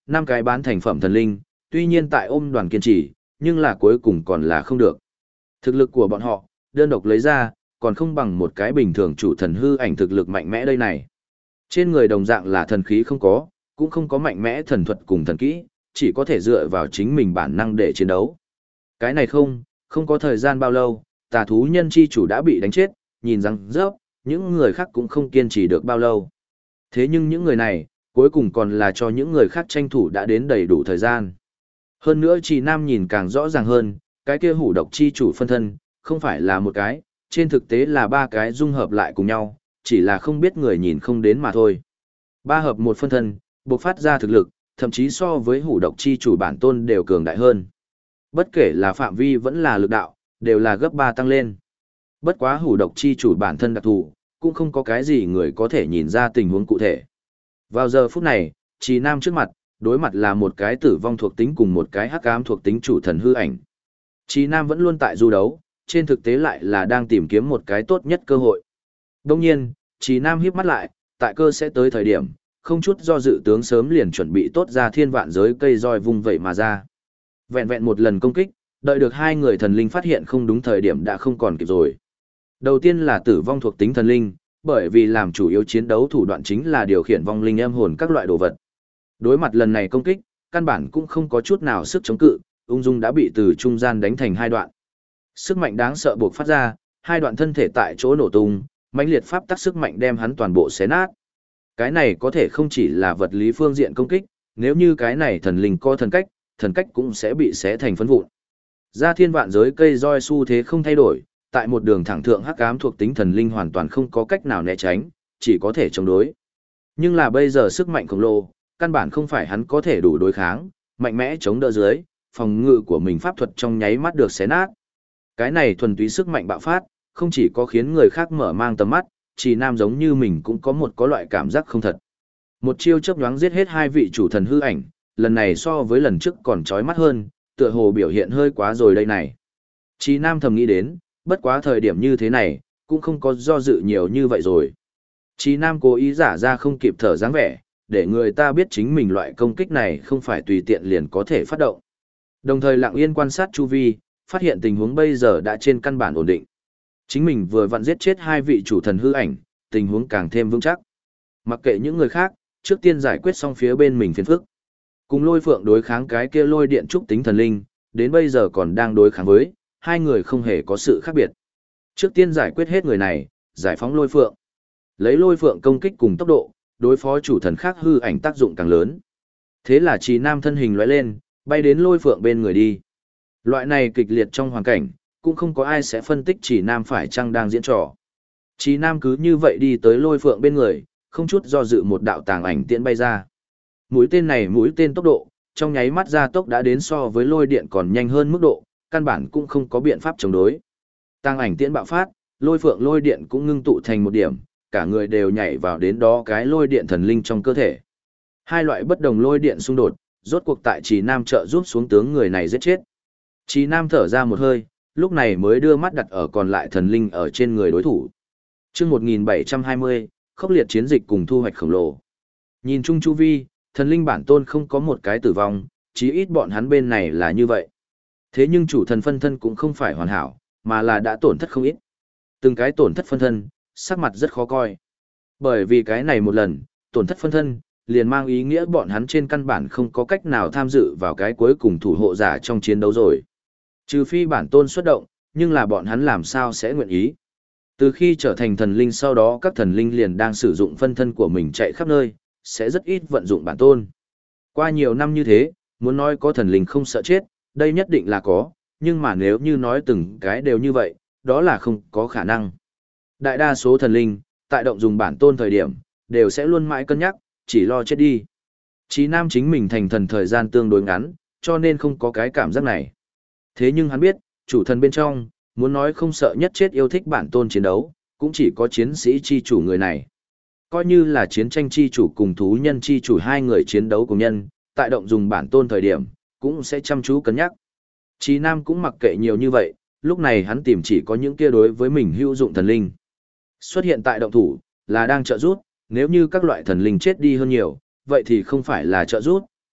5 cái bán thành phẩm thần linh, tuy nhiên tại ôm đoàn kiên trì, nhưng là cuối cùng còn là không được. Thực lực của bọn họ, đơn độc lấy ra, còn không bằng một cái bình thường chủ thần hư ảnh thực lực mạnh mẽ đây này. Trên người đồng dạng là thần khí không có, cũng không có mạnh mẽ thần thuật cùng thần kỹ, chỉ có thể dựa vào chính mình bản năng để chiến đấu. Cái này không có thời gian bao lâu, tà thú nhân chi chủ đã bị đánh chết, nhìn rằng rớp, những người khác cũng không kiên trì được bao lâu. Thế nhưng những người này, cuối cùng còn là cho những người khác tranh thủ đã đến đầy đủ thời gian. Hơn nữa Trì Nam nhìn càng rõ ràng hơn, cái kia hủ độc chi chủ phân thân, không phải là một cái, trên thực tế là 3 cái dung hợp lại cùng nhau, chỉ là không biết người nhìn không đến mà thôi. 3 hợp một phân thân, bộc phát ra thực lực, thậm chí so với hủ độc chi chủ bản tôn đều cường đại hơn. Bất kể là phạm vi vẫn là lực đạo, đều là gấp 3 tăng lên. Bất quá hủ độc chi chủ bản thân đặc thù, cũng không có cái gì người có thể nhìn ra tình huống cụ thể. Vào giờ phút này, Trì Nam trước mặt, đối mặt là một cái tử vong thuộc tính cùng một cái hắc ám thuộc tính chủ thần hư ảnh. Trì Nam vẫn luôn tại du đấu, trên thực tế lại là đang tìm kiếm một cái tốt nhất cơ hội. Đồng nhiên, Trì Nam híp mắt lại, tại cơ sẽ tới thời điểm, không chút do dự tướng sớm liền chuẩn bị tốt ra thiên vạn giới cây roi vung vậy mà ra. Vẹn vẹn một lần công kích, đợi được 2 người thần linh phát hiện không đúng thời điểm đã không còn kịp rồi. Đầu tiên là tử vong thuộc tính thần linh, bởi vì làm chủ yếu chiến đấu thủ đoạn chính là điều khiển vong linh âm hồn các loại đồ vật. Đối mặt lần này công kích, căn bản cũng không có chút nào sức chống cự, ung dung đã bị từ trung gian đánh thành 2 đoạn. Sức mạnh đáng sợ buộc phát ra, 2 đoạn thân thể tại chỗ nổ tung, mãnh liệt pháp tắc sức mạnh đem hắn toàn bộ xé nát. Cái này có thể không chỉ là vật lý phương diện công kích, nếu như cái này thần linh có thần cách cũng sẽ bị xé thành phấn vụn. Ra thiên vạn giới cây roi xu thế không thay đổi, tại một đường thẳng thượng hắc ám thuộc tính thần linh hoàn toàn không có cách nào né tránh, chỉ có thể chống đối. Nhưng là bây giờ sức mạnh khổng lồ, căn bản không phải hắn có thể đủ đối kháng, mạnh mẽ chống đỡ dưới, phòng ngự của mình pháp thuật trong nháy mắt được xé nát. Cái này thuần túy sức mạnh bạo phát, không chỉ có khiến người khác mở mang tầm mắt, Trì Nam giống như mình cũng có loại cảm giác không thật. Một chiêu chớp nhoáng giết hết 2 vị chủ thần hư ảnh, lần này so với lần trước còn chói mắt hơn, tựa hồ biểu hiện hơi quá rồi đây này. Trì Nam thầm nghĩ đến, bất quá thời điểm như thế này, cũng không có do dự nhiều như vậy rồi. Trì Nam cố ý giả ra không kịp thở dáng vẻ, để người ta biết chính mình loại công kích này không phải tùy tiện liền có thể phát động. Đồng thời lặng yên quan sát chu vi, phát hiện tình huống bây giờ đã trên căn bản ổn định. Chính mình vừa vặn giết chết 2 vị chủ thần hư ảnh, tình huống càng thêm vững chắc. Mặc kệ những người khác, trước tiên giải quyết xong phía bên mình phiền phức. Cùng Lôi Phượng đối kháng cái kia lôi điện trúc tính thần linh, đến bây giờ còn đang đối kháng với, 2 người không hề có sự khác biệt. Trước tiên giải quyết hết người này, giải phóng Lôi Phượng. Lấy Lôi Phượng công kích cùng tốc độ, đối phó chủ thần khác hư ảnh tác dụng càng lớn. Thế là Trì Nam thân hình lóe lên, bay đến Lôi Phượng bên người đi. Loại này kịch liệt trong hoàn cảnh, cũng không có ai sẽ phân tích Trì Nam phải chăng đang diễn trò. Trì Nam cứ như vậy đi tới Lôi Phượng bên người, không chút do dự một đạo tàng ảnh tiễn bay ra. Mũi tên tốc độ, trong nháy mắt ra tốc đã đến so với lôi điện còn nhanh hơn mức độ, căn bản cũng không có biện pháp chống đối. Tàng ảnh tiễn bạo phát, Lôi Phượng lôi điện cũng ngưng tụ thành một điểm, cả người đều nhảy vào đến đó cái lôi điện thần linh trong cơ thể. 2 loại bất đồng lôi điện xung đột, rốt cuộc tại Trì Nam trợ giúp xuống tướng người này giết chết. Trì Nam thở ra một hơi, lúc này mới đưa mắt đặt ở còn lại thần linh ở trên người đối thủ. Chương 1720, khốc liệt chiến dịch cùng thu hoạch khổng lồ. Nhìn chung chu vi, thần linh bản tôn không có một cái tử vong, chí ít bọn hắn bên này là như vậy. Thế nhưng chủ thần phân thân cũng không phải hoàn hảo, mà là đã tổn thất không ít. Từng cái tổn thất phân thân, sắc mặt rất khó coi. Bởi vì cái này một lần, tổn thất phân thân, liền mang ý nghĩa bọn hắn trên căn bản không có cách nào tham dự vào cái cuối cùng thủ hộ giả trong chiến đấu rồi. Trừ phi bản tôn xuất động, nhưng là bọn hắn làm sao sẽ nguyện ý. Từ khi trở thành thần linh sau đó các thần linh liền đang sử dụng phân thân của mình chạy khắp nơi, sẽ rất ít vận dụng bản tôn. Qua nhiều năm như thế, muốn nói có thần linh không sợ chết, đây nhất định là có, nhưng mà nếu như nói từng cái đều như vậy, đó là không có khả năng. Đại đa số thần linh, tại động dùng bản tôn thời điểm, đều sẽ luôn mãi cân nhắc, chỉ lo chết đi. Chí Nam chính mình thành thần thời gian tương đối ngắn, cho nên không có cái cảm giác này. Thế nhưng hắn biết, chủ thần bên trong, muốn nói không sợ nhất chết yêu thích bản tôn chiến đấu, cũng chỉ có chiến sĩ chi chủ người này. Coi như là chiến tranh chi chủ cùng thú nhân chi chủ 2 người chiến đấu cùng nhân, tại động dùng bản tôn thời điểm, cũng sẽ chăm chú cân nhắc. Chí Nam cũng mặc kệ nhiều như vậy, lúc này hắn tìm chỉ có những kia đối với mình hữu dụng thần linh. Xuất hiện tại động thủ, là đang trợ giúp, nếu như các loại thần linh chết đi hơn nhiều, vậy thì không phải là trợ giúp,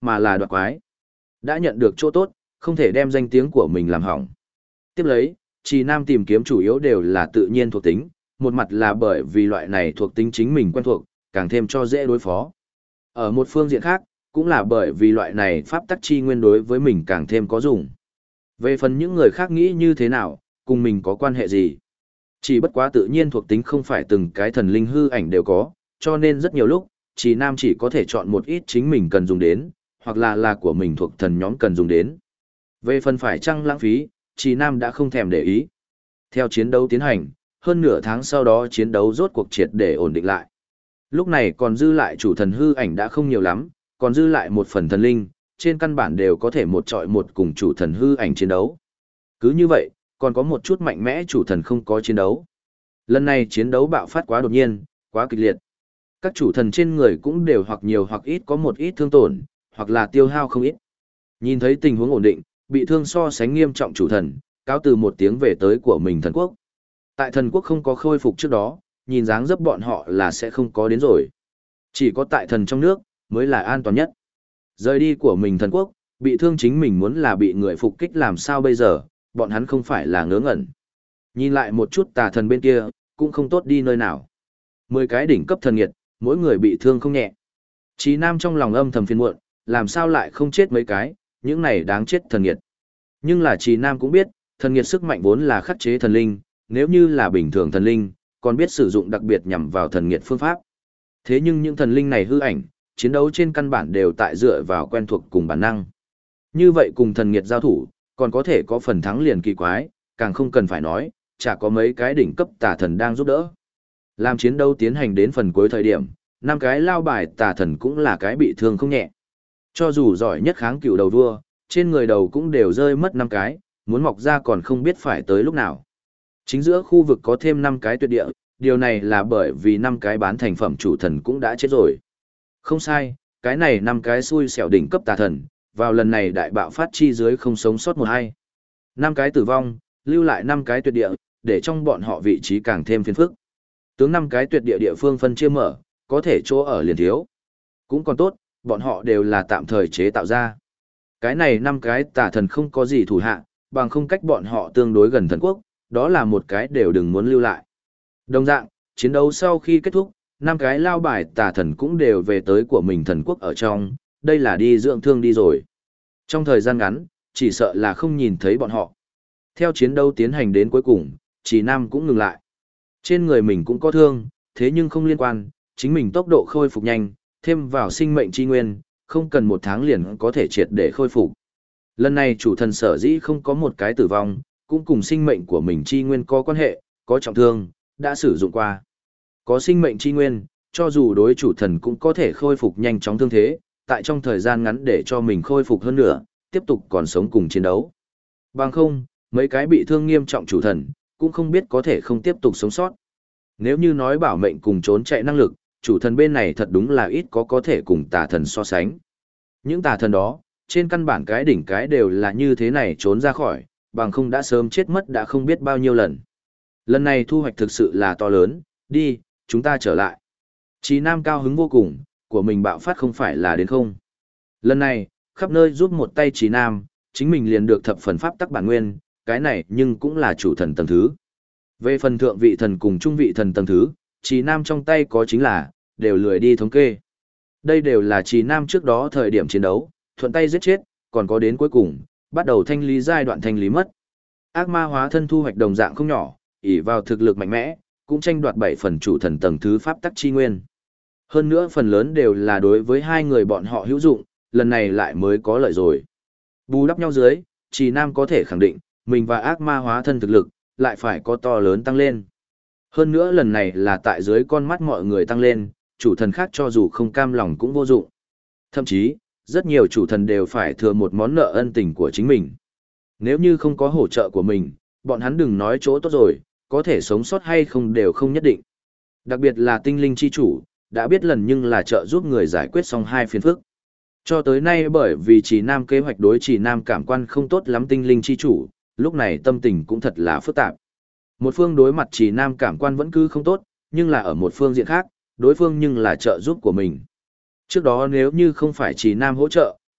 mà là đoạt quái. Đã nhận được chỗ tốt, không thể đem danh tiếng của mình làm hỏng. Tiếp lấy, Trì Nam tìm kiếm chủ yếu đều là tự nhiên thuộc tính, một mặt là bởi vì loại này thuộc tính chính mình quen thuộc, càng thêm cho dễ đối phó. Ở một phương diện khác, cũng là bởi vì loại này pháp tắc chi nguyên đối với mình càng thêm có dùng. Về phần những người khác nghĩ như thế nào, cùng mình có quan hệ gì? Chỉ bất quá tự nhiên thuộc tính không phải từng cái thần linh hư ảnh đều có, cho nên rất nhiều lúc, Trì Nam chỉ có thể chọn một ít chính mình cần dùng đến, hoặc là của mình thuộc thần nhóm cần dùng đến. Về phần phải chăng lãng phí, Trì Nam đã không thèm để ý. Theo chiến đấu tiến hành, hơn nửa tháng sau đó chiến đấu rốt cuộc triệt để ổn định lại. Lúc này còn dư lại chủ thần hư ảnh đã không nhiều lắm, còn dư lại một phần thần linh, trên căn bản đều có thể một chọi một cùng chủ thần hư ảnh chiến đấu. Cứ như vậy, còn có một chút mạnh mẽ chủ thần không có chiến đấu. Lần này chiến đấu bạo phát quá đột nhiên, quá kịch liệt. Các chủ thần trên người cũng đều hoặc nhiều hoặc ít có một ít thương tổn, hoặc là tiêu hao không ít. Nhìn thấy tình huống ổn định, bị thương so sánh nghiêm trọng chủ thần, cáo từ một tiếng về tới của mình thần quốc. Tại thần quốc không có khôi phục trước đó, nhìn dáng dấp bọn họ là sẽ không có đến rồi. Chỉ có tại thần trong nước, mới là an toàn nhất. Rời đi của mình thần quốc, bị thương chính mình muốn là bị người phục kích làm sao bây giờ, bọn hắn không phải là ngớ ngẩn. Nhìn lại một chút tà thần bên kia, cũng không tốt đi nơi nào. 10 cái đỉnh cấp thần nghiệt, mỗi người bị thương không nhẹ. Chí Nam trong lòng âm thầm phiền muộn, làm sao lại không chết mấy cái, những này đáng chết thần nghiệt. Nhưng là Chí Nam cũng biết, thần nghiệt sức mạnh vốn là khắc chế thần linh, nếu như là bình thường thần linh, còn biết sử dụng đặc biệt nhằm vào thần nghiệt phương pháp. Thế nhưng những thần linh này hư ảnh, chiến đấu trên căn bản đều tại dựa vào quen thuộc cùng bản năng. Như vậy cùng thần nghiệt giao thủ, còn có thể có phần thắng liền kỳ quái, càng không cần phải nói, chả có mấy cái đỉnh cấp tà thần đang giúp đỡ. Làm chiến đấu tiến hành đến phần cuối thời điểm, 5 cái lao bài tà thần cũng là cái bị thương không nhẹ. Cho dù giỏi nhất kháng cựu đầu vua, trên người đầu cũng đều rơi mất 5 cái, muốn mọc ra còn không biết phải tới lúc nào. Chính giữa khu vực có thêm 5 cái tuyệt địa, điều này là bởi vì 5 cái bán thành phẩm chủ thần cũng đã chết rồi. Không sai, cái này 5 cái xui xẻo đỉnh cấp tà thần, vào lần này đại bạo phát chi dưới không sống sót một hay. 5 cái tử vong, lưu lại 5 cái tuyệt địa, để trong bọn họ vị trí càng thêm phiền phức. Tướng 5 cái tuyệt địa địa phương phân chia mở, có thể chỗ ở liền thiếu. Cũng còn tốt, bọn họ đều là tạm thời chế tạo ra. Cái này 5 cái tà thần không có gì thủ hạ, bằng không cách bọn họ tương đối gần thần quốc, đó là một cái đều đừng muốn lưu lại. Đồng dạng, chiến đấu sau khi kết thúc, 5 cái lao bài tà thần cũng đều về tới của mình thần quốc ở trong, đây là đi dưỡng thương đi rồi. Trong thời gian ngắn, chỉ sợ là không nhìn thấy bọn họ. Theo chiến đấu tiến hành đến cuối cùng, Trì Nam cũng ngừng lại. Trên người mình cũng có thương, thế nhưng không liên quan, chính mình tốc độ khôi phục nhanh, thêm vào sinh mệnh chi nguyên, không cần 1 tháng liền có thể triệt để khôi phục. Lần này chủ thần sở dĩ không có một cái tử vong, cũng cùng sinh mệnh của mình chi nguyên có quan hệ, có trọng thương, đã sử dụng qua. Có sinh mệnh chi nguyên, cho dù đối chủ thần cũng có thể khôi phục nhanh chóng thương thế, tại trong thời gian ngắn để cho mình khôi phục hơn nữa, tiếp tục còn sống cùng chiến đấu. Bằng không, mấy cái bị thương nghiêm trọng chủ thần, cũng không biết có thể không tiếp tục sống sót. Nếu như nói bảo mệnh cùng trốn chạy năng lực, chủ thần bên này thật đúng là ít có thể cùng tà thần so sánh. Những tà thần đó, trên căn bản cái đỉnh cái đều là như thế này trốn ra khỏi, bằng không đã sớm chết mất đã không biết bao nhiêu lần. Lần này thu hoạch thực sự là to lớn, đi, chúng ta trở lại. Chí Nam cao hứng vô cùng, của mình bạo phát không phải là đến không. Lần này, khắp nơi giúp một tay Chí Nam, chính mình liền được thập phần pháp tắc bản nguyên, cái này nhưng cũng là chủ thần tầng thứ. Về phần thượng vị thần cùng trung vị thần tầng thứ, Chí Nam trong tay có chính là, đều lười đi thống kê. Đây đều là Chí Nam trước đó thời điểm chiến đấu, thuận tay giết chết, còn có đến cuối cùng, bắt đầu thanh lý giai đoạn thanh lý mất. Ác ma hóa thân thu hoạch đồng dạng không nhỏ, ỷ vào thực lực mạnh mẽ, cũng tranh đoạt 7 phần chủ thần tầng thứ pháp tắc chi nguyên. Hơn nữa phần lớn đều là đối với hai người bọn họ hữu dụng, lần này lại mới có lợi rồi. Bù đắp nhau dưới, Trì Nam có thể khẳng định, mình và ác ma hóa thân thực lực, lại phải có to lớn tăng lên. Hơn nữa lần này là tại dưới con mắt mọi người tăng lên, chủ thần khác cho dù không cam lòng cũng vô dụng. Thậm chí, rất nhiều chủ thần đều phải thừa một món nợ ân tình của chính mình. Nếu như không có hỗ trợ của mình, bọn hắn đừng nói chỗ tốt rồi, có thể sống sót hay không đều không nhất định. Đặc biệt là tinh linh chi chủ, đã biết lần nhưng là trợ giúp người giải quyết xong 2 phiền phức. Cho tới nay bởi vì Trì Nam kế hoạch đối Trì Nam cảm quan không tốt lắm tinh linh chi chủ, lúc này tâm tình cũng thật là phức tạp. Một phương đối mặt Trì Nam cảm quan vẫn cứ không tốt, nhưng là ở một phương diện khác, đối phương nhưng là trợ giúp của mình. Trước đó nếu như không phải Trì Nam hỗ trợ,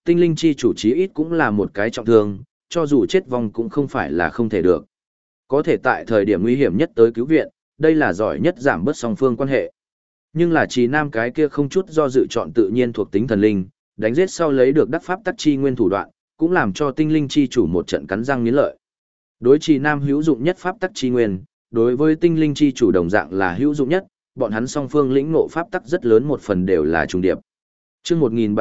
tinh linh chi chủ chí ít cũng là một cái trọng thương, cho dù chết vong cũng không phải là không thể được. Có thể tại thời điểm nguy hiểm nhất tới cứu viện, đây là giỏi nhất giảm bớt song phương quan hệ. Nhưng là Trì Nam cái kia không chút do dự chọn tự nhiên thuộc tính thần linh, đánh giết sau lấy được đắc pháp tắc chi nguyên thủ đoạn, cũng làm cho tinh linh chi chủ một trận cắn răng nghiến lợi. Đối Trì Nam hữu dụng nhất pháp tắc chi nguyên, đối với tinh linh chi chủ đồng dạng là hữu dụng nhất, bọn hắn song phương lĩnh ngộ pháp tắc rất lớn một phần đều là trùng điệp. Chương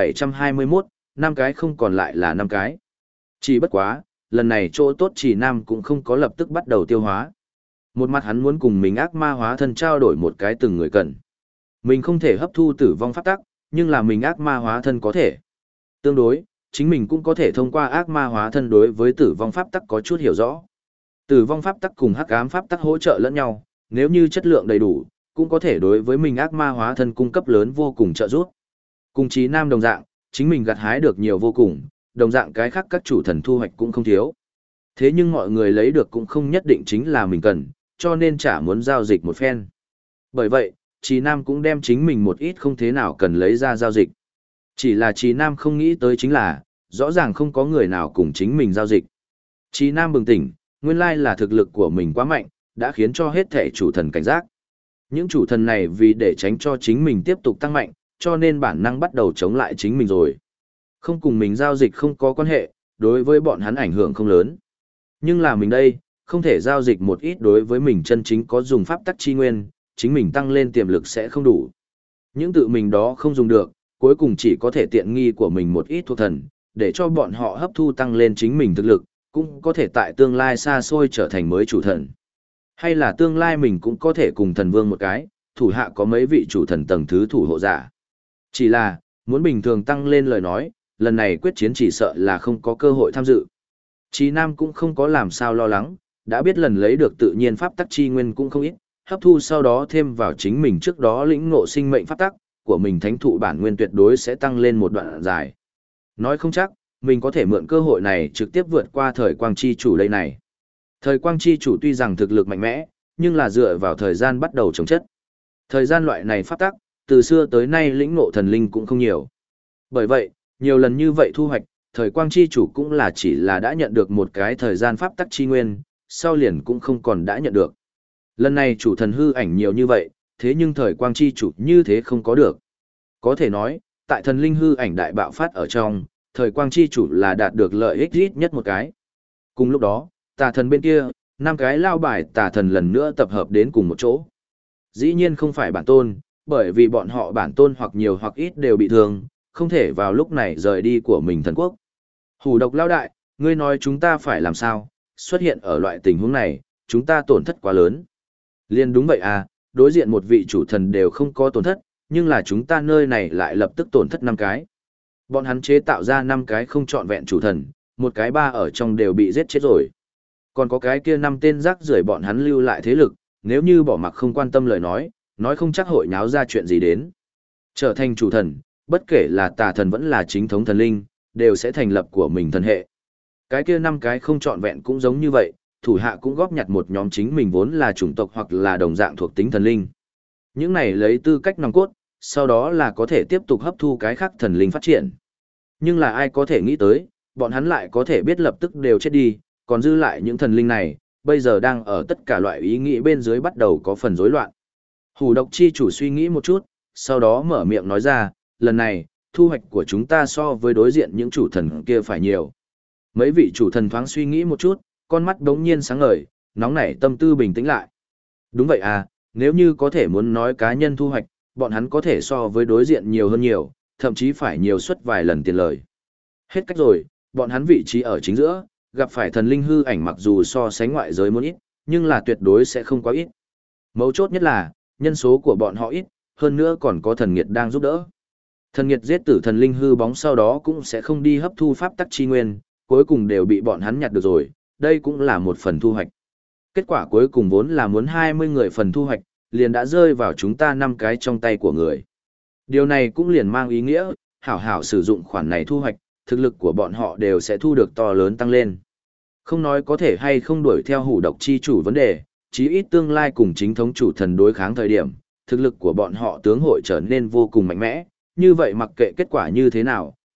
1721, năm cái không còn lại là năm cái. Chỉ bất quá, lần này chỗ tốt Trì Nam cũng không có lập tức bắt đầu tiêu hóa. Một mặt hắn muốn cùng mình ác ma hóa thân trao đổi một cái từng người cần. Mình không thể hấp thu tử vong pháp tắc, nhưng là mình ác ma hóa thân có thể. Tương đối, chính mình cũng có thể thông qua ác ma hóa thân đối với tử vong pháp tắc có chút hiểu rõ. Tử vong pháp tắc cùng hắc ám pháp tắc hỗ trợ lẫn nhau, nếu như chất lượng đầy đủ, cũng có thể đối với mình ác ma hóa thân cung cấp lớn vô cùng trợ giúp. Cùng Chí Nam đồng dạng, chính mình gặt hái được nhiều vô cùng, đồng dạng cái khác các chủ thần thu hoạch cũng không thiếu. Thế nhưng mọi người lấy được cũng không nhất định chính là mình cần, cho nên chả muốn giao dịch một phen. Bởi vậy, Chí Nam cũng đem chính mình một ít không thế nào cần lấy ra giao dịch. Chỉ là Chí Nam không nghĩ tới chính là, rõ ràng không có người nào cùng chính mình giao dịch. Chí Nam bừng tỉnh, nguyên lai là thực lực của mình quá mạnh, đã khiến cho hết thể chủ thần cảnh giác. Những chủ thần này vì để tránh cho chính mình tiếp tục tăng mạnh, cho nên bản năng bắt đầu chống lại chính mình rồi. Không cùng mình giao dịch không có quan hệ, đối với bọn hắn ảnh hưởng không lớn. Nhưng là mình đây, không thể giao dịch một ít đối với mình chân chính có dùng pháp tắc chi nguyên, chính mình tăng lên tiềm lực sẽ không đủ. Những tự mình đó không dùng được, cuối cùng chỉ có thể tiện nghi của mình một ít thuộc thần, để cho bọn họ hấp thu tăng lên chính mình thực lực, cũng có thể tại tương lai xa xôi trở thành mới chủ thần. Hay là tương lai mình cũng có thể cùng thần vương một cái, thủ hạ có mấy vị chủ thần tầng thứ thủ hộ giả. Chỉ là, muốn bình thường tăng lên lời nói, lần này quyết chiến chỉ sợ là không có cơ hội tham dự. Chí Nam cũng không có làm sao lo lắng, đã biết lần lấy được tự nhiên pháp tắc chi nguyên cũng không ít, hấp thu sau đó thêm vào chính mình trước đó lĩnh ngộ sinh mệnh pháp tắc của mình thánh thụ bản nguyên tuyệt đối sẽ tăng lên một đoạn dài. Nói không chắc, mình có thể mượn cơ hội này trực tiếp vượt qua thời quang chi chủ đây này. Thời quang chi chủ tuy rằng thực lực mạnh mẽ, nhưng là dựa vào thời gian bắt đầu chống chất. Thời gian loại này pháp tắc, từ xưa tới nay lĩnh ngộ thần linh cũng không nhiều. Bởi vậy, nhiều lần như vậy thu hoạch, thời quang chi chủ cũng là chỉ là đã nhận được một cái thời gian pháp tắc chi nguyên, sau liền cũng không còn đã nhận được. Lần này chủ thần hư ảnh nhiều như vậy, thế nhưng thời quang chi chủ như thế không có được. Có thể nói, tại thần linh hư ảnh đại bạo phát ở trong, thời quang chi chủ là đạt được lợi ích ít nhất một cái. Cùng lúc đó, tà thần bên kia, 5 cái lao bài tà thần lần nữa tập hợp đến cùng một chỗ. Dĩ nhiên không phải bản tôn, bởi vì bọn họ bản tôn hoặc nhiều hoặc ít đều bị thương, không thể vào lúc này rời đi của mình thần quốc. Hủ độc lao đại, ngươi nói chúng ta phải làm sao, xuất hiện ở loại tình huống này, chúng ta tổn thất quá lớn. Liên đúng vậy à, đối diện một vị chủ thần đều không có tổn thất, nhưng là chúng ta nơi này lại lập tức tổn thất 5 cái. Bọn hắn chế tạo ra 5 cái không trọn vẹn chủ thần, một cái 3 ở trong đều bị giết chết rồi. Còn có cái kia 5 tên rác rưởi bọn hắn lưu lại thế lực, nếu như bỏ mặc không quan tâm lời nói không chắc hội nháo ra chuyện gì đến. Trở thành chủ thần, bất kể là tà thần vẫn là chính thống thần linh, đều sẽ thành lập của mình thần hệ. Cái kia 5 cái không trọn vẹn cũng giống như vậy, thủ hạ cũng góp nhặt một nhóm chính mình vốn là chủng tộc hoặc là đồng dạng thuộc tính thần linh. Những này lấy tư cách nòng cốt, sau đó là có thể tiếp tục hấp thu cái khác thần linh phát triển. Nhưng là ai có thể nghĩ tới, bọn hắn lại có thể biết lập tức đều chết đi, còn dư lại những thần linh này, bây giờ đang ở tất cả loại ý nghĩ bên dưới bắt đầu có phần rối loạn. Hủ độc chi chủ suy nghĩ một chút, sau đó mở miệng nói ra, lần này, thu hoạch của chúng ta so với đối diện những chủ thần kia phải nhiều. Mấy vị chủ thần thoáng suy nghĩ một chút, con mắt đống nhiên sáng ngời, nóng nảy tâm tư bình tĩnh lại. Đúng vậy à, nếu như có thể muốn nói cá nhân thu hoạch, bọn hắn có thể so với đối diện nhiều hơn nhiều, thậm chí phải nhiều suất vài lần tiền lời. Hết cách rồi, bọn hắn vị trí ở chính giữa, gặp phải thần linh hư ảnh mặc dù so sánh ngoại giới muốn ít, nhưng là tuyệt đối sẽ không quá ít. Mấu chốt nhất là, nhân số của bọn họ ít, hơn nữa còn có thần nghiệt đang giúp đỡ. Thần nghiệt giết tử thần linh hư bóng sau đó cũng sẽ không đi hấp thu pháp tắc chi nguyên, cuối cùng đều bị bọn hắn nhặt được rồi, đây cũng là một phần thu hoạch. Kết quả cuối cùng vốn là muốn 20 người phần thu hoạch, liền đã rơi vào chúng ta 5 cái trong tay của người. Điều này cũng liền mang ý nghĩa, hảo hảo sử dụng khoản này thu hoạch, thực lực của bọn họ đều sẽ thu được to lớn tăng lên. Không nói có thể hay không đuổi theo hủ độc chi chủ vấn đề, chí ít tương lai cùng chính thống chủ thần đối kháng thời điểm, thực lực của bọn họ tướng hội trở nên vô cùng mạnh mẽ, như vậy mặc kệ kết quả như thế nào,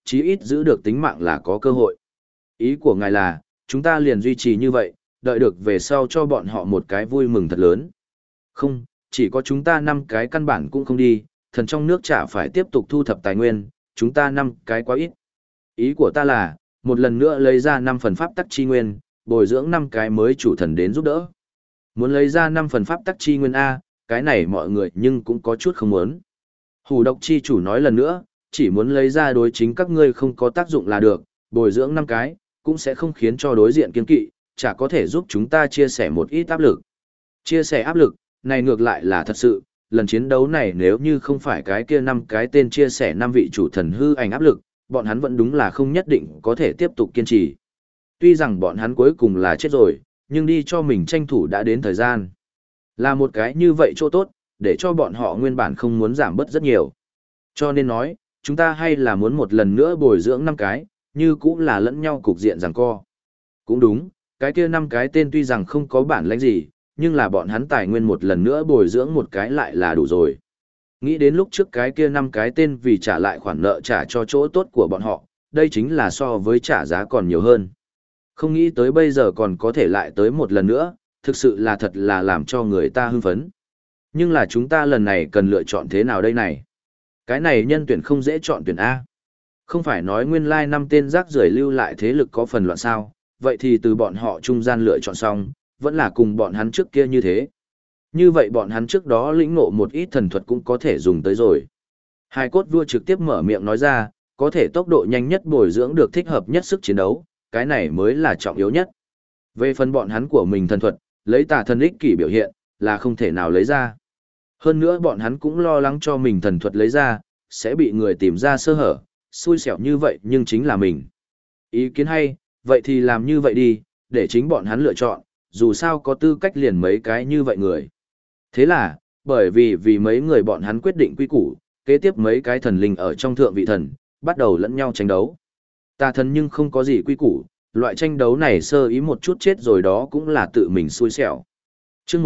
chí ít giữ được tính mạng là có cơ hội. Ý của ngài là, chúng ta liền duy trì như vậy, đợi được về sau cho bọn họ một cái vui mừng thật lớn. Không, chỉ có chúng ta 5 cái căn bản cũng không đi, thần trong nước chả phải tiếp tục thu thập tài nguyên, chúng ta 5 cái quá ít. Ý của ta là, một lần nữa lấy ra 5 phần pháp tắc chi nguyên, bồi dưỡng 5 cái mới chủ thần đến giúp đỡ. Muốn lấy ra 5 phần pháp tắc chi nguyên A, cái này mọi người nhưng cũng có chút không muốn. Hủ độc chi chủ nói lần nữa, chỉ muốn lấy ra đối chính các ngươi không có tác dụng là được, bồi dưỡng 5 cái, cũng sẽ không khiến cho đối diện kiên kỵ, chả có thể giúp chúng ta chia sẻ một ít áp lực. Chia sẻ áp lực, này ngược lại là thật sự, lần chiến đấu này nếu như không phải cái kia 5 cái tên chia sẻ 5 vị chủ thần hư ảnh áp lực, bọn hắn vẫn đúng là không nhất định có thể tiếp tục kiên trì. Tuy rằng bọn hắn cuối cùng là chết rồi, nhưng đi cho mình tranh thủ đã đến thời gian. Là một cái như vậy chỗ tốt, để cho bọn họ nguyên bản không muốn giảm bớt rất nhiều. Cho nên nói, chúng ta hay là muốn một lần nữa bồi dưỡng 5 cái, như cũng là lẫn nhau cục diện giằng co. Cũng đúng, cái kia 5 cái tên tuy rằng không có bản lĩnh gì, nhưng là bọn hắn tài nguyên một lần nữa bồi dưỡng một cái lại là đủ rồi. Nghĩ đến lúc trước cái kia 5 cái tên vì trả lại khoản nợ trả cho chỗ tốt của bọn họ, đây chính là so với trả giá còn nhiều hơn. Không nghĩ tới bây giờ còn có thể lại tới một lần nữa, thực sự là thật là làm cho người ta hưng phấn. Nhưng là chúng ta lần này cần lựa chọn thế nào đây này? Cái này nhân tuyển không dễ chọn tuyển A. Không phải nói nguyên lai 5 tên rác rưởi lưu lại thế lực có phần loạn sao, vậy thì từ bọn họ trung gian lựa chọn xong, vẫn là cùng bọn hắn trước kia như thế. Như vậy bọn hắn trước đó lĩnh ngộ một ít thần thuật cũng có thể dùng tới rồi. Hai cốt vua trực tiếp mở miệng nói ra, có thể tốc độ nhanh nhất bồi dưỡng được thích hợp nhất sức chiến đấu, cái này mới là trọng yếu nhất. Về phần bọn hắn của mình thần thuật, lấy tà thần ích kỷ biểu hiện, là không thể nào lấy ra. Hơn nữa bọn hắn cũng lo lắng cho mình thần thuật lấy ra, sẽ bị người tìm ra sơ hở, xui xẻo như vậy nhưng chính là mình. Ý kiến hay, vậy thì làm như vậy đi, để chính bọn hắn lựa chọn, dù sao có tư cách liền mấy cái như vậy người. Thế là, bởi vì mấy người bọn hắn quyết định quy củ, kế tiếp mấy cái thần linh ở trong thượng vị thần, bắt đầu lẫn nhau tranh đấu. Tà thần nhưng không có gì quy củ, loại tranh đấu này sơ ý một chút chết rồi đó cũng là tự mình xui xẻo. Chương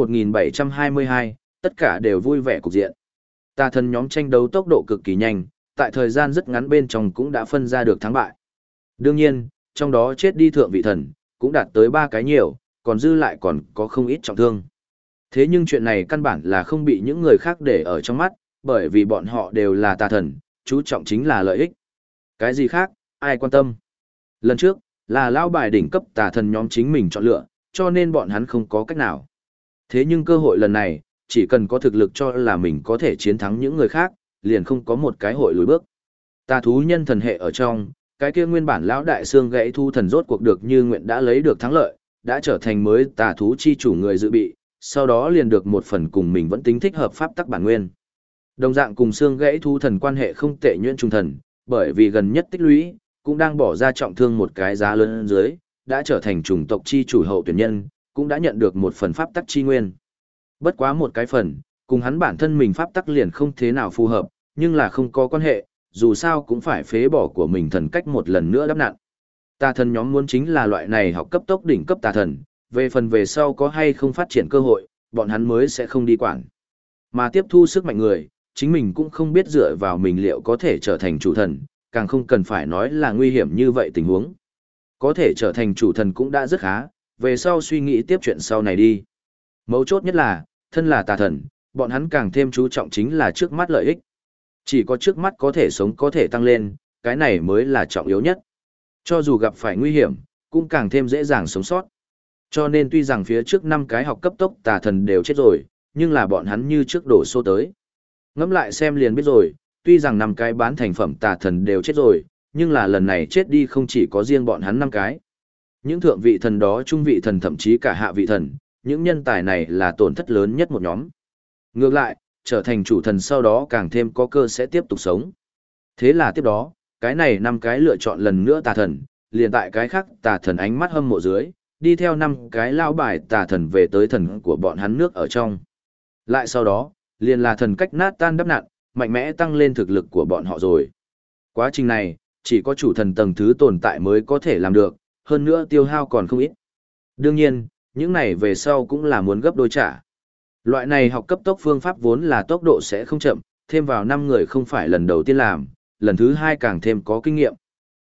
1722, tất cả đều vui vẻ cục diện. Tà thần nhóm tranh đấu tốc độ cực kỳ nhanh, tại thời gian rất ngắn bên trong cũng đã phân ra được thắng bại. Đương nhiên, trong đó chết đi thượng vị thần, cũng đạt tới 3 cái nhiều, còn dư lại còn có không ít trọng thương. Thế nhưng chuyện này căn bản là không bị những người khác để ở trong mắt, bởi vì bọn họ đều là tà thần, chú trọng chính là lợi ích. Cái gì khác, ai quan tâm. Lần trước, là lão bài đỉnh cấp tà thần nhóm chính mình chọn lựa, cho nên bọn hắn không có cách nào. Thế nhưng cơ hội lần này, chỉ cần có thực lực cho là mình có thể chiến thắng những người khác, liền không có một cái hội lùi bước. Tà thú nhân thần hệ ở trong, cái kia nguyên bản lão đại xương gãy thu thần rốt cuộc được như nguyện đã lấy được thắng lợi, đã trở thành mới tà thú chi chủ người dự bị, sau đó liền được một phần cùng mình vẫn tính thích hợp pháp tắc bản nguyên. Đồng dạng cùng xương gãy thu thần quan hệ không tệ nhuyễn trung thần, bởi vì gần nhất tích lũy, cũng đang bỏ ra trọng thương một cái giá lớn dưới, đã trở thành chủng tộc chi chủ hậu tuyển nhân, cũng đã nhận được một phần pháp tắc chi nguyên. Bất quá một cái phần, cùng hắn bản thân mình pháp tắc liền không thế nào phù hợp, nhưng là không có quan hệ, dù sao cũng phải phế bỏ của mình thần cách một lần nữa đắp nặn. Tà thần nhóm muốn chính là loại này học cấp tốc đỉnh cấp tà thần, về phần về sau có hay không phát triển cơ hội, bọn hắn mới sẽ không đi quản. Mà tiếp thu sức mạnh người, chính mình cũng không biết dựa vào mình liệu có thể trở thành chủ thần, càng không cần phải nói là nguy hiểm như vậy tình huống. Có thể trở thành chủ thần cũng đã rất khá, về sau suy nghĩ tiếp chuyện sau này đi. Mấu chốt nhất là, thân là tà thần, bọn hắn càng thêm chú trọng chính là trước mắt lợi ích. Chỉ có trước mắt có thể sống có thể tăng lên, cái này mới là trọng yếu nhất. Cho dù gặp phải nguy hiểm, cũng càng thêm dễ dàng sống sót. Cho nên tuy rằng phía trước 5 cái học cấp tốc tà thần đều chết rồi, nhưng là bọn hắn như trước đổ xô tới. Ngẫm lại xem liền biết rồi, tuy rằng 5 cái bán thành phẩm tà thần đều chết rồi, nhưng là lần này chết đi không chỉ có riêng bọn hắn 5 cái. Những thượng vị thần đó, trung vị thần thậm chí cả hạ vị thần, những nhân tài này là tổn thất lớn nhất một nhóm. Ngược lại, trở thành chủ thần sau đó càng thêm có cơ sẽ tiếp tục sống. Thế là tiếp đó, cái này 5 cái lựa chọn lần nữa tà thần, liền tại cái khác tà thần ánh mắt hâm mộ dưới, đi theo 5 cái lao bài tà thần về tới thần của bọn hắn nước ở trong. Lại sau đó, liền là thần cách nát tan đắp nặn, mạnh mẽ tăng lên thực lực của bọn họ rồi. Quá trình này, chỉ có chủ thần tầng thứ tồn tại mới có thể làm được, hơn nữa tiêu hao còn không ít. Đương nhiên, những này về sau cũng là muốn gấp đôi trả. Loại này học cấp tốc phương pháp vốn là tốc độ sẽ không chậm, thêm vào 5 người không phải lần đầu tiên làm, lần thứ 2 càng thêm có kinh nghiệm.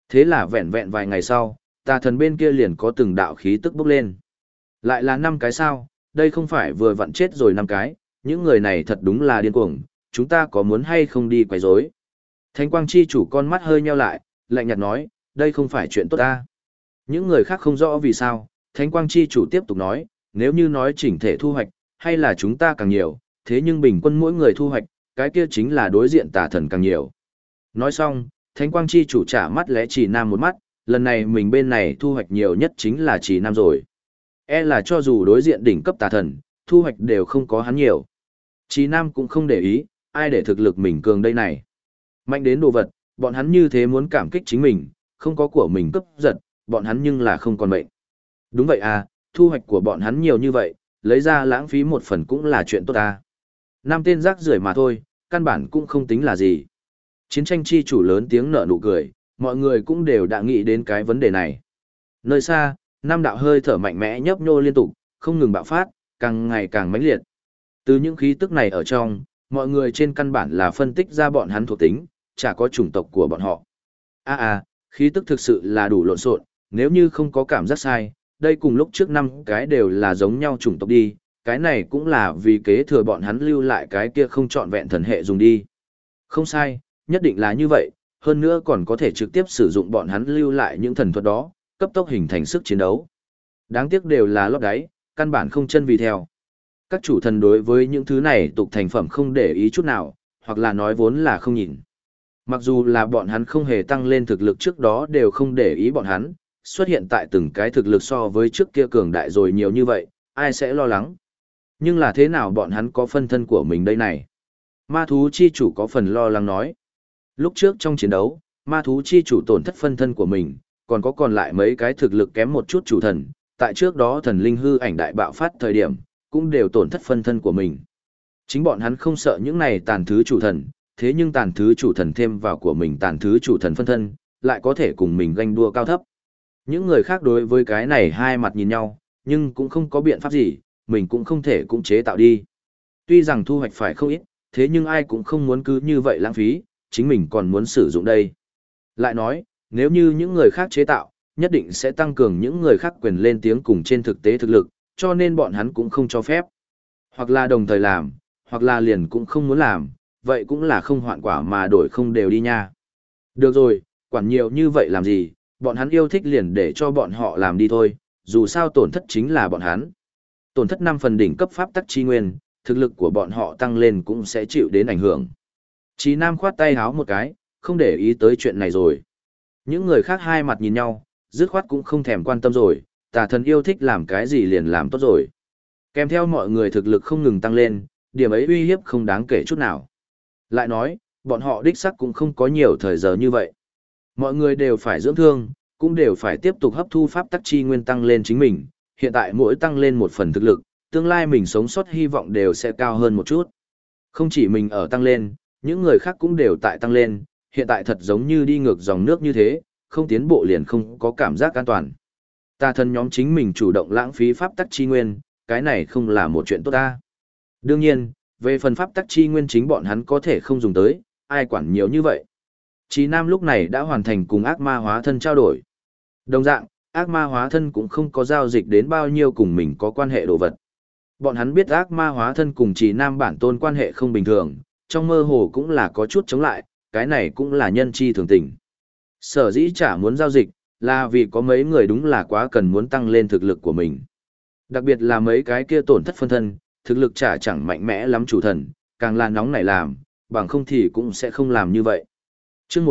Thế là vẹn vẹn vài ngày sau, tà thần bên kia liền có từng đạo khí tức bốc lên. Lại là 5 cái sao, đây không phải vừa vặn chết rồi 5 cái, những người này thật đúng là điên cuồng, chúng ta có muốn hay không đi quấy rối? Thánh quang chi chủ con mắt hơi nheo lại, lạnh nhạt nói, đây không phải chuyện tốt ta. Những người khác không rõ vì sao, Thánh quang chi chủ tiếp tục nói, nếu như nói chỉnh thể thu hoạch, hay là chúng ta càng nhiều, thế nhưng bình quân mỗi người thu hoạch, cái kia chính là đối diện tà thần càng nhiều. Nói xong, Thánh quang chi chủ trả mắt lẽ chỉ nam một mắt, lần này mình bên này thu hoạch nhiều nhất chính là chỉ nam rồi. E là cho dù đối diện đỉnh cấp tà thần, thu hoạch đều không có hắn nhiều. Chỉ nam cũng không để ý, ai để thực lực mình cường đây này. Mạnh đến đồ vật, bọn hắn như thế muốn cảm kích chính mình, không có của mình cấp giật, bọn hắn nhưng là không còn mệnh. Đúng vậy à, thu hoạch của bọn hắn nhiều như vậy, lấy ra lãng phí một phần cũng là chuyện tốt ta. 5 tên rác rưởi mà thôi, căn bản cũng không tính là gì. Chiến tranh chi chủ lớn tiếng nở nụ cười, mọi người cũng đều đã nghĩ đến cái vấn đề này. Nơi xa, 5 đạo hơi thở mạnh mẽ nhấp nhô liên tục, không ngừng bạo phát, càng ngày càng mãnh liệt. Từ những khí tức này ở trong, mọi người trên căn bản là phân tích ra bọn hắn thuộc tính, chả có chủng tộc của bọn họ. Khí tức thực sự là đủ lộn xộn, nếu như không có cảm giác sai, đây cùng lúc trước 5 cái đều là giống nhau chủng tộc đi, cái này cũng là vì kế thừa bọn hắn lưu lại cái kia không trọn vẹn thần hệ dùng đi. Không sai, nhất định là như vậy, hơn nữa còn có thể trực tiếp sử dụng bọn hắn lưu lại những thần thuật đó, cấp tốc hình thành sức chiến đấu. Đáng tiếc đều là lót đáy, căn bản không chân vì theo. Các chủ thần đối với những thứ này tục thành phẩm không để ý chút nào, hoặc là nói vốn là không nhìn. Mặc dù là bọn hắn không hề tăng lên thực lực trước đó đều không để ý bọn hắn, xuất hiện tại từng cái thực lực so với trước kia cường đại rồi nhiều như vậy, ai sẽ lo lắng. Nhưng là thế nào bọn hắn có phân thân của mình đây này? Ma thú chi chủ có phần lo lắng nói. Lúc trước trong chiến đấu, ma thú chi chủ tổn thất phân thân của mình, còn lại mấy cái thực lực kém một chút chủ thần, tại trước đó thần linh hư ảnh đại bạo phát thời điểm, cũng đều tổn thất phân thân của mình. Chính bọn hắn không sợ những này tàn thứ chủ thần, thế nhưng tàn thứ chủ thần thêm vào của mình tàn thứ chủ thần phân thân, lại có thể cùng mình ganh đua cao thấp. Những người khác đối với cái này hai mặt nhìn nhau, nhưng cũng không có biện pháp gì, mình cũng không thể cũng chế tạo đi. Tuy rằng thu hoạch phải không ít, thế nhưng ai cũng không muốn cứ như vậy lãng phí, chính mình còn muốn sử dụng đây. Lại nói, nếu như những người khác chế tạo, nhất định sẽ tăng cường những người khác quyền lên tiếng cùng trên thực tế thực lực, cho nên bọn hắn cũng không cho phép. Hoặc là đồng thời làm, hoặc là liền cũng không muốn làm, vậy cũng là không hoạn quả mà đổi không đều đi nha. Được rồi, quản nhiều như vậy làm gì, bọn hắn yêu thích liền để cho bọn họ làm đi thôi, dù sao tổn thất chính là bọn hắn. Tổn thất 5 phần đỉnh cấp pháp tắc chi nguyên, thực lực của bọn họ tăng lên cũng sẽ chịu đến ảnh hưởng. Chí Nam khoát tay háo một cái, không để ý tới chuyện này rồi. Những người khác hai mặt nhìn nhau, dứt khoát cũng không thèm quan tâm rồi, tà thần yêu thích làm cái gì liền làm tốt rồi. Kèm theo mọi người thực lực không ngừng tăng lên, điểm ấy uy hiếp không đáng kể chút nào. Lại nói, bọn họ đích sắc cũng không có nhiều thời giờ như vậy. Mọi người đều phải dưỡng thương, cũng đều phải tiếp tục hấp thu pháp tắc chi nguyên tăng lên chính mình, hiện tại mỗi tăng lên một phần thực lực, tương lai mình sống sót hy vọng đều sẽ cao hơn một chút. Không chỉ mình ở tăng lên, những người khác cũng đều tại tăng lên, hiện tại thật giống như đi ngược dòng nước như thế, không tiến bộ liền không có cảm giác an toàn. Tà thần nhóm chính mình chủ động lãng phí pháp tắc chi nguyên, cái này không là một chuyện tốt ta. Đương nhiên, về phần pháp tắc chi nguyên chính bọn hắn có thể không dùng tới, ai quản nhiều như vậy. Chí Nam lúc này đã hoàn thành cùng ác ma hóa thân trao đổi. Đồng dạng, ác ma hóa thân cũng không có giao dịch đến bao nhiêu cùng mình có quan hệ đồ vật. Bọn hắn biết ác ma hóa thân cùng Chí Nam bản tôn quan hệ không bình thường, trong mơ hồ cũng là có chút chống lại, cái này cũng là nhân chi thường tình. Sở dĩ chả muốn giao dịch, là vì có mấy người đúng là quá cần muốn tăng lên thực lực của mình. Đặc biệt là mấy cái kia tổn thất phân thân, thực lực chả chẳng mạnh mẽ lắm chủ thần, càng là nóng nảy làm, bằng không thì cũng sẽ không làm như vậy. Trước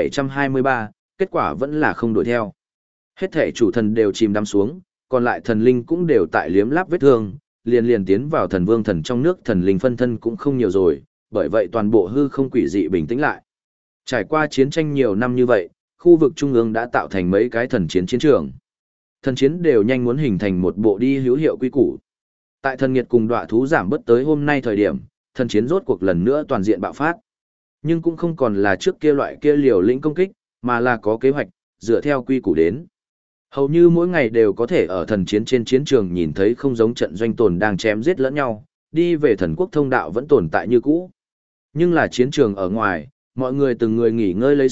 1723, kết quả vẫn là không đuổi theo. Hết thể chủ thần đều chìm đắm xuống, còn lại thần linh cũng đều tại liếm láp vết thương, liền tiến vào thần vương thần trong nước thần linh phân thân cũng không nhiều rồi, bởi vậy toàn bộ hư không quỷ dị bình tĩnh lại. Trải qua chiến tranh nhiều năm như vậy, khu vực trung ương đã tạo thành mấy cái thần chiến chiến trường. Thần chiến đều nhanh muốn hình thành một bộ đi hữu hiệu quy củ. Tại thần nghiệt cùng đọa thú giảm bớt tới hôm nay thời điểm, thần chiến rốt cuộc lần nữa toàn diện bạo phát. Nhưng cũng không còn là trước kia loại kia liều lĩnh công kích, mà là có kế hoạch, dựa theo quy củ đến. Hầu như mỗi ngày đều có thể ở thần chiến trên chiến trường nhìn thấy không giống trận doanh tồn đang chém giết lẫn nhau, đi về thần quốc thông đạo vẫn tồn tại như cũ. Nhưng là chiến trường ở ngoài, mọi người từng người nghỉ ngơi lấy sức,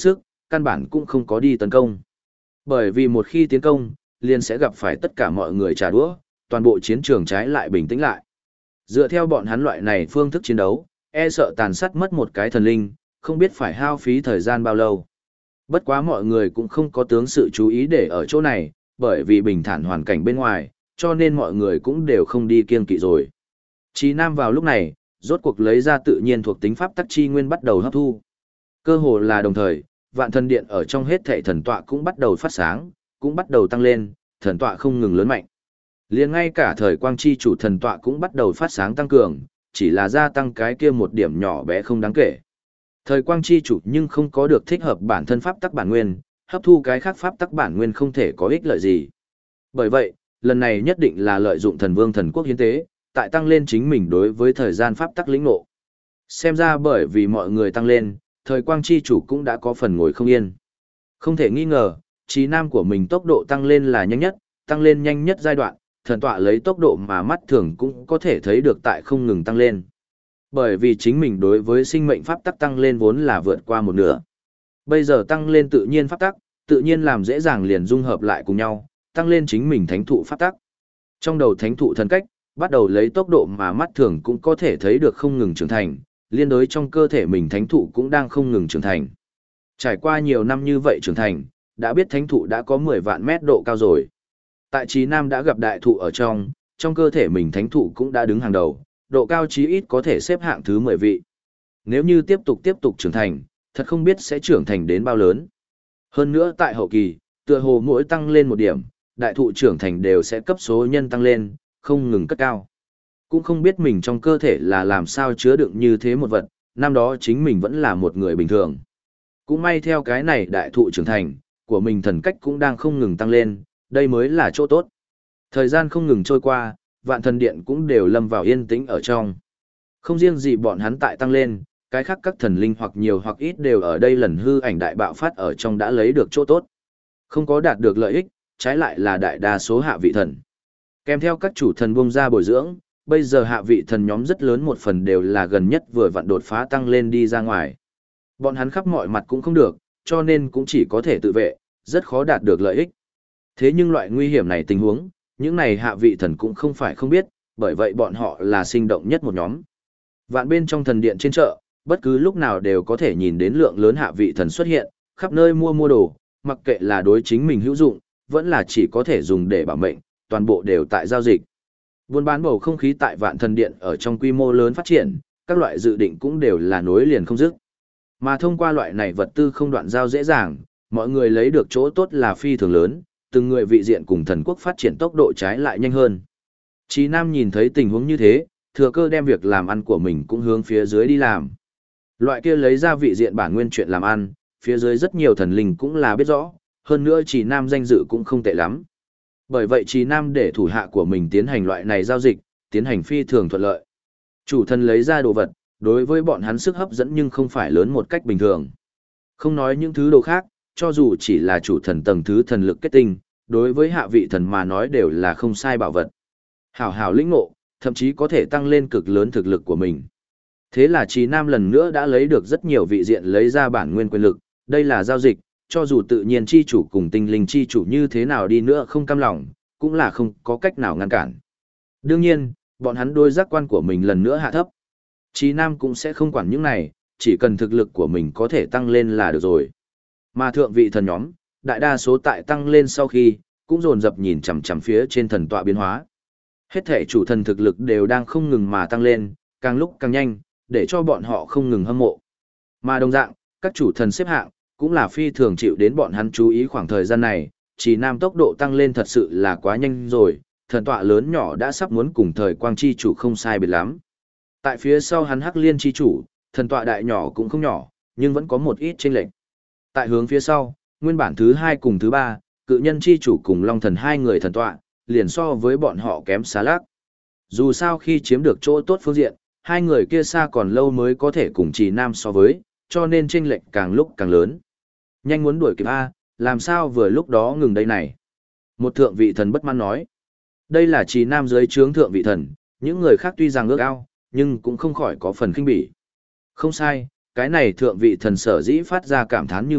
căn bản cũng không có đi tấn công. Bởi vì một khi tiến công, liền sẽ gặp phải tất cả mọi người trả đũa, toàn bộ chiến trường trái lại bình tĩnh lại. Dựa theo bọn hắn loại này phương thức chiến đấu, e sợ tàn sát mất một cái thần linh, không biết phải hao phí thời gian bao lâu. Bất quá mọi người cũng không có tướng sự chú ý để ở chỗ này, bởi vì bình thản hoàn cảnh bên ngoài, cho nên mọi người cũng đều không đi kiêng kỵ rồi. Chí Nam vào lúc này, rốt cuộc lấy ra tự nhiên thuộc tính pháp tắc chi nguyên bắt đầu hấp thu. Cơ hồ là đồng thời, vạn thần điện ở trong hết thảy thần tọa cũng bắt đầu phát sáng, cũng bắt đầu tăng lên, thần tọa không ngừng lớn mạnh. Liền ngay cả thời quang chi chủ thần tọa cũng bắt đầu phát sáng tăng cường, chỉ là gia tăng cái kia một điểm nhỏ bé không đáng kể. Thời quang chi chủ nhưng không có được thích hợp bản thân pháp tắc bản nguyên, hấp thu cái khác pháp tắc bản nguyên không thể có ích lợi gì. Bởi vậy, lần này nhất định là lợi dụng thần vương thần quốc hiến tế, tại tăng lên chính mình đối với thời gian pháp tắc lĩnh ngộ. Xem ra bởi vì mọi người tăng lên, thời quang chi chủ cũng đã có phần ngồi không yên. Không thể nghi ngờ, trí nam của mình tốc độ tăng lên là nhanh nhất, tăng lên nhanh nhất giai đoạn, thần tọa lấy tốc độ mà mắt thường cũng có thể thấy được tại không ngừng tăng lên. Bởi vì chính mình đối với sinh mệnh pháp tắc tăng lên vốn là vượt qua một nửa. Bây giờ tăng lên tự nhiên pháp tắc, tự nhiên làm dễ dàng liền dung hợp lại cùng nhau, tăng lên chính mình thánh thụ pháp tắc. Trong đầu thánh thụ thần cách, bắt đầu lấy tốc độ mà mắt thường cũng có thể thấy được không ngừng trưởng thành, liên đối trong cơ thể mình thánh thụ cũng đang không ngừng trưởng thành. Trải qua nhiều năm như vậy trưởng thành, đã biết thánh thụ đã có 10 vạn mét độ cao rồi. Tại Chí Nam đã gặp đại thụ ở trong cơ thể mình thánh thụ cũng đã đứng hàng đầu, độ cao chí ít có thể xếp hạng thứ 10 vị. Nếu như tiếp tục trưởng thành, thật không biết sẽ trưởng thành đến bao lớn. Hơn nữa tại hậu kỳ, tựa hồ mỗi tăng lên một điểm, đại thụ trưởng thành đều sẽ cấp số nhân tăng lên, không ngừng cất cao. Cũng không biết mình trong cơ thể là làm sao chứa đựng như thế một vật, năm đó chính mình vẫn là một người bình thường. Cũng may theo cái này đại thụ trưởng thành, của mình thần cách cũng đang không ngừng tăng lên, đây mới là chỗ tốt. Thời gian không ngừng trôi qua, vạn thần điện cũng đều lâm vào yên tĩnh ở trong. Không riêng gì bọn hắn tại tăng lên, cái khác các thần linh hoặc nhiều hoặc ít đều ở đây lần hư ảnh đại bạo phát ở trong đã lấy được chỗ tốt. Không có đạt được lợi ích, trái lại là đại đa số hạ vị thần. Kèm theo các chủ thần bung ra bồi dưỡng, bây giờ hạ vị thần nhóm rất lớn một phần đều là gần nhất vừa vặn đột phá tăng lên đi ra ngoài. Bọn hắn khắp mọi mặt cũng không được, cho nên cũng chỉ có thể tự vệ, rất khó đạt được lợi ích. Thế nhưng loại nguy hiểm này tình huống, những này hạ vị thần cũng không phải không biết, bởi vậy bọn họ là sinh động nhất một nhóm. Vạn bên trong thần điện trên chợ, bất cứ lúc nào đều có thể nhìn đến lượng lớn hạ vị thần xuất hiện, khắp nơi mua đồ, mặc kệ là đối chính mình hữu dụng, vẫn là chỉ có thể dùng để bảo mệnh, toàn bộ đều tại giao dịch. Buôn bán bầu không khí tại vạn thần điện ở trong quy mô lớn phát triển, các loại dự định cũng đều là nối liền không dứt. Mà thông qua loại này vật tư không đoạn giao dễ dàng, mọi người lấy được chỗ tốt là phi thường lớn, từng người vị diện cùng thần quốc phát triển tốc độ trái lại nhanh hơn. Chí Nam nhìn thấy tình huống như thế, thừa cơ đem việc làm ăn của mình cũng hướng phía dưới đi làm. Loại kia lấy ra vị diện bản nguyên chuyện làm ăn, phía dưới rất nhiều thần linh cũng là biết rõ, hơn nữa Chí Nam danh dự cũng không tệ lắm. Bởi vậy Chí Nam để thủ hạ của mình tiến hành loại này giao dịch, tiến hành phi thường thuận lợi. Chủ thần lấy ra đồ vật, đối với bọn hắn sức hấp dẫn nhưng không phải lớn một cách bình thường. Không nói những thứ đồ khác, cho dù chỉ là chủ thần tầng thứ thần lực kết tinh, đối với hạ vị thần mà nói đều là không sai bảo vật. Hảo hảo lĩnh ngộ, thậm chí có thể tăng lên cực lớn thực lực của mình. Thế là Chí Nam lần nữa đã lấy được rất nhiều vị diện lấy ra bản nguyên quyền lực, đây là giao dịch, cho dù tự nhiên chi chủ cùng tinh linh chi chủ như thế nào đi nữa không cam lòng, cũng là không có cách nào ngăn cản. Đương nhiên, bọn hắn đôi giác quan của mình lần nữa hạ thấp. Chí Nam cũng sẽ không quản những này, chỉ cần thực lực của mình có thể tăng lên là được rồi. Mà thượng vị thần nhóm, đại đa số tại tăng lên sau khi, cũng dồn dập nhìn chằm chằm phía trên thần tọa biến hóa. Hết thể chủ thần thực lực đều đang không ngừng mà tăng lên, càng lúc càng nhanh, để cho bọn họ không ngừng hâm mộ. Mà đồng dạng, các chủ thần xếp hạng, cũng là phi thường chịu đến bọn hắn chú ý khoảng thời gian này, Chí Nam tốc độ tăng lên thật sự là quá nhanh rồi, thần tọa lớn nhỏ đã sắp muốn cùng thời quang chi chủ không sai biệt lắm. Tại phía sau hắn Hắc Liên chi chủ, thần tọa đại nhỏ cũng không nhỏ, nhưng vẫn có một ít chênh lệch. Tại hướng phía sau, nguyên bản thứ 2 cùng thứ 3, cự nhân chi chủ cùng long thần hai người thần tọa, liền so với bọn họ kém xa lác. Dù sao khi chiếm được chỗ tốt phương diện, hai người kia xa còn lâu mới có thể cùng Chí Nam so với, cho nên chênh lệch càng lúc càng lớn. Nhanh muốn đuổi kịp A, làm sao vừa lúc đó ngừng đây này? Một thượng vị thần bất mãn nói. Đây là Chí Nam dưới trướng thượng vị thần, những người khác tuy rằng ước ao, nhưng cũng không khỏi có phần khinh bỉ. Không sai, cái này thượng vị thần sở dĩ phát ra cảm thán như vậy,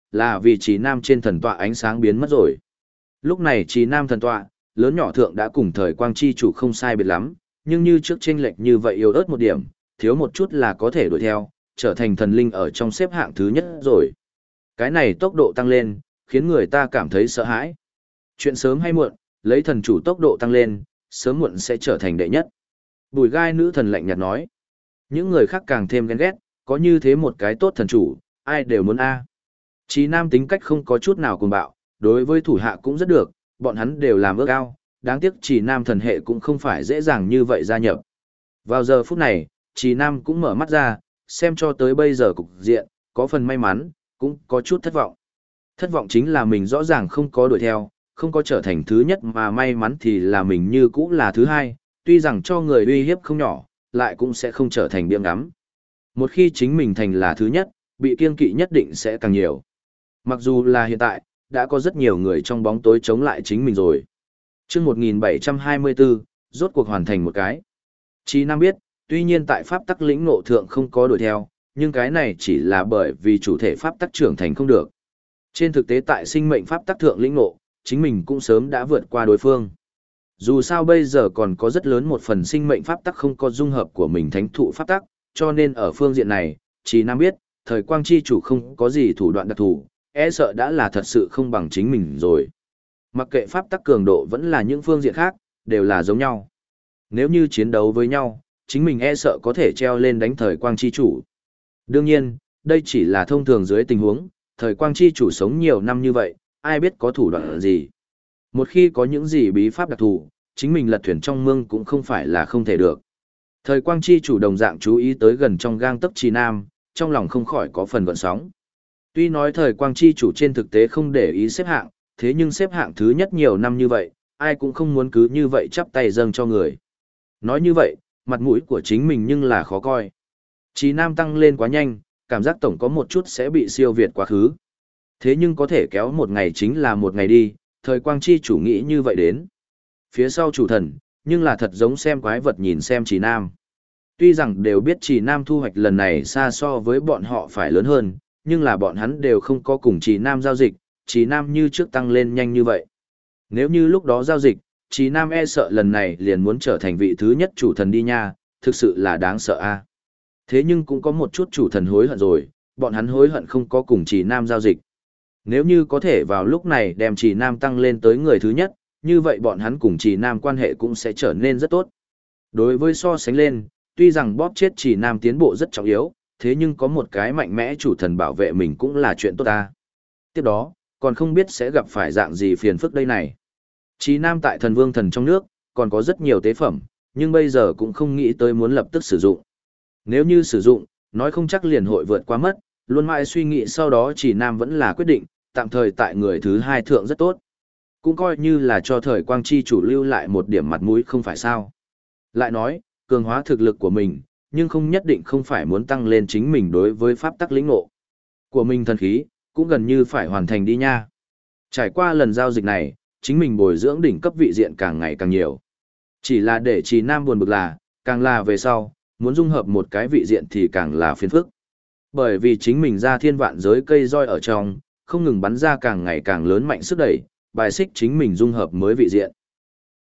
là vì Trì Nam trên thần tọa ánh sáng biến mất rồi. Lúc này Trì Nam thần tọa, lớn nhỏ thượng đã cùng thời quang chi chủ không sai biệt lắm, nhưng như trước chênh lệch như vậy yếu ớt một điểm, thiếu một chút là có thể đuổi theo, trở thành thần linh ở trong xếp hạng thứ nhất rồi. Cái này tốc độ tăng lên, khiến người ta cảm thấy sợ hãi. Chuyện sớm hay muộn, lấy thần chủ tốc độ tăng lên, sớm muộn sẽ trở thành đệ nhất. Bùi gai nữ thần lạnh nhạt nói. Những người khác càng thêm ghen ghét, có như thế một cái tốt thần chủ, ai đều muốn a. Chí Nam tính cách không có chút nào cuồng bạo, đối với thủ hạ cũng rất được, bọn hắn đều làm ước ao, đáng tiếc Chí Nam thần hệ cũng không phải dễ dàng như vậy gia nhập. Vào giờ phút này, Chí Nam cũng mở mắt ra, xem cho tới bây giờ cục diện, có phần may mắn, cũng có chút thất vọng. Thất vọng chính là mình rõ ràng không có đuổi theo, không có trở thành thứ nhất mà may mắn thì là mình như cũ là thứ hai, tuy rằng cho người uy hiếp không nhỏ, lại cũng sẽ không trở thành biếng ngắm. Một khi chính mình thành là thứ nhất, bị kiêng kỵ nhất định sẽ càng nhiều. Mặc dù là hiện tại, đã có rất nhiều người trong bóng tối chống lại chính mình rồi. Trước 1724, rốt cuộc hoàn thành một cái. Chí Nam biết, tuy nhiên tại pháp tắc lĩnh ngộ thượng không có đuổi theo, nhưng cái này chỉ là bởi vì chủ thể pháp tắc trưởng thành không được. Trên thực tế tại sinh mệnh pháp tắc thượng lĩnh ngộ, chính mình cũng sớm đã vượt qua đối phương. Dù sao bây giờ còn có rất lớn một phần sinh mệnh pháp tắc không có dung hợp của mình thánh thụ pháp tắc, cho nên ở phương diện này, Chí Nam biết, thời quang chi chủ không có gì thủ đoạn đặc thù, e sợ đã là thật sự không bằng chính mình rồi. Mặc kệ pháp tắc cường độ vẫn là những phương diện khác, đều là giống nhau. Nếu như chiến đấu với nhau, chính mình e sợ có thể treo lên đánh thời quang chi chủ. Đương nhiên, đây chỉ là thông thường dưới tình huống, thời quang chi chủ sống nhiều năm như vậy, ai biết có thủ đoạn gì. Một khi có những gì bí pháp đặc thù, chính mình lật thuyền trong mương cũng không phải là không thể được. Thời quang chi chủ đồng dạng chú ý tới gần trong gang tấc Chí Nam, trong lòng không khỏi có phần gợn sóng. Tuy nói thời quang chi chủ trên thực tế không để ý xếp hạng, thế nhưng xếp hạng thứ nhất nhiều năm như vậy, ai cũng không muốn cứ như vậy chắp tay dâng cho người. Nói như vậy, mặt mũi của chính mình nhưng là khó coi. Chí Nam tăng lên quá nhanh, cảm giác tổng có một chút sẽ bị siêu việt quá khứ. Thế nhưng có thể kéo một ngày chính là một ngày đi, thời quang chi chủ nghĩ như vậy đến. Phía sau chủ thần, nhưng là thật giống xem quái vật nhìn xem Chí Nam. Tuy rằng đều biết Chí Nam thu hoạch lần này xa so với bọn họ phải lớn hơn, nhưng là bọn hắn đều không có cùng Chí Nam giao dịch, Chí Nam như trước tăng lên nhanh như vậy. Nếu như lúc đó giao dịch, Chí Nam e sợ lần này liền muốn trở thành vị thứ nhất chủ thần đi nha, thực sự là đáng sợ a. Thế nhưng cũng có một chút chủ thần hối hận rồi, bọn hắn hối hận không có cùng Chí Nam giao dịch. Nếu như có thể vào lúc này đem Chí Nam tăng lên tới người thứ nhất, như vậy bọn hắn cùng Chí Nam quan hệ cũng sẽ trở nên rất tốt. Đối với so sánh lên, tuy rằng bóp chết Chí Nam tiến bộ rất trọng yếu, thế nhưng có một cái mạnh mẽ chủ thần bảo vệ mình cũng là chuyện tốt ta. Tiếp đó, còn không biết sẽ gặp phải dạng gì phiền phức đây này. Chí Nam tại thần vương thần trong nước, còn có rất nhiều tế phẩm, nhưng bây giờ cũng không nghĩ tới muốn lập tức sử dụng. Nếu như sử dụng, nói không chắc liền hội vượt qua mất, luôn mãi suy nghĩ sau đó Chí Nam vẫn là quyết định, tạm thời tại người thứ hai thượng rất tốt. Cũng coi như là cho thời quang chi chủ lưu lại một điểm mặt mũi không phải sao. Lại nói, cường hóa thực lực của mình, nhưng không nhất định không phải muốn tăng lên chính mình đối với pháp tắc lĩnh ngộ của mình thần khí, cũng gần như phải hoàn thành đi nha. Trải qua lần giao dịch này, chính mình bồi dưỡng đỉnh cấp vị diện càng ngày càng nhiều. Chỉ là để Chí Nam buồn bực là, càng là về sau, muốn dung hợp một cái vị diện thì càng là phiền phức. Bởi vì chính mình ra thiên vạn giới cây roi ở trong, không ngừng bắn ra càng ngày càng lớn mạnh sức đẩy, bài xích chính mình dung hợp mới vị diện.